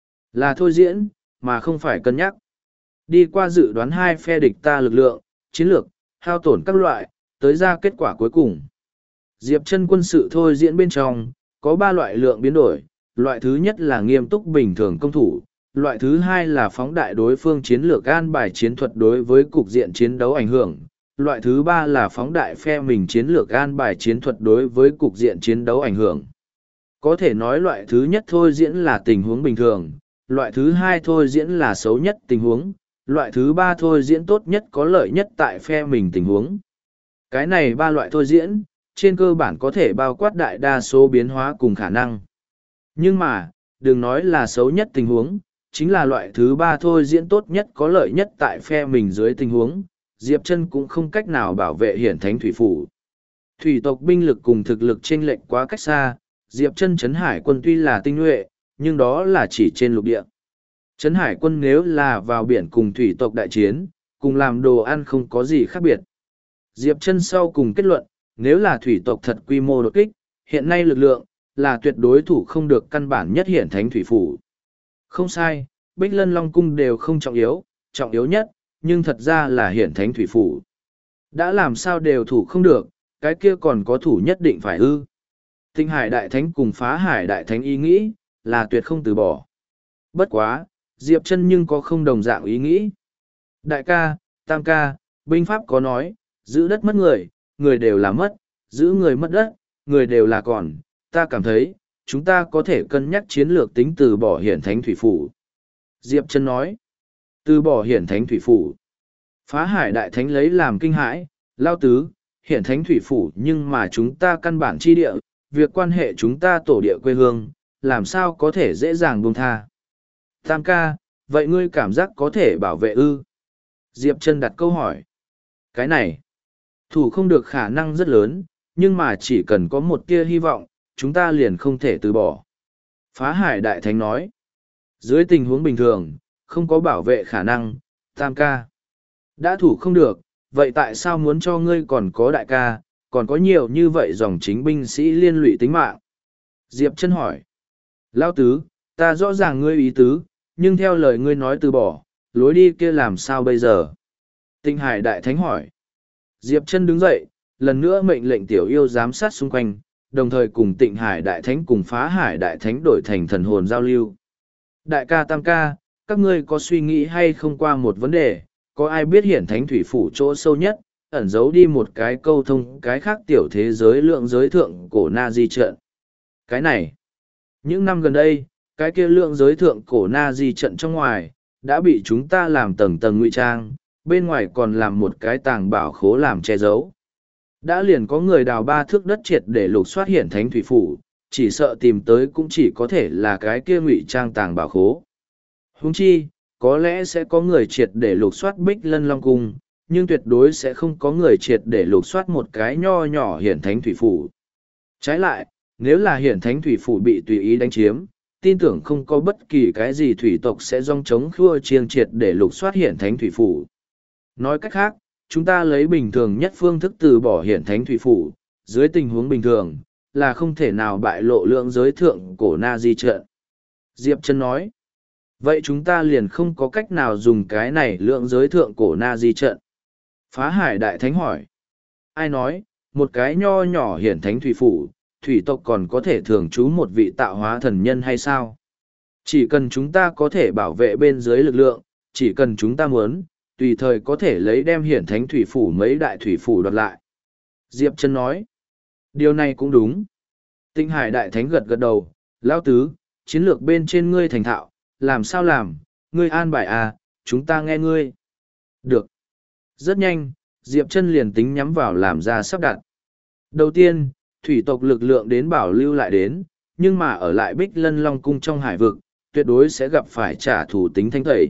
Là thôi diễn, mà không phải cân nhắc. Đi qua dự đoán hai phe địch ta lực lượng, chiến lược, hao tổn các loại, tới ra kết quả cuối cùng. Diệp Chân quân sự thôi diễn bên trong, có 3 loại lượng biến đổi. Loại thứ nhất là nghiêm túc bình thường công thủ. Loại thứ hai là phóng đại đối phương chiến lược an bài chiến thuật đối với cục diện chiến đấu ảnh hưởng. Loại thứ ba là phóng đại phe mình chiến lược an bài chiến thuật đối với cục diện chiến đấu ảnh hưởng. Có thể nói loại thứ nhất thôi diễn là tình huống bình thường, loại thứ hai thôi diễn là xấu nhất tình huống, loại thứ ba thôi diễn tốt nhất có lợi nhất tại phe mình tình huống. Cái này 3 loại thôi diễn, trên cơ bản có thể bao quát đại đa số biến hóa cùng khả năng. Nhưng mà, đừng nói là xấu nhất tình huống, chính là loại thứ ba thôi diễn tốt nhất có lợi nhất tại phe mình dưới tình huống, Diệp Chân cũng không cách nào bảo vệ hiển thánh thủy phủ. Thủy tộc binh lực cùng thực lực chênh lệch quá cách xa, Diệp Chân Trấn Hải quân tuy là tinh nhuệ, nhưng đó là chỉ trên lục địa. Trấn Hải quân nếu là vào biển cùng thủy tộc đại chiến, cùng làm đồ ăn không có gì khác biệt. Diệp Chân sau cùng kết luận, nếu là thủy tộc thật quy mô đột kích, hiện nay lực lượng là tuyệt đối thủ không được căn bản nhất hiển thánh thủy phủ. Không sai, Bích Lân Long cung đều không trọng yếu nhất, nhưng thật ra là hiển thánh thủy phủ. Đã làm sao đều thủ không được, cái kia còn có thủ nhất định phải ư. Tinh Hải Đại Thánh cùng Phá Hải Đại Thánh ý nghĩ, là tuyệt không từ bỏ. Bất quá, Diệp Chân nhưng có không đồng dạng ý nghĩ. Đại ca, tam ca, binh pháp có nói, giữ đất mất người, người đều là mất, giữ người mất đất, người đều là còn. Ta cảm thấy, chúng ta có thể cân nhắc chiến lược tính từ bỏ hiển thánh thủy phủ. Diệp Chân nói, từ bỏ hiển thánh thủy phủ. Phá Hải Đại Thánh lấy làm kinh hãi, lao tứ, hiển thánh thủy phủ nhưng mà chúng ta căn bản chi địa, việc quan hệ chúng ta tổ địa quê hương, làm sao có thể dễ dàng buông tha. Tam ca, vậy ngươi cảm giác có thể bảo vệ ư? Diệp Chân đặt câu hỏi. Cái này, thủ không được khả năng rất lớn, nhưng mà chỉ cần có một tia hy vọng, chúng ta liền không thể từ bỏ. Phá Hải Đại Thánh nói, dưới tình huống bình thường, không có bảo vệ khả năng, tam ca. Đã thủ không được, vậy tại sao muốn cho ngươi còn có đại ca, còn có nhiều như vậy dòng chính binh sĩ liên lụy tính mạng? Diệp Chân hỏi, Lão tứ, ta rõ ràng ngươi ý tứ, nhưng theo lời ngươi nói từ bỏ, lối đi kia làm sao bây giờ? Tinh Hải Đại Thánh hỏi. Diệp Chân đứng dậy, lần nữa mệnh lệnh tiểu yêu giám sát xung quanh, đồng thời cùng Tịnh Hải Đại Thánh cùng Phá Hải Đại Thánh đổi thành thần hồn giao lưu. Đại ca tam ca, các ngươi có suy nghĩ hay không qua một vấn đề, có ai biết hiển thánh thủy phủ chỗ sâu nhất, ẩn giấu đi một cái câu thông cái khác tiểu thế giới lượng giới thượng cổ na di trận? Cái này, những năm gần đây, cái kia lượng giới thượng cổ na di trận trong ngoài, đã bị chúng ta làm tầng tầng ngụy trang, bên ngoài còn làm một cái tàng bảo khố làm che giấu. Đã liền có người đào 3 thước đất triệt để lục soát hiển thánh thủy phủ, chỉ sợ tìm tới cũng chỉ có thể là cái kia ngụy trang tàng bảo khố. Huống chi, có lẽ sẽ có người triệt để lục soát Bích Lân Long Cung, nhưng tuyệt đối sẽ không có người triệt để lục soát một cái nho nhỏ hiển thánh thủy phủ. Trái lại, nếu là hiển thánh thủy phủ bị tùy ý đánh chiếm, tin tưởng không có bất kỳ cái gì thủy tộc sẽ dòng chống khua chiêng triệt để lục soát hiển thánh thủy phủ. Nói cách khác, chúng ta lấy bình thường nhất phương thức từ bỏ hiển thánh thủy phủ, dưới tình huống bình thường, là không thể nào bại lộ lượng giới thượng cổ na di trận. Diệp Chân nói, vậy chúng ta liền không có cách nào dùng cái này lượng giới thượng cổ na di trận. Phá Hải Đại Thánh hỏi, ai nói, một cái nho nhỏ hiển thánh thủy phủ, thủy tộc còn có thể thường trú một vị tạo hóa thần nhân hay sao? Chỉ cần chúng ta có thể bảo vệ bên dưới lực lượng, chỉ cần chúng ta muốn, tùy thời có thể lấy đem hiển thánh thủy phủ mấy đại thủy phủ đoạt lại. Diệp Chân nói, điều này cũng đúng. Tinh Hải Đại Thánh gật gật đầu, Lão tứ, chiến lược bên trên ngươi thành thạo, làm sao làm, ngươi an bài à, chúng ta nghe ngươi. Được. Rất nhanh, Diệp Chân liền tính nhắm vào làm ra sắp đặt. Đầu tiên, thủy tộc lực lượng đến bảo lưu lại đến, nhưng mà ở lại Bích Lân Long Cung trong hải vực, tuyệt đối sẽ gặp phải trả thù tính thanh tẩy.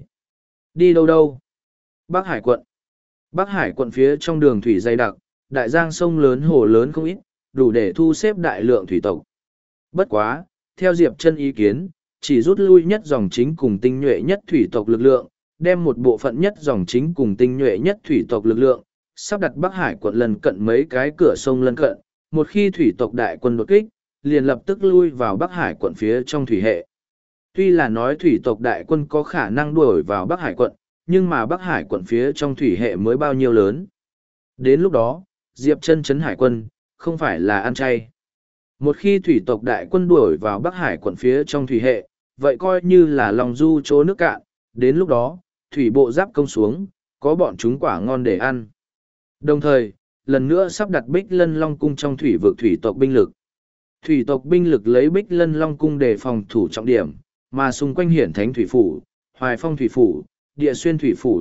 Đi đâu đâu? Bắc Hải quận. Bắc Hải quận phía trong đường thủy dày đặc, đại giang sông lớn hồ lớn không ít, đủ để thu xếp đại lượng thủy tộc. Bất quá, theo Diệp Chân ý kiến, chỉ rút lui nhất dòng chính cùng tinh nhuệ nhất thủy tộc lực lượng, đem một bộ phận nhất dòng chính cùng tinh nhuệ nhất thủy tộc lực lượng, sắp đặt Bắc Hải quận lần cận mấy cái cửa sông lân cận, một khi thủy tộc đại quân đột kích, liền lập tức lui vào Bắc Hải quận phía trong thủy hệ. Tuy là nói thủy tộc đại quân có khả năng đuổi vào Bắc Hải quận, nhưng mà Bắc Hải quận phía trong thủy hệ mới bao nhiêu lớn. Đến lúc đó, Diệp Chân trấn hải quân, không phải là ăn chay. Một khi thủy tộc đại quân đuổi vào Bắc Hải quận phía trong thủy hệ, vậy coi như là lòng du chỗ nước cạn, đến lúc đó, thủy bộ giáp công xuống, có bọn chúng quả ngon để ăn. Đồng thời, lần nữa sắp đặt Bích Lân Long Cung trong thủy vực thủy tộc binh lực. Thủy tộc binh lực lấy Bích Lân Long Cung để phòng thủ trọng điểm, mà xung quanh Hiển Thánh Thủy Phủ, Hoài Phong Thủy Phủ, Địa Xuyên Thủy Phủ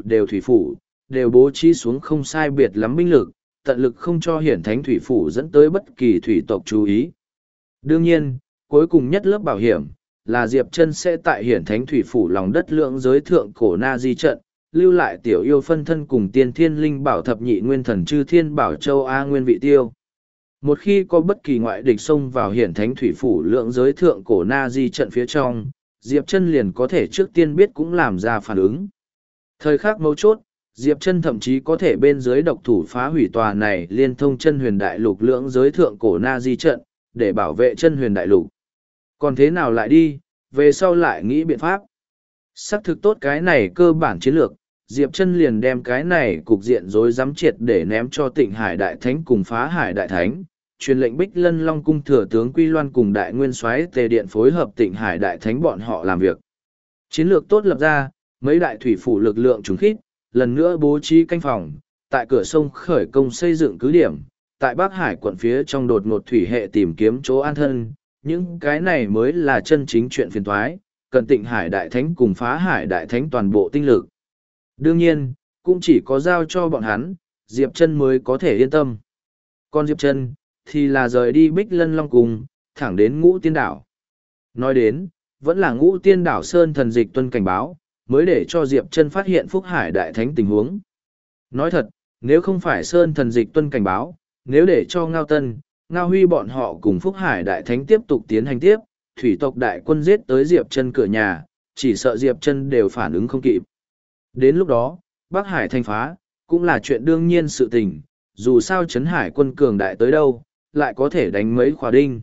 đều bố trí xuống không sai biệt lắm binh lực, tận lực không cho Hiển Thánh Thủy Phủ dẫn tới bất kỳ thủy tộc chú ý. Đương nhiên, cuối cùng nhất lớp bảo hiểm, là Diệp Chân sẽ tại Hiển Thánh Thủy Phủ lòng đất lượng giới thượng cổ Na Di trận, lưu lại tiểu yêu phân thân cùng tiên thiên linh bảo thập nhị nguyên thần chư thiên bảo châu A nguyên vị tiêu. Một khi có bất kỳ ngoại địch xông vào Hiển Thánh Thủy Phủ lượng giới thượng cổ Na Di trận phía trong, Diệp Chân liền có thể trước tiên biết cũng làm ra phản ứng. Thời khắc mấu chốt, Diệp Chân thậm chí có thể bên dưới độc thủ phá hủy tòa này liên thông chân huyền đại lục lượng giới thượng cổ Na Di trận, để bảo vệ chân huyền đại lục. Còn thế nào lại đi, về sau lại nghĩ biện pháp. Xác thực tốt cái này cơ bản chiến lược, Diệp Chân liền đem cái này cục diện rối rắm triệt để ném cho Tịnh Hải Đại Thánh cùng Phá Hải Đại Thánh, truyền lệnh Bích Lân Long Cung thừa tướng Quy Loan cùng Đại Nguyên Soái Tề Điện phối hợp Tịnh Hải Đại Thánh bọn họ làm việc. Chiến lược tốt lập ra, mấy đại thủy phủ lực lượng trùng khít, lần nữa bố trí canh phòng, tại cửa sông khởi công xây dựng cứ điểm, tại Bắc Hải quận phía trong đột ngột thủy hệ tìm kiếm chỗ an thân, những cái này mới là chân chính chuyện phiền toái, cần Tịnh Hải Đại Thánh cùng Phá Hải Đại Thánh toàn bộ tinh lực. Đương nhiên, cũng chỉ có giao cho bọn hắn, Diệp Chân mới có thể yên tâm. Còn Diệp Chân thì là rời đi Bích Lân Long Cung, thẳng đến Ngũ Tiên Đảo. Nói đến, vẫn là Ngũ Tiên Đảo Sơn Thần Dịch Tuân cảnh báo, mới để cho Diệp Chân phát hiện Phúc Hải Đại Thánh tình huống. Nói thật, nếu không phải Sơn Thần Dịch Tuân cảnh báo, nếu để cho Ngao Tân, Ngao Huy bọn họ cùng Phúc Hải Đại Thánh tiếp tục tiến hành tiếp, thủy tộc đại quân giết tới Diệp Chân cửa nhà, chỉ sợ Diệp Chân đều phản ứng không kịp. Đến lúc đó, Bắc Hải thành phá, cũng là chuyện đương nhiên sự tình, dù sao Trấn Hải quân cường đại tới đâu, lại có thể đánh mấy khóa đinh.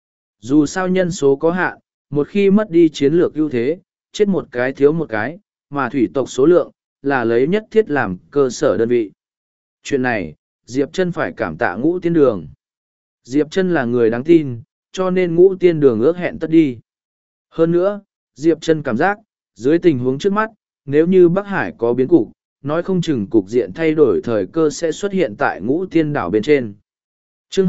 Dù sao nhân số có hạn, một khi mất đi chiến lược ưu thế, chết một cái thiếu một cái, mà thủy tộc số lượng, là lấy nhất thiết làm cơ sở đơn vị. Chuyện này, Diệp Chân phải cảm tạ Ngũ Tiên Đường. Diệp Chân là người đáng tin, cho nên Ngũ Tiên Đường ước hẹn tất đi. Hơn nữa, Diệp Chân cảm giác, dưới tình huống trước mắt, nếu như Bắc Hải có biến cục, nói không chừng cục diện thay đổi thời cơ sẽ xuất hiện tại Ngũ Tiên Đảo bên trên. Chương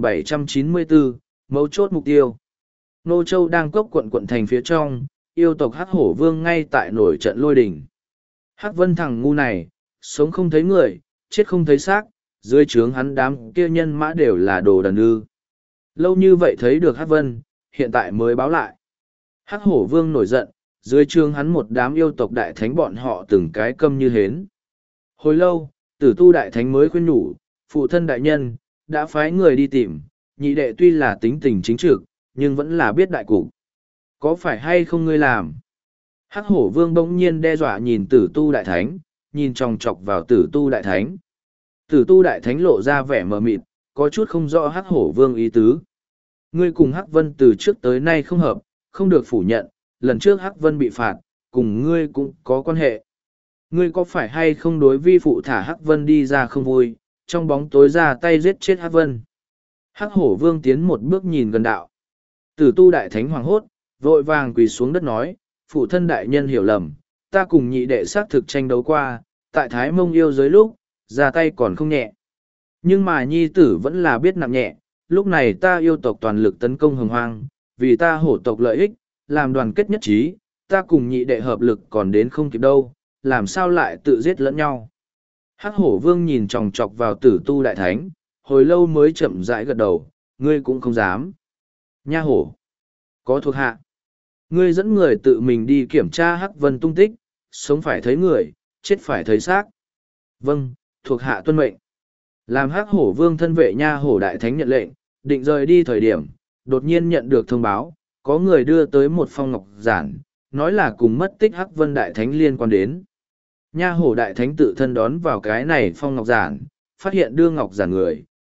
2794, mấu chốt mục tiêu. Nô Châu đang cốc quận thành phía trong, yêu tộc Hắc Hổ Vương ngay tại nổi trận lôi đình. Hắc Vân thằng ngu này, sống không thấy người, chết không thấy xác, dưới trướng hắn đám kia nhân mã đều là đồ đần ư. Lâu như vậy thấy được Hắc Vân, hiện tại mới báo lại. Hắc Hổ Vương nổi giận, dưới trướng hắn một đám yêu tộc đại thánh bọn họ từng cái câm như hến. Hồi lâu, Tử Tu đại thánh mới khuyên nhủ, phụ thân đại nhân, đã phái người đi tìm, nhị đệ tuy là tính tình chính trực, nhưng vẫn là biết đại cục. Có phải hay không ngươi làm? Hắc Hổ Vương bỗng nhiên đe dọa nhìn Tử Tu đại thánh, nhìn chòng chọc vào Tử Tu đại thánh. Tử Tu đại thánh lộ ra vẻ mờ mịt, có chút không rõ Hắc Hổ Vương ý tứ. Ngươi cùng Hắc Vân từ trước tới nay không hợp, không được phủ nhận, lần trước Hắc Vân bị phạt, cùng ngươi cũng có quan hệ. Ngươi có phải hay không đối vi phụ thả Hắc Vân đi ra không vui, trong bóng tối ra tay giết chết Hắc Vân? Hắc Hổ Vương tiến một bước nhìn gần đạo. Tử Tu đại thánh hoàng hốt, vội vàng quỳ xuống đất nói, phụ thân đại nhân hiểu lầm, ta cùng nhị đệ xác thực tranh đấu qua, tại Thái Mông yêu giới lúc, ra tay còn không nhẹ. Nhưng mà nhi tử vẫn là biết nặng nhẹ, lúc này ta yêu tộc toàn lực tấn công hồng hoang, vì ta hổ tộc lợi ích, làm đoàn kết nhất trí, ta cùng nhị đệ hợp lực còn đến không kịp đâu, làm sao lại tự giết lẫn nhau. Hắc Hổ Vương nhìn chòng chọc vào Tử Tu đại thánh, hồi lâu mới chậm rãi gật đầu, ngươi cũng không dám. Nha hổ, có thuộc hạ. Ngươi dẫn người tự mình đi kiểm tra Hắc Vân tung tích, sống phải thấy người, chết phải thấy xác. Vâng, thuộc hạ tuân mệnh. Làm Hắc Hổ Vương thân vệ Nha hổ đại thánh nhận lệnh, định rời đi thời điểm, đột nhiên nhận được thông báo, có người đưa tới một phong ngọc giản, nói là cùng mất tích Hắc Vân đại thánh liên quan đến. Nha hổ đại thánh tự thân đón vào cái này phong ngọc giản, phát hiện đưa ngọc giản người,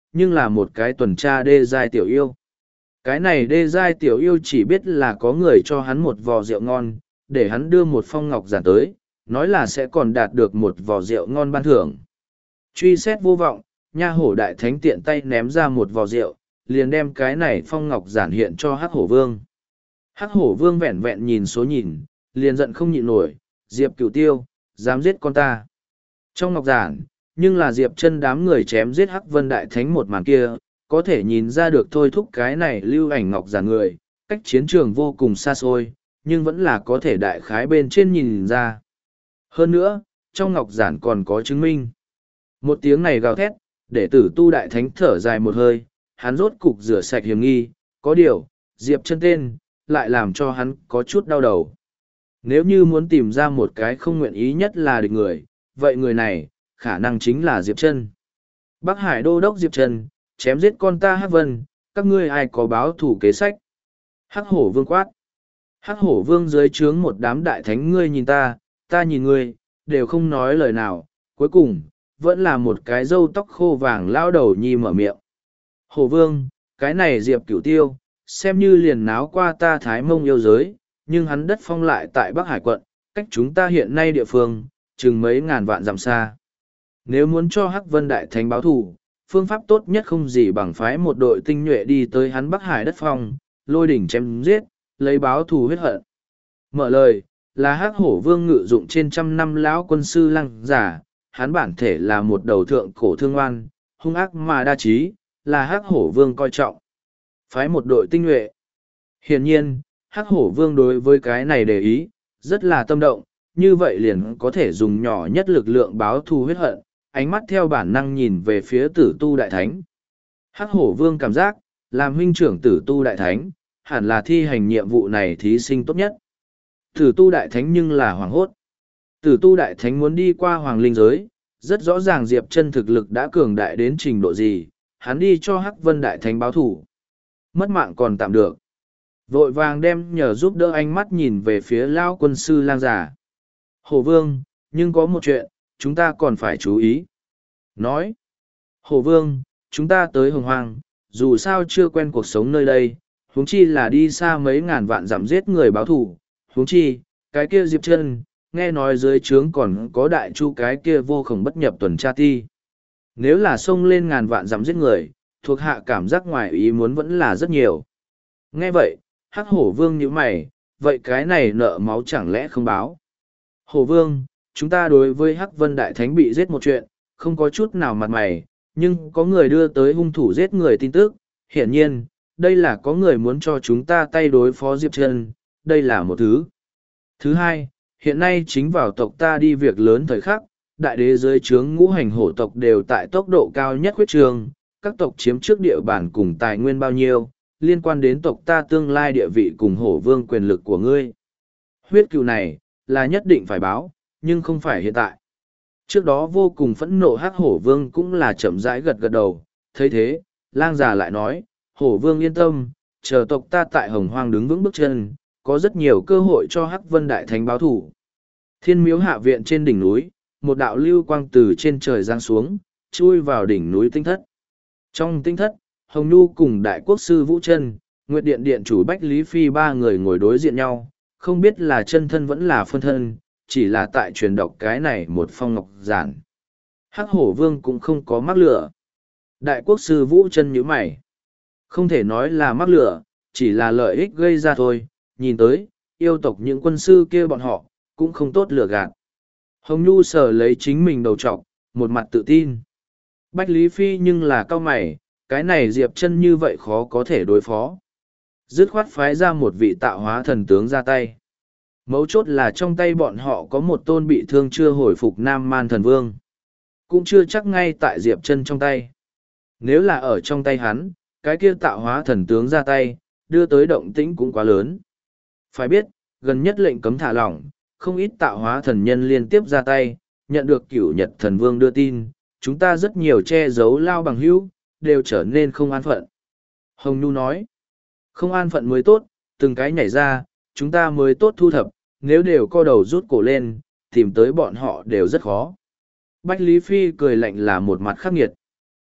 nhưng là một cái tuần tra đê giai tiểu yêu. Cái này đê giai tiểu yêu chỉ biết là có người cho hắn một vò rượu ngon, để hắn đưa một phong ngọc giản tới, nói là sẽ còn đạt được một vò rượu ngon ban thưởng. Truy xét vô vọng, nha hổ đại thánh tiện tay ném ra một vò rượu, liền đem cái này phong ngọc giản hiện cho hắc hổ vương. Hắc hổ vương vẹn vẹn nhìn số nhìn, liền giận không nhịn nổi, Diệp Cửu Tiêu, dám giết con ta. Trong ngọc giản, nhưng là Diệp Chân đám người chém giết hắc vân đại thánh một màn kia, có thể nhìn ra được thôi thúc cái này lưu ảnh ngọc giản người, cách chiến trường vô cùng xa xôi, nhưng vẫn là có thể đại khái bên trên nhìn ra. Hơn nữa, trong ngọc giản còn có chứng minh. Một tiếng này gào thét, để tử tu đại thánh thở dài một hơi, hắn rốt cục rửa sạch hiểm nghi, có điều, Diệp Chân tên, lại làm cho hắn có chút đau đầu. Nếu như muốn tìm ra một cái không nguyện ý nhất là địch người, vậy người này, khả năng chính là Diệp Chân. Bắc Hải đô đốc Diệp Chân, chém giết con ta Hắc Vân, các ngươi ai có báo thủ kế sách? Hắc hổ vương quát. Hắc hổ vương dưới trướng một đám đại thánh, ngươi nhìn ta nhìn ngươi, đều không nói lời nào, cuối cùng, vẫn là một cái râu tóc khô vàng lao đầu nhi mở miệng. Hổ vương, cái này Diệp Cửu Tiêu, xem như liền náo qua ta Thái Mông yêu giới, nhưng hắn đất phong lại tại Bắc Hải quận, cách chúng ta hiện nay địa phương, chừng mấy ngàn vạn dặm xa. Nếu muốn cho Hắc Vân Đại Thánh báo thù, phương pháp tốt nhất không gì bằng phái một đội tinh nhuệ đi tới hắn Bắc Hải đất phong, lôi đỉnh chém giết, lấy báo thù huyết hận. Mở lời, là Hắc Hổ Vương ngự dụng trên trăm năm lão quân sư lăng giả, hắn bản thể là một đầu thượng cổ thương oan, hung ác mà đa trí, là Hắc Hổ Vương coi trọng. Phái một đội tinh nhuệ. Hiển nhiên, Hắc Hổ Vương đối với cái này để ý, rất là tâm động, như vậy liền có thể dùng nhỏ nhất lực lượng báo thù huyết hận, ánh mắt theo bản năng nhìn về phía tử tu đại thánh. Hắc Hổ Vương cảm giác, làm huynh trưởng tử tu đại thánh, hẳn là thi hành nhiệm vụ này thí sinh tốt nhất. Tử tu đại thánh nhưng là hoàng hốt. Tử tu đại thánh muốn đi qua hoàng linh giới, rất rõ ràng Diệp Chân thực lực đã cường đại đến trình độ gì, hắn đi cho Hắc Vân đại thánh báo thù. Mất mạng còn tạm được. Vội vàng đem nhờ giúp đỡ ánh mắt nhìn về phía lao quân sư lang giả. Hổ Vương, nhưng có một chuyện, chúng ta còn phải chú ý. Nói. Hổ Vương, chúng ta tới Hồng Hoang, dù sao chưa quen cuộc sống nơi đây, huống chi là đi xa mấy ngàn vạn dặm giết người báo thù, huống chi, cái kia Diệp Chân, nghe nói dưới trướng còn có đại chu cái kia vô khổng bất nhập tuần tra ti. Nếu là xông lên ngàn vạn dặm giết người, thuộc hạ cảm giác ngoài ý muốn vẫn là rất nhiều. Nghe vậy, Hắc Hổ Vương nhíu mày, vậy cái này nợ máu chẳng lẽ không báo? Hổ Vương, chúng ta đối với Hắc Vân Đại Thánh bị giết một chuyện, không có chút nào mặt mày, nhưng có người đưa tới hung thủ giết người tin tức, hiển nhiên, đây là có người muốn cho chúng ta tay đối phó Diệp Chân, đây là một thứ. Thứ hai, hiện nay chính vào tộc ta đi việc lớn thời khắc, đại đế dưới trướng ngũ hành hổ tộc đều tại tốc độ cao nhất huyết trường, các tộc chiếm trước địa bàn cùng tài nguyên bao nhiêu, liên quan đến tộc ta tương lai địa vị cùng hổ vương quyền lực của ngươi. Huyết cừu này, là nhất định phải báo, nhưng không phải hiện tại. Trước đó vô cùng phẫn nộ Hắc Hổ Vương cũng là chậm rãi gật gật đầu, thấy thế, lang già lại nói, Hổ Vương yên tâm, chờ tộc ta tại Hồng Hoang đứng vững bước chân, có rất nhiều cơ hội cho Hắc Vân Đại Thánh báo thủ. Thiên miếu hạ viện trên đỉnh núi, một đạo lưu quang từ trên trời giáng xuống, chui vào đỉnh núi tinh thất. Trong tinh thất, Hồng Nhu cùng Đại Quốc sư Vũ Chân, Nguyệt Điện Điện chủ Bách Lý Phi ba người ngồi đối diện nhau, không biết là chân thân vẫn là phân thân, chỉ là tại truyền đọc cái này một phong ngọc giản. Hắc Hổ Vương cũng không có mắc lửa. Đại Quốc sư Vũ Chân nhíu mày. Không thể nói là mắc lửa, chỉ là lợi ích gây ra thôi, nhìn tới, yêu tộc những quân sư kia bọn họ, cũng không tốt lừa gạt. Hồng Nhu sờ lấy chính mình đầu trọc, một mặt tự tin. Bách Lý Phi nhưng là cao mày, cái này Diệp Chân như vậy khó có thể đối phó. Dứt khoát phái ra một vị tạo hóa thần tướng ra tay. Mấu chốt là trong tay bọn họ có một tôn bị thương chưa hồi phục Nam Man Thần Vương. Cũng chưa chắc ngay tại Diệp Chân trong tay. Nếu là ở trong tay hắn, cái kia tạo hóa thần tướng ra tay, đưa tới động tĩnh cũng quá lớn. Phải biết, gần nhất lệnh cấm thả lỏng, không ít tạo hóa thần nhân liên tiếp ra tay, nhận được Cửu Nhật Thần Vương đưa tin, chúng ta rất nhiều che giấu lao bằng hữu, đều trở nên không an phận. Hồng Nhu nói, không an phận mới tốt, từng cái nhảy ra, chúng ta mới tốt thu thập, nếu đều co đầu rút cổ lên, tìm tới bọn họ đều rất khó. Bách Lý Phi cười lạnh là một mặt khắc nghiệt.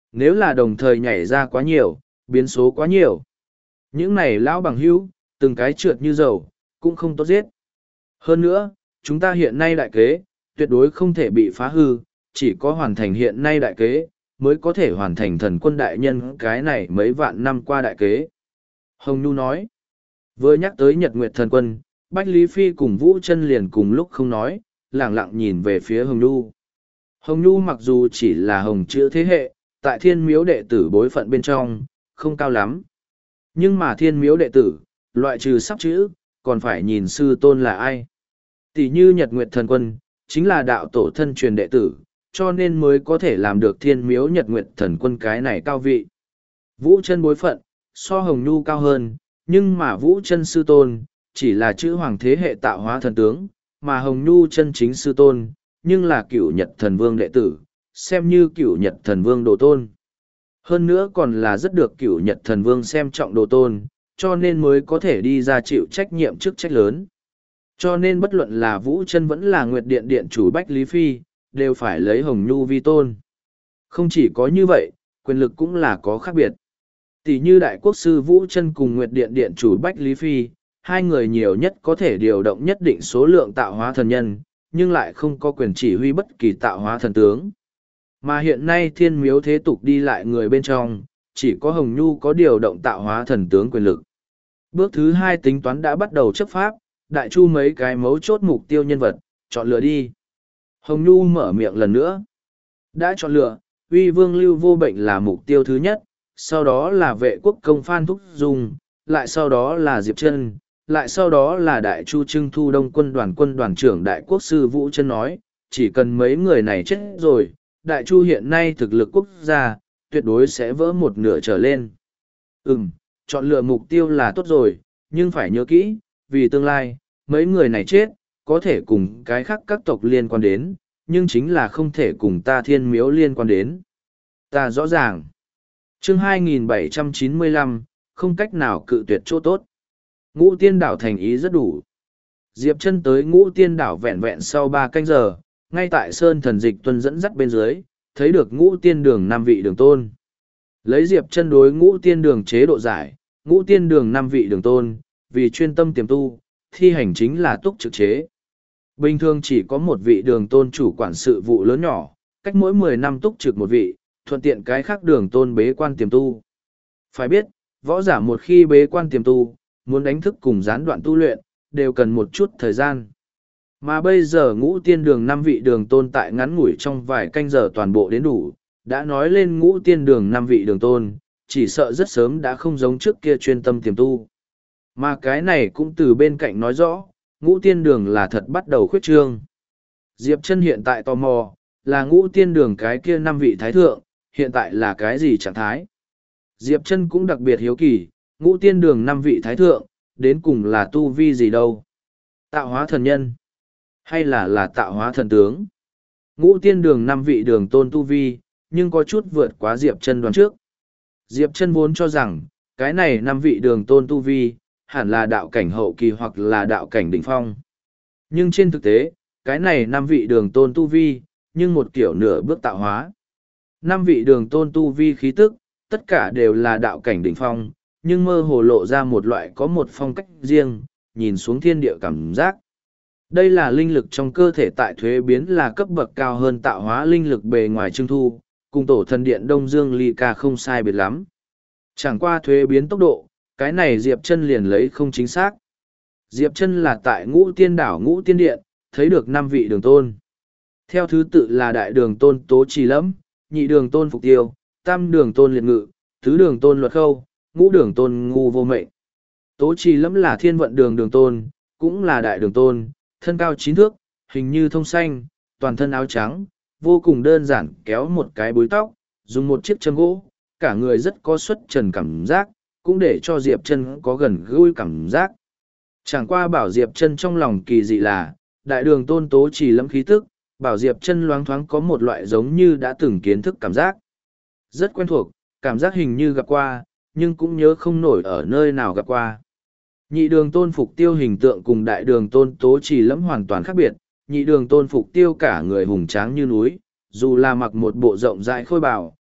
Nếu là đồng thời nhảy ra quá nhiều, biến số quá nhiều. Những này lão bằng hữu, từng cái trượt như dầu, cũng không tốt giết. Hơn nữa, chúng ta hiện nay đại kế, tuyệt đối không thể bị phá hư, chỉ có hoàn thành hiện nay đại kế, mới có thể hoàn thành thần quân đại nhân cái này mấy vạn năm qua đại kế. Hồng Nhu nói, vừa nhắc tới Nhật Nguyệt thần quân, Bách Lý Phi cùng Vũ Chân liền cùng lúc không nói, lẳng lặng nhìn về phía Hồng Nhu. Hồng Nhu mặc dù chỉ là hồng chữ thế hệ, tại thiên miếu đệ tử bối phận bên trong, không cao lắm. Nhưng mà thiên miếu đệ tử, loại trừ sắp chữ, còn phải nhìn sư tôn là ai. Tỷ như Nhật Nguyệt thần quân, chính là đạo tổ thân truyền đệ tử, cho nên mới có thể làm được thiên miếu Nhật Nguyệt thần quân cái này cao vị. Vũ Chân bối phận, so Hồng Nhu cao hơn, nhưng mà Vũ Chân sư tôn, chỉ là chữ hoàng thế hệ tạo hóa thần tướng, mà Hồng Nhu chân chính sư tôn, nhưng là cửu Nhật thần vương đệ tử, xem như cửu Nhật thần vương đồ tôn. Hơn nữa còn là rất được cửu Nhật thần vương xem trọng đồ tôn, cho nên mới có thể đi ra chịu trách nhiệm chức trách lớn. Cho nên bất luận là Vũ Chân vẫn là Nguyệt Điện Điện chủ Bách Lý Phi, đều phải lấy Hồng Nhu vi tôn. Không chỉ có như vậy, quyền lực cũng là có khác biệt. Tỷ như Đại Quốc sư Vũ Chân cùng Nguyệt Điện Điện chủ Bách Lý Phi, hai người nhiều nhất có thể điều động nhất định số lượng tạo hóa thần nhân, nhưng lại không có quyền chỉ huy bất kỳ tạo hóa thần tướng. Mà hiện nay thiên miếu thế tục đi lại người bên trong, chỉ có Hồng Nhu có điều động tạo hóa thần tướng quyền lực. Bước thứ hai tính toán đã bắt đầu chấp pháp, đại chu mấy cái mấu chốt mục tiêu nhân vật, chọn lựa đi. Hồng Nhu mở miệng lần nữa. Đã chọn lựa, Uy Vương Lưu Vô Bệnh là mục tiêu thứ nhất, sau đó là vệ quốc công Phan Thúc Dung, lại sau đó là Diệp Trân, lại sau đó là Đại Chu Trưng Thu Đông quân đoàn trưởng Đại Quốc sư Vũ Trân nói, chỉ cần mấy người này chết rồi, Đại Chu hiện nay thực lực quốc gia, tuyệt đối sẽ vỡ một nửa trở lên. Chọn lựa mục tiêu là tốt rồi, nhưng phải nhớ kỹ, vì tương lai, mấy người này chết, có thể cùng cái khác các tộc liên quan đến, nhưng chính là không thể cùng ta thiên miếu liên quan đến. Ta rõ ràng. Chương 2795, không cách nào cự tuyệt chỗ tốt. Ngũ Tiên Đảo thành ý rất đủ. Diệp Chân tới Ngũ Tiên Đảo vẹn vẹn sau 3 canh giờ, ngay tại Sơn Thần Dịch Tuân dẫn dắt bên dưới, thấy được Ngũ Tiên Đường 5 vị đường tôn. Lấy Diệp Chân đối Ngũ Tiên Đường chế độ giải, Ngũ Tiên Đường 5 vị đường tôn, vì chuyên tâm tiềm tu, thi hành chính là túc trực chế. Bình thường chỉ có một vị đường tôn chủ quản sự vụ lớn nhỏ, cách mỗi 10 năm túc trực một vị, thuận tiện cái khác đường tôn bế quan tiềm tu. Phải biết, võ giả một khi bế quan tiềm tu, muốn đánh thức cùng gián đoạn tu luyện, đều cần một chút thời gian. Mà bây giờ Ngũ Tiên Đường 5 vị đường tôn tại ngắn ngủi trong vài canh giờ toàn bộ đến đủ, đã nói lên Ngũ Tiên Đường 5 vị đường tôn, chỉ sợ rất sớm đã không giống trước kia chuyên tâm tiềm tu. Mà cái này cũng từ bên cạnh nói rõ, Ngũ Tiên Đường là thật bắt đầu khuyết trương. Diệp Chân hiện tại tò mò, là Ngũ Tiên Đường cái kia 5 vị thái thượng, hiện tại là cái gì trạng thái? Diệp Chân cũng đặc biệt hiếu kỳ, Ngũ Tiên Đường 5 vị thái thượng, đến cùng là tu vi gì đâu? Tạo hóa thần nhân? Hay là tạo hóa thần tướng? Ngũ Tiên Đường 5 vị đường tôn tu vi, nhưng có chút vượt quá Diệp Chân đoán trước. Diệp Chân vốn cho rằng, cái này 5 vị đường tôn tu vi, hẳn là đạo cảnh hậu kỳ hoặc là đạo cảnh đỉnh phong. Nhưng trên thực tế, cái này 5 vị đường tôn tu vi, nhưng một kiểu nửa bước tạo hóa. 5 vị đường tôn tu vi khí tức, tất cả đều là đạo cảnh đỉnh phong, nhưng mơ hồ lộ ra một loại có một phong cách riêng, nhìn xuống thiên địa cảm giác. Đây là linh lực trong cơ thể tại thuế biến là cấp bậc cao hơn tạo hóa linh lực bề ngoài trưng thu, cùng tổ thần điện Đông Dương Ly Ca không sai biệt lắm. Chẳng qua thuế biến tốc độ, cái này Diệp Chân liền lấy không chính xác. Diệp Chân là tại Ngũ Tiên Đảo Ngũ Tiên Điện, thấy được 5 vị đường tôn. Theo thứ tự là đại đường tôn Tố Trì Lẫm, nhị đường tôn Phục Tiêu, tam đường tôn Liệt Ngự, tứ đường tôn Luật Khâu, ngũ đường tôn Ngu Vô Mệnh. Tố Trì Lẫm là thiên vận đường đường tôn, cũng là đại đường tôn, thân cao 9 thước, hình như thông xanh, toàn thân áo trắng, vô cùng đơn giản kéo một cái búi tóc, dùng một chiếc châm gỗ, cả người rất có xuất trần cảm giác, cũng để cho Diệp Chân có gần gũi cảm giác. Chẳng qua bảo Diệp Chân trong lòng kỳ dị là, đại đường tôn Tố Trì Lẫm khí tức, bảo Diệp Chân loáng thoáng có một loại giống như đã từng kiến thức cảm giác. Rất quen thuộc, cảm giác hình như gặp qua, nhưng cũng nhớ không nổi ở nơi nào gặp qua. Nhị đường tôn Phục Tiêu hình tượng cùng đại đường tôn Tố Trì Lẫm hoàn toàn khác biệt, nhị đường tôn Phục Tiêu cả người hùng tráng như núi, dù là mặc một bộ rộng rãi khôi bào,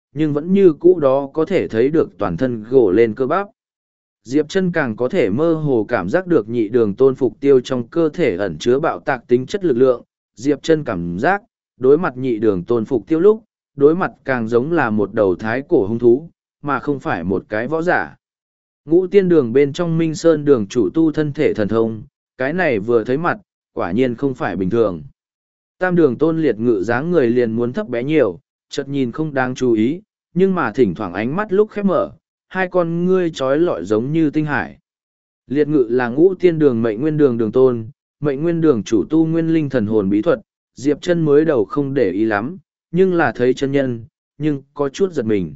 nhưng vẫn như cũ đó có thể thấy được toàn thân gồ lên cơ bắp. Diệp Chân càng có thể mơ hồ cảm giác được nhị đường tôn phục tiêu trong cơ thể ẩn chứa bạo tạc tính chất lực lượng. Diệp Chân cảm giác, đối mặt nhị đường tôn phục tiêu lúc, đối mặt càng giống là một đầu thái cổ hung thú, mà không phải một cái võ giả. Ngũ tiên đường bên trong Minh Sơn đường chủ tu thân thể thần thông, cái này vừa thấy mặt, quả nhiên không phải bình thường. Tam đường tôn liệt ngự dáng người liền muốn thấp bé nhiều, chợt nhìn không đáng chú ý, nhưng mà thỉnh thoảng ánh mắt lúc khép mở, hai con ngươi trói lọi giống như tinh hải. Liệt ngự là ngũ tiên đường mệnh nguyên đường đường tôn, mệnh nguyên đường chủ tu nguyên linh thần hồn bí thuật, Diệp Chân mới đầu không để ý lắm, nhưng là thấy chân nhân, nhưng có chút giật mình.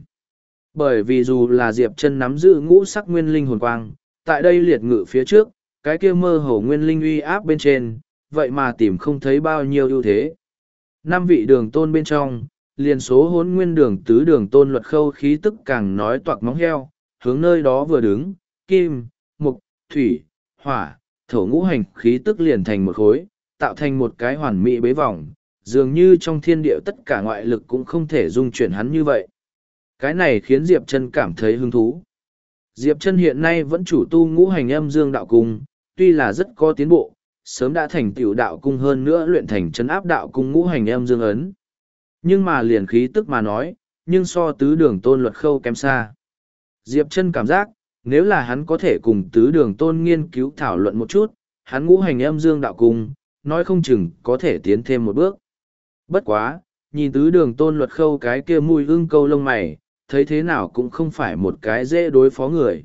Bởi vì dù là Diệp Chân nắm giữ ngũ sắc nguyên linh hồn quang, tại đây liệt ngự phía trước, cái kia mơ hồ nguyên linh uy áp bên trên, vậy mà tìm không thấy bao nhiêu ưu thế. Năm vị đường tôn bên trong, liền số hỗn nguyên đường tứ đường tôn luật khâu khí tức càng nói toạc móng heo, hướng nơi đó vừa đứng, kim, mục, thủy, hỏa, thổ ngũ hành khí tức liền thành một khối, tạo thành một cái hoàn mỹ bế vòng, dường như trong thiên địa tất cả ngoại lực cũng không thể dung chuyển hắn như vậy. Cái này khiến Diệp Chân cảm thấy hứng thú. Diệp Chân hiện nay vẫn chủ tu ngũ hành âm dương đạo cung, tuy là rất có tiến bộ, sớm đã thành tựu đạo cung hơn nữa luyện thành trấn áp đạo cung ngũ hành âm dương ấn. Nhưng mà liền khí tức mà nói, nhưng so tứ đường tôn luật khâu kém xa. Diệp Chân cảm giác, nếu là hắn có thể cùng tứ đường tôn nghiên cứu thảo luận một chút, hắn ngũ hành âm dương đạo cung, nói không chừng có thể tiến thêm một bước. Bất quá, nhìn tứ đường tôn luật khâu cái kia mùi ưng câu lông mày, thấy thế nào cũng không phải một cái dễ đối phó người.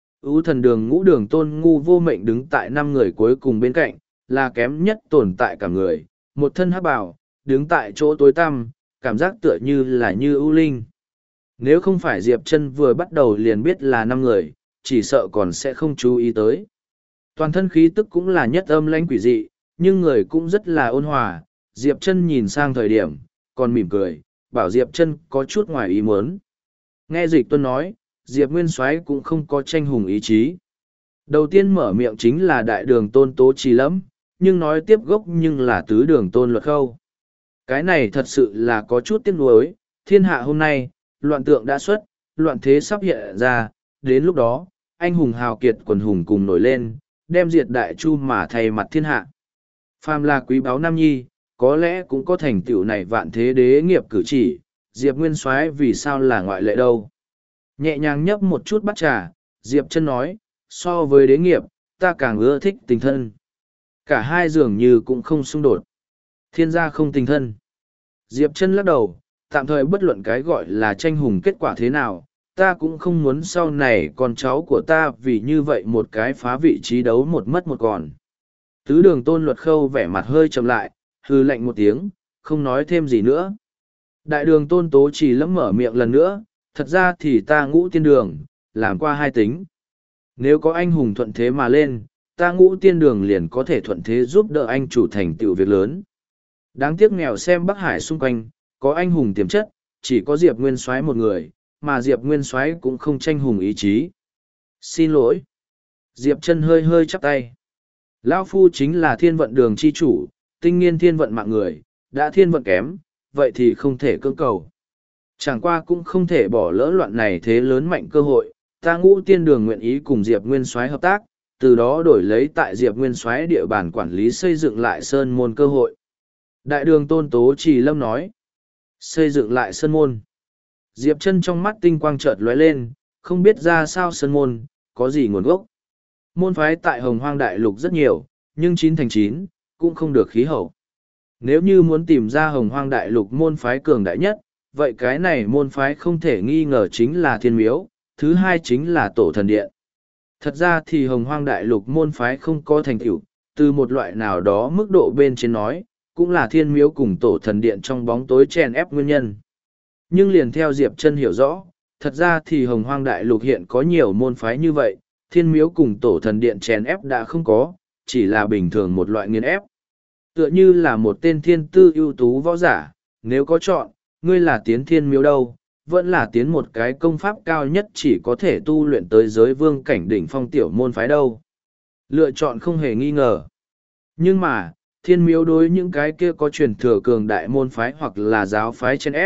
Ú thần đường ngũ đường tôn ngu vô mệnh đứng tại năm người cuối cùng bên cạnh, là kém nhất tồn tại cả người, một thân hắc bào, đứng tại chỗ tối tăm, cảm giác tựa như là như ưu linh. Nếu không phải Diệp Chân vừa bắt đầu liền biết là năm người, chỉ sợ còn sẽ không chú ý tới. Toàn thân khí tức cũng là nhất âm lãnh quỷ dị, nhưng người cũng rất là ôn hòa. Diệp Chân nhìn sang thời điểm, còn mỉm cười, bảo Diệp Chân có chút ngoài ý muốn. Nghe Dịch Tuân nói, Diệp Nguyên Soái cũng không có tranh hùng ý chí. Đầu tiên mở miệng chính là đại đường tôn Tố Trì Lâm, nhưng nói tiếp gốc nhưng là tứ đường tôn Luật Khâu. Cái này thật sự là có chút tiếc nuối, thiên hạ hôm nay, loạn tượng đã xuất, loạn thế sắp hiện ra, đến lúc đó, anh hùng hào kiệt quần hùng cùng nổi lên, đem diệt đại chu mà thay mặt thiên hạ. Phàm là quý báu nam nhi, có lẽ cũng có thành tựu này vạn thế đế nghiệp cử chỉ, Diệp Nguyên Soái vì sao là ngoại lệ đâu. Nhẹ nhàng nhấp một chút bát trà, Diệp Chân nói, so với đế nghiệp, ta càng ưa thích tình thân. Cả hai dường như cũng không xung đột. Thiên gia không tình thân. Diệp Chân lắc đầu, tạm thời bất luận cái gọi là tranh hùng kết quả thế nào, ta cũng không muốn sau này con cháu của ta vì như vậy một cái phá vị trí đấu một mất một còn. Tứ đường tôn Luật Khâu vẻ mặt hơi chậm lại, hư lạnh một tiếng, không nói thêm gì nữa. Đại đường tôn Tố Trì Lâm mở miệng lần nữa, thật ra thì ta ngũ tiên đường, làm qua hai tính. Nếu có anh hùng thuận thế mà lên, ta ngũ tiên đường liền có thể thuận thế giúp đỡ anh chủ thành tựu việc lớn. Đáng tiếc nghèo xem Bắc Hải xung quanh, có anh hùng tiềm chất, chỉ có Diệp Nguyên Soái một người, mà Diệp Nguyên Soái cũng không tranh hùng ý chí. Xin lỗi. Diệp Chân hơi hơi chắp tay. Lão phu chính là thiên vận đường chi chủ, tinh nghiên thiên vận mạng người, đã thiên vận kém, vậy thì không thể cưỡng cầu. Chẳng qua cũng không thể bỏ lỡ loạn này thế lớn mạnh cơ hội, ta ngũ tiên đường nguyện ý cùng Diệp Nguyên Soái hợp tác, từ đó đổi lấy tại Diệp Nguyên Soái địa bàn quản lý xây dựng lại sơn môn cơ hội. Đại đường tôn Tố Trì Lâm nói, xây dựng lại sơn môn. Diệp Chân trong mắt tinh quang chợt lóe lên, không biết ra sao sơn môn, có gì nguồn gốc. Môn phái tại Hồng Hoang Đại Lục rất nhiều, nhưng 9 thành 9, cũng không được khí hậu. Nếu như muốn tìm ra Hồng Hoang Đại Lục môn phái cường đại nhất, vậy cái này môn phái không thể nghi ngờ chính là Thiên Miếu, thứ hai chính là Tổ Thần Điện. Thật ra thì Hồng Hoang Đại Lục môn phái không có thành tựu, từ một loại nào đó mức độ bên trên nói, cũng là Thiên Miếu cùng Tổ Thần Điện trong bóng tối chèn ép nguyên nhân. Nhưng liền theo Diệp Chân hiểu rõ, thật ra thì Hồng Hoang Đại Lục hiện có nhiều môn phái như vậy, Thiên Miếu cùng Tổ Thần Điện chèn ép đã không có, chỉ là bình thường một loại nghiền ép. Tựa như là một tên thiên tư ưu tú võ giả, nếu có chọn, ngươi là tiến Thiên Miếu đâu, vẫn là tiến một cái công pháp cao nhất chỉ có thể tu luyện tới giới vương cảnh đỉnh phong tiểu môn phái đâu. Lựa chọn không hề nghi ngờ. Nhưng mà, Thiên Miếu đối những cái kia có truyền thừa cường đại môn phái hoặc là giáo phái trên ép,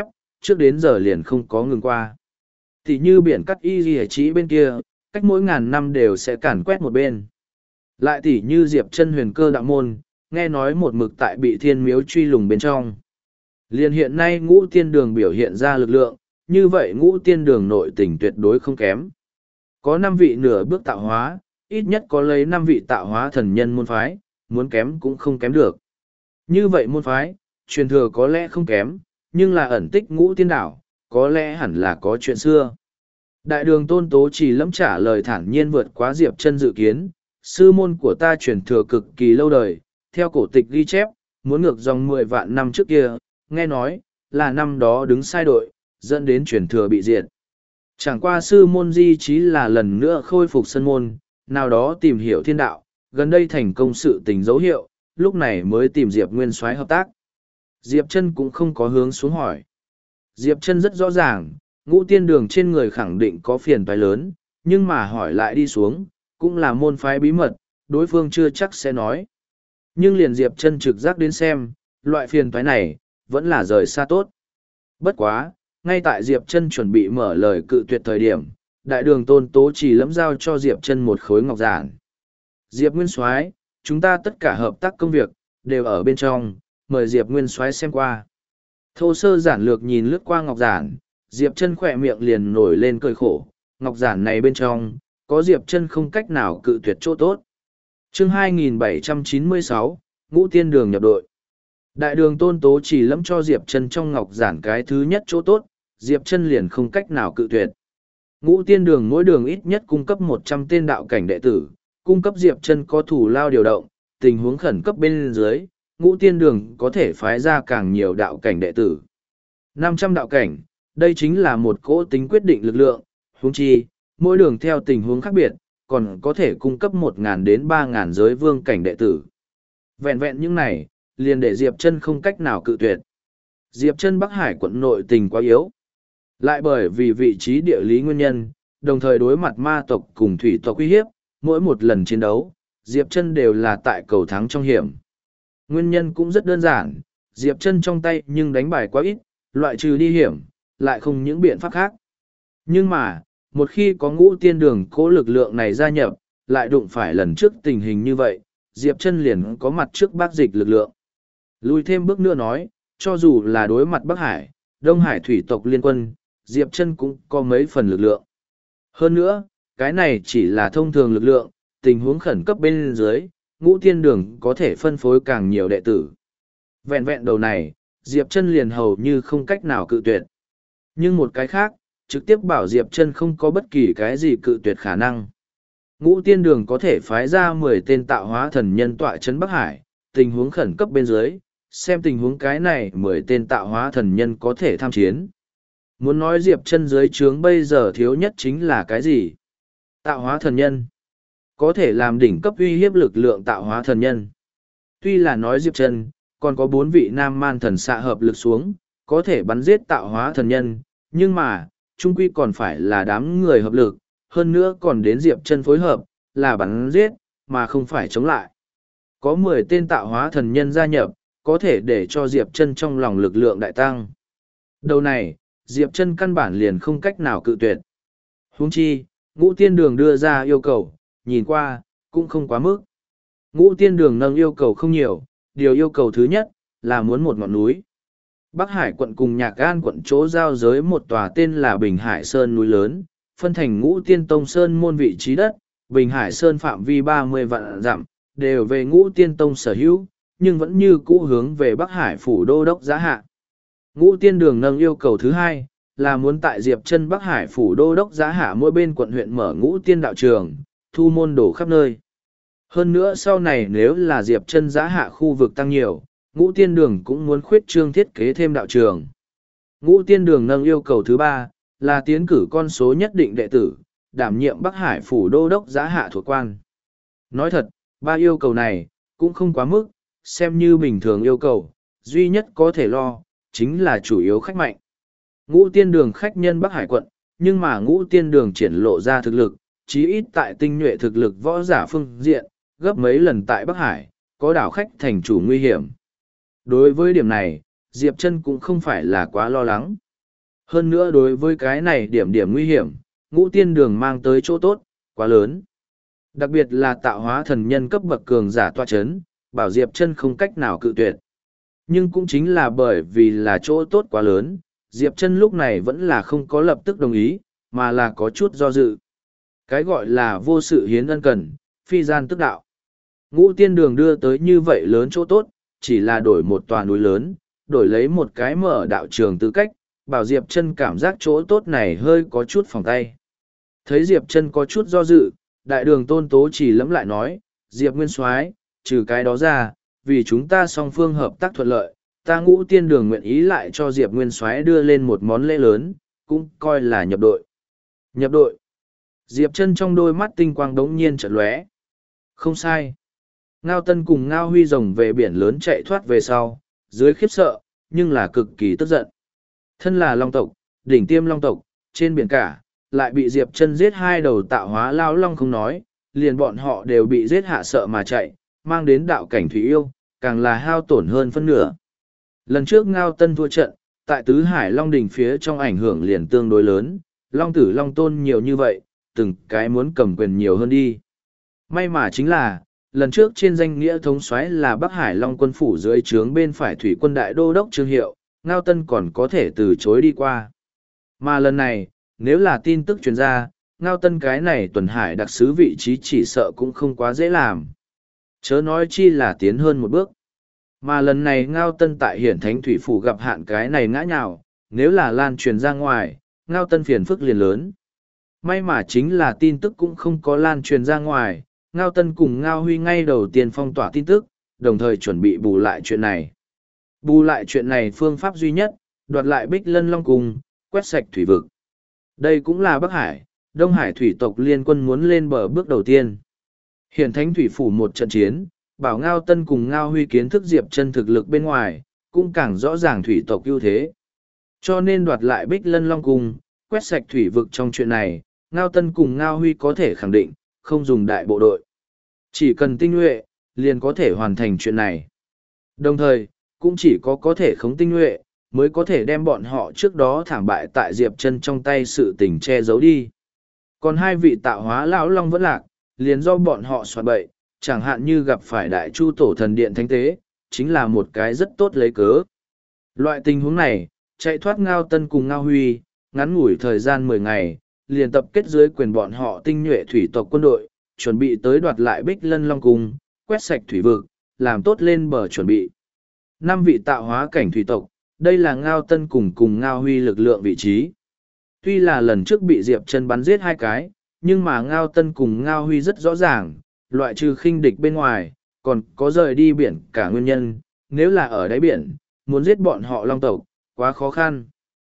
trước đến giờ liền không có ngừng qua. Thì như biển cắt y ghi chỉ bên kia, cách mỗi ngàn năm đều sẽ càn quét một bên. Lại tỉ như Diệp Chân huyền cơ đạo môn, nghe nói một mực tại bị thiên miếu truy lùng bên trong. Liền hiện nay ngũ tiên đường biểu hiện ra lực lượng, như vậy ngũ tiên đường nội tình tuyệt đối không kém. Có 5 vị nửa bước tạo hóa, ít nhất có lấy 5 vị tạo hóa thần nhân môn phái, muốn kém cũng không kém được. Như vậy môn phái, truyền thừa có lẽ không kém, nhưng là ẩn tích ngũ tiên đảo, có lẽ hẳn là có chuyện xưa. Đại đường Tôn Tố Trì lẫm trả lời thản nhiên vượt quá Diệp Chân dự kiến, sư môn của ta truyền thừa cực kỳ lâu đời, theo cổ tịch ghi chép, muốn ngược dòng 10 vạn năm trước kia, nghe nói, là năm đó đứng sai đội, dẫn đến truyền thừa bị diệt. Chẳng qua sư môn di trí là lần nữa khôi phục sân môn, nào đó tìm hiểu thiên đạo, gần đây thành công sự tình dấu hiệu, lúc này mới tìm Diệp Nguyên Soái hợp tác. Diệp Chân cũng không có hướng xuống hỏi. Diệp Chân rất rõ ràng, ngũ tiên đường trên người khẳng định có phiền toái lớn, nhưng mà hỏi lại đi xuống, cũng là môn phái bí mật, đối phương chưa chắc sẽ nói. Nhưng liền Diệp Chân trực giác đến xem, loại phiền toái này, vẫn là rời xa tốt. Bất quá, ngay tại Diệp Chân chuẩn bị mở lời cự tuyệt thời điểm, đại đường Tôn Tố Trì lẫm giao cho Diệp Chân một khối ngọc giản. Diệp Nguyên Soái, chúng ta tất cả hợp tác công việc, đều ở bên trong, mời Diệp Nguyên Soái xem qua. Thô sơ giản lược nhìn lướt qua ngọc giản, Diệp Chân khỏe miệng liền nổi lên cười khổ, ngọc giản này bên trong, có Diệp Chân không cách nào cự tuyệt chỗ tốt. Chương 2796, Ngũ Tiên Đường nhập đội. Đại đường Tôn Tố Trì lẫm cho Diệp Chân trong ngọc giản cái thứ nhất chỗ tốt, Diệp Chân liền không cách nào cự tuyệt. Ngũ Tiên Đường mỗi đường ít nhất cung cấp 100 tên đạo cảnh đệ tử, cung cấp Diệp Chân có thủ lao điều động, tình huống khẩn cấp bên dưới, Ngũ Tiên Đường có thể phái ra càng nhiều đạo cảnh đệ tử. 500 đạo cảnh, đây chính là một cỗ tính quyết định lực lượng, huống chi, mỗi đường theo tình huống khác biệt, còn có thể cung cấp 1.000 đến 3.000 giới vương cảnh đệ tử. Vẹn vẹn những này, liền để Diệp Chân không cách nào cự tuyệt. Diệp Chân Bắc Hải quận nội tình quá yếu. Lại bởi vì vị trí địa lý nguyên nhân, đồng thời đối mặt ma tộc cùng thủy tộc uy hiếp, mỗi một lần chiến đấu, Diệp Chân đều là tại cầu thắng trong hiểm. Nguyên nhân cũng rất đơn giản, Diệp Chân trong tay nhưng đánh bài quá ít, loại trừ đi hiểm, lại không những biện pháp khác. Nhưng mà, một khi có Ngũ Tiên Đường cố lực lượng này gia nhập, lại đụng phải lần trước tình hình như vậy, Diệp Chân liền có mặt trước Bắc Dịch lực lượng. Lùi thêm bước nữa nói, cho dù là đối mặt Bắc Hải, Đông Hải thủy tộc liên quân, Diệp Chân cũng có mấy phần lực lượng. Hơn nữa, cái này chỉ là thông thường lực lượng, tình huống khẩn cấp bên dưới, Ngũ Tiên Đường có thể phân phối càng nhiều đệ tử. Vẹn vẹn đầu này, Diệp Chân liền hầu như không cách nào cự tuyệt. Nhưng một cái khác, trực tiếp bảo Diệp Chân không có bất kỳ cái gì cự tuyệt khả năng. Ngũ Tiên Đường có thể phái ra 10 tên tạo hóa thần nhân tọa trấn Bắc Hải, tình huống khẩn cấp bên dưới, xem tình huống cái này 10 tên tạo hóa thần nhân có thể tham chiến. Muốn nói Diệp Chân dưới trướng bây giờ thiếu nhất chính là cái gì? Tạo hóa thần nhân. Có thể làm đỉnh cấp uy hiếp lực lượng tạo hóa thần nhân. Tuy là nói Diệp Chân, còn có 4 vị nam man thần xạ hợp lực xuống, có thể bắn giết tạo hóa thần nhân, nhưng mà, chung quy còn phải là đám người hợp lực, hơn nữa còn đến Diệp Chân phối hợp, là bắn giết, mà không phải chống lại. Có 10 tên tạo hóa thần nhân gia nhập, có thể để cho Diệp Chân trong lòng lực lượng đại tăng. Đầu này, Diệp Chân căn bản liền không cách nào cự tuyệt. Huống chi, Ngũ Tiên Đường đưa ra yêu cầu, nhìn qua, cũng không quá mức. Ngũ Tiên Đường nâng yêu cầu không nhiều, điều yêu cầu thứ nhất, là muốn một ngọn núi. Bắc Hải quận cùng Nhạc Gan quận chỗ giao giới một tòa tên là Bình Hải Sơn núi lớn, phân thành Ngũ Tiên Tông Sơn môn vị trí đất, Bình Hải Sơn phạm vi 30 vạn dặm, đều về Ngũ Tiên Tông sở hữu, nhưng vẫn như cũ hướng về Bắc Hải phủ đô đốc giá hạ. Ngũ Tiên Đường nâng yêu cầu thứ hai, là muốn tại Diệp Chân Bắc Hải phủ đô đốc giá hạ mỗi bên quận huyện mở Ngũ Tiên đạo trường, thu môn đồ khắp nơi. Hơn nữa sau này nếu là Diệp Chân giá hạ khu vực tăng nhiều, Ngũ Tiên Đường cũng muốn khuyết trương thiết kế thêm đạo trường. Ngũ Tiên Đường nâng yêu cầu thứ ba, là tiến cử con số nhất định đệ tử, đảm nhiệm Bắc Hải phủ đô đốc giá hạ thuộc quan. Nói thật, ba yêu cầu này, cũng không quá mức, xem như bình thường yêu cầu, duy nhất có thể lo, chính là chủ yếu khách mạnh. Ngũ Tiên Đường khách nhân Bắc Hải quận, nhưng mà Ngũ Tiên Đường triển lộ ra thực lực, chí ít tại tinh nhuệ thực lực võ giả phương diện, gấp mấy lần tại Bắc Hải, có đảo khách thành chủ nguy hiểm. Đối với điểm này, Diệp Chân cũng không phải là quá lo lắng. Hơn nữa đối với cái này điểm điểm nguy hiểm, ngũ tiên đường mang tới chỗ tốt, quá lớn. Đặc biệt là tạo hóa thần nhân cấp bậc cường giả tọa chấn, bảo Diệp Chân không cách nào cự tuyệt. Nhưng cũng chính là bởi vì là chỗ tốt quá lớn, Diệp Chân lúc này vẫn là không có lập tức đồng ý, mà là có chút do dự. Cái gọi là vô sự hiến ân cần, phi gian tức đạo. Ngũ tiên đường đưa tới như vậy lớn chỗ tốt, chỉ là đổi một tòa núi lớn, đổi lấy một cái mở đạo trường tư cách, bảo Diệp Chân cảm giác chỗ tốt này hơi có chút phòng tay. Thấy Diệp Chân có chút do dự, đại đường Tôn Tố chỉ lẫm lại nói, Diệp Nguyên Soái, trừ cái đó ra, vì chúng ta song phương hợp tác thuận lợi, ta Ngũ tiên đường nguyện ý lại cho Diệp Nguyên Soái đưa lên một món lễ lớn, cũng coi là nhập đội. Nhập đội. Diệp Chân trong đôi mắt tinh quang đống nhiên chợt lóe. Không sai. Ngao Tân cùng Ngao Huy rồng về biển lớn chạy thoát về sau, dưới khiếp sợ, nhưng là cực kỳ tức giận. Thân là long tộc, đỉnh tiêm long tộc, trên biển cả, lại bị Diệp Chân giết hai đầu tạo hóa lao long không nói, liền bọn họ đều bị giết hạ sợ mà chạy, mang đến đạo cảnh thủy yêu, càng là hao tổn hơn phân nửa. Lần trước Ngao Tân thua trận, tại Tứ Hải Long đỉnh phía trong ảnh hưởng liền tương đối lớn, long tử long tôn nhiều như vậy, từng cái muốn cầm quyền nhiều hơn đi. May mà chính là, lần trước trên danh nghĩa thống soái là Bắc Hải Long quân phủ dưới trướng bên phải thủy quân đại đô đốc Trương Hiệu, Ngao Tân còn có thể từ chối đi qua. Mà lần này, nếu là tin tức truyền ra, Ngao Tân cái này tuần hải đặc sứ vị trí chỉ sợ cũng không quá dễ làm. Chớ nói chi là tiến hơn một bước. Mà lần này Ngao Tân tại hiển thánh thủy phủ gặp hạn cái này ngã nhào, nếu là lan truyền ra ngoài, Ngao Tân phiền phức liền lớn. May mà chính là tin tức cũng không có lan truyền ra ngoài, Ngao Tân cùng Ngao Huy ngay đầu tiên phong tỏa tin tức, đồng thời chuẩn bị bù lại chuyện này. Bù lại chuyện này phương pháp duy nhất, đoạt lại Bích Lân Long Cung, quét sạch thủy vực. Đây cũng là Bắc Hải, Đông Hải thủy tộc liên quân muốn lên bờ bước đầu tiên. Hiển thánh thủy phủ một trận chiến, bảo Ngao Tân cùng Ngao Huy kiến thức Diệp Chân thực lực bên ngoài, cũng càng rõ ràng thủy tộc ưu thế. Cho nên đoạt lại Bích Lân Long Cung, quét sạch thủy vực trong chuyện này, Ngao Tân cùng Ngao Huy có thể khẳng định, không dùng đại bộ đội. Chỉ cần tinh nhuệ, liền có thể hoàn thành chuyện này. Đồng thời, cũng chỉ có thể khống tinh nhuệ, mới có thể đem bọn họ trước đó thảm bại tại Diệp Chân trong tay sự tình che giấu đi. Còn hai vị tạo hóa lão long vẫn lạc, liền do bọn họ soạn bậy, chẳng hạn như gặp phải đại chu tổ thần điện thánh tế, chính là một cái rất tốt lấy cớ. Loại tình huống này, chạy thoát Ngao Tân cùng Ngao Huy, ngắn ngủi thời gian 10 ngày, liền tập kết dưới quyền bọn họ tinh nhuệ thủy tộc quân đội, chuẩn bị tới đoạt lại Bích Lân Long Cung, quét sạch thủy vực, làm tốt lên bờ chuẩn bị. 5 vị tạo hóa cảnh thủy tộc, đây là Ngao Tân cùng Ngao Huy lực lượng vị trí. Tuy là lần trước bị Diệp Chân bắn giết 2 cái, nhưng mà Ngao Tân cùng Ngao Huy rất rõ ràng, loại trừ khinh địch bên ngoài, còn có rời đi biển cả nguyên nhân, nếu là ở đáy biển, muốn giết bọn họ long tộc, quá khó khăn.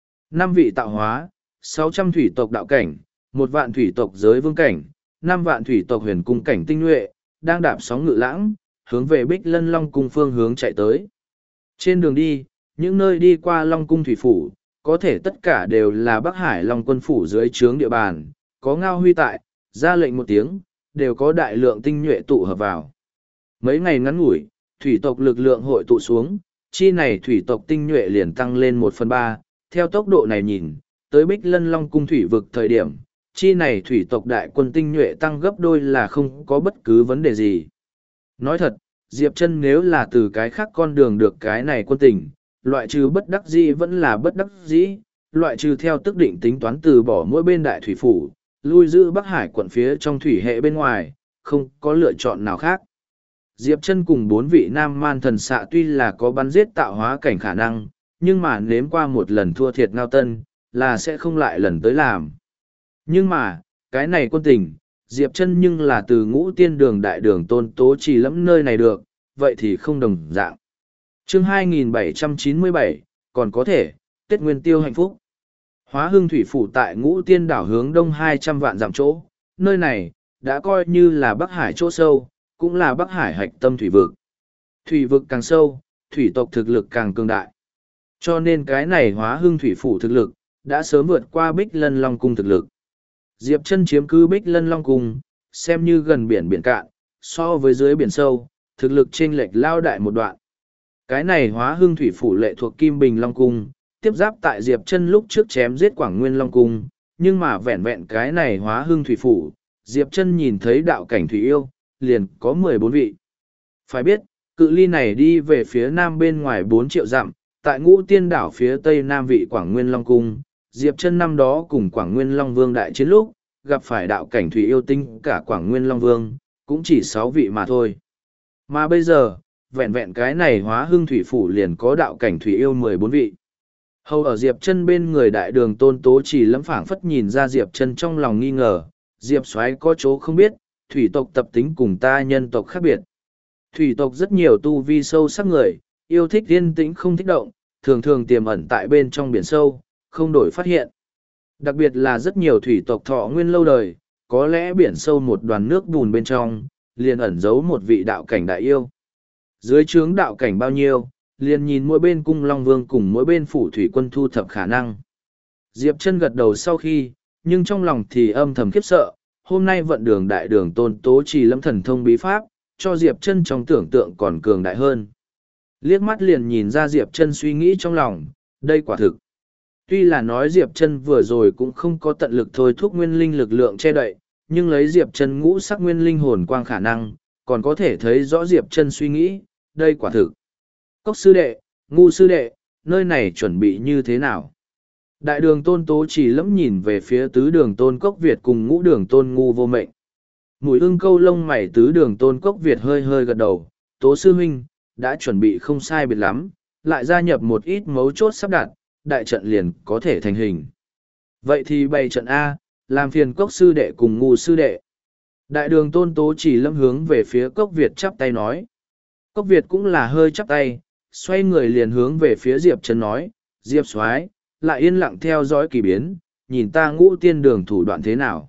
5 vị tạo hóa, 600 thủy tộc đạo cảnh, 1 vạn thủy tộc giới vương cảnh, 5 vạn thủy tộc huyền cung cảnh tinh nhuệ, đang đạp sóng ngự lãng, hướng về Bích Lân Long Cung phương hướng chạy tới. Trên đường đi, những nơi đi qua Long Cung thủy phủ, có thể tất cả đều là Bắc Hải Long quân phủ dưới trướng địa bàn, có Ngao Huy tại, ra lệnh một tiếng, đều có đại lượng tinh nhuệ tụ hợp vào. Mấy ngày ngắn ngủi, thủy tộc lực lượng hội tụ xuống, chi này thủy tộc tinh nhuệ liền tăng lên 1/3, theo tốc độ này nhìn, tới Bích Lân Long Cung thủy vực thời điểm, chi này thủy tộc đại quân tinh nhuệ tăng gấp đôi là không có bất cứ vấn đề gì. Nói thật, Diệp Chân nếu là từ cái khác con đường được cái này quân tình, loại trừ bất đắc dĩ vẫn là bất đắc dĩ, loại trừ theo tức định tính toán từ bỏ mỗi bên đại thủy phủ, lui giữ Bắc Hải quận phía trong thủy hệ bên ngoài, không có lựa chọn nào khác. Diệp Chân cùng 4 vị nam man thần xạ tuy là có bắn giết tạo hóa cảnh khả năng, nhưng mà nếm qua một lần thua thiệt Ngao Tân, là sẽ không lại lần tới làm. Nhưng mà, cái này quân tình, Diệp Chân nhưng là từ Ngũ Tiên đường đại đường Tôn Tố chỉ lẫm nơi này được, vậy thì không đồng dạng. Chương 2797, còn có thể, Tết Nguyên Tiêu hạnh phúc. Hóa Hưng thủy phủ tại Ngũ Tiên đảo hướng đông 200 vạn dặm chỗ, nơi này đã coi như là Bắc Hải chỗ sâu, cũng là Bắc Hải hạch tâm thủy vực. Thủy vực càng sâu, thủy tộc thực lực càng cường đại. Cho nên cái này Hóa Hưng thủy phủ thực lực đã sớm vượt qua Bích Lân Long Cung thực lực. Diệp Chân chiếm cứ Bích Lân Long Cung, xem như gần biển biển cạn, so với dưới biển sâu, thực lực chênh lệch lao đại một đoạn. Cái này Hóa Hưng thủy phủ lệ thuộc Kim Bình Long Cung, tiếp giáp tại Diệp Chân lúc trước chém giết Quảng Nguyên Long Cung, nhưng mà vẹn vẹn cái này Hóa Hưng Thủy Phủ, Diệp Chân nhìn thấy đạo cảnh thủy yêu, liền có 14 vị. Phải biết, cự ly này đi về phía nam bên ngoài 4 triệu dặm, tại Ngũ Tiên đảo phía tây nam vị Quảng Nguyên Long Cung, Diệp Chân năm đó cùng Quảng Nguyên Long Vương đại chiến lúc, gặp phải đạo cảnh thủy yêu tinh cả Quảng Nguyên Long Vương, cũng chỉ 6 vị mà thôi. Mà bây giờ, vẹn vẹn cái này Hóa Hưng Thủy Phủ liền có đạo cảnh thủy yêu 14 vị. Hầu ở Diệp Chân bên người đại đường Tôn Tố Chỉ lẫm phảng phất nhìn ra Diệp Chân trong lòng nghi ngờ, Diệp Soái có chỗ không biết, thủy tộc tập tính cùng ta nhân tộc khác biệt. Thủy tộc rất nhiều tu vi sâu sắc người, yêu thích yên tĩnh không thích động, thường thường tiềm ẩn tại bên trong biển sâu, không đổi phát hiện. Đặc biệt là rất nhiều thủy tộc thọ nguyên lâu đời, có lẽ biển sâu một đoàn nước bùn bên trong, liền ẩn giấu một vị đạo cảnh đại yêu. Dưới trướng đạo cảnh bao nhiêu, liền nhìn mỗi bên cung Long Vương cùng mỗi bên phủ thủy quân thu thập khả năng. Diệp Chân gật đầu sau khi, nhưng trong lòng thì âm thầm khiếp sợ, hôm nay vận đường đại đường Tôn Tố Trì lâm thần thông bí pháp, cho Diệp Chân trong tưởng tượng còn cường đại hơn. Liếc mắt liền nhìn ra Diệp Chân suy nghĩ trong lòng, đây quả thực. Tuy là nói Diệp Chân vừa rồi cũng không có tận lực thôi thúc nguyên linh lực lượng che đậy, nhưng lấy Diệp Chân ngũ sắc nguyên linh hồn quang khả năng, còn có thể thấy rõ Diệp Chân suy nghĩ, đây quả thực. Cốc sư đệ, Ngu sư đệ, nơi này chuẩn bị như thế nào? Đại đường Tôn Tố Chỉ lẫm nhìn về phía tứ đường Tôn Cốc Việt cùng ngũ đường Tôn Ngu Vô Mệnh. Mũi ưng câu lông mày tứ đường Tôn Cốc Việt hơi hơi gật đầu, Tố sư huynh, đã chuẩn bị không sai biệt lắm, lại gia nhập một ít mấu chốt sắp đặt, đại trận liền có thể thành hình. Vậy thì bày trận A, làm phiền Cốc sư đệ cùng Ngu sư đệ. Đại đường Tôn Tố Chỉ lâm hướng về phía Cốc Việt chắp tay nói. Cốc Việt cũng là hơi chắp tay, xoay người liền hướng về phía Diệp Chân nói, Diệp Soái, lại yên lặng theo dõi kỳ biến, nhìn ta Ngũ Tiên đường thủ đoạn thế nào.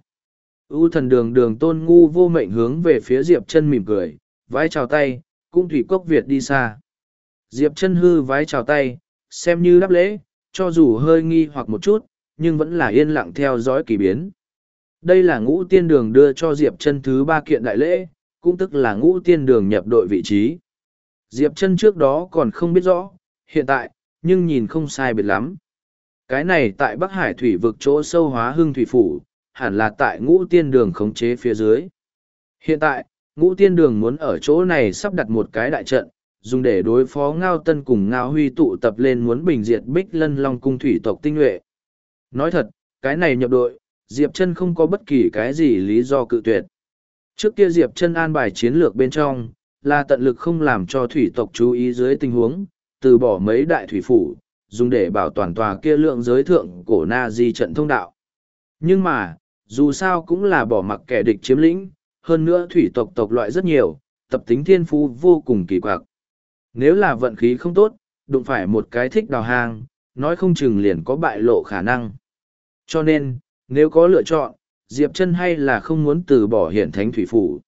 U thần đường đường Tôn Ngu Vô Mệnh hướng về phía Diệp Chân mỉm cười, vái chào tay, cũng thủy Cốc Việt đi xa. Diệp Chân hư vái chào tay, xem như đáp lễ, cho dù hơi nghi hoặc một chút, nhưng vẫn là yên lặng theo dõi kỳ biến. Đây là Ngũ Tiên đường đưa cho Diệp Chân thứ 3 kiện đại lễ, cũng tức là Ngũ Tiên đường nhập đội vị trí. Diệp Chân trước đó còn không biết rõ, hiện tại, nhưng nhìn không sai biệt lắm. Cái này tại Bắc Hải thủy vực chỗ sâu Hóa Hưng Thủy Phủ, hẳn là tại Ngũ Tiên đường khống chế phía dưới. Hiện tại, Ngũ Tiên đường muốn ở chỗ này sắp đặt một cái đại trận, dùng để đối phó Ngao Tân cùng Ngao Huy tụ tập lên muốn bình diệt Bích Lân Long cung thủy tộc tinh nhuệ. Nói thật, cái này nhập đội, Diệp Chân không có bất kỳ cái gì lý do cự tuyệt. Trước kia Diệp Chân an bài chiến lược bên trong, là tận lực không làm cho thủy tộc chú ý dưới tình huống, từ bỏ mấy đại thủy phủ, dùng để bảo toàn tòa kia lượng giới thượng cổ na di trận thông đạo. Nhưng mà, dù sao cũng là bỏ mặc kẻ địch chiếm lĩnh, hơn nữa thủy tộc tộc loại rất nhiều, tập tính thiên phú vô cùng kỳ quặc. Nếu là vận khí không tốt, đụng phải một cái thích đào hang, nói không chừng liền có bại lộ khả năng. Cho nên, nếu có lựa chọn, Diệp Chân hay là không muốn từ bỏ hiển thánh thủy phủ.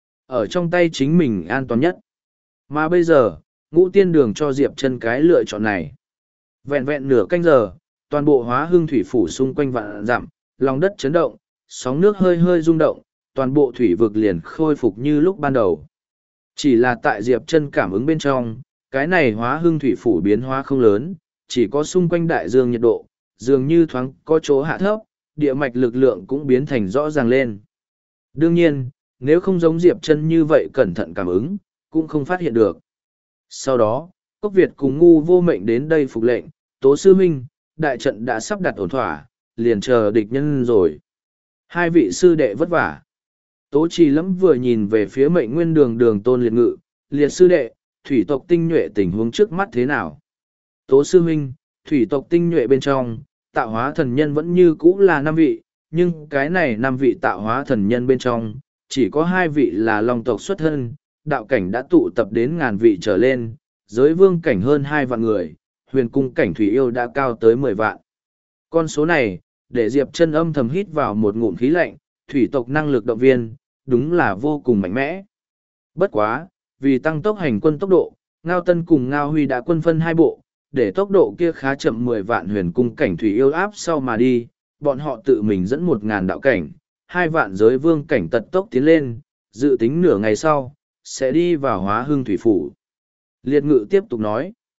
Ở trong tay chính mình an toàn nhất. Mà bây giờ, Ngũ Tiên đường cho Diệp Chân cái lựa chọn này. Vẹn vẹn nửa canh giờ, toàn bộ Hóa Hưng thủy phủ xung quanh vạn dặm, lòng đất chấn động, sóng nước hơi hơi rung động, toàn bộ thủy vực liền khôi phục như lúc ban đầu. Chỉ là tại Diệp Chân cảm ứng bên trong, cái này Hóa Hưng thủy phủ biến hóa không lớn, chỉ có xung quanh đại dương nhiệt độ, dường như thoáng có chỗ hạ thấp, địa mạch lực lượng cũng biến thành rõ ràng lên. Đương nhiên, nếu không giống Diệp Chân như vậy cẩn thận cảm ứng, cũng không phát hiện được. Sau đó, Cốc Việt cùng Ngu Vô Mệnh đến đây phục lệnh, Tố sư huynh, đại trận đã sắp đặt ổn thỏa, liền chờ địch nhân rồi. Hai vị sư đệ vất vả. Tố Trì lẫm vừa nhìn về phía Mệnh Nguyên đường đường Tôn Liệt Ngự, liệt sư đệ, thủy tộc tinh nhuệ tình huống trước mắt thế nào? Tố sư huynh, thủy tộc tinh nhuệ bên trong, tạo hóa thần nhân vẫn như cũ là 5 vị, nhưng cái này 5 vị tạo hóa thần nhân bên trong, chỉ có 2 vị là long tộc xuất thân, đạo cảnh đã tụ tập đến ngàn vị trở lên, giới vương cảnh hơn 2 vạn người, huyền cung cảnh thủy yêu đã cao tới 10 vạn. Con số này, để Diệp Chân âm thầm hít vào một ngụm khí lạnh, thủy tộc năng lực động viên, đúng là vô cùng mạnh mẽ. Bất quá, vì tăng tốc hành quân tốc độ, Ngao Tân cùng Ngao Huy đã quân phân 2 bộ, để tốc độ kia khá chậm 10 vạn huyền cung cảnh thủy yêu áp sau mà đi, bọn họ tự mình dẫn 1.000 đạo cảnh, 2 vạn giới vương cảnh tật tốc tiến lên, dự tính nửa ngày sau, sẽ đi vào Hóa Hưng thủy phủ. Liệt Ngự tiếp tục nói,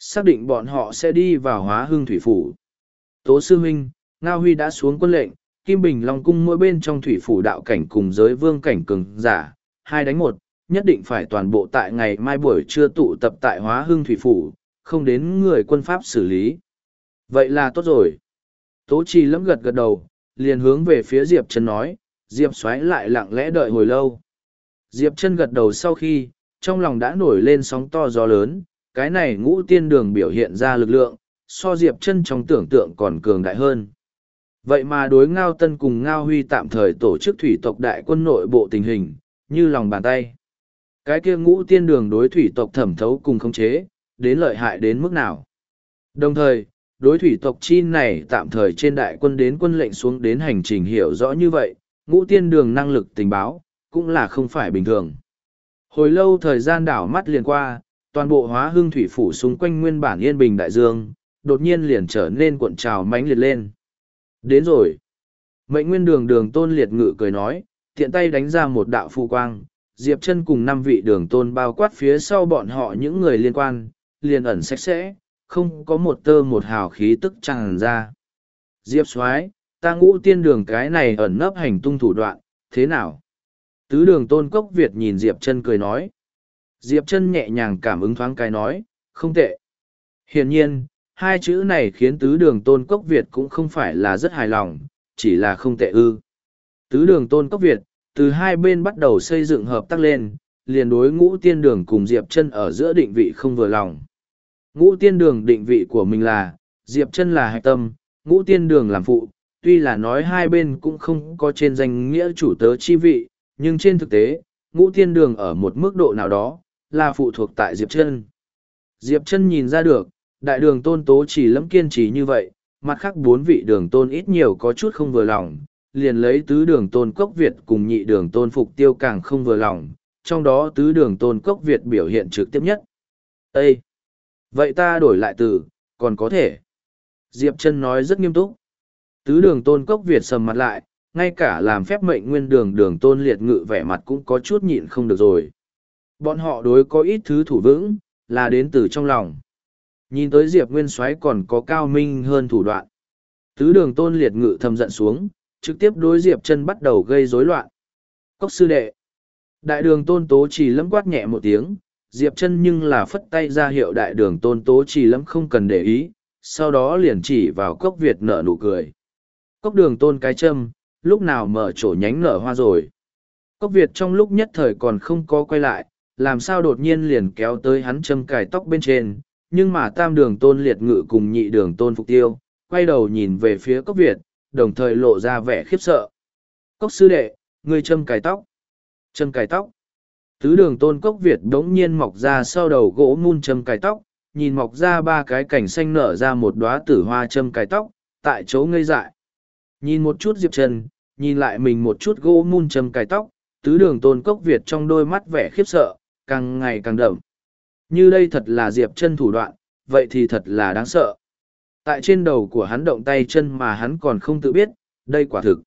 Xác định bọn họ sẽ đi vào Hóa Hưng thủy phủ. Tố sư huynh, Ngao Huy đã xuống quân lệnh, Kim Bình Long cung mỗi bên trong thủy phủ đạo cảnh cùng giới vương cảnh cường giả, 2-1, nhất định phải toàn bộ tại ngày mai buổi trưa tụ tập tại Hóa Hưng thủy phủ, không đến người quân pháp xử lý. Vậy là tốt rồi. Tố Trì Lâm gật gật đầu, liền hướng về phía Diệp Chân nói, Diệp Soái lại lặng lẽ đợi hồi lâu. Diệp Chân gật đầu sau khi, trong lòng đã nổi lên sóng to gió lớn, cái này Ngũ Tiên Đường biểu hiện ra lực lượng, so Diệp Chân trong tưởng tượng còn cường đại hơn. Vậy mà đối Ngao Tân cùng Ngao Huy tạm thời tổ chức thủy tộc đại quân nội bộ tình hình, như lòng bàn tay. Cái kia Ngũ Tiên Đường đối thủy tộc thẩm thấu cùng khống chế, đến lợi hại đến mức nào. Đồng thời, đối thủy tộc chi này tạm thời trên đại quân đến quân lệnh xuống đến hành trình hiểu rõ như vậy, Ngũ Tiên Đường năng lực tình báo, cũng là không phải bình thường. Hồi lâu thời gian đảo mắt liền qua, toàn bộ Hóa Hưng thủy phủ xung quanh nguyên bản yên bình đại dương, đột nhiên liền trở nên cuộn trào mãnh liệt lên. Đến rồi. Mệnh Nguyên Đường Đường Tôn liệt ngự cười nói, tiện tay đánh ra một đạo phù quang, Diệp Chân cùng 5 vị Đường Tôn bao quát phía sau bọn họ những người liên quan, liền ẩn sạch sẽ, không có một tơ một hào khí tức tràn ra. Diệp Soái, ta Ngũ Tiên Đường cái này ẩn nấp hành tung thủ đoạn, thế nào? Tứ Đường Tôn Cốc Việt nhìn Diệp Chân cười nói. Diệp Chân nhẹ nhàng cảm ứng thoáng cái nói, không tệ. Hiển nhiên, hai chữ này khiến Tứ Đường Tôn Cốc Việt cũng không phải là rất hài lòng, chỉ là không tệ ư. Tứ Đường Tôn Cốc Việt, từ hai bên bắt đầu xây dựng hợp tác lên, liền đối Ngũ Tiên Đường cùng Diệp Chân ở giữa định vị không vừa lòng. Ngũ Tiên Đường định vị của mình là, Diệp Chân là hạch tâm, Ngũ Tiên Đường làm phụ, tuy là nói hai bên cũng không có trên danh nghĩa chủ tớ chi vị, nhưng trên thực tế, Ngũ Tiên Đường ở một mức độ nào đó, là phụ thuộc tại Diệp Chân. Diệp Chân nhìn ra được, đại đường Tôn Tố Chỉ Lâm kiên trì như vậy, mặt khác 4 vị đường tôn ít nhiều có chút không vừa lòng, liền lấy tứ đường Tôn Cốc Việt cùng nhị đường Tôn Phục Tiêu càng không vừa lòng, trong đó tứ đường Tôn Cốc Việt biểu hiện trực tiếp nhất. Ê! Vậy ta đổi lại từ, còn có thể. Diệp Chân nói rất nghiêm túc. Tứ đường Tôn Cốc Việt sầm mặt lại, ngay cả làm phép mệnh Nguyên Đường Đường Tôn liệt ngự vẻ mặt cũng có chút nhịn không được rồi. Bọn họ đối có ít thứ thủ vững, là đến từ trong lòng. Nhìn tới Diệp Nguyên Soái còn có cao minh hơn thủ đoạn. Tứ đường Tôn liệt ngự thầm giận xuống, trực tiếp đối Diệp Chân bắt đầu gây rối loạn. Cốc sư đệ. Đại đường Tôn Tố Chỉ Lâm quát nhẹ một tiếng, Diệp Chân nhưng là phất tay ra hiệu đại đường Tôn Tố Chỉ Lâm không cần để ý, sau đó liền chỉ vào Cốc Việt nở nụ cười. Cốc đường Tôn cái châm, lúc nào mở chỗ nhánh nở hoa rồi. Cốc Việt trong lúc nhất thời còn không có quay lại, làm sao đột nhiên liền kéo tới hắn châm cài tóc bên trên, nhưng mà tam đường Tôn liệt ngự cùng nhị đường Tôn Phục Tiêu, quay đầu nhìn về phía Cốc Việt, đồng thời lộ ra vẻ khiếp sợ. Cốc sư đệ, ngươi châm cài tóc. Châm cài tóc. Tứ đường Tôn Cốc Việt đống nhiên mọc ra sau đầu gỗ mun châm cài tóc, nhìn mọc ra 3 cái cảnh xanh nở ra một đóa tử hoa châm cài tóc, tại chỗ ngây dại. Nhìn một chút Diệp Chân, nhìn lại mình một chút gỗ mun châm cài tóc, tứ đường Tôn Cốc Việt trong đôi mắt vẻ khiếp sợ, càng ngày càng đậm. Như đây thật là Diệp Chân thủ đoạn, vậy thì thật là đáng sợ. Tại trên đầu của hắn động tay chân mà hắn còn không tự biết, đây quả thực.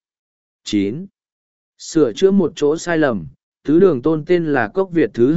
9. Sửa chữa một chỗ sai lầm, tứ đường Tôn tên là Cốc Việt thứ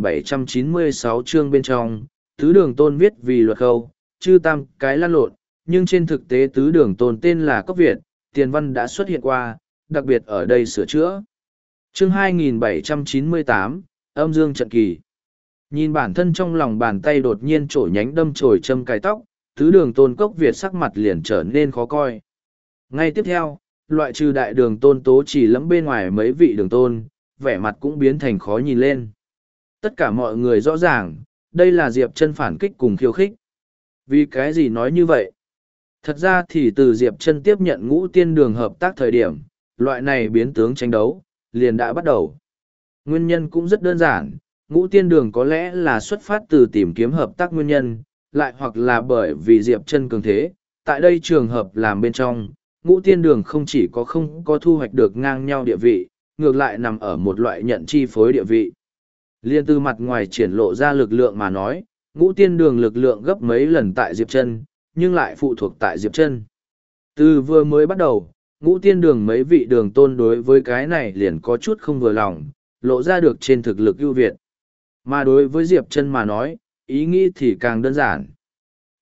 2796 chương bên trong, tứ đường Tôn viết vì luật khâu, chư tam cái lăn lộn, nhưng trên thực tế tứ đường Tôn tên là Cốc Việt, tiền văn đã xuất hiện qua, đặc biệt ở đây sửa chữa. Chương 2798, âm dương trận kỳ. Nhìn bản thân trong lòng bàn tay đột nhiên trổ nhánh đâm chồi châm cài tóc, tứ đường Tôn Cốc Việt sắc mặt liền trở nên khó coi. Ngay tiếp theo, loại trừ đại đường Tôn Tố Chỉ Lâm bên ngoài mấy vị đường tôn, vẻ mặt cũng biến thành khó nhìn lên. Tất cả mọi người rõ ràng, đây là Diệp Chân phản kích cùng khiêu khích. Vì cái gì nói như vậy? Thật ra thì từ Diệp Chân tiếp nhận Ngũ Tiên Đường hợp tác thời điểm, loại này biến tướng tranh đấu, liền đã bắt đầu. Nguyên nhân cũng rất đơn giản, Ngũ Tiên Đường có lẽ là xuất phát từ tìm kiếm hợp tác nguyên nhân, lại hoặc là bởi vì Diệp Chân cường thế. Tại đây trường hợp làm bên trong, Ngũ Tiên Đường không chỉ có không có thu hoạch được ngang nhau địa vị, ngược lại nằm ở một loại nhận chi phối địa vị. Liên từ mặt ngoài triển lộ ra lực lượng mà nói, Ngũ Tiên Đường lực lượng gấp mấy lần tại Diệp Chân, nhưng lại phụ thuộc tại Diệp Chân. Từ vừa mới bắt đầu, Ngũ Tiên Đường mấy vị đường tôn đối với cái này liền có chút không vừa lòng, lộ ra được trên thực lực ưu việt. Mà đối với Diệp Chân mà nói, ý nghĩ thì càng đơn giản.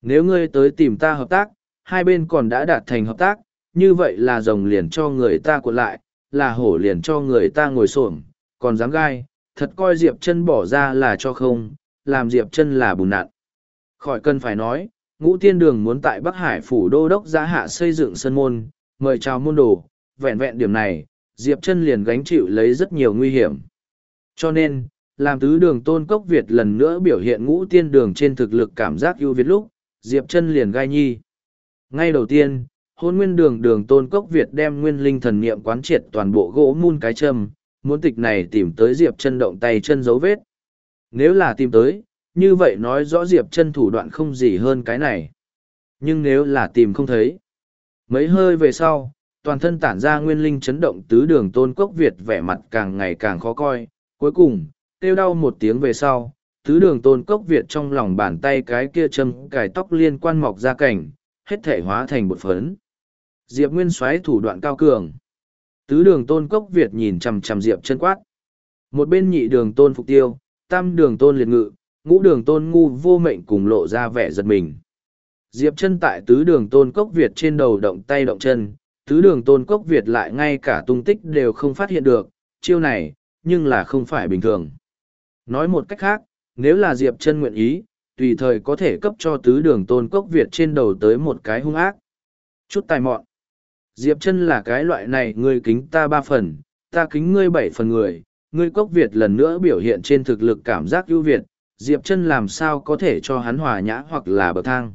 Nếu ngươi tới tìm ta hợp tác, hai bên còn đã đạt thành hợp tác, như vậy là rồng liền cho người ta cuộn lại, là hổ liền cho người ta ngồi xổm, còn dám gai, thật coi Diệp Chân bỏ ra là cho không, làm Diệp Chân là bùn nạn. Khỏi cần phải nói, Ngũ Tiên Đường muốn tại Bắc Hải phủ đô đốc giá hạ xây dựng sân môn, mời chào môn đồ, vẹn vẹn điểm này, Diệp Chân liền gánh chịu lấy rất nhiều nguy hiểm. Cho nên, làm tứ đường Tôn Cốc Việt lần nữa biểu hiện Ngũ Tiên Đường trên thực lực cảm giác ưu việt lúc, Diệp Chân liền gai nhi. Ngay đầu tiên, Hôn Nguyên Đường Đường Tôn Cốc Việt đem nguyên linh thần niệm quán triệt toàn bộ gỗ mun cái châm, muốn tịch này tìm tới Diệp Chân động tay chân dấu vết. Nếu là tìm tới, như vậy nói rõ Diệp Chân thủ đoạn không gì hơn cái này. Nhưng nếu là tìm không thấy, mấy hơi về sau, toàn thân tản ra nguyên linh chấn động tứ đường Tôn Cốc Việt vẻ mặt càng ngày càng khó coi, cuối cùng, kêu đau một tiếng về sau, tứ đường Tôn Cốc Việt trong lòng bàn tay cái kia châm cài tóc liên quan mọc ra cảnh, hết thể hóa thành bột phấn. Diệp Nguyên Soái thủ đoạn cao cường. Tứ đường Tôn Cốc Việt nhìn chằm chằm Diệp Chân quát. Một bên nhị đường Tôn Phục Tiêu, tam đường Tôn Liệt Ngự, ngũ đường Tôn Ngu Vô Mệnh cùng lộ ra vẻ giật mình. Diệp Chân tại tứ đường Tôn Cốc Việt trên đầu động tay động chân, tứ đường Tôn Cốc Việt lại ngay cả tung tích đều không phát hiện được, chiêu này, nhưng là không phải bình thường. Nói một cách khác, nếu là Diệp Chân nguyện ý, tùy thời có thể cấp cho tứ đường Tôn Cốc Việt trên đầu tới một cái hung ác. Chút tài mọn. Diệp Chân là cái loại này ngươi kính ta 3 phần, ta kính ngươi 7 phần người, ngươi Cốc Việt lần nữa biểu hiện trên thực lực cảm giác ưu việt, Diệp Chân làm sao có thể cho hắn hòa nhã hoặc là bậc thang.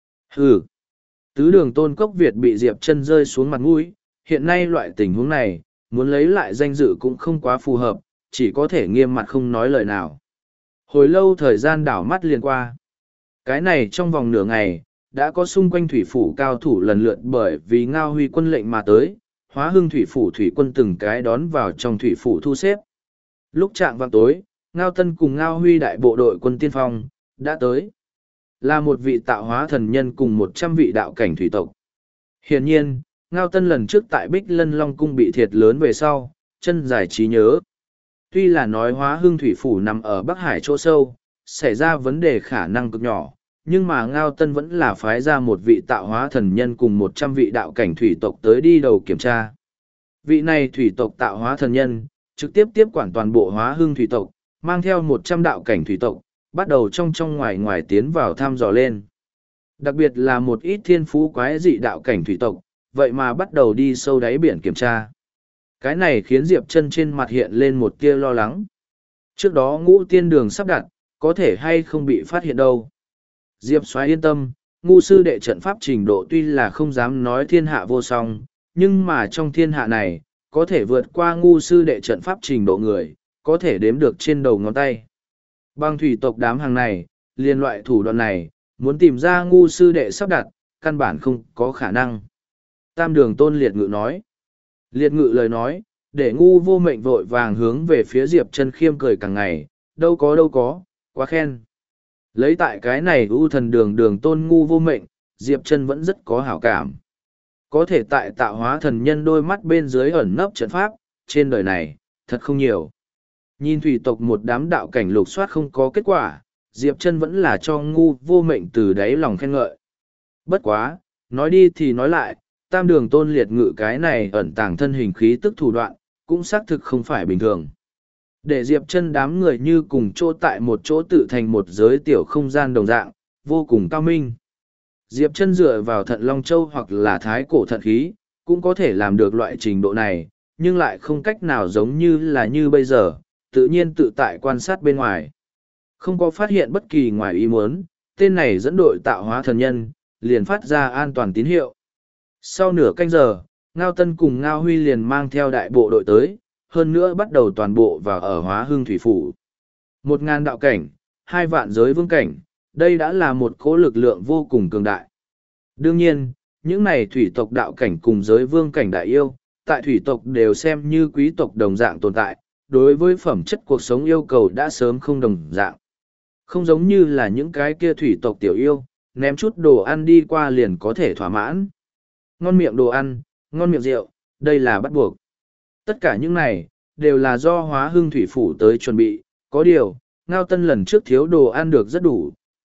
Hừ. Tứ đường Tôn Cốc Việt bị Diệp Chân rơi xuống mặt mũi, hiện nay loại tình huống này, muốn lấy lại danh dự cũng không quá phù hợp, chỉ có thể nghiêm mặt không nói lời nào. Hồi lâu thời gian đảo mắt liền qua. Cái này trong vòng nửa ngày, đã có xung quanh thủy phủ cao thủ lần lượt bởi vì Ngao Huy quân lệnh mà tới, Hóa Hưng thủy phủ thủy quân từng cái đón vào trong thủy phủ thu xếp. Lúc chạng vào tối, Ngao Tân cùng Ngao Huy đại bộ đội quân tiên phong, đã tới. Là một vị tạo hóa thần nhân cùng 100 vị đạo cảnh thủy tộc. Hiển nhiên, Ngao Tân lần trước tại Bích Lân Long Cung bị thiệt lớn về sau, chân dài trí nhớ. Tuy là nói Hóa Hưng thủy phủ nằm ở Bắc Hải chỗ sâu, xảy ra vấn đề khả năng cực nhỏ, nhưng mà Ngao Tân vẫn là phái ra một vị tạo hóa thần nhân cùng 100 vị đạo cảnh thủy tộc tới đi đầu kiểm tra. Vị này thủy tộc tạo hóa thần nhân, trực tiếp tiếp quản toàn bộ Hóa Hưng thủy tộc, mang theo 100 đạo cảnh thủy tộc, bắt đầu trong ngoài ngoài tiến vào thăm dò lên. Đặc biệt là một ít thiên phú quái dị đạo cảnh thủy tộc, vậy mà bắt đầu đi sâu đáy biển kiểm tra. Cái này khiến Diệp Chân trên mặt hiện lên một tia lo lắng. Trước đó Ngũ Tiên Đường sắp đặt, có thể hay không bị phát hiện đâu. Diệp Soái yên tâm, Ngu sư đệ trận pháp trình độ tuy là không dám nói thiên hạ vô song, nhưng mà trong thiên hạ này, có thể vượt qua Ngu sư đệ trận pháp trình độ người, có thể đếm được trên đầu ngón tay. Bằng thủy tộc đám hàng này, liên loại thủ đoạn này, muốn tìm ra Ngu sư đệ sắp đặt, căn bản không có khả năng. Tam đường Tôn Liệt Ngự nói. Liệt Ngự lời nói, để Ngu Vô Mệnh vội vàng hướng về phía Diệp Chân khiêm cười càng ngày, đâu có, quá khen. Lấy tại cái này ưu thần đường đường Tôn Ngu Vô Mệnh, Diệp Chân vẫn rất có hảo cảm. Có thể tại tạo hóa thần nhân đôi mắt bên dưới ẩn nấp trận pháp, trên đời này, thật không nhiều. Nhìn thủy tộc một đám đạo cảnh lục soát không có kết quả, Diệp Chân vẫn là cho Ngu Vô Mệnh từ đáy lòng khen ngợi. Bất quá, nói đi thì nói lại, tam đường Tôn Liệt Ngự cái này ẩn tàng thân hình khí tức thủ đoạn, cũng xác thực không phải bình thường. Để Diệp Chân đám người như cùng chỗ tại một chỗ tự thành một giới tiểu không gian đồng dạng, vô cùng cao minh. Diệp Chân dựa vào Thận Long Châu hoặc là Thái Cổ Thận Khí, cũng có thể làm được loại trình độ này, nhưng lại không cách nào giống như là như bây giờ, tự nhiên tự tại quan sát bên ngoài. Không có phát hiện bất kỳ ngoài ý muốn, tên này dẫn đội tạo hóa thần nhân, liền phát ra an toàn tín hiệu. Sau nửa canh giờ, Ngao Tân cùng Ngao Huy liền mang theo đại bộ đội tới, hơn nữa bắt đầu toàn bộ vào ở Hóa Hưng thủy phủ. 1000 đạo cảnh, 2 vạn giới vương cảnh, đây đã là một cỗ lực lượng vô cùng cường đại. Đương nhiên, những này thủy tộc đạo cảnh cùng giới vương cảnh đại yêu, tại thủy tộc đều xem như quý tộc đồng dạng tồn tại, đối với phẩm chất cuộc sống yêu cầu đã sớm không đồng dạng. Không giống như là những cái kia thủy tộc tiểu yêu, ném chút đồ ăn đi qua liền có thể thỏa mãn. Ngon miệng đồ ăn, ngon miệng rượu, đây là bắt buộc. Tất cả những này, đều là do Hóa Hưng thủy phủ tới chuẩn bị, có điều, Ngao Tân lần trước thiếu đồ ăn được rất đủ,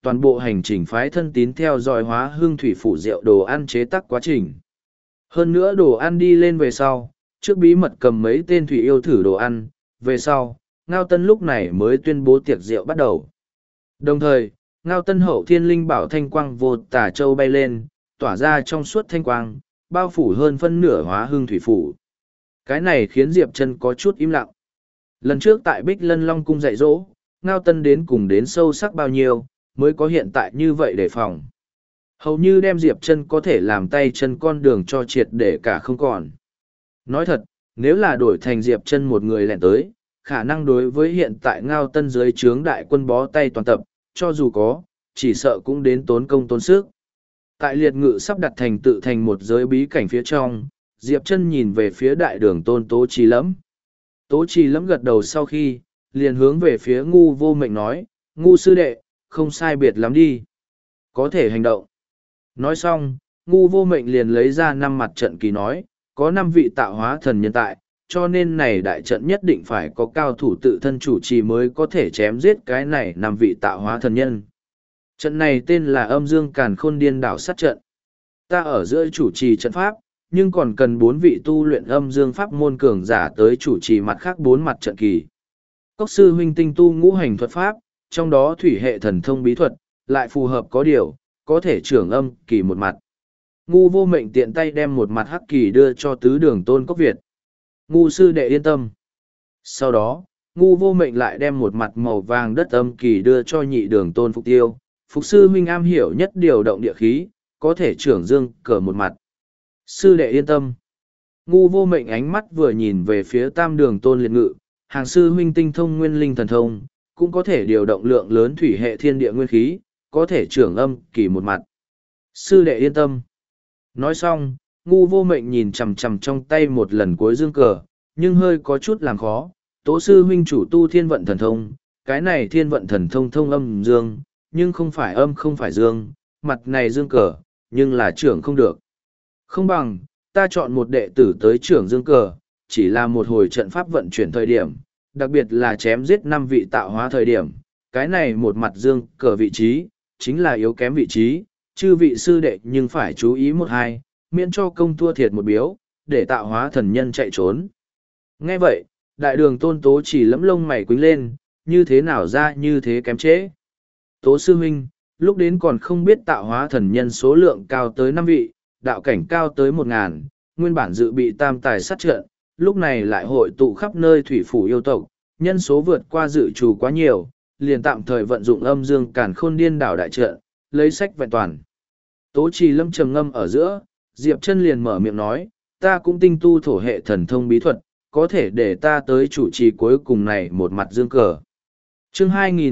toàn bộ hành trình phái thân tín theo dõi Hóa Hưng thủy phủ rượu đồ ăn chế tác quá trình. Hơn nữa đồ ăn đi lên về sau, trước bí mật cầm mấy tên thủy yêu thử đồ ăn, về sau, Ngao Tân lúc này mới tuyên bố tiệc rượu bắt đầu. Đồng thời, Ngao Tân hậu thiên linh bảo thanh quang vô tả châu bay lên, tỏa ra trong suốt thanh quang, bao phủ hơn phân nửa Hóa Hưng thủy phủ. Cái này khiến Diệp Chân có chút im lặng. Lần trước tại Bích Lân Long cung dạy dỗ, Ngao Tân đến cùng đến sâu sắc bao nhiêu, mới có hiện tại như vậy đề phòng. Hầu như đem Diệp Chân có thể làm tay chân con đường cho triệt để cả không còn. Nói thật, nếu là đổi thành Diệp Chân một người lẻn tới, khả năng đối với hiện tại Ngao Tân dưới trướng đại quân bó tay toàn tập, cho dù có, chỉ sợ cũng đến tốn công tốn sức. Tại liệt ngự sắp đặt thành tự thành một giới bí cảnh phía trong, Diệp Chân nhìn về phía đại đường tôn Tố Trì Lẫm. Tố Trì Lẫm gật đầu sau khi, liền hướng về phía Ngu Vô Mệnh nói, Ngu sư đệ, không sai biệt lắm đi. Có thể hành động. Nói xong, Ngu Vô Mệnh liền lấy ra 5 mặt trận kỳ nói, có 5 vị tạo hóa thần nhân tại, cho nên này đại trận nhất định phải có cao thủ tự thân chủ trì mới có thể chém giết cái này 5 vị tạo hóa thần nhân. Trận này tên là Âm Dương Càn Khôn Điên Đảo sát trận. Ta ở giữa chủ trì trận pháp, nhưng còn cần 4 vị tu luyện âm dương pháp môn cường giả tới chủ trì mặt khác 4 mặt trận kỳ. Cốc sư huynh tinh tu ngũ hành thuật pháp, trong đó thủy hệ thần thông bí thuật, lại phù hợp có điều, có thể trưởng âm kỳ một mặt. Ngu Vô Mệnh tiện tay đem một mặt hắc kỳ đưa cho tứ đường tôn Cốc Việt. Ngu sư đệ yên tâm. Sau đó, Ngu Vô Mệnh lại đem một mặt màu vàng đất âm kỳ đưa cho nhị đường tôn Phục Tiêu. Phục sư huynh am hiểu nhất điều động địa khí, có thể trưởng dương cờ một mặt. Sư đệ yên tâm. Ngu Vô Mệnh ánh mắt vừa nhìn về phía tam đường tôn liệt ngự, hàng sư huynh tinh thông nguyên linh thần thông, cũng có thể điều động lượng lớn thủy hệ thiên địa nguyên khí, có thể trưởng âm kỳ một mặt. Sư đệ yên tâm. Nói xong, Ngu Vô Mệnh nhìn chằm chằm trong tay một lần cuối dương cờ, nhưng hơi có chút làm khó. Tố sư huynh chủ tu thiên vận thần thông, cái này thiên vận thần thông thông âm dương, nhưng không phải âm không phải dương, mặt này dương cờ, nhưng là trưởng không được. Không bằng, ta chọn một đệ tử tới trưởng dương cờ, chỉ là một hồi trận pháp vận chuyển thời điểm, đặc biệt là chém giết 5 vị tạo hóa thời điểm, cái này một mặt dương cờ vị trí, chính là yếu kém vị trí, chư vị sư đệ nhưng phải chú ý một hai, miễn cho công thua thiệt một biếu, để tạo hóa thần nhân chạy trốn. Nghe vậy, đại đường tôn Tố chỉ lẫm lông mày quính lên, như thế nào ra như thế kém chế. Tố sư huynh, lúc đến còn không biết tạo hóa thần nhân số lượng cao tới 5 vị, đạo cảnh cao tới 1000, nguyên bản dự bị tam tài sát trận, lúc này lại hội tụ khắp nơi thủy phủ yêu tộc, nhân số vượt qua dự trù quá nhiều, liền tạm thời vận dụng âm dương càn khôn điên đảo đại trận, lấy sách vẹn toàn. Tố Trì Lâm trầm ngâm ở giữa, Diệp Chân liền mở miệng nói, ta cũng tinh tu thổ hệ thần thông bí thuật, có thể để ta tới chủ trì cuối cùng này một mặt dương cờ. Chương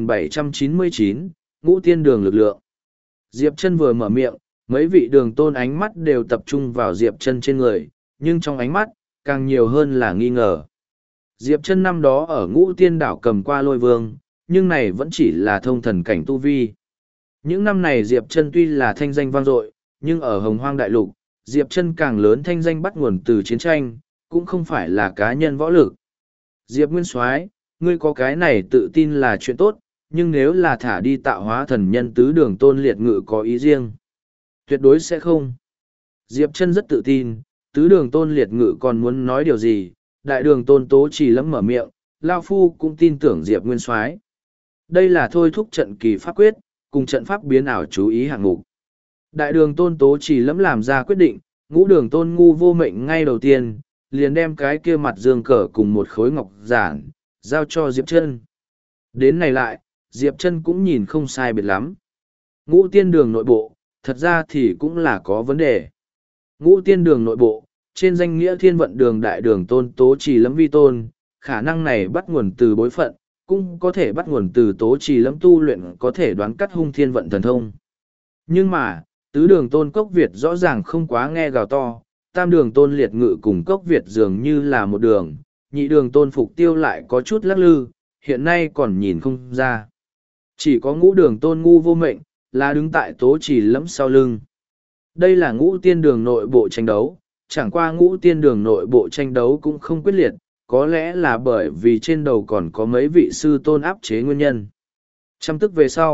2799, Ngũ Tiên Đường lực lượng. Diệp Chân vừa mở miệng, mấy vị đường tôn ánh mắt đều tập trung vào Diệp Chân trên người, nhưng trong ánh mắt, càng nhiều hơn là nghi ngờ. Diệp Chân năm đó ở Ngũ Tiên Đảo cầm qua Lôi Vương, nhưng này vẫn chỉ là thông thần cảnh tu vi. Những năm này Diệp Chân tuy là thanh danh vang dội, nhưng ở Hồng Hoang Đại Lục, Diệp Chân càng lớn thanh danh bắt nguồn từ chiến tranh, cũng không phải là cá nhân võ lực. Diệp Nguyên Soái, ngươi có cái này tự tin là chuyện tốt, nhưng nếu là thả đi tạo hóa thần nhân tứ đường tôn liệt ngự có ý riêng, tuyệt đối sẽ không. Diệp Chân rất tự tin, tứ đường tôn liệt ngự còn muốn nói điều gì, đại đường tôn Tố Trì lẫm mở miệng, Lao Phu cũng tin tưởng Diệp Nguyên Soái. Đây là thôi thúc trận kỳ pháp quyết, cùng trận pháp biến ảo chú ý hạng mục. Đại đường tôn Tố Trì lẫm làm ra quyết định, ngũ đường tôn Ngu Vô Mệnh ngay đầu tiên, liền đem cái kia mặt dương cờ cùng một khối ngọc giản, giao cho Diệp Chân. Đến này lại, Diệp Chân cũng nhìn không sai biệt lắm. Ngũ tiên đường nội bộ, thật ra thì cũng là có vấn đề. Ngũ tiên đường nội bộ, trên danh nghĩa thiên vận đường đại đường tôn Tố Trì lẫm vi tôn, khả năng này bắt nguồn từ bối phận, cũng có thể bắt nguồn từ Tố Trì lẫm tu luyện có thể đoán cắt hung thiên vận thần thông. Nhưng mà, tứ đường tôn Cốc Việt rõ ràng không quá nghe gào to, tam đường tôn liệt ngự cùng Cốc Việt dường như là một đường, nhị đường tôn Phục Tiêu lại có chút lắc lư, hiện nay còn nhìn không ra. Chỉ có ngũ đường tôn Ngu Vô Mệnh, là đứng tại Tố Trì lẫm sau lưng. Đây là ngũ tiên đường nội bộ tranh đấu, chẳng qua ngũ tiên đường nội bộ tranh đấu cũng không quyết liệt, có lẽ là bởi vì trên đầu còn có mấy vị sư tôn áp chế nguyên nhân. Trăm tức về sau,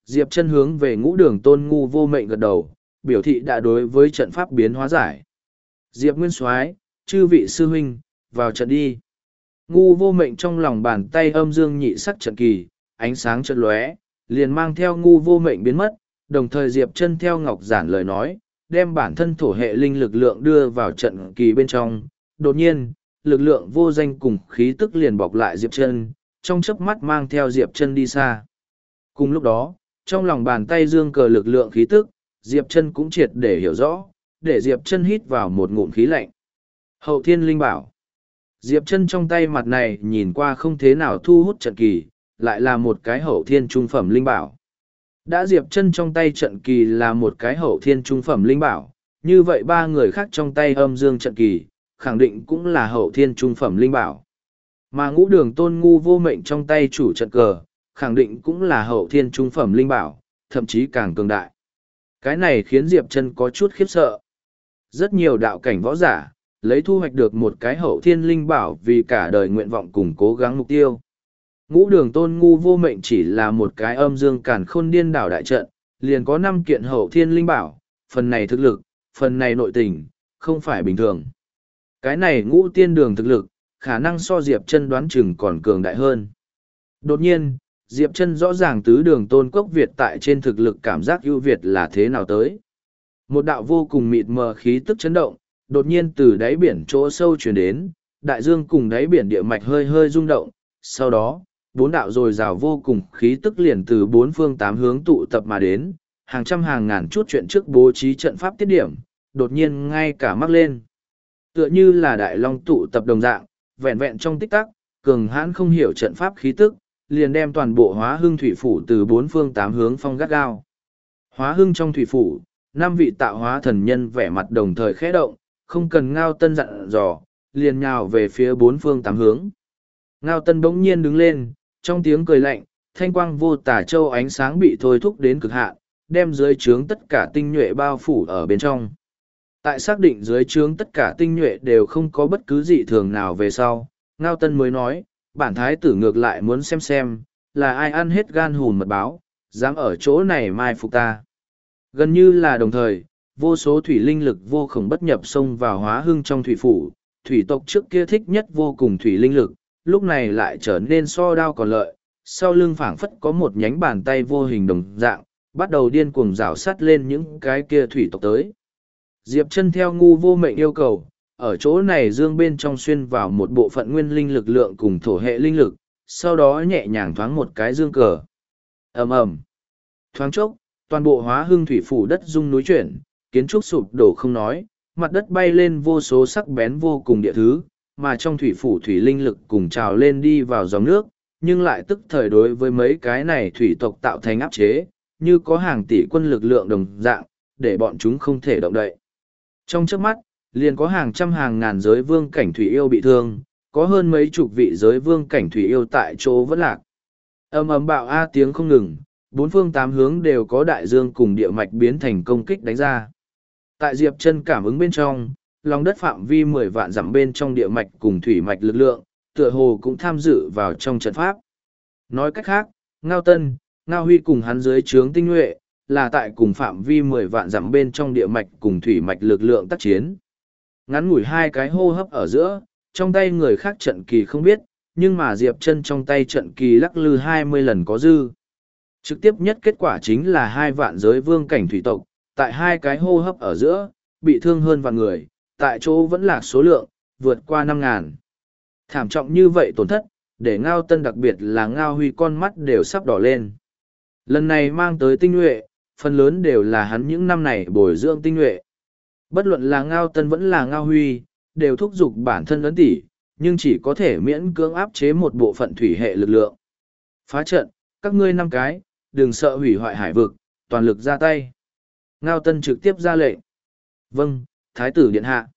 Diệp Chân hướng về Ngũ Đường Tôn Ngu Vô Mệnh gật đầu, biểu thị đã đối với trận pháp biến hóa giải. Diệp Nguyên Soái, chư vị sư huynh, vào trận đi. Ngu Vô Mệnh trong lòng bàn tay âm dương nhị sắc trận kỳ, ánh sáng chợt lóe, liền mang theo Ngu Vô Mệnh biến mất, đồng thời Diệp Chân theo Ngọc Giản lời nói, đem bản thân thổ hệ linh lực lượng đưa vào trận kỳ bên trong. Đột nhiên, lực lượng vô danh cùng khí tức liền bọc lại Diệp Chân, trong chớp mắt mang theo Diệp Chân đi xa. Cùng lúc đó, trong lòng bàn tay dương cờ lực lượng khí tức, Diệp Chân cũng triệt để hiểu rõ, để Diệp Chân hít vào một ngụm khí lạnh. Hậu Thiên Linh Bảo. Diệp Chân trong tay mặt này nhìn qua không thế nào thu hút trận kỳ, lại là một cái hậu thiên trung phẩm linh bảo. Đã Diệp Chân trong tay trận kỳ là một cái hậu thiên trung phẩm linh bảo, như vậy ba người khác trong tay âm dương trận kỳ, khẳng định cũng là hậu thiên trung phẩm linh bảo. Mà Ngũ Đường Tôn Ngu Vô Mệnh trong tay chủ trận cờ, khẳng định cũng là hậu thiên trung phẩm linh bảo, thậm chí càng cường đại. Cái này khiến Diệp Chân có chút khiếp sợ. Rất nhiều đạo cảnh võ giả, lấy thu hoạch được một cái hậu thiên linh bảo vì cả đời nguyện vọng cùng cố gắng mục tiêu. Ngũ Đường Tôn Ngu Vô Mệnh chỉ là một cái âm dương càn khôn điên đảo đại trận, liền có 5 kiện hậu thiên linh bảo, phần này thực lực, phần này nội tình, không phải bình thường. Cái này Ngũ Tiên Đường thực lực, khả năng so Diệp Chân đoán chừng còn cường đại hơn. Đột nhiên, Diệp Chân rõ ràng tứ đường Tôn Cốc Việt tại trên thực lực cảm giác ưu việt là thế nào tới. Một đạo vô cùng mịt mờ khí tức chấn động, đột nhiên từ đáy biển chỗ sâu truyền đến, đại dương cùng đáy biển địa mạch hơi hơi rung động, sau đó, 4 đạo dồi dào vô cùng khí tức liền từ 4 phương 8 hướng tụ tập mà đến, hàng trăm hàng ngàn chút chuyện trước bố trí trận pháp tiết điểm, đột nhiên ngay cả mắc lên. Tựa như là đại long tụ tập đồng dạng, vẹn vẹn trong tích tắc, cường hãn không hiểu trận pháp khí tức, liền đem toàn bộ Hóa Hưng thủy phủ từ 4 phương 8 hướng phong gắt gao. Hóa Hưng trong thủy phủ, 5 vị tạo hóa thần nhân vẻ mặt đồng thời khẽ động, không cần Ngao Tân dặn dò, liền nhào về phía 4 phương 8 hướng. Ngao Tân bỗng nhiên đứng lên, trong tiếng cười lạnh, thanh quang vô tả châu ánh sáng bị thôi thúc đến cực hạn, đem dưới trướng tất cả tinh nhuệ bao phủ ở bên trong. Tại xác định dưới trướng tất cả tinh nhuệ đều không có bất cứ dị thường nào về sau, Ngao Tân mới nói, bản thái tử ngược lại muốn xem, là ai ăn hết gan hùn mật báo, dám ở chỗ này mai phục ta. Gần như là đồng thời, vô số thủy linh lực vô khổng bất nhập xông vào Hóa Hưng trong thủy phủ, thủy tộc trước kia thích nhất vô cùng thủy linh lực, lúc này lại trở nên so đao còn lợi, sau lưng phảng phất có một nhánh bàn tay vô hình đồng dạng, bắt đầu điên cuồng rảo sắt lên những cái kia thủy tộc tới. Diệp Chân theo Ngu Vô Mệnh yêu cầu, ở chỗ này dương bên trong xuyên vào một bộ phận nguyên linh lực lượng cùng thổ hệ linh lực, sau đó nhẹ nhàng thoáng một cái dương cờ. Ầm ầm. Thoáng chốc, toàn bộ Hóa Hưng thủy phủ đất rung núi chuyển, kiến trúc sụp đổ không nói, mặt đất bay lên vô số sắc bén vô cùng địa thứ, mà trong thủy phủ thủy linh lực cùng trào lên đi vào dòng nước, nhưng lại tức thời đối với mấy cái này thủy tộc tạo thành áp chế, như có hàng tỷ quân lực lượng đồng dạng, để bọn chúng không thể động đậy. Trong chớp mắt, liền có hàng trăm hàng ngàn giới vương cảnh thủy yêu bị thương, có hơn mấy chục vị giới vương cảnh thủy yêu tại chỗ vẫn lạc. Ầm ầm bạo a tiếng không ngừng, 4 phương 8 hướng đều có đại dương cùng địa mạch biến thành công kích đánh ra. Tại Diệp Chân cảm ứng bên trong, lòng đất phạm vi 10 vạn dặm bên trong địa mạch cùng thủy mạch lực lượng, tựa hồ cũng tham dự vào trong trận pháp. Nói cách khác, Ngao Tân, Ngao Huy cùng hắn dưới trướng tinh nhuệ, là tại cùng phạm vi 10 vạn dặm bên trong địa mạch cùng thủy mạch lực lượng tác chiến. Ngắn ngủi 2 cái hô hấp ở giữa, trong tay người khác trận kỳ không biết, nhưng mà Diệp Chân trong tay trận kỳ lắc lư 20 lần có dư. Trực tiếp nhất kết quả chính là 2 vạn giới vương cảnh thủy tộc, tại 2 cái hô hấp ở giữa, bị thương hơn vạn người, tại chỗ vẫn lạc số lượng, vượt qua 5.000. Thảm trọng như vậy tổn thất, để Ngao Tân đặc biệt là Ngao Huy con mắt đều sắp đỏ lên. Lần này mang tới tinh nhuệ, phần lớn đều là hắn những năm này bồi dưỡng tinh nhuệ. Bất luận là Ngao Tân vẫn là Ngao Huy, đều thúc giục bản thân ấn tỉ, nhưng chỉ có thể miễn cưỡng áp chế một bộ phận thủy hệ lực lượng. Phá trận, các ngươi 5 cái, đừng sợ hủy hoại hải vực, toàn lực ra tay. Ngao Tân trực tiếp ra lệnh. Vâng, Thái tử điện hạ.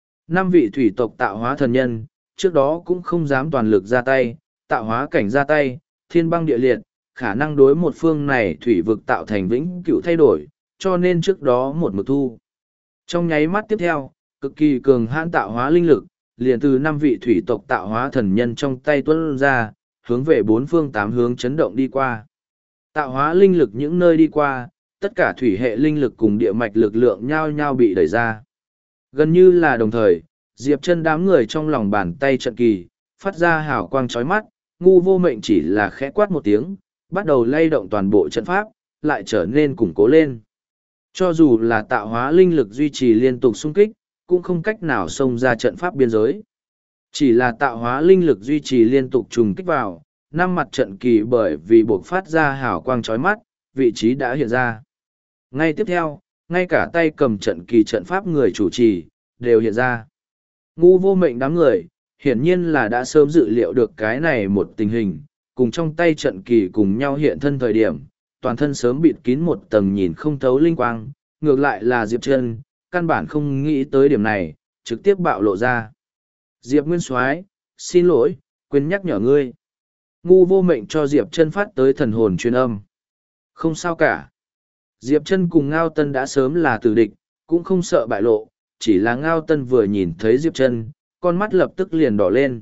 5 vị thủy tộc tạo hóa thần nhân, trước đó cũng không dám toàn lực ra tay, tạo hóa cảnh ra tay, thiên băng địa liệt, khả năng đối một phương này thủy vực tạo thành vĩnh cửu thay đổi, cho nên trước đó một mực thu. Trong nháy mắt tiếp theo, cực kỳ cường hãn tạo hóa linh lực, liền từ 5 vị thủy tộc tạo hóa thần nhân trong tay tuôn ra, hướng về 4 phương 8 hướng chấn động đi qua. Tạo hóa linh lực những nơi đi qua, tất cả thủy hệ linh lực cùng địa mạch lực lượng nhao nhao bị đẩy ra. Gần như là đồng thời, Diệp Chân đám người trong lòng bàn tay trận kỳ, phát ra hào quang chói mắt, Ngu Vô Mệnh chỉ là khẽ quát một tiếng, bắt đầu lay động toàn bộ trận pháp, lại trở nên củng cố lên. Cho dù là tạo hóa linh lực duy trì liên tục xung kích, cũng không cách nào xông ra trận pháp biên giới. Chỉ là tạo hóa linh lực duy trì liên tục trùng kích vào, năm mặt trận kỳ bởi vì buộc phát ra hào quang chói mắt, vị trí đã hiện ra. Ngay tiếp theo, ngay cả tay cầm trận kỳ trận pháp người chủ trì, đều hiện ra. Ngu Vô Mệnh đám người, hiển nhiên là đã sớm dự liệu được cái này một tình hình, cùng trong tay trận kỳ cùng nhau hiện thân thời điểm, toàn thân sớm bịt kín một tầng nhìn không thấu linh quang, ngược lại là Diệp Chân, căn bản không nghĩ tới điểm này, trực tiếp bạo lộ ra. Diệp Nguyên Soái, xin lỗi, quên nhắc nhở ngươi. Ngu Vô Mệnh cho Diệp Chân phát tới thần hồn truyền âm. Không sao cả. Diệp Chân cùng Ngao Tân đã sớm là tử địch, cũng không sợ bại lộ, chỉ là Ngao Tân vừa nhìn thấy Diệp Chân, con mắt lập tức liền đỏ lên.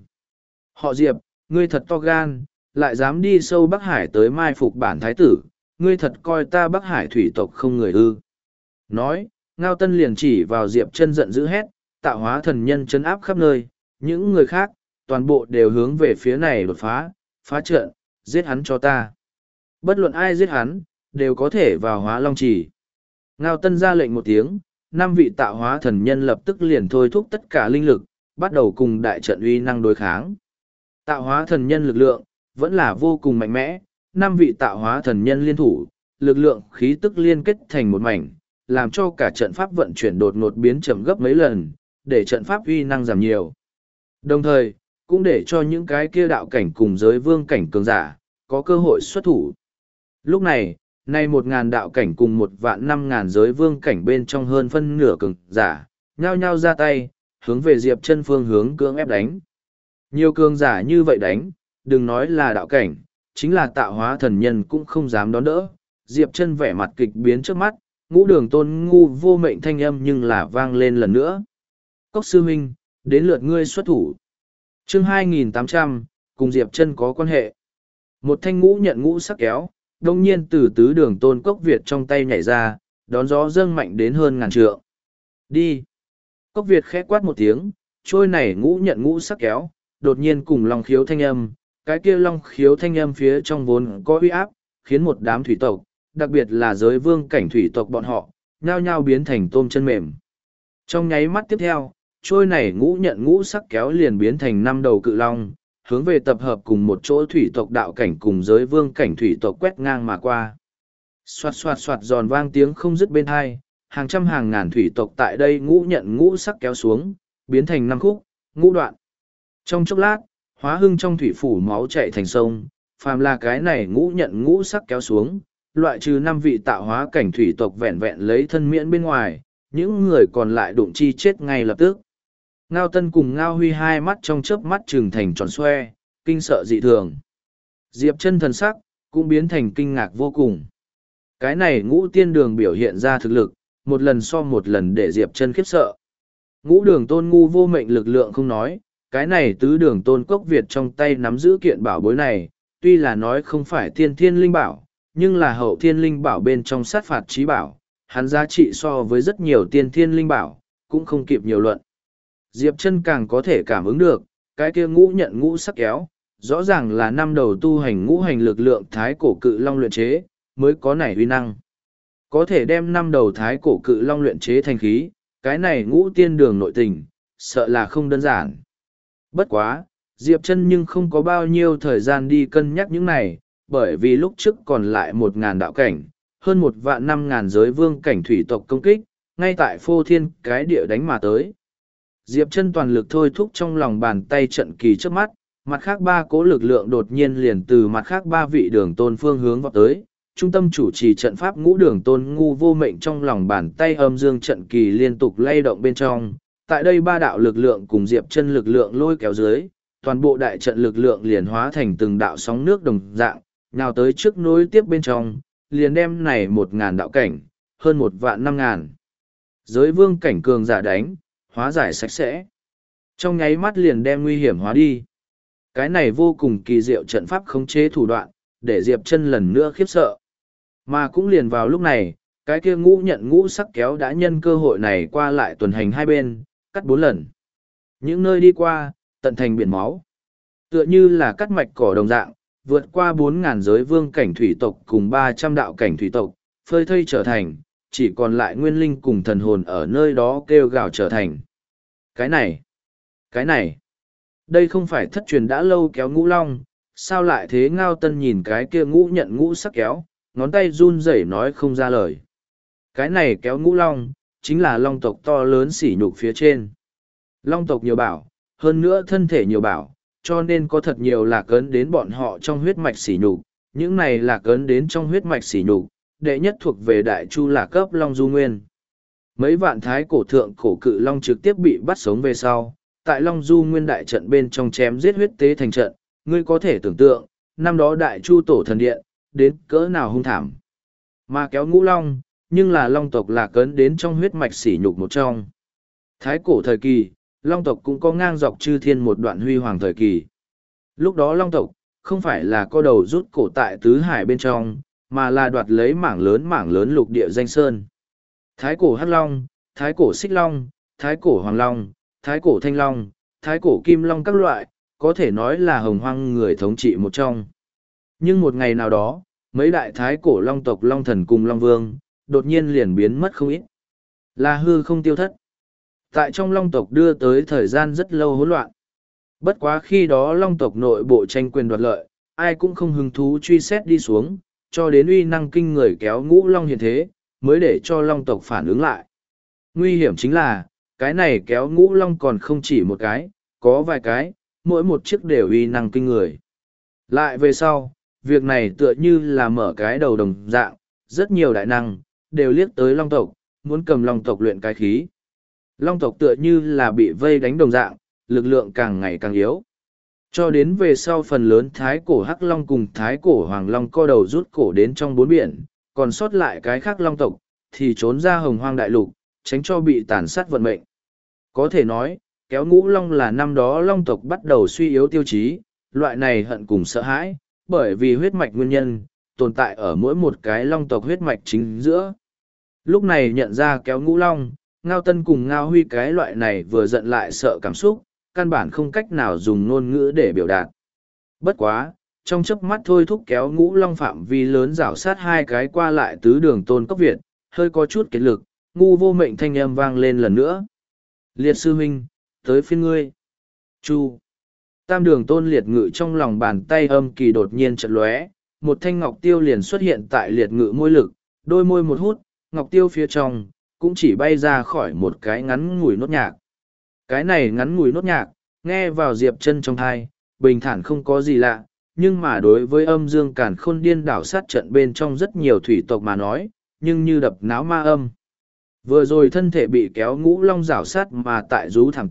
Họ Diệp, ngươi thật to gan, lại dám đi sâu Bắc Hải tới mai phục bản thái tử, ngươi thật coi ta Bắc Hải thủy tộc không người ư. Nói, Ngao Tân liền chỉ vào Diệp Chân giận dữ hét, tạo hóa thần nhân trấn áp khắp nơi, những người khác, toàn bộ đều hướng về phía này đột phá, phá trận, giết hắn cho ta. Bất luận ai giết hắn, đều có thể vào hóa long chỉ. Ngao Tân ra lệnh một tiếng, 5 vị tạo hóa thần nhân lập tức liền thôi thúc tất cả linh lực, bắt đầu cùng đại trận uy năng đối kháng. Tạo hóa thần nhân lực lượng, vẫn là vô cùng mạnh mẽ, 5 vị tạo hóa thần nhân liên thủ, lực lượng khí tức liên kết thành một mảnh, làm cho cả trận pháp vận chuyển đột ngột biến chậm gấp mấy lần, để trận pháp uy năng giảm nhiều. Đồng thời, cũng để cho những cái kia đạo cảnh cùng giới vương cảnh cường giả, có cơ hội xuất thủ. Lúc này, nay 1.000 đạo cảnh cùng 1.500.000 giới vương cảnh bên trong hơn phân nửa cường giả, nhao nhao ra tay, hướng về Diệp Chân phương hướng cưỡng ép đánh. Nhiều cường giả như vậy đánh, đừng nói là đạo cảnh, chính là tạo hóa thần nhân cũng không dám đón đỡ. Diệp Chân vẻ mặt kịch biến trước mắt, Ngũ Đường Tôn Ngu Vô Mệnh thanh âm nhưng là vang lên lần nữa. Cốc sư huynh, đến lượt ngươi xuất thủ. Chương 2800, cùng Diệp Chân có quan hệ. Một thanh ngũ nhận ngũ sắc kéo, đông nhiên từ tứ đường Tôn Cốc Việt trong tay nhảy ra, đón gió dâng mạnh đến hơn ngàn trượng. Đi! Cốc Việt khẽ quát một tiếng, trôi này ngũ nhận ngũ sắc kéo, đột nhiên cùng long khiếu thanh âm, cái kia long khiếu thanh âm phía trong vốn có uy áp, khiến một đám thủy tộc, đặc biệt là giới vương cảnh thủy tộc bọn họ, nhao nhao biến thành tôm chân mềm. Trong nháy mắt tiếp theo, trôi này ngũ nhận ngũ sắc kéo liền biến thành 5 đầu cự long, hướng về tập hợp cùng một chỗ thủy tộc đạo cảnh cùng giới vương cảnh thủy tộc quét ngang mà qua. Xoạt xoạt xoạt giòn vang tiếng không dứt bên hai, hàng trăm hàng ngàn thủy tộc tại đây ngũ nhận ngũ sắc kéo xuống, biến thành 5 khúc, ngũ đoạn. Trong chốc lát, Hóa Hưng trong thủy phủ máu chảy thành sông, phàm là cái này ngũ nhận ngũ sắc kéo xuống, loại trừ 5 vị tạo hóa cảnh thủy tộc vẹn vẹn lấy thân miễn bên ngoài, những người còn lại đụng chi chết ngay lập tức. Ngao Tân cùng Ngao Huy hai mắt trong chớp mắt trừng thành tròn xoe, kinh sợ dị thường. Diệp Chân thần sắc, cũng biến thành kinh ngạc vô cùng. Cái này ngũ tiên đường biểu hiện ra thực lực, một lần so một lần để Diệp Chân khiếp sợ. Ngũ đường Tôn Ngu Vô Mệnh lực lượng không nói, cái này tứ đường Tôn Cốc Việt trong tay nắm giữ kiện bảo bối này, tuy là nói không phải tiên thiên linh bảo, nhưng là hậu thiên linh bảo bên trong sát phạt trí bảo, hắn giá trị so với rất nhiều tiên thiên linh bảo, cũng không kịp nhiều luận. Diệp Chân càng có thể cảm ứng được, cái kia ngũ nhận ngũ sắc kéo, rõ ràng là 5 đầu tu hành ngũ hành lực lượng thái cổ cự long luyện chế, mới có nảy uy năng. Có thể đem 5 đầu thái cổ cự long luyện chế thành khí, cái này ngũ tiên đường nội tình, sợ là không đơn giản. Bất quá, Diệp Chân nhưng không có bao nhiêu thời gian đi cân nhắc những này, bởi vì lúc trước còn lại 1.000 đạo cảnh, hơn 1.500.000 giới vương cảnh thủy tộc công kích, ngay tại phô thiên cái địa đánh mà tới. Diệp Chân toàn lực thôi thúc trong lòng bàn tay trận kỳ trước mắt, mặt khác 3 cỗ lực lượng đột nhiên liền từ mặt khác 3 vị đường tôn phương hướng vọt tới. Trung tâm chủ trì trận pháp Ngũ Đường Tôn Ngu Vô Mệnh trong lòng bàn tay âm dương trận kỳ liên tục lay động bên trong. Tại đây 3 đạo lực lượng cùng Diệp Chân lực lượng lôi kéo dưới, toàn bộ đại trận lực lượng liền hóa thành từng đạo sóng nước đồng dạng, nào tới trước nối tiếp bên trong, liền đem này 1.000 đạo cảnh, hơn 1.500.000 giới vương cảnh cường giả đánh, hóa giải sạch sẽ. Trong nháy mắt liền đem nguy hiểm hóa đi. Cái này vô cùng kỳ diệu trận pháp khống chế thủ đoạn, để Diệp Chân lần nữa khiếp sợ. Mà cũng liền vào lúc này, cái kia ngũ nhận ngũ sắc kéo đã nhân cơ hội này qua lại tuần hành hai bên, cắt 4 lần. Những nơi đi qua, tận thành biển máu. Tựa như là cắt mạch cỏ đồng dạng, vượt qua 4.000 giới vương cảnh thủy tộc cùng 300 đạo cảnh thủy tộc, phơi thây trở thành, chỉ còn lại nguyên linh cùng thần hồn ở nơi đó kêu gào trở thành. Cái này, đây không phải thất truyền đã lâu kéo ngũ long, sao lại thế? Ngao Tân nhìn cái kia ngũ nhận ngũ sắc kéo, ngón tay run rẩy nói không ra lời. Cái này kéo ngũ long, chính là long tộc to lớn sỉ nhục phía trên. Long tộc nhiều bảo, hơn nữa thân thể nhiều bảo, cho nên có thật nhiều lạc ấn đến bọn họ trong huyết mạch sỉ nhục. Những này lạc ấn đến trong huyết mạch sỉ nhục, đệ nhất thuộc về đại chu lạc cấp long du nguyên. Mấy vạn thái cổ thượng cổ cự long trực tiếp bị bắt sống về sau, tại long du nguyên đại trận bên trong chém giết huyết tế thành trận, ngươi có thể tưởng tượng, năm đó đại chu tổ thần điện, đến cỡ nào hung thảm. Mà kéo ngũ long, nhưng là long tộc lạc ấn đến trong huyết mạch sỉ nhục một trong. Thái cổ thời kỳ, long tộc cũng có ngang dọc chư thiên một đoạn huy hoàng thời kỳ. Lúc đó long tộc, không phải là có đầu rút cổ tại tứ hải bên trong, mà là đoạt lấy mảng lớn lục địa danh sơn. Thái cổ hắc long, thái cổ xích long, thái cổ hoàng long, thái cổ thanh long, thái cổ kim long các loại, có thể nói là hồng hoang người thống trị một trong. Nhưng một ngày nào đó, mấy đại thái cổ long tộc long thần cùng long vương, đột nhiên liền biến mất không ít. Là hư không tiêu thất. Tại trong long tộc đưa tới thời gian rất lâu hỗn loạn. Bất quá khi đó long tộc nội bộ tranh quyền đoạt lợi, ai cũng không hứng thú truy xét đi xuống, cho đến uy năng kinh người kéo ngũ long hiện thế, mới để cho long tộc phản ứng lại. Nguy hiểm chính là, cái này kéo ngũ long còn không chỉ một cái, có vài cái, mỗi một chiếc đều uy năng kinh người. Lại về sau, việc này tựa như là mở cái đầu đồng dạng, rất nhiều đại năng, đều liếc tới long tộc, muốn cầm long tộc luyện cái khí. Long tộc tựa như là bị vây đánh đồng dạng, lực lượng càng ngày càng yếu. Cho đến về sau phần lớn thái cổ hắc long cùng thái cổ hoàng long co đầu rút cổ đến trong bốn biển, còn sót lại cái khác long tộc, thì trốn ra hồng hoang đại lục, tránh cho bị tàn sát vận mệnh. Có thể nói, kéo ngũ long là năm đó long tộc bắt đầu suy yếu tiêu chí, loại này hận cùng sợ hãi, bởi vì huyết mạch nguyên nhân, tồn tại ở mỗi một cái long tộc huyết mạch chính giữa. Lúc này nhận ra kéo ngũ long, Ngao Tân cùng Ngao Huy cái loại này vừa giận lại sợ cảm xúc, căn bản không cách nào dùng ngôn ngữ để biểu đạt. Bất quá, trong chớp mắt thôi thúc kéo ngũ long phạm vi lớn rảo sát hai cái qua lại tứ đường tôn cốc Việt, hơi có chút kết lực, ngu vô mệnh thanh âm vang lên lần nữa. Liệt sư huynh, tới phiên ngươi. Chu. Tam đường tôn liệt ngự trong lòng bàn tay âm kỳ đột nhiên chợt lóe, một thanh ngọc tiêu liền xuất hiện tại liệt ngự môi lực, đôi môi một hút, ngọc tiêu phía trong, cũng chỉ bay ra khỏi một cái ngắn ngủi nốt nhạc. Cái này ngắn ngủi nốt nhạc, nghe vào Diệp Chân trong thai, bình thản không có gì lạ, nhưng mà đối với âm dương càn khôn điên đảo sát trận bên trong rất nhiều thủy tộc mà nói, nhưng như đập náo ma âm. Vừa rồi thân thể bị kéo ngũ long rảo sát mà tại rú thảm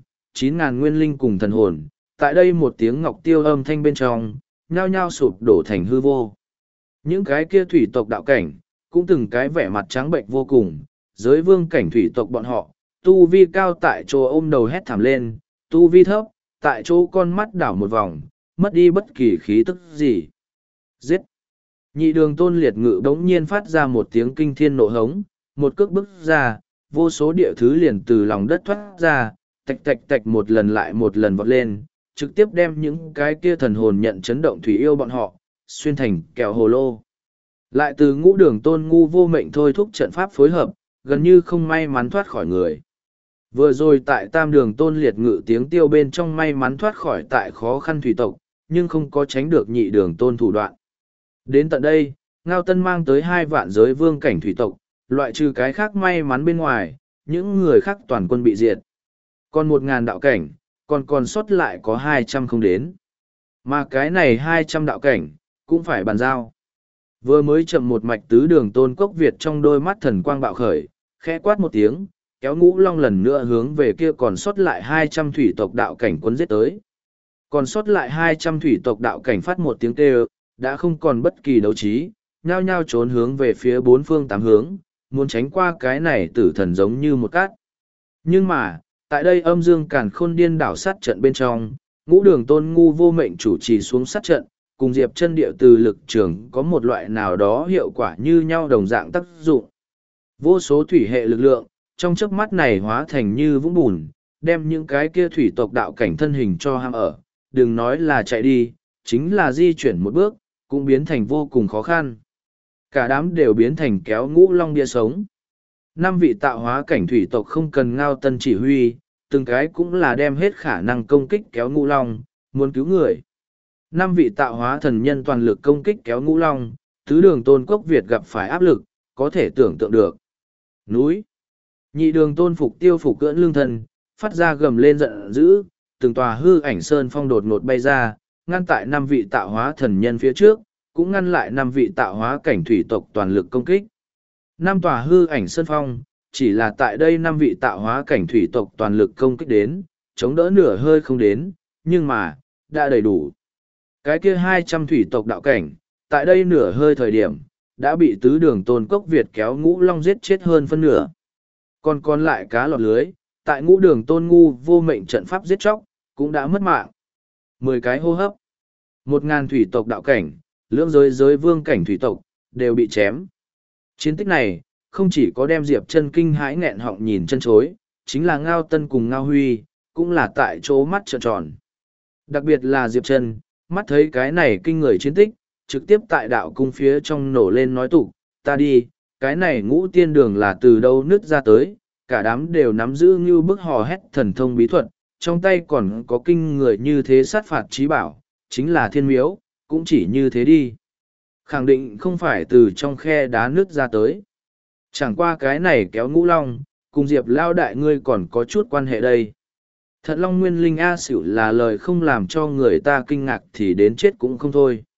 9.000 nguyên linh cùng thần hồn, tại đây một tiếng ngọc tiêu âm thanh bên trong, nhao nhao sụp đổ thành hư vô. Những cái kia thủy tộc đạo cảnh, cũng từng cái vẻ mặt trắng bệnh vô cùng, giới vương cảnh thủy tộc bọn họ, tu vi cao tại chỗ ôm đầu hét thảm lên, tu vi thấp, tại chỗ con mắt đảo một vòng, mất đi bất kỳ khí tức gì. Giết! Nhị đường tôn liệt ngự đống nhiên phát ra một tiếng kinh thiên nộ hống, một cước bước ra, vô số địa thứ liền từ lòng đất thoát ra, tạch tạch tạch một lần lại một lần vọt lên, trực tiếp đem những cái kia thần hồn nhận chấn động thủy yêu bọn họ, xuyên thành kẹo hồ lô. Lại từ ngũ đường tôn ngu vô mệnh thôi thúc trận pháp phối hợp, gần như không may mắn thoát khỏi người. Vừa rồi tại tam đường tôn liệt ngự tiếng tiêu bên trong may mắn thoát khỏi tại khó khăn thủy tộc, nhưng không có tránh được nhị đường tôn thủ đoạn. Đến tận đây, Ngao Tân mang tới 2 vạn giới vương cảnh thủy tộc, loại trừ cái khác may mắn bên ngoài, những người khác toàn quân bị diệt. Còn 1.000 đạo cảnh, còn sót lại có 200 không đến. Mà cái này 200 đạo cảnh, cũng phải bàn giao. Vừa mới chậm một mạch tứ đường tôn cốc Việt trong đôi mắt thần quang bạo khởi, khẽ quát một tiếng, kéo ngũ long lần nữa hướng về kia còn sót lại 200 thủy tộc đạo cảnh quân giết tới. Còn sót lại 200 thủy tộc đạo cảnh phát một tiếng kêu, đã không còn bất kỳ đấu trí, nhao nhao trốn hướng về phía 4 phương 8 hướng, muốn tránh qua cái này tử thần giống như một cát. Nhưng mà, tại đây âm dương càn khôn điên đảo sát trận bên trong, ngũ đường tôn ngu vô mệnh chủ trì xuống sát trận, cùng Diệp Chân địa từ lực trường có một loại nào đó hiệu quả như nhau đồng dạng tác dụng. Vô số thủy hệ lực lượng, trong chớp mắt này hóa thành như vũng bùn, đem những cái kia thủy tộc đạo cảnh thân hình cho ham ở, đừng nói là chạy đi, chính là di chuyển một bước, cũng biến thành vô cùng khó khăn. Cả đám đều biến thành kéo ngũ long bia sống. 5 vị tạo hóa cảnh thủy tộc không cần Ngao Tân chỉ huy, từng cái cũng là đem hết khả năng công kích kéo ngũ long, muốn cứu người. 5 vị tạo hóa thần nhân toàn lực công kích kéo ngũ long, tứ đường tôn quốc Việt gặp phải áp lực, có thể tưởng tượng được. Núi. Nhị đường tôn phục tiêu phục cưỡn lương thần, phát ra gầm lên giận dữ, từng tòa hư ảnh sơn phong đột ngột bay ra, ngăn tại 5 vị tạo hóa thần nhân phía trước, cũng ngăn lại 5 vị tạo hóa cảnh thủy tộc toàn lực công kích. 5 tòa hư ảnh sơn phong, chỉ là tại đây 5 vị tạo hóa cảnh thủy tộc toàn lực công kích đến, chống đỡ nửa hơi không đến, nhưng mà, đã đầy đủ. Cái kia 200 thủy tộc đạo cảnh, tại đây nửa hơi thời điểm, đã bị tứ đường tôn cốc Việt kéo ngũ long giết chết hơn phân nửa. Còn lại cá lọt lưới, tại ngũ đường tôn ngu vô mệnh trận pháp giết chóc, cũng đã mất mạng. 10 cái hô hấp. 1.000 thủy tộc đạo cảnh, lưỡng giới vương cảnh thủy tộc, đều bị chém. Chiến tích này, không chỉ có đem Diệp Chân kinh hãi nghẹn họng nhìn chân chối, chính là Ngao Tân cùng Ngao Huy, cũng là tại chỗ mắt trợn tròn. Đặc biệt là Diệp Chân, mắt thấy cái này kinh người chiến tích, trực tiếp tại đạo cung phía trong nổ lên nói tục, ta đi, cái này ngũ tiên đường là từ đâu nứt ra tới, cả đám đều nắm giữ như bức hò hét thần thông bí thuật, trong tay còn có kinh người như thế sát phạt trí bảo, chính là thiên miếu, cũng chỉ như thế đi. Khẳng định không phải từ trong khe đá nứt ra tới. Chẳng qua cái này kéo ngũ long, cùng Diệp Lao đại ngươi còn có chút quan hệ đây. Thận Long Nguyên Linh A Xỉu là lời không làm cho người ta kinh ngạc thì đến chết cũng không thôi.